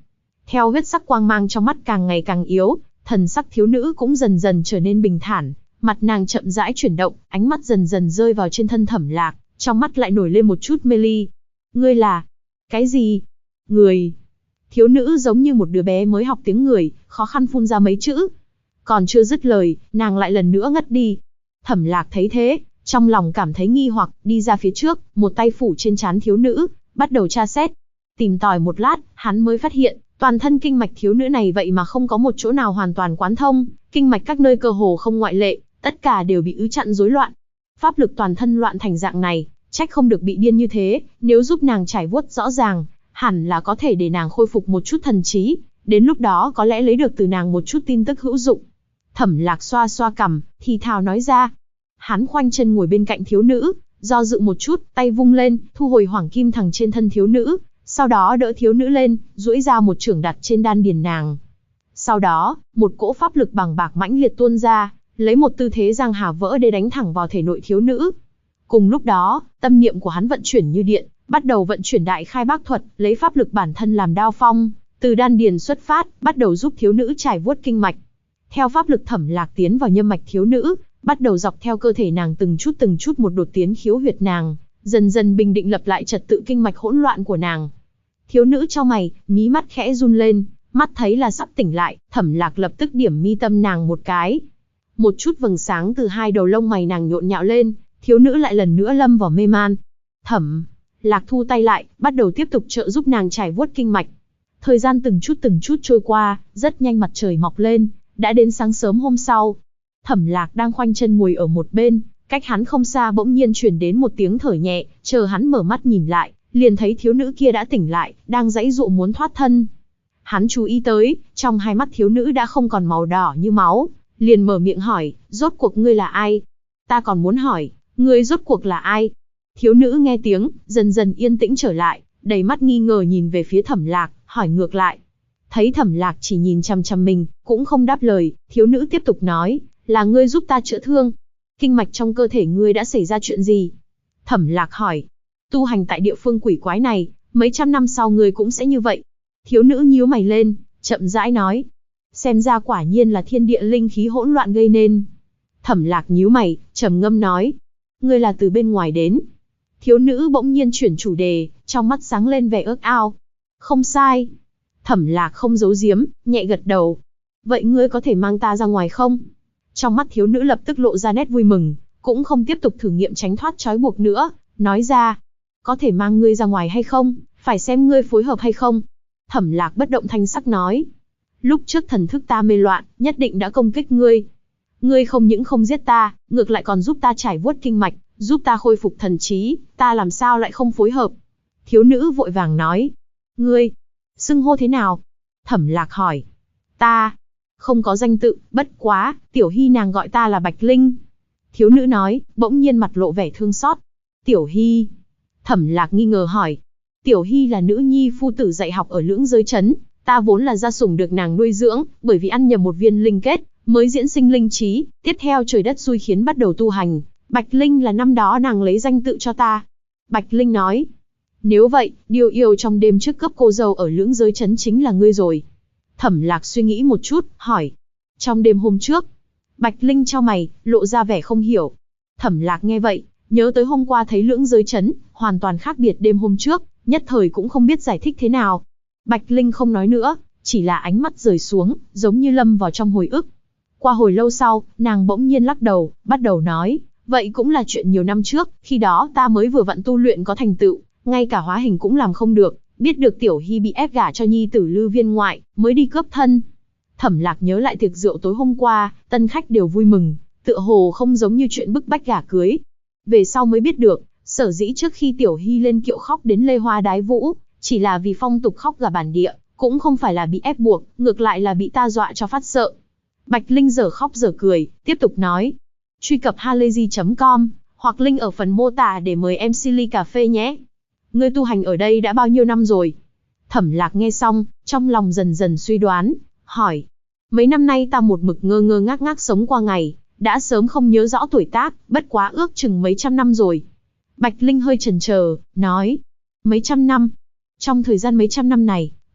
S1: Theo huyết sắc quang mang trong mắt càng ngày càng yếu, thần sắc thiếu nữ cũng dần dần trở nên bình thản, mặt nàng chậm rãi chuyển động, ánh mắt dần dần rơi vào trên thân Thẩm Lạc, trong mắt lại nổi lên một chút mê ly. Ngươi là... cái gì? Người... Thiếu nữ giống như một đứa bé mới học tiếng người, khó khăn phun ra mấy chữ. Còn chưa dứt lời, nàng lại lần nữa ngất đi. Thẩm Lạc thấy thế, trong lòng cảm thấy nghi hoặc, đi ra phía trước, một tay phủ trên trán thiếu nữ, bắt đầu tra xét. Tìm tòi một lát, hắn mới phát hiện, toàn thân kinh mạch thiếu nữ này vậy mà không có một chỗ nào hoàn toàn quán thông, kinh mạch các nơi cơ hồ không ngoại lệ, tất cả đều bị ứ chặn rối loạn. Pháp lực toàn thân loạn thành dạng này, trách không được bị điên như thế, nếu giúp nàng trải vuốt rõ ràng, hẳn là có thể để nàng khôi phục một chút thần trí, đến lúc đó có lẽ lấy được từ nàng một chút tin tức hữu dụng. Thẩm Lạc xoa xoa cằm, thì thào nói ra. Hắn khoanh chân ngồi bên cạnh thiếu nữ, do dự một chút, tay vung lên, thu hồi hoàng kim thằng trên thân thiếu nữ, sau đó đỡ thiếu nữ lên, duỗi ra một chưởng đặt trên đan điền nàng. Sau đó, một cỗ pháp lực bằng bạc mãnh liệt tuôn ra, lấy một tư thế giang hà vỡ đê đánh thẳng vào thể nội thiếu nữ. Cùng lúc đó, tâm niệm của hắn vận chuyển như điện, bắt đầu vận chuyển đại khai bác thuật, lấy pháp lực bản thân làm đao phong, từ đan điền xuất phát, bắt đầu giúp thiếu nữ trải vuốt kinh mạch. Theo pháp lực Thẩm Lạc tiến vào nhâm mạch thiếu nữ, bắt đầu dọc theo cơ thể nàng từng chút một đột tiến khiếu huyệt nàng, dần dần bình định lập lại trật tự kinh mạch hỗn loạn của nàng. Thiếu nữ chau mày, mí mắt khẽ run lên, mắt thấy là sắp tỉnh lại, Thẩm Lạc lập tức điểm mi tâm nàng một cái. Một chút vầng sáng từ hai đầu lông mày nàng nhộn nhạo lên, thiếu nữ lại lần nữa lâm vào mê man. Thẩm Lạc thu tay lại, bắt đầu tiếp tục trợ giúp nàng trải vuốt kinh mạch. Thời gian từng chút trôi qua, rất nhanh mặt trời mọc lên, đã đến sáng sớm hôm sau. Thẩm Lạc đang khoanh chân ngồi ở một bên, cách hắn không xa bỗng nhiên truyền đến một tiếng thở nhẹ, chờ hắn mở mắt nhìn lại, liền thấy thiếu nữ kia đã tỉnh lại, đang giãy giụa muốn thoát thân. Hắn chú ý tới, trong hai mắt thiếu nữ đã không còn màu đỏ như máu, liền mở miệng hỏi, rốt cuộc ngươi là ai? Ta còn muốn hỏi, ngươi rốt cuộc là ai? Thiếu nữ nghe tiếng, dần dần yên tĩnh trở lại, đầy mắt nghi ngờ nhìn về phía Thẩm Lạc, hỏi ngược lại. Thấy Thẩm Lạc chỉ nhìn chằm chằm mình, cũng không đáp lời, thiếu nữ tiếp tục nói, là ngươi giúp ta chữa thương. Kinh mạch trong cơ thể ngươi đã xảy ra chuyện gì? Thẩm Lạc hỏi. Tu hành tại địa phương quỷ quái này, mấy trăm năm sau ngươi cũng sẽ như vậy. Thiếu nữ nhíu mày lên, chậm rãi nói. Xem ra quả nhiên là thiên địa linh khí hỗn loạn gây nên. Thẩm Lạc nhíu mày, trầm ngâm nói. Ngươi là từ bên ngoài đến. Thiếu nữ bỗng nhiên chuyển chủ đề, trong mắt sáng lên vẻ ước ao. Không sai. Thẩm Lạc không giấu giếm, nhẹ gật đầu. Vậy ngươi có thể mang ta ra ngoài không? Trong mắt thiếu nữ lập tức lộ ra nét vui mừng, cũng không tiếp tục thử nghiệm tránh thoát trói buộc nữa, nói ra. Có thể mang ngươi ra ngoài hay không, phải xem ngươi phối hợp hay không. Thẩm Lạc bất động thanh sắc nói. Lúc trước thần thức ta mê loạn, nhất định đã công kích ngươi. Ngươi không những không giết ta, ngược lại còn giúp ta trải vuốt kinh mạch, giúp ta khôi phục thần trí, ta làm sao lại không phối hợp? Thiếu nữ vội vàng nói. Ngươi, xưng hô thế nào? Thẩm Lạc hỏi. Ta, không có danh tự, bất quá, Tiểu Hy nàng gọi ta là Bạch Linh. Thiếu nữ nói, bỗng nhiên mặt lộ vẻ thương xót. Tiểu Hy. Thẩm Lạc nghi ngờ hỏi. Tiểu Hy là nữ nhi phu tử dạy học ở Lưỡng Giới Trấn, ta vốn là gia sủng được nàng nuôi dưỡng, bởi vì ăn nhầm một viên linh kết, mới diễn sinh linh trí, tiếp theo trời đất xui khiến bắt đầu tu hành. Bạch Linh là năm đó nàng lấy danh tự cho ta. Bạch Linh nói. Nếu vậy, điều yêu trong đêm trước cướp cô dâu ở Lưỡng Giới Trấn chính là ngươi rồi. Thẩm Lạc suy nghĩ một chút, hỏi. Trong đêm hôm trước. Bạch Linh chau mày, lộ ra vẻ không hiểu. Thẩm Lạc nghe vậy, nhớ tới hôm qua thấy Lưỡng Giới Trấn, hoàn toàn khác biệt đêm hôm trước, nhất thời cũng không biết giải thích thế nào. Bạch Linh không nói nữa, chỉ là ánh mắt rời xuống, giống như lâm vào trong hồi ức. Qua hồi lâu sau, nàng bỗng nhiên lắc đầu, bắt đầu nói. Vậy cũng là chuyện nhiều năm trước, khi đó ta mới vừa vặn tu luyện có thành tựu, ngay cả hóa hình cũng làm không được, biết được Tiểu Hy bị ép gả cho nhi tử Lư Viên ngoại, mới đi cướp thân. Thẩm Lạc nhớ lại tiệc rượu tối hôm qua, tân khách đều vui mừng, tựa hồ không giống như chuyện bức bách gả cưới. Về sau mới biết được, sở dĩ trước khi Tiểu Hy lên kiệu khóc đến Lê Hoa Đái Vũ, chỉ là vì phong tục khóc gả bản địa, cũng không phải là bị ép buộc, ngược lại là bị ta dọa cho phát sợ. Bạch Linh dở khóc dở cười, tiếp tục nói. Truy cập halayzi.com, hoặc link ở phần mô tả để mời em Silly cà phê nhé. Ngươi tu hành ở đây đã bao nhiêu năm rồi? Thẩm Lạc nghe xong, trong lòng dần dần suy đoán, hỏi. Mấy năm nay ta một mực ngơ ngơ ngác ngác sống qua ngày, đã sớm không nhớ rõ tuổi tác, bất quá ước chừng mấy trăm năm rồi. Bạch Linh hơi chần chờ, nói. Mấy trăm năm? Trong thời gian mấy trăm năm này,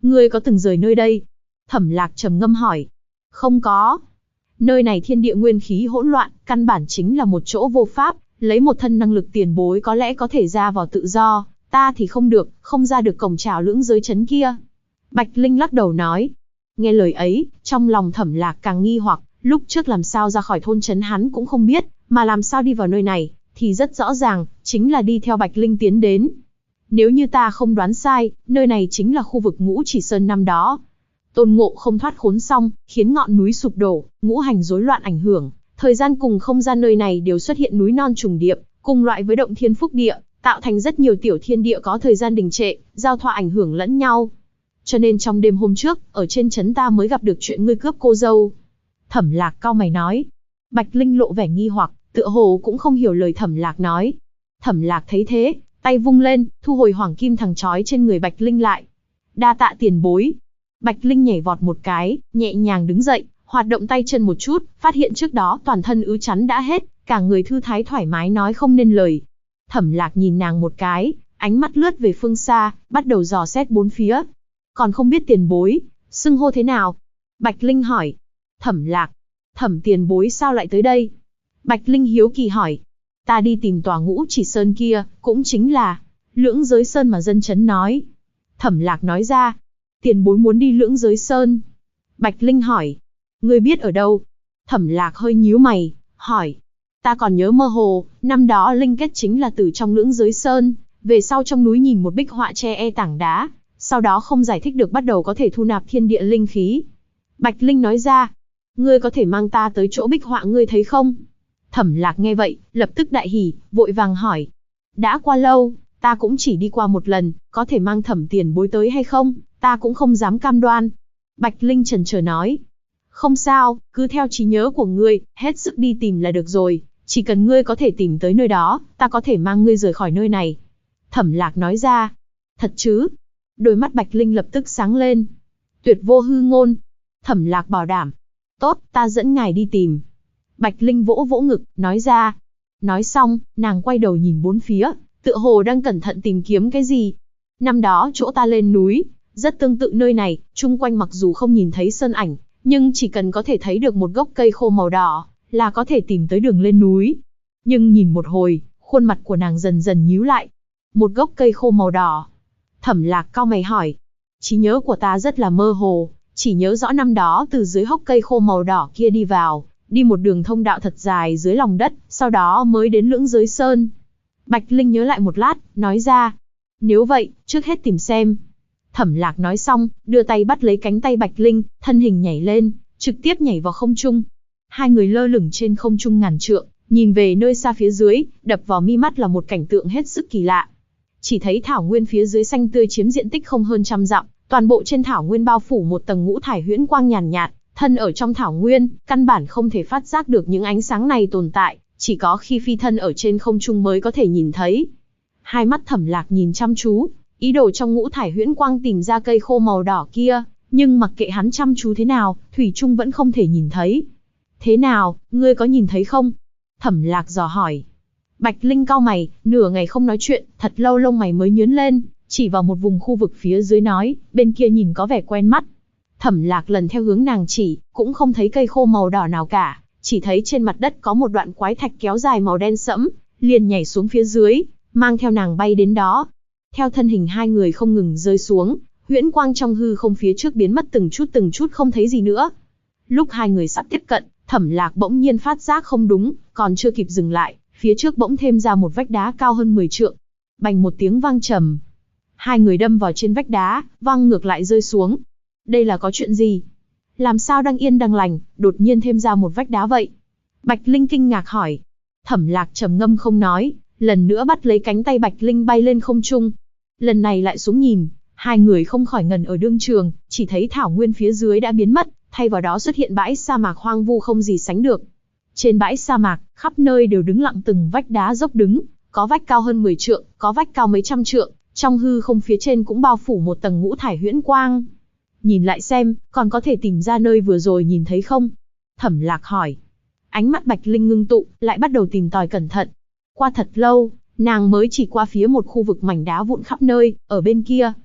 S1: Ngươi có từng rời nơi đây? Thẩm Lạc trầm ngâm hỏi. Không có. Nơi này thiên địa nguyên khí hỗn loạn, căn bản chính là một chỗ vô pháp, lấy một thân năng lực tiền bối có lẽ có thể ra vào tự do, ta thì không được, không ra được cổng trào lưỡng giới chấn kia. Bạch Linh lắc đầu nói. Nghe lời ấy, trong lòng Thẩm Lạc càng nghi hoặc, lúc trước làm sao ra khỏi thôn trấn hắn cũng không biết, mà làm sao đi vào nơi này, thì rất rõ ràng, chính là đi theo Bạch Linh tiến đến. Nếu như ta không đoán sai, nơi này chính là khu vực Ngũ Chỉ Sơn năm đó. Tôn Ngộ không thoát khốn xong, khiến ngọn núi sụp đổ, ngũ hành rối loạn ảnh hưởng, thời gian cùng không gian nơi này đều xuất hiện núi non trùng điệp, cùng loại với động thiên phúc địa, tạo thành rất nhiều tiểu thiên địa có thời gian đình trệ, giao thoa ảnh hưởng lẫn nhau. Cho nên trong đêm hôm trước, ở trên trấn ta mới gặp được chuyện ngươi cướp cô dâu. Thẩm Lạc cau mày nói. Bạch Linh lộ vẻ nghi hoặc, tựa hồ cũng không hiểu lời Thẩm Lạc nói. Thẩm Lạc thấy thế, tay vung lên, thu hồi hoàng kim thằng chói trên người Bạch Linh lại. Đa tạ tiền bối. Bạch Linh nhảy vọt một cái, nhẹ nhàng đứng dậy, hoạt động tay chân một chút, phát hiện trước đó toàn thân ứ chắn đã hết, cả người thư thái thoải mái nói không nên lời. Thẩm Lạc nhìn nàng một cái, ánh mắt lướt về phương xa, bắt đầu dò xét bốn phía. Còn không biết tiền bối, xưng hô thế nào? Bạch Linh hỏi. Thẩm Lạc. Thẩm tiền bối sao lại tới đây? Bạch Linh hiếu kỳ hỏi. Ta đi tìm tòa Ngũ Chỉ Sơn kia, cũng chính là Lưỡng Giới Sơn mà dân chấn nói. Thẩm Lạc nói ra. Tiền bối muốn đi Lưỡng Giới Sơn? Bạch Linh hỏi. Ngươi biết ở đâu? Thẩm Lạc hơi nhíu mày, hỏi. Ta còn nhớ mơ hồ, năm đó Linh kết chính là từ trong Lưỡng Giới Sơn, về sau trong núi nhìn một bích họa tre tảng đá, sau đó không giải thích được bắt đầu có thể thu nạp thiên địa linh khí. Bạch Linh nói ra. Ngươi có thể mang ta tới chỗ bích họa ngươi thấy không? Thẩm Lạc nghe vậy, lập tức đại hỉ, vội vàng hỏi. Đã qua lâu, ta cũng chỉ đi qua một lần, có thể mang Thẩm tiền bối tới hay không, ta cũng không dám cam đoan. Bạch Linh chần chờ nói. Không sao, cứ theo trí nhớ của ngươi, hết sức đi tìm là được rồi, chỉ cần ngươi có thể tìm tới nơi đó, ta có thể mang ngươi rời khỏi nơi này. Thẩm Lạc nói ra. Thật chứ? Đôi mắt Bạch Linh lập tức sáng lên. Tuyệt vô hư ngôn. Thẩm Lạc bảo đảm. Tốt, ta dẫn ngài đi tìm. Bạch Linh vỗ vỗ ngực, nói ra. Nói xong, nàng quay đầu nhìn bốn phía, tựa hồ đang cẩn thận tìm kiếm cái gì. Năm đó chỗ ta lên núi, rất tương tự nơi này, chung quanh mặc dù không nhìn thấy sơn ảnh, nhưng chỉ cần có thể thấy được một gốc cây khô màu đỏ, là có thể tìm tới đường lên núi. Nhưng nhìn một hồi, khuôn mặt của nàng dần dần nhíu lại. Một gốc cây khô màu đỏ. Thẩm Lạc cau mày hỏi. Trí nhớ của ta rất là mơ hồ, chỉ nhớ rõ năm đó từ dưới hốc cây khô màu đỏ kia đi vào, đi một đường thông đạo thật dài dưới lòng đất, sau đó mới đến Lưỡng Giới Sơn. Bạch Linh nhớ lại một lát, nói ra. Nếu vậy, trước hết tìm xem. Thẩm Lạc nói xong, đưa tay bắt lấy cánh tay Bạch Linh, thân hình nhảy lên, trực tiếp nhảy vào không trung. Hai người lơ lửng trên không trung ngàn trượng, nhìn về nơi xa phía dưới, đập vào mi mắt là một cảnh tượng hết sức kỳ lạ. Chỉ thấy thảo nguyên phía dưới xanh tươi chiếm diện tích không hơn 100 dặm, toàn bộ trên thảo nguyên bao phủ một tầng ngũ thải huyễn quang nhàn nhạt, thân ở trong thảo nguyên, căn bản không thể phát giác được những ánh sáng này tồn tại, chỉ có khi phi thân ở trên không trung mới có thể nhìn thấy. Hai mắt Thẩm Lạc nhìn chăm chú, ý đồ trong ngũ thải huyễn quang tìm ra cây khô màu đỏ kia, nhưng mặc kệ hắn chăm chú thế nào, thủy chung vẫn không thể nhìn thấy. Thế nào, ngươi có nhìn thấy không? Thẩm Lạc dò hỏi. Bạch Linh cau mày, nửa ngày không nói chuyện, thật lâu lông mày mới nhướng lên, chỉ vào một vùng khu vực phía dưới nói, bên kia nhìn có vẻ quen mắt. Thẩm Lạc lần theo hướng nàng chỉ, cũng không thấy cây khô màu đỏ nào cả, chỉ thấy trên mặt đất có một đoạn quái thạch kéo dài màu đen sẫm, liền nhảy xuống phía dưới, mang theo nàng bay đến đó. Theo thân hình hai người không ngừng rơi xuống, huyễn quang trong hư không phía trước biến mất từng chút không thấy gì nữa. Lúc hai người sắp tiếp cận, Thẩm Lạc bỗng nhiên phát giác không đúng, còn chưa kịp dừng lại, phía trước bỗng thêm ra một vách đá cao hơn 10 trượng. Bành một tiếng vang trầm. Hai người đâm vào trên vách đá, văng ngược lại rơi xuống. Đây là có chuyện gì? Làm sao đang yên đang lành, đột nhiên thêm ra một vách đá vậy? Bạch Linh kinh ngạc hỏi. Thẩm Lạc trầm ngâm không nói, lần nữa bắt lấy cánh tay Bạch Linh bay lên không trung. Lần này lại xuống nhìn, hai người không khỏi ngần ở đương trường, chỉ thấy thảo nguyên phía dưới đã biến mất, thay vào đó xuất hiện bãi sa mạc hoang vu không gì sánh được. Trên bãi sa mạc, khắp nơi đều đứng lặng từng vách đá dốc đứng, có vách cao hơn 10 trượng, có vách cao mấy trăm trượng, trong hư không phía trên cũng bao phủ một tầng ngũ thải huyễn quang. Nhìn lại xem, còn có thể tìm ra nơi vừa rồi nhìn thấy không? Thẩm Lạc hỏi. Ánh mắt Bạch Linh ngưng tụ, lại bắt đầu tìm tòi cẩn thận. Qua thật lâu, nàng mới chỉ qua phía một khu vực mảnh đá vụn khắp nơi, ở bên kia.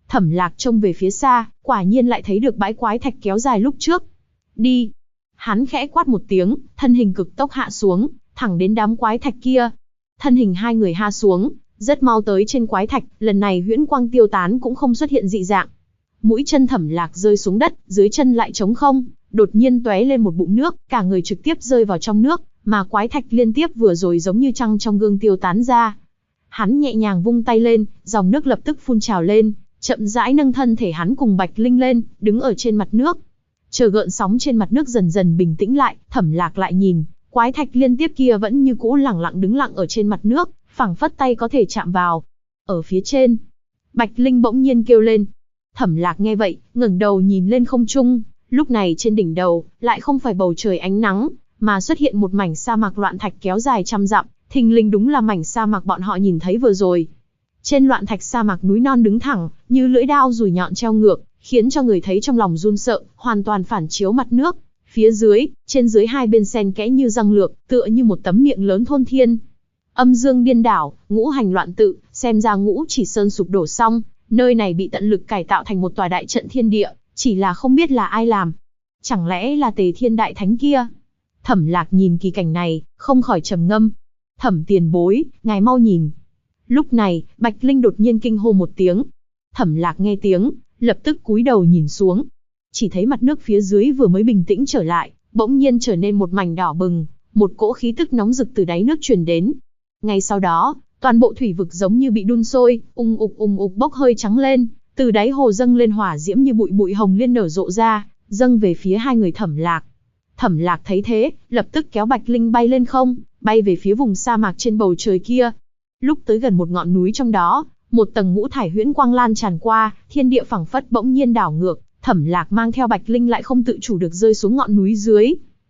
S1: Thẩm Lạc trông về phía xa, quả nhiên lại thấy được bãi quái thạch kéo dài lúc trước. Đi! Hắn khẽ quát một tiếng, thân hình cực tốc hạ xuống, thẳng đến đám quái thạch kia. Thân hình hai người hạ xuống, rất mau tới trên quái thạch, lần này huyễn quang tiêu tán cũng không xuất hiện dị dạng. Mũi chân Thẩm Lạc rơi xuống đất, dưới chân lại trống không, đột nhiên tóe lên một bụng nước, cả người trực tiếp rơi vào trong nước, mà quái thạch liên tiếp vừa rồi giống như trăng trong gương tiêu tán ra. Hắn nhẹ nhàng vung tay lên, dòng nước lập tức phun trào lên, chậm rãi nâng thân thể hắn cùng Bạch Linh lên, đứng ở trên mặt nước. Chờ gợn sóng trên mặt nước dần dần bình tĩnh lại, Thẩm Lạc lại nhìn, quái thạch liên tiếp kia vẫn như cũ lẳng lặng đứng lặng ở trên mặt nước, phảng phất tay có thể chạm vào. Ở phía trên, Bạch Linh bỗng nhiên kêu lên. Thẩm Lạc nghe vậy, ngẩng đầu nhìn lên không trung, lúc này trên đỉnh đầu, lại không phải bầu trời ánh nắng, mà xuất hiện một mảnh sa mạc loạn thạch kéo dài trăm dặm, thình lình đúng là mảnh sa mạc bọn họ nhìn thấy vừa rồi. Trên loạn thạch sa mạc núi non đứng thẳng, như lưỡi đao dùi nhọn treo ngược, khiến cho người thấy trong lòng run sợ, hoàn toàn phản chiếu mặt nước. Phía dưới, trên dưới hai bên xen kẽ như răng lược, tựa như một tấm miệng lớn thôn thiên. Âm dương điên đảo, ngũ hành loạn tự, xem ra Ngũ Chỉ Sơn sụp đổ xong, nơi này bị tận lực cải tạo thành một tòa đại trận thiên địa, chỉ là không biết là ai làm. Chẳng lẽ là Tề Thiên Đại Thánh kia? Thẩm Lạc nhìn kỳ cảnh này, không khỏi trầm ngâm. Thẩm tiền bối, ngài mau nhìn. Lúc này, Bạch Linh đột nhiên kinh hô một tiếng. Thẩm Lạc nghe tiếng, lập tức cúi đầu nhìn xuống. Chỉ thấy mặt nước phía dưới vừa mới bình tĩnh trở lại, bỗng nhiên trở nên một mảnh đỏ bừng, một cỗ khí tức nóng rực từ đáy nước truyền đến. Ngay sau đó, toàn bộ thủy vực giống như bị đun sôi, ung ục bốc hơi trắng lên, từ đáy hồ dâng lên hỏa diễm như bụi bụi hồng liên nở rộ ra, dâng về phía hai người Thẩm Lạc. Thẩm Lạc thấy thế, lập tức kéo Bạch Linh bay lên không, bay về phía vùng sa mạc trên bầu trời kia. Lúc tới gần một ngọn núi trong đó, một tầng ngũ thải huyễn quang lan tràn qua, thiên địa phảng phất bỗng nhiên đảo ngược, Thẩm Lạc mang theo Bạch Linh lại không tự chủ được rơi xuống ngọn núi dưới.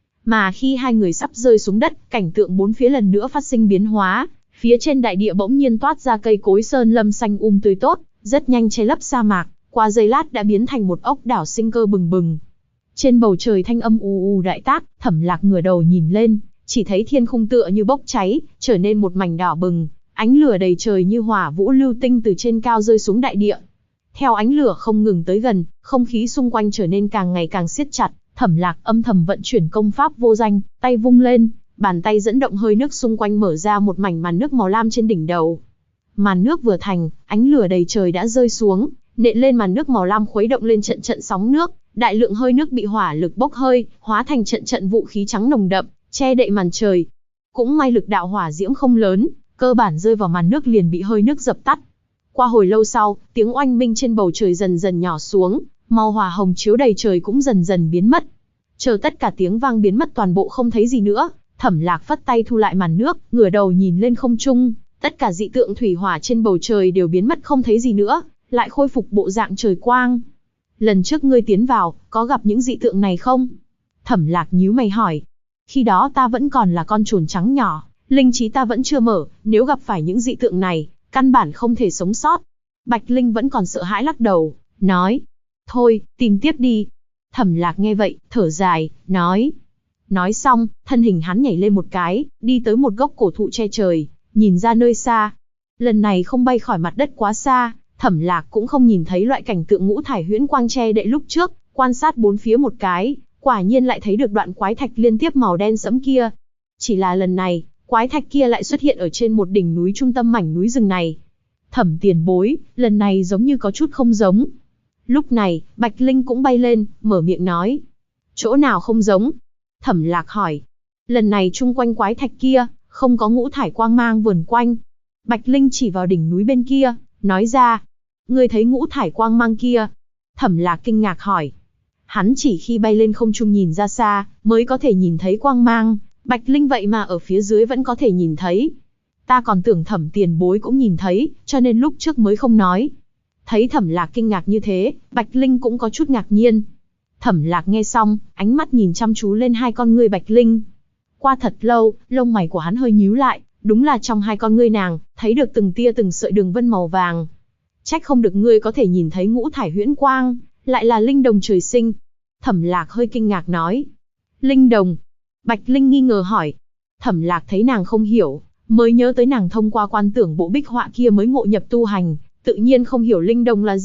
S1: Mà khi hai người sắp rơi xuống đất, cảnh tượng bốn phía lần nữa phát sinh biến hóa, phía trên đại địa bỗng nhiên toát ra cây cối sơn lâm xanh tươi tốt, rất nhanh che lấp sa mạc, qua giây lát đã biến thành một ốc đảo sinh cơ bừng bừng. Trên bầu trời thanh âm u đại tác, Thẩm Lạc ngửa đầu nhìn lên, chỉ thấy thiên khung tựa như bốc cháy, trở nên một mảnh đỏ bừng, ánh lửa đầy trời như hỏa vũ lưu tinh từ trên cao rơi xuống đại địa. Theo ánh lửa không ngừng tới gần, không khí xung quanh trở nên càng ngày càng siết chặt, Thẩm Lạc âm thầm vận chuyển công pháp vô danh, tay vung lên, bàn tay dẫn động hơi nước xung quanh mở ra một mảnh màn nước màu lam trên đỉnh đầu. Màn nước vừa thành, ánh lửa đầy trời đã rơi xuống, nện lên màn nước màu lam khuấy động lên trận trận sóng nước, đại lượng hơi nước bị hỏa lực bốc hơi, hóa thành trận trận vũ khí trắng nồng đậm, che đậy màn trời. Cũng may lực đạo hỏa diễm không lớn, cơ bản rơi vào màn nước liền bị hơi nước dập tắt. Qua hồi lâu sau, tiếng oanh minh trên bầu trời dần dần nhỏ xuống, màu hỏa hồng chiếu đầy trời cũng dần dần biến mất. Chờ tất cả tiếng vang biến mất toàn bộ không thấy gì nữa, Thẩm Lạc phất tay thu lại màn nước, ngửa đầu nhìn lên không trung, tất cả dị tượng thủy hỏa trên bầu trời đều biến mất không thấy gì nữa, lại khôi phục bộ dạng trời quang. Lần trước ngươi tiến vào, có gặp những dị tượng này không? Thẩm Lạc nhíu mày hỏi. Khi đó ta vẫn còn là con trồn trắng nhỏ, linh trí ta vẫn chưa mở, nếu gặp phải những dị tượng này, căn bản không thể sống sót. Bạch Linh vẫn còn sợ hãi lắc đầu, nói. Thôi, tìm tiếp đi. Thẩm Lạc nghe vậy, thở dài, nói. Nói xong, thân hình hắn nhảy lên một cái, đi tới một gốc cổ thụ che trời, nhìn ra nơi xa. Lần này không bay khỏi mặt đất quá xa, Thẩm Lạc cũng không nhìn thấy loại cảnh tượng ngũ thải huyễn quang che đậy lúc trước, quan sát bốn phía một cái, quả nhiên lại thấy được đoạn quái thạch liên tiếp màu đen sẫm kia. Chỉ là lần này, quái thạch kia lại xuất hiện ở trên một đỉnh núi trung tâm mảnh núi rừng này. Thẩm tiền bối, lần này giống như có chút không giống. Lúc này, Bạch Linh cũng bay lên, mở miệng nói. Chỗ nào không giống? Thẩm Lạc hỏi. Lần này chung quanh quái thạch kia, không có ngũ thải quang mang vờn quanh. Bạch Linh chỉ vào đỉnh núi bên kia, nói ra. Ngươi thấy ngũ thải quang mang kia? Thẩm Lạc kinh ngạc hỏi. Hắn chỉ khi bay lên không trung nhìn ra xa, mới có thể nhìn thấy quang mang. Bạch Linh vậy mà ở phía dưới vẫn có thể nhìn thấy. Ta còn tưởng Thẩm tiền bối cũng nhìn thấy, cho nên lúc trước mới không nói. Thấy Thẩm Lạc kinh ngạc như thế, Bạch Linh cũng có chút ngạc nhiên. Thẩm Lạc nghe xong, ánh mắt nhìn chăm chú lên hai con ngươi Bạch Linh. Qua thật lâu, lông mày của hắn hơi nhíu lại, đúng là trong hai con ngươi nàng, thấy được từng tia từng sợi đường vân màu vàng. Trách không được ngươi có thể nhìn thấy ngũ thải huyễn quang, lại là linh đồng trời sinh. Thẩm Lạc hơi kinh ngạc nói. Linh đồng? Bạch Linh nghi ngờ hỏi. Thẩm Lạc thấy nàng không hiểu, mới nhớ tới nàng thông qua quan tưởng bộ bích họa kia mới ngộ nhập tu hành, tự nhiên không hiểu linh đồng là gì,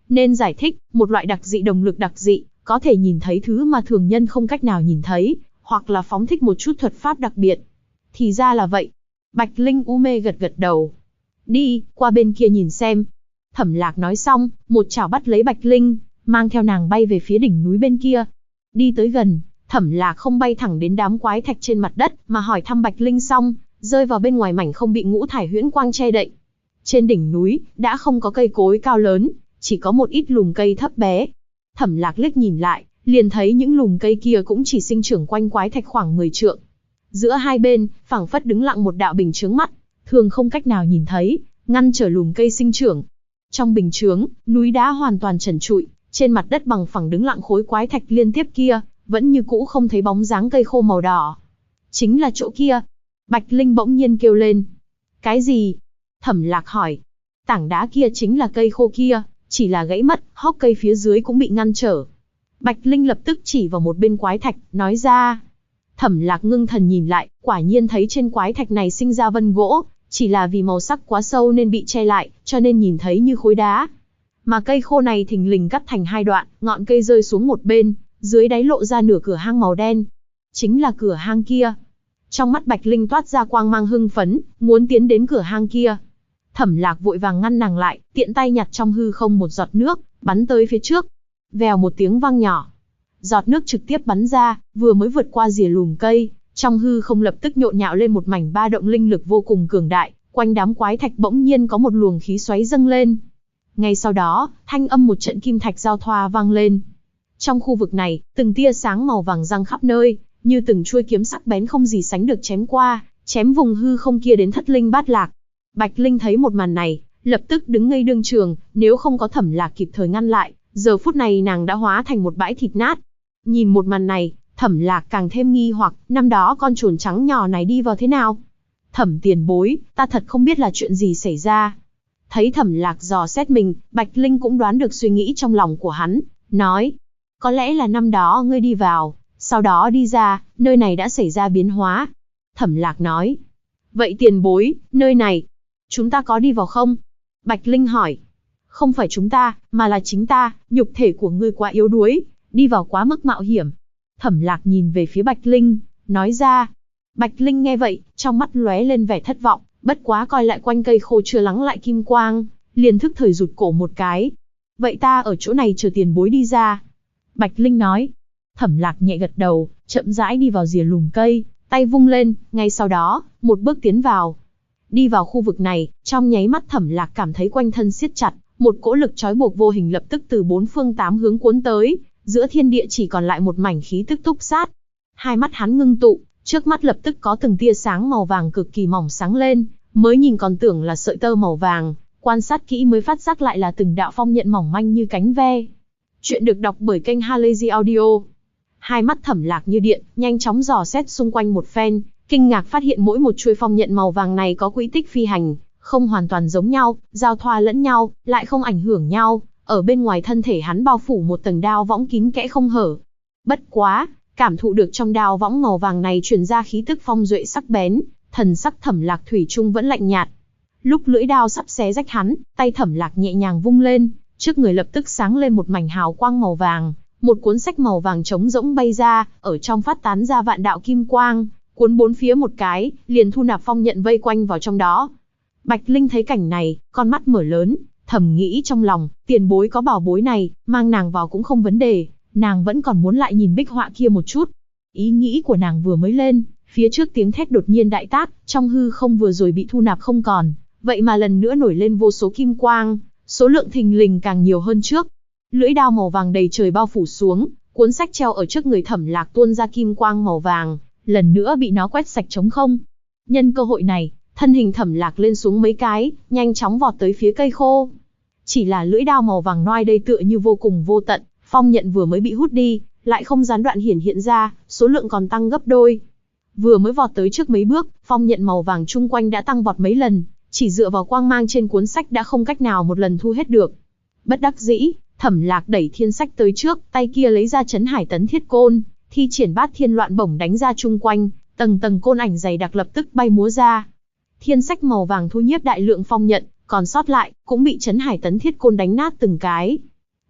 S1: Nên giải thích, một loại đặc dị đồng lực đặc dị, có thể nhìn thấy thứ mà thường nhân không cách nào nhìn thấy, hoặc là phóng thích một chút thuật pháp đặc biệt. Thì ra là vậy. Bạch Linh u mê gật gật đầu. Đi, qua bên kia nhìn xem. Thẩm Lạc nói xong, một chảo bắt lấy Bạch Linh, mang theo nàng bay về phía đỉnh núi bên kia. Đi tới gần, Thẩm Lạc không bay thẳng đến đám quái thạch trên mặt đất, mà hỏi thăm Bạch Linh xong, rơi vào bên ngoài mảnh không bị ngũ thải huyễn quang che đậy. Trên đỉnh núi, đã không có cây cối cao lớn, chỉ có một ít lùm cây thấp bé. Thẩm Lạc liếc nhìn lại, liền thấy những lùm cây kia cũng chỉ sinh trưởng quanh quái thạch khoảng 10 trượng. Giữa hai bên, phảng phất đứng lặng một đạo bình chướng mắt, thường không cách nào nhìn thấy, ngăn trở lùm cây sinh trưởng. Trong bình chướng, núi đá hoàn toàn trần trụi, trên mặt đất bằng phẳng đứng lặng khối quái thạch liên tiếp kia, vẫn như cũ không thấy bóng dáng cây khô màu đỏ. Chính là chỗ kia. Bạch Linh bỗng nhiên kêu lên. Cái gì? Thẩm Lạc hỏi. Tảng đá kia chính là cây khô kia, chỉ là gãy mất, hốc cây phía dưới cũng bị ngăn trở. Bạch Linh lập tức chỉ vào một bên quái thạch, nói ra. Thẩm Lạc ngưng thần nhìn lại, quả nhiên thấy trên quái thạch này sinh ra vân gỗ, chỉ là vì màu sắc quá sâu nên bị che lại, cho nên nhìn thấy như khối đá. Mà cây khô này thình lình cắt thành hai đoạn, ngọn cây rơi xuống một bên, dưới đáy lộ ra nửa cửa hang màu đen. Chính là cửa hang kia. Trong mắt Bạch Linh toát ra quang mang hưng phấn, muốn tiến đến cửa hang kia. Thẩm Lạc vội vàng ngăn nàng lại, tiện tay nhặt trong hư không một giọt nước, bắn tới phía trước. Vèo một tiếng vang nhỏ. Giọt nước trực tiếp bắn ra, vừa mới vượt qua rìa lùm cây, trong hư không lập tức nhộn nhạo lên một mảnh ba động linh lực vô cùng cường đại, quanh đám quái thạch bỗng nhiên có một luồng khí xoáy dâng lên. Ngay sau đó, thanh âm một trận kim thạch giao thoa vang lên. Trong khu vực này, từng tia sáng màu vàng răng khắp nơi, như từng chuôi kiếm sắc bén không gì sánh được chém qua, chém vùng hư không kia đến thất linh bát lạc. Bạch Linh thấy một màn này, lập tức đứng ngây đương trường, nếu không có Thẩm Lạc kịp thời ngăn lại, giờ phút này nàng đã hóa thành một bãi thịt nát. Nhìn một màn này, Thẩm Lạc càng thêm nghi hoặc, năm đó con trồn trắng nhỏ này đi vào thế nào? Thẩm tiền bối, ta thật không biết là chuyện gì xảy ra. Thấy Thẩm Lạc dò xét mình, Bạch Linh cũng đoán được suy nghĩ trong lòng của hắn, nói. Có lẽ là năm đó ngươi đi vào, sau đó đi ra, nơi này đã xảy ra biến hóa. Thẩm Lạc nói. Vậy tiền bối, nơi này, chúng ta có đi vào không? Bạch Linh hỏi. Không phải chúng ta, mà là chính ta, nhục thể của ngươi quá yếu đuối, đi vào quá mức mạo hiểm. Thẩm Lạc nhìn về phía Bạch Linh, nói ra. Bạch Linh nghe vậy, trong mắt lóe lên vẻ thất vọng, bất quá coi lại quanh cây khô chưa lắng lại kim quang, liền thức thời rụt cổ một cái. Vậy ta ở chỗ này chờ tiền bối đi ra. Bạch Linh nói. Thẩm Lạc nhẹ gật đầu, chậm rãi đi vào rìa lùm cây, tay vung lên, ngay sau đó, một bước tiến vào. Đi vào khu vực này, trong nháy mắt Thẩm Lạc cảm thấy quanh thân siết chặt, một cỗ lực trói buộc vô hình lập tức từ bốn phương tám hướng cuốn tới, giữa thiên địa chỉ còn lại một mảnh khí tức túc sát. Hai mắt hắn ngưng tụ, trước mắt lập tức có từng tia sáng màu vàng cực kỳ mỏng sáng lên, mới nhìn còn tưởng là sợi tơ màu vàng, quan sát kỹ mới phát giác lại là từng đạo phong nhận mỏng manh như cánh ve. Chuyện được đọc bởi kênh Halazy Audio. Hai mắt Thẩm Lạc như điện, nhanh chóng dò xét xung quanh một phen, kinh ngạc phát hiện mỗi một chuôi phong nhận màu vàng này có quỹ tích phi hành, không hoàn toàn giống nhau, giao thoa lẫn nhau, lại không ảnh hưởng nhau. Ở bên ngoài thân thể hắn bao phủ một tầng đao võng kín kẽ không hở. Bất quá, cảm thụ được trong đao võng màu vàng này truyền ra khí tức phong duệ sắc bén, thần sắc Thẩm Lạc thủy chung vẫn lạnh nhạt. Lúc lưỡi đao sắp xé rách hắn, tay Thẩm Lạc nhẹ nhàng vung lên, trước người lập tức sáng lên một mảnh hào quang màu vàng, một cuốn sách màu vàng trống rỗng bay ra, ở trong phát tán ra vạn đạo kim quang, cuốn bốn phía một cái, liền thu nạp phong nhận vây quanh vào trong đó. Bạch Linh thấy cảnh này, con mắt mở lớn, thầm nghĩ trong lòng, tiền bối có bảo bối này, mang nàng vào cũng không vấn đề, nàng vẫn còn muốn lại nhìn bích họa kia một chút. Ý nghĩ của nàng vừa mới lên, phía trước tiếng thét đột nhiên đại tác, trong hư không vừa rồi bị thu nạp không còn, vậy mà lần nữa nổi lên vô số kim quang, số lượng thình lình càng nhiều hơn trước. Lưỡi đao màu vàng đầy trời bao phủ xuống, cuốn sách treo ở trước người Thẩm Lạc tuôn ra kim quang màu vàng, lần nữa bị nó quét sạch trống không. Nhân cơ hội này, thân hình Thẩm Lạc lên xuống mấy cái, nhanh chóng vọt tới phía cây khô. Chỉ là lưỡi đao màu vàng noi đây tựa như vô cùng vô tận, phong nhận vừa mới bị hút đi, lại không gián đoạn hiện ra, số lượng còn tăng gấp đôi. Vừa mới vọt tới trước mấy bước, phong nhận màu vàng chung quanh đã tăng vọt mấy lần, chỉ dựa vào quang mang trên cuốn sách đã không cách nào một lần thu hết được. Bất đắc dĩ, Thẩm Lạc đẩy thiên sách tới trước, tay kia lấy ra Chấn Hải Tấn Thiết Côn, thi triển Bát Thiên Loạn Bổng đánh ra chung quanh, tầng tầng côn ảnh dày đặc lập tức bay múa ra. Thiên sách màu vàng thu nhiếp đại lượng phong nhận, còn sót lại cũng bị Chấn Hải Tấn Thiết Côn đánh nát từng cái.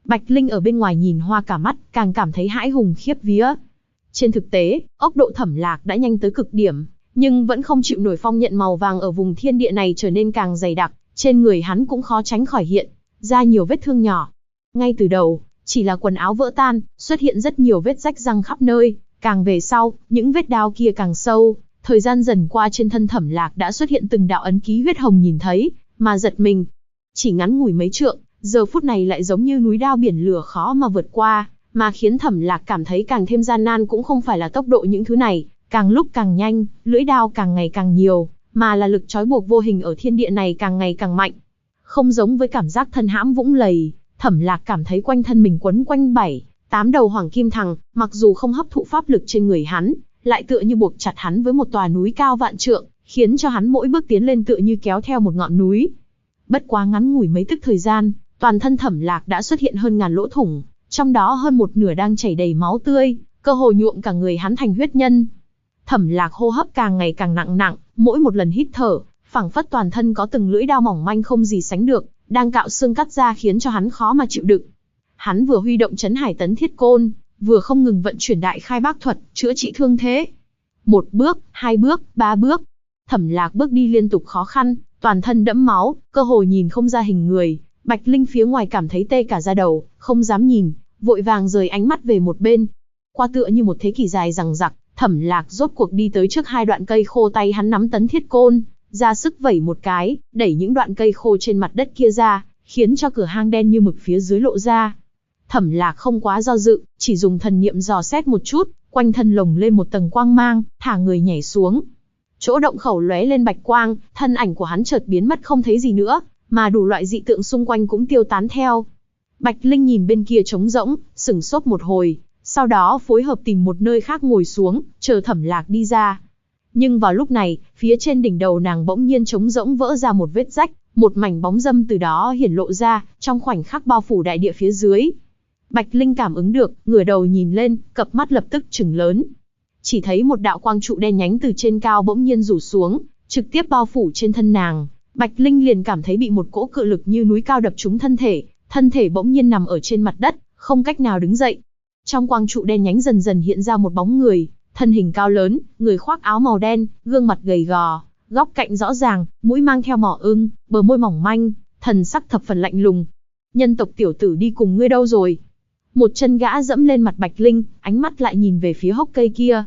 S1: Bạch Linh ở bên ngoài nhìn hoa cả mắt, càng cảm thấy hãi hùng khiếp vía. Trên thực tế, ốc độ Thẩm Lạc đã nhanh tới cực điểm, nhưng vẫn không chịu nổi phong nhận màu vàng ở vùng thiên địa này trở nên càng dày đặc, trên người hắn cũng khó tránh khỏi hiện ra nhiều vết thương nhỏ. Ngay từ đầu, chỉ là quần áo vỡ tan, xuất hiện rất nhiều vết rách răng khắp nơi, càng về sau, những vết đao kia càng sâu, thời gian dần qua trên thân Thẩm Lạc đã xuất hiện từng đạo ấn ký huyết hồng nhìn thấy, mà giật mình. Chỉ ngắn ngủi mấy trượng, giờ phút này lại giống như núi đao biển lửa khó mà vượt qua, mà khiến Thẩm Lạc cảm thấy càng thêm gian nan cũng không phải là tốc độ những thứ này, càng lúc càng nhanh, lưỡi đao càng ngày càng nhiều, mà là lực trói buộc vô hình ở thiên địa này càng ngày càng mạnh. Không giống với cảm giác thân hãm vũng lầy, Thẩm Lạc cảm thấy quanh thân mình quấn quanh 7-8 đầu hoàng kim thằng, mặc dù không hấp thụ pháp lực trên người hắn, lại tựa như buộc chặt hắn với một tòa núi cao vạn trượng, khiến cho hắn mỗi bước tiến lên tựa như kéo theo một ngọn núi. Bất quá ngắn ngủi mấy tức thời gian, toàn thân Thẩm Lạc đã xuất hiện hơn ngàn lỗ thủng, trong đó hơn một nửa đang chảy đầy máu tươi, cơ hồ nhuộm cả người hắn thành huyết nhân. Thẩm Lạc hô hấp càng ngày càng nặng, mỗi một lần hít thở, phảng phất toàn thân có từng lưỡi đao mỏng manh không gì sánh được, đang cạo xương cắt ra khiến cho hắn khó mà chịu đựng. Hắn vừa huy động Trấn Hải Tấn Thiết Côn, vừa không ngừng vận chuyển Đại Khai Bác Thuật, chữa trị thương thế. Một bước, hai bước, ba bước. Thẩm Lạc bước đi liên tục khó khăn, toàn thân đẫm máu, cơ hồ nhìn không ra hình người. Bạch Linh phía ngoài cảm thấy tê cả da đầu, không dám nhìn, vội vàng rời ánh mắt về một bên. Qua tựa như một thế kỷ dài dằng dặc, Thẩm Lạc rốt cuộc đi tới trước hai đoạn cây khô, tay hắn nắm Tấn Thiết Côn, ra sức vẩy một cái, đẩy những đoạn cây khô trên mặt đất kia ra, khiến cho cửa hang đen như mực phía dưới lộ ra. Thẩm Lạc không quá do dự, chỉ dùng thần niệm dò xét một chút, quanh thân lồng lên một tầng quang mang, thả người nhảy xuống. Chỗ động khẩu lóe lên bạch quang, thân ảnh của hắn chợt biến mất không thấy gì nữa, mà đủ loại dị tượng xung quanh cũng tiêu tán theo. Bạch Linh nhìn bên kia trống rỗng, sửng sốt một hồi, sau đó phối hợp tìm một nơi khác ngồi xuống, chờ Thẩm Lạc đi ra. Nhưng vào lúc này, phía trên đỉnh đầu nàng bỗng nhiên trống rỗng vỡ ra một vết rách, một mảnh bóng râm từ đó hiển lộ ra, trong khoảnh khắc bao phủ đại địa phía dưới. Bạch Linh cảm ứng được, ngửa đầu nhìn lên, cặp mắt lập tức trừng lớn. Chỉ thấy một đạo quang trụ đen nhánh từ trên cao bỗng nhiên rủ xuống, trực tiếp bao phủ trên thân nàng. Bạch Linh liền cảm thấy bị một cỗ cự lực như núi cao đập trúng thân thể bỗng nhiên nằm ở trên mặt đất, không cách nào đứng dậy. Trong quang trụ đen nhánh dần dần hiện ra một bóng người, thân hình cao lớn, người khoác áo màu đen, gương mặt gầy gò, góc cạnh rõ ràng, mũi mang theo mỏ ưng, bờ môi mỏng manh, thần sắc thập phần lạnh lùng. Nhân tộc tiểu tử đi cùng ngươi đâu rồi? Một chân gã dẫm lên mặt Bạch Linh, ánh mắt lại nhìn về phía hốc cây kia.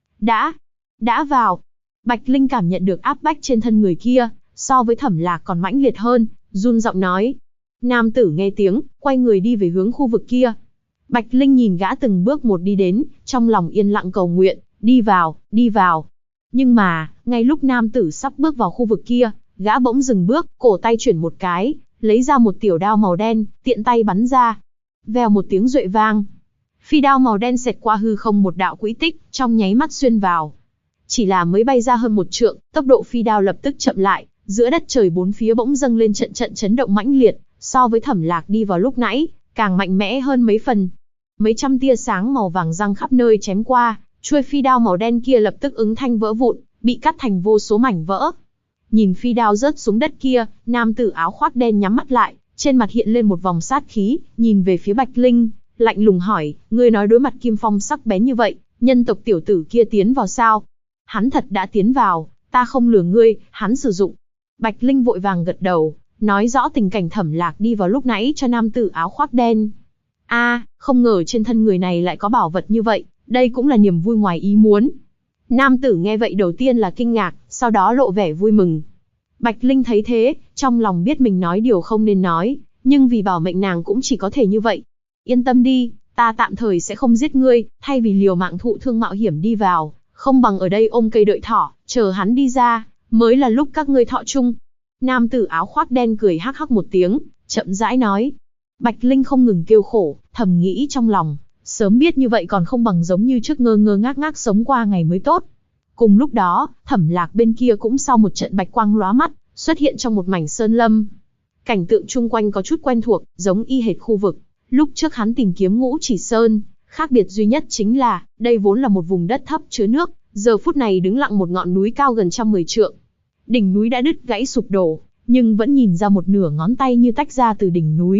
S1: Đã vào. Bạch Linh cảm nhận được áp bách trên thân người kia, so với Thẩm Lạc còn mãnh liệt hơn, run giọng nói. Nam tử nghe tiếng, quay người đi về hướng khu vực kia. Bạch Linh nhìn gã từng bước một đi đến, trong lòng yên lặng cầu nguyện, đi vào. Nhưng mà, ngay lúc nam tử sắp bước vào khu vực kia, gã bỗng dừng bước, cổ tay chuyển một cái, lấy ra một tiểu đao màu đen, tiện tay bắn ra. Vèo một tiếng duệ vang. Phi đao màu đen xẹt qua hư không một đạo quỹ tích, trong nháy mắt xuyên vào. Chỉ là mới bay ra hơn một trượng, tốc độ phi đao lập tức chậm lại, giữa đất trời bốn phía bỗng dâng lên trận trận chấn động mãnh liệt, so với Thẩm Lạc đi vào lúc nãy, càng mạnh mẽ hơn mấy phần. Mấy trăm tia sáng màu vàng răng khắp nơi chém qua, chuôi phi đao màu đen kia lập tức ứng thanh vỡ vụn, bị cắt thành vô số mảnh vỡ. Nhìn phi đao rớt xuống đất kia, nam tử áo khoác đen nhắm mắt lại, trên mặt hiện lên một vòng sát khí, nhìn về phía Bạch Linh, lạnh lùng hỏi, ngươi nói đối mặt kim phong sắc bén như vậy, nhân tộc tiểu tử kia tiến vào sao? Hắn thật đã tiến vào, ta không lừa ngươi, hắn sử dụng. Bạch Linh vội vàng gật đầu, nói rõ tình cảnh Thẩm Lạc đi vào lúc nãy cho nam tử áo khoác đen. Không ngờ trên thân người này lại có bảo vật như vậy, đây cũng là niềm vui ngoài ý muốn. Nam tử nghe vậy đầu tiên là kinh ngạc, sau đó lộ vẻ vui mừng. Bạch Linh thấy thế, trong lòng biết mình nói điều không nên nói, nhưng vì bảo mệnh nàng cũng chỉ có thể như vậy. Yên tâm đi, ta tạm thời sẽ không giết ngươi, thay vì liều mạng thụ thương mạo hiểm đi vào, không bằng ở đây ôm cây đợi thỏ, chờ hắn đi ra, mới là lúc các ngươi thọ chung. Nam tử áo khoác đen cười hắc hắc một tiếng, chậm rãi nói. Bạch Linh không ngừng kêu khổ, thầm nghĩ trong lòng, sớm biết như vậy còn không bằng giống như trước ngơ ngơ ngác ngác sống qua ngày mới tốt. Cùng lúc đó, Thẩm Lạc bên kia cũng sau một trận bạch quang lóa mắt, xuất hiện trong một mảnh sơn lâm. Cảnh tượng chung quanh có chút quen thuộc, giống y hệt khu vực lúc trước hắn tìm kiếm Ngũ Chỉ Sơn, khác biệt duy nhất chính là, đây vốn là một vùng đất thấp chứa nước, giờ phút này đứng lặng một ngọn núi cao gần 110 trượng. Đỉnh núi đã đứt gãy sụp đổ, nhưng vẫn nhìn ra một nửa ngón tay như tách ra từ đỉnh núi,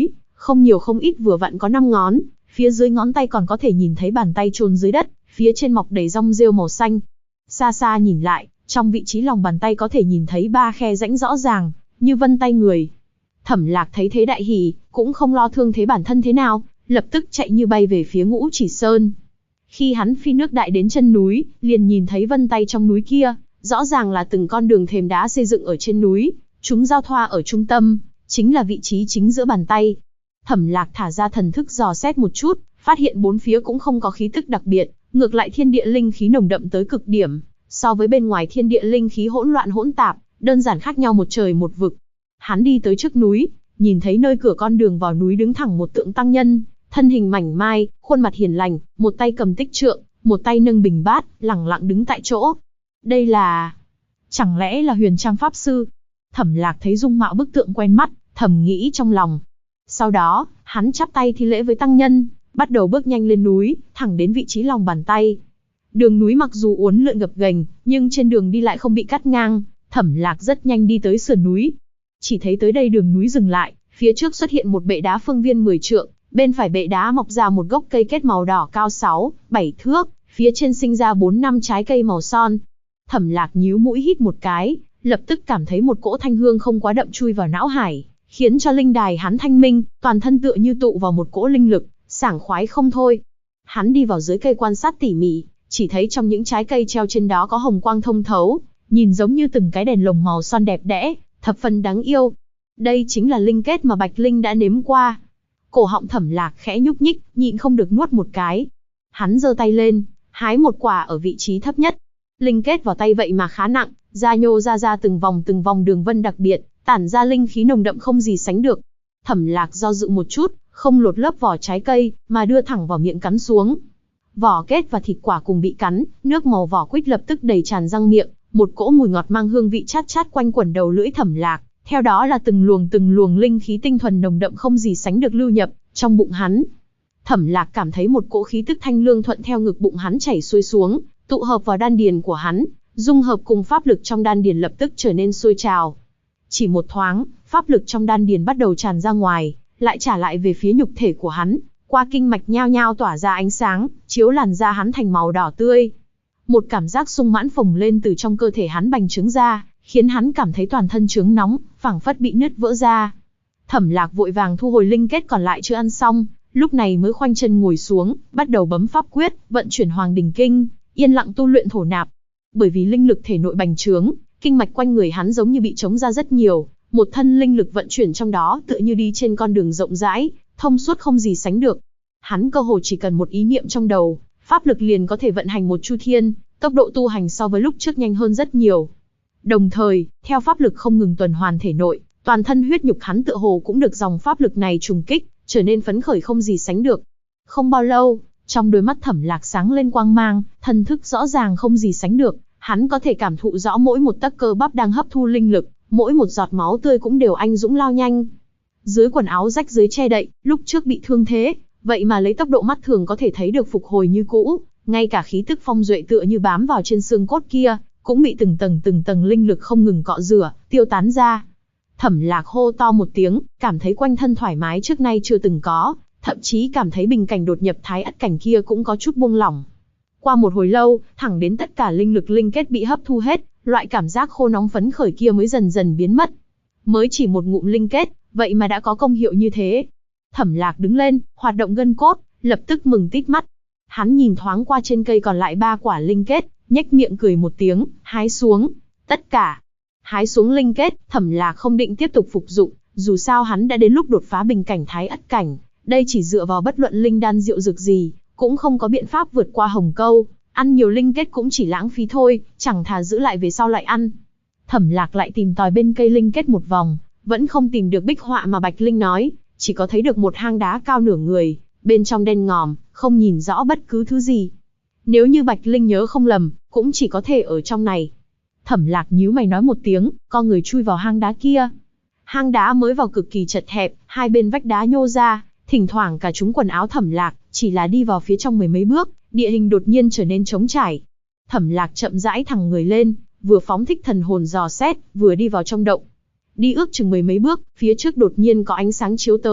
S1: không nhiều không ít vừa vặn có 5 ngón, phía dưới ngón tay còn có thể nhìn thấy bàn tay chôn dưới đất, phía trên mọc đầy rong rêu màu xanh. Xa xa nhìn lại, trong vị trí lòng bàn tay có thể nhìn thấy 3 khe rãnh rõ ràng, như vân tay người. Thẩm Lạc thấy thế đại hỉ, cũng không lo thương thế bản thân thế nào, lập tức chạy như bay về phía Ngũ Chỉ Sơn. Khi hắn phi nước đại đến chân núi, liền nhìn thấy vân tay trong núi kia, rõ ràng là từng con đường thềm đá xây dựng ở trên núi, chúng giao thoa ở trung tâm, chính là vị trí chính giữa bàn tay. Thẩm Lạc thả ra thần thức dò xét một chút, phát hiện bốn phía cũng không có khí tức đặc biệt, ngược lại thiên địa linh khí nồng đậm tới cực điểm, so với bên ngoài thiên địa linh khí hỗn loạn hỗn tạp, đơn giản khác nhau một trời một vực. Hắn đi tới trước núi, nhìn thấy nơi cửa con đường vào núi đứng thẳng một tượng tăng nhân, thân hình mảnh mai, khuôn mặt hiền lành, một tay cầm tích trượng, một tay nâng bình bát, lẳng lặng đứng tại chỗ. Đây là... chẳng lẽ là Huyền Trang Pháp Sư? Thẩm Lạc thấy dung mạo bức tượng quen mắt, thầm nghĩ trong lòng. Sau đó, hắn chắp tay thi lễ với tăng nhân, bắt đầu bước nhanh lên núi, thẳng đến vị trí lòng bàn tay. Đường núi mặc dù uốn lượn gập ghềnh, nhưng trên đường đi lại không bị cắt ngang. Thẩm Lạc rất nhanh đi tới sườn núi. Chỉ thấy tới đây đường núi dừng lại, phía trước xuất hiện một bệ đá phương viên 10 trượng, bên phải bệ đá mọc ra một gốc cây kết màu đỏ cao 6, 7 thước, phía trên sinh ra 4, 5 trái cây màu son. Thẩm Lạc nhíu mũi hít một cái, lập tức cảm thấy một cỗ thanh hương không quá đậm chui vào não hải, khiến cho linh đài hắn thanh minh, toàn thân tựa như tụ vào một cỗ linh lực, sảng khoái không thôi. Hắn đi vào dưới cây quan sát tỉ mỉ, chỉ thấy trong những trái cây treo trên đó có hồng quang thông thấu, nhìn giống như từng cái đèn lồng màu son đẹp đẽ, thập phần đáng yêu. Đây chính là linh kết mà Bạch Linh đã nếm qua. Cổ họng Thẩm Lạc khẽ nhúc nhích, nhịn không được nuốt một cái. Hắn giơ tay lên, hái một quả ở vị trí thấp nhất. Linh kết vào tay vậy mà khá nặng, da nhô ra từng vòng đường vân đặc biệt, tản ra linh khí nồng đậm không gì sánh được. Thẩm Lạc do dự một chút, không lột lớp vỏ trái cây, mà đưa thẳng vào miệng cắn xuống. Vỏ kết và thịt quả cùng bị cắn, nước màu vỏ quýt lập tức đầy tràn răng miệng, một cỗ mùi ngọt mang hương vị chát chát quanh quẩn đầu lưỡi Thẩm Lạc, theo đó là từng luồng linh khí tinh thuần nồng đậm không gì sánh được lưu nhập trong bụng hắn. Thẩm Lạc cảm thấy một cỗ khí tức thanh lương thuận theo ngực bụng hắn chảy xuôi xuống, tụ hợp vào đan điền của hắn, dung hợp cùng pháp lực trong đan điền lập tức trở nên sôi trào. Chỉ một thoáng, pháp lực trong đan điền bắt đầu tràn ra ngoài, lại trả lại về phía nhục thể của hắn, qua kinh mạch nhao nhao tỏa ra ánh sáng, chiếu làn da hắn thành màu đỏ tươi. Một cảm giác sung mãn phồng lên từ trong cơ thể hắn bành trướng ra, khiến hắn cảm thấy toàn thân chướng nóng, phảng phất bị nứt vỡ ra. Thẩm Lạc vội vàng thu hồi linh kết còn lại chưa ăn xong, lúc này mới khoanh chân ngồi xuống, bắt đầu bấm pháp quyết, vận chuyển Hoàng Đình Kinh, yên lặng tu luyện thổ nạp. Bởi vì linh lực thể nội bành trướng, kinh mạch quanh người hắn giống như bị trống ra rất nhiều, một thân linh lực vận chuyển trong đó tựa như đi trên con đường rộng rãi, thông suốt không gì sánh được. Hắn cơ hồ chỉ cần một ý niệm trong đầu, pháp lực liền có thể vận hành một chu thiên, tốc độ tu hành so với lúc trước nhanh hơn rất nhiều. Đồng thời, theo pháp lực không ngừng tuần hoàn thể nội, toàn thân huyết nhục hắn tựa hồ cũng được dòng pháp lực này trùng kích, trở nên phấn khởi không gì sánh được. Không bao lâu, trong đôi mắt Thẩm Lạc sáng lên quang mang, thần thức rõ ràng không gì sánh được, hắn có thể cảm thụ rõ mỗi một tấc cơ bắp đang hấp thu linh lực, mỗi một giọt máu tươi cũng đều anh dũng lao nhanh. Dưới quần áo rách dưới che đậy, lúc trước bị thương thế, vậy mà lấy tốc độ mắt thường có thể thấy được phục hồi như cũ, ngay cả khí tức phong duệ tựa như bám vào trên xương cốt kia, cũng bị từng tầng linh lực không ngừng cọ rửa, tiêu tán ra. Thẩm Lạc hô to một tiếng, cảm thấy quanh thân thoải mái trước nay chưa từng có, thậm chí cảm thấy bình cảnh đột nhập thái ất cảnh kia cũng có chút buông lỏng. Qua một hồi lâu, thẳng đến tất cả linh lực linh kết bị hấp thu hết, loại cảm giác khô nóng phấn khởi kia mới dần dần biến mất. Mới chỉ một ngụm linh kết, vậy mà đã có công hiệu như thế. Thẩm Lạc đứng lên, hoạt động gân cốt, lập tức mừng tít mắt. Hắn nhìn thoáng qua trên cây còn lại 3 quả linh kết, nhếch miệng cười một tiếng, hái xuống. Tất cả. Hái xuống linh kết, Thẩm Lạc không định tiếp tục phục dụng, dù sao hắn đã đến lúc đột phá bình cảnh thái ất cảnh. Đây chỉ dựa vào bất luận linh đan diệu dược gì, cũng không có biện pháp vượt qua hồng câu. Ăn nhiều linh kết cũng chỉ lãng phí thôi, chẳng thà giữ lại về sau lại ăn. Thẩm Lạc lại tìm tòi bên cây linh kết một vòng, vẫn không tìm được bích họa mà Bạch Linh nói, chỉ có thấy được một hang đá cao nửa người, bên trong đen ngòm, không nhìn rõ bất cứ thứ gì. Nếu như Bạch Linh nhớ không lầm, cũng chỉ có thể ở trong này. Thẩm Lạc nhíu mày nói một tiếng, con người chui vào hang đá kia. Hang đá mới vào cực kỳ chật hẹp, hai bên vách đá nhô ra, thỉnh thoảng cả trúng quần áo Thẩm Lạc, chỉ là đi vào phía trong 10 mấy bước, địa hình đột nhiên trở nên trống trải. Thẩm Lạc chậm rãi thẳng người lên, vừa phóng thích thần hồn dò xét, vừa đi vào trong động. Đi ước chừng 10 mấy bước, phía trước đột nhiên có ánh sáng chiếu tới,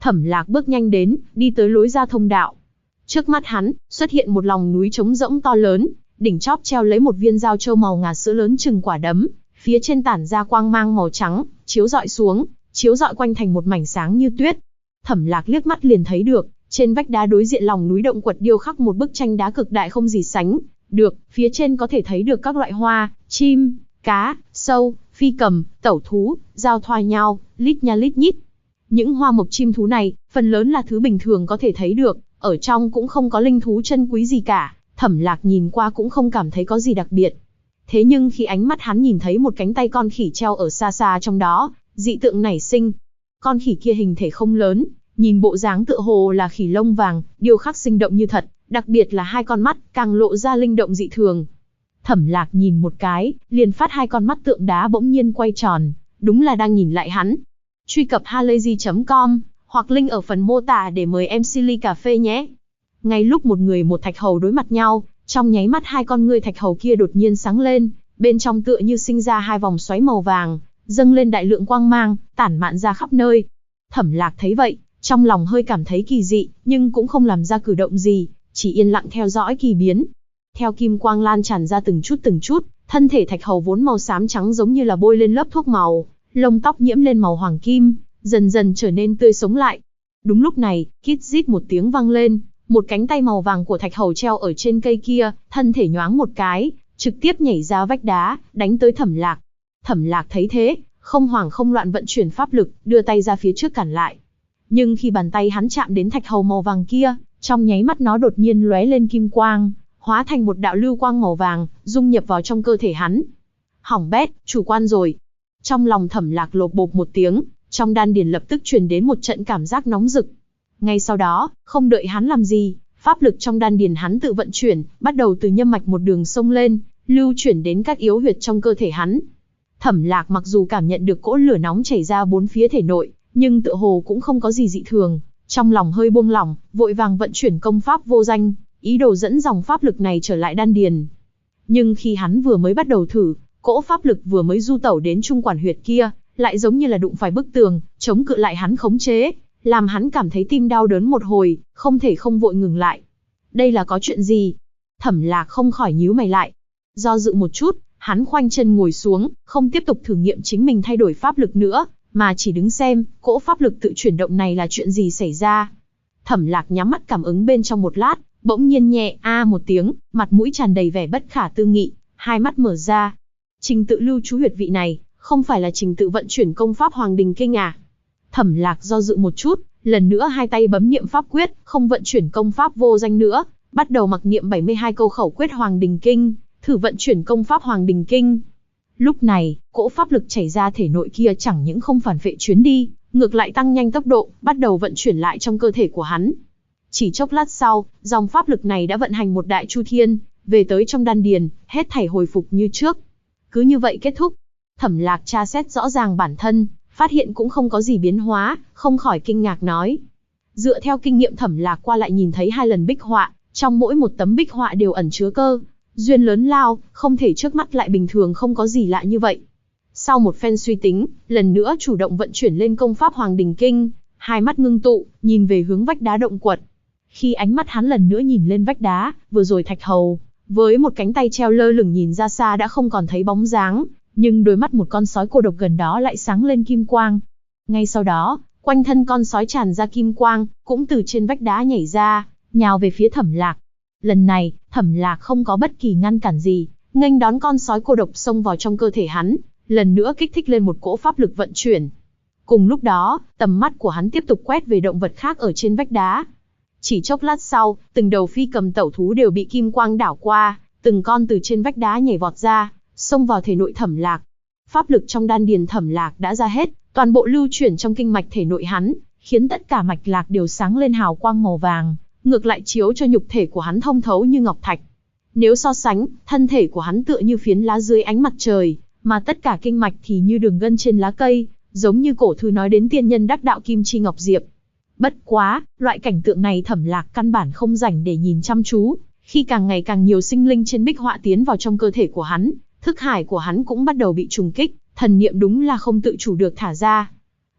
S1: Thẩm Lạc bước nhanh đến, đi tới lối ra thông đạo. Trước mắt hắn, xuất hiện một lòng núi trống rỗng to lớn, đỉnh chóp treo lấy một viên giao châu màu ngà sữa lớn chừng quả đấm, phía trên tản ra quang mang màu trắng, chiếu rọi xuống, chiếu rọi quanh thành một mảnh sáng như tuyết. Thẩm Lạc liếc mắt liền thấy được, trên vách đá đối diện lòng núi động quật điêu khắc một bức tranh đá cực đại không gì sánh được, phía trên có thể thấy được các loại hoa, chim, cá, sâu, phi cầm, tẩu thú, giao thoa nhau, lít nha lít nhít. Những hoa mộc chim thú này, phần lớn là thứ bình thường có thể thấy được, ở trong cũng không có linh thú chân quý gì cả, Thẩm Lạc nhìn qua cũng không cảm thấy có gì đặc biệt. Thế nhưng khi ánh mắt hắn nhìn thấy một cánh tay con khỉ treo ở xa xa trong đó, dị tượng nảy sinh. Con khỉ kia hình thể không lớn, nhìn bộ dáng tựa hồ là khỉ lông vàng, điêu khắc sinh động như thật, đặc biệt là hai con mắt càng lộ ra linh động dị thường. Thẩm Lạc nhìn một cái, liền phát hai con mắt tượng đá bỗng nhiên quay tròn, đúng là đang nhìn lại hắn. Truy cập halayzi.com hoặc link ở phần mô tả để mời em Silly cà phê nhé. Ngay lúc một người một thạch hầu đối mặt nhau, trong nháy mắt hai con ngươi thạch hầu kia đột nhiên sáng lên, bên trong tựa như sinh ra hai vòng xoáy màu vàng, dâng lên đại lượng quang mang, tản mạn ra khắp nơi. Thẩm Lạc thấy vậy, trong lòng hơi cảm thấy kỳ dị, nhưng cũng không làm ra cử động gì, chỉ yên lặng theo dõi kỳ biến. Theo kim quang lan tràn ra từng chút, thân thể thạch hầu vốn màu xám trắng giống như là bôi lên lớp thuốc màu, lông tóc nhiễm lên màu hoàng kim, dần dần trở nên tươi sống lại. Đúng lúc này, kít rít một tiếng vang lên, một cánh tay màu vàng của thạch hầu treo ở trên cây kia, thân thể nhoáng một cái, trực tiếp nhảy ra vách đá, đánh tới Thẩm Lạc. Thẩm Lạc thấy thế, không hoảng không loạn vận chuyển pháp lực, đưa tay ra phía trước cản lại. Nhưng khi bàn tay hắn chạm đến thạch hầu màu vàng kia, trong nháy mắt nó đột nhiên lóe lên kim quang, hóa thành một đạo lưu quang màu vàng, dung nhập vào trong cơ thể hắn. Hỏng bét, chủ quan rồi. Trong lòng Thẩm Lạc lột bột một tiếng, trong đan điền lập tức truyền đến một trận cảm giác nóng rực. Ngay sau đó, không đợi hắn làm gì, pháp lực trong đan điền hắn tự vận chuyển, bắt đầu từ nhâm mạch một đường xông lên, lưu chuyển đến các yếu huyệt trong cơ thể hắn. Thẩm Lạc mặc dù cảm nhận được cỗ lửa nóng chảy ra bốn phía thể nội, nhưng tựa hồ cũng không có gì dị thường, trong lòng hơi buông lỏng, vội vàng vận chuyển công pháp vô danh, ý đồ dẫn dòng pháp lực này trở lại đan điền. Nhưng khi hắn vừa mới bắt đầu thử, cỗ pháp lực vừa mới du tẩu đến trung quản huyệt kia, lại giống như là đụng phải bức tường, chống cự lại hắn khống chế, làm hắn cảm thấy tim đau đớn một hồi, không thể không vội ngừng lại. Đây là có chuyện gì? Thẩm Lạc không khỏi nhíu mày lại. Do dự một chút, hắn khoanh chân ngồi xuống, không tiếp tục thử nghiệm chính mình thay đổi pháp lực nữa, mà chỉ đứng xem, cỗ pháp lực tự chuyển động này là chuyện gì xảy ra. Thẩm Lạc nhắm mắt cảm ứng bên trong một lát, bỗng nhiên nhẹ một tiếng, mặt mũi tràn đầy vẻ bất khả tư nghị, hai mắt mở ra. Trình tự lưu trú huyệt vị này, không phải là trình tự vận chuyển công pháp Hoàng Đình Kinh à? Thẩm Lạc do dự một chút, lần nữa hai tay bấm niệm pháp quyết, không vận chuyển công pháp vô danh nữa, bắt đầu mặc niệm 72 câu khẩu quyết Hoàng Đình Kinh, thử vận chuyển công pháp Hoàng Đình Kinh. Lúc này, cỗ pháp lực chảy ra thể nội kia chẳng những không phản phệ chuyến đi, ngược lại tăng nhanh tốc độ, bắt đầu vận chuyển lại trong cơ thể của hắn. Chỉ chốc lát sau, dòng pháp lực này đã vận hành một đại chu thiên, về tới trong đan điền, hết thảy hồi phục như trước. Cứ như vậy kết thúc. Thẩm Lạc tra xét rõ ràng bản thân, phát hiện cũng không có gì biến hóa, không khỏi kinh ngạc nói. Dựa theo kinh nghiệm Thẩm Lạc qua lại nhìn thấy 2 lần bích họa, trong mỗi một tấm bích họa đều ẩn chứa cơ duyên lớn lao, không thể trước mắt lại bình thường không có gì lạ như vậy. Sau một phen suy tính, lần nữa chủ động vận chuyển lên công pháp Hoàng Đình Kinh, hai mắt ngưng tụ, nhìn về hướng vách đá động quật. Khi ánh mắt hắn lần nữa nhìn lên vách đá, vừa rồi thạch hầu, với một cánh tay treo lơ lửng nhìn ra xa đã không còn thấy bóng dáng, nhưng đôi mắt một con sói cô độc gần đó lại sáng lên kim quang. Ngay sau đó, quanh thân con sói tràn ra kim quang, cũng từ trên vách đá nhảy ra, nhào về phía Thẩm Lạc. Lần này, Thẩm Lạc không có bất kỳ ngăn cản gì, nghênh đón con sói cô độc xông vào trong cơ thể hắn, lần nữa kích thích lên một cỗ pháp lực vận chuyển. Cùng lúc đó, tầm mắt của hắn tiếp tục quét về động vật khác ở trên vách đá. Chỉ chốc lát sau, từng đầu phi cầm tẩu thú đều bị kim quang đảo qua, từng con từ trên vách đá nhảy vọt ra, xông vào thể nội Thẩm Lạc. Pháp lực trong đan điền Thẩm Lạc đã ra hết, toàn bộ lưu chuyển trong kinh mạch thể nội hắn, khiến tất cả mạch lạc đều sáng lên hào quang màu vàng, ngược lại chiếu cho nhục thể của hắn thông thấu như ngọc thạch. Nếu so sánh, thân thể của hắn tựa như phiến lá dưới ánh mặt trời, mà tất cả kinh mạch thì như đường gân trên lá cây, giống như cổ thư nói đến tiên nhân đắc đạo kim chi ngọc diệp. Bất quá, loại cảnh tượng này Thẩm Lạc căn bản không rảnh để nhìn chăm chú, khi càng ngày càng nhiều sinh linh trên bích họa tiến vào trong cơ thể của hắn, thức hải của hắn cũng bắt đầu bị trùng kích, thần niệm đúng là không tự chủ được thả ra.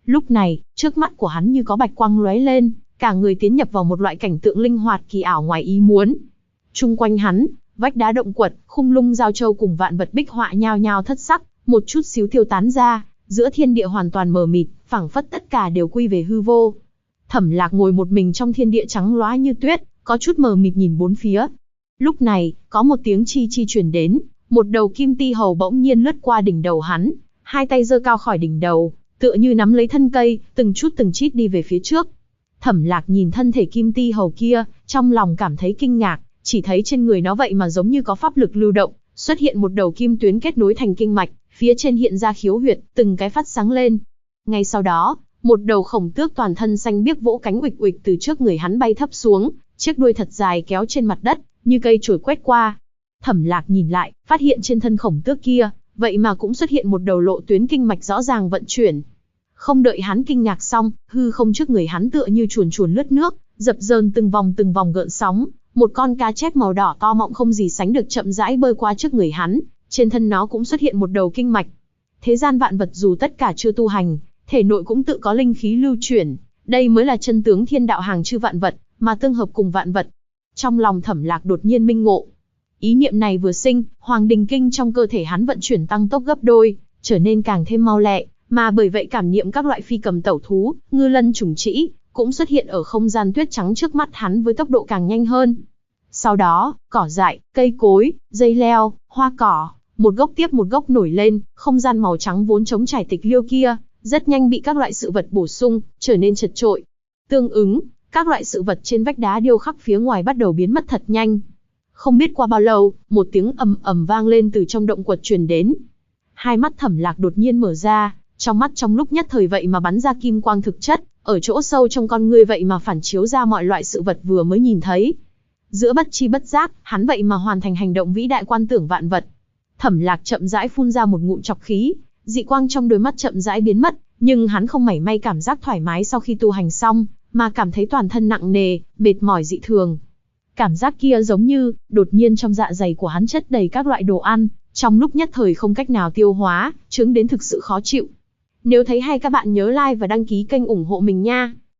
S1: Lúc này, trước mắt của hắn như có bạch quang lóe lên, cả người tiến nhập vào một loại cảnh tượng linh hoạt kỳ ảo ngoài ý muốn. Chung quanh hắn, vách đá động quật, khung lung giao châu cùng vạn vật bích họa nhao nhao thất sắc, một chút xíu tiêu tán ra, giữa thiên địa hoàn toàn mờ mịt, phảng phất tất cả đều quy về hư vô. Thẩm Lạc ngồi một mình trong thiên địa trắng loá như tuyết, có chút mờ mịt nhìn bốn phía. Lúc này, có một tiếng chi chi truyền đến, một đầu kim ti hầu bỗng nhiên lướt qua đỉnh đầu hắn, hai tay giơ cao khỏi đỉnh đầu, tựa như nắm lấy thân cây, từng chút từng chít đi về phía trước. Thẩm Lạc nhìn thân thể kim ti hầu kia, trong lòng cảm thấy kinh ngạc, chỉ thấy trên người nó vậy mà giống như có pháp lực lưu động, xuất hiện một đầu kim tuyến kết nối thành kinh mạch, phía trên hiện ra khiếu huyệt, từng cái phát sáng lên. Ngay sau đó, một đầu khổng tước toàn thân xanh biếc vỗ cánh uịch uịch từ trước người hắn bay thấp xuống, chiếc đuôi thật dài kéo trên mặt đất, như cây chổi quét qua. Thẩm Lạc nhìn lại, phát hiện trên thân khổng tước kia, vậy mà cũng xuất hiện một đầu lộ tuyến kinh mạch rõ ràng vận chuyển. Không đợi hắn kinh ngạc xong, hư không trước người hắn tựa như chuồn chuồn lướt nước, dập dờn từng vòng gợn sóng, một con cá chép màu đỏ to mọng không gì sánh được chậm rãi bơi qua trước người hắn, trên thân nó cũng xuất hiện một đầu kinh mạch. Thế gian vạn vật dù tất cả chưa tu hành, thể nội cũng tự có linh khí lưu chuyển, đây mới là chân tướng thiên đạo hàng chư vạn vật, mà tương hợp cùng vạn vật. Trong lòng Thẩm Lạc đột nhiên minh ngộ. Ý niệm này vừa sinh, Hoàng Đình Kinh trong cơ thể hắn vận chuyển tăng tốc gấp đôi, trở nên càng thêm mau lẹ, mà bởi vậy cảm niệm các loại phi cầm tẩu thú, ngư lân trùng trĩ, cũng xuất hiện ở không gian tuyết trắng trước mắt hắn với tốc độ càng nhanh hơn. Sau đó, cỏ dại, cây cối, dây leo, hoa cỏ, một gốc tiếp một gốc nổi lên, không gian màu trắng vốn trống trải tịch liêu kia, rất nhanh bị các loại sự vật bổ sung, trở nên chật trội. Tương ứng, các loại sự vật trên vách đá điêu khắc phía ngoài bắt đầu biến mất thật nhanh. Không biết qua bao lâu, một tiếng ầm ầm vang lên từ trong động quật truyền đến. Hai mắt Thẩm Lạc đột nhiên mở ra, trong mắt trong lúc nhất thời vậy mà bắn ra kim quang thực chất, ở chỗ sâu trong con ngươi vậy mà phản chiếu ra mọi loại sự vật vừa mới nhìn thấy. Giữa bất chi bất giác, hắn vậy mà hoàn thành hành động vĩ đại quan tưởng vạn vật. Thẩm Lạc chậm rãi phun ra một ngụm trọc khí, dị quang trong đôi mắt chậm rãi biến mất, nhưng hắn không mảy may cảm giác thoải mái sau khi tu hành xong, mà cảm thấy toàn thân nặng nề, mệt mỏi dị thường. Cảm giác kia giống như, đột nhiên trong dạ dày của hắn chất đầy các loại đồ ăn, trong lúc nhất thời không cách nào tiêu hóa, chứng đến thực sự khó chịu. Nếu thấy hay các bạn nhớ like và đăng ký kênh ủng hộ mình nha.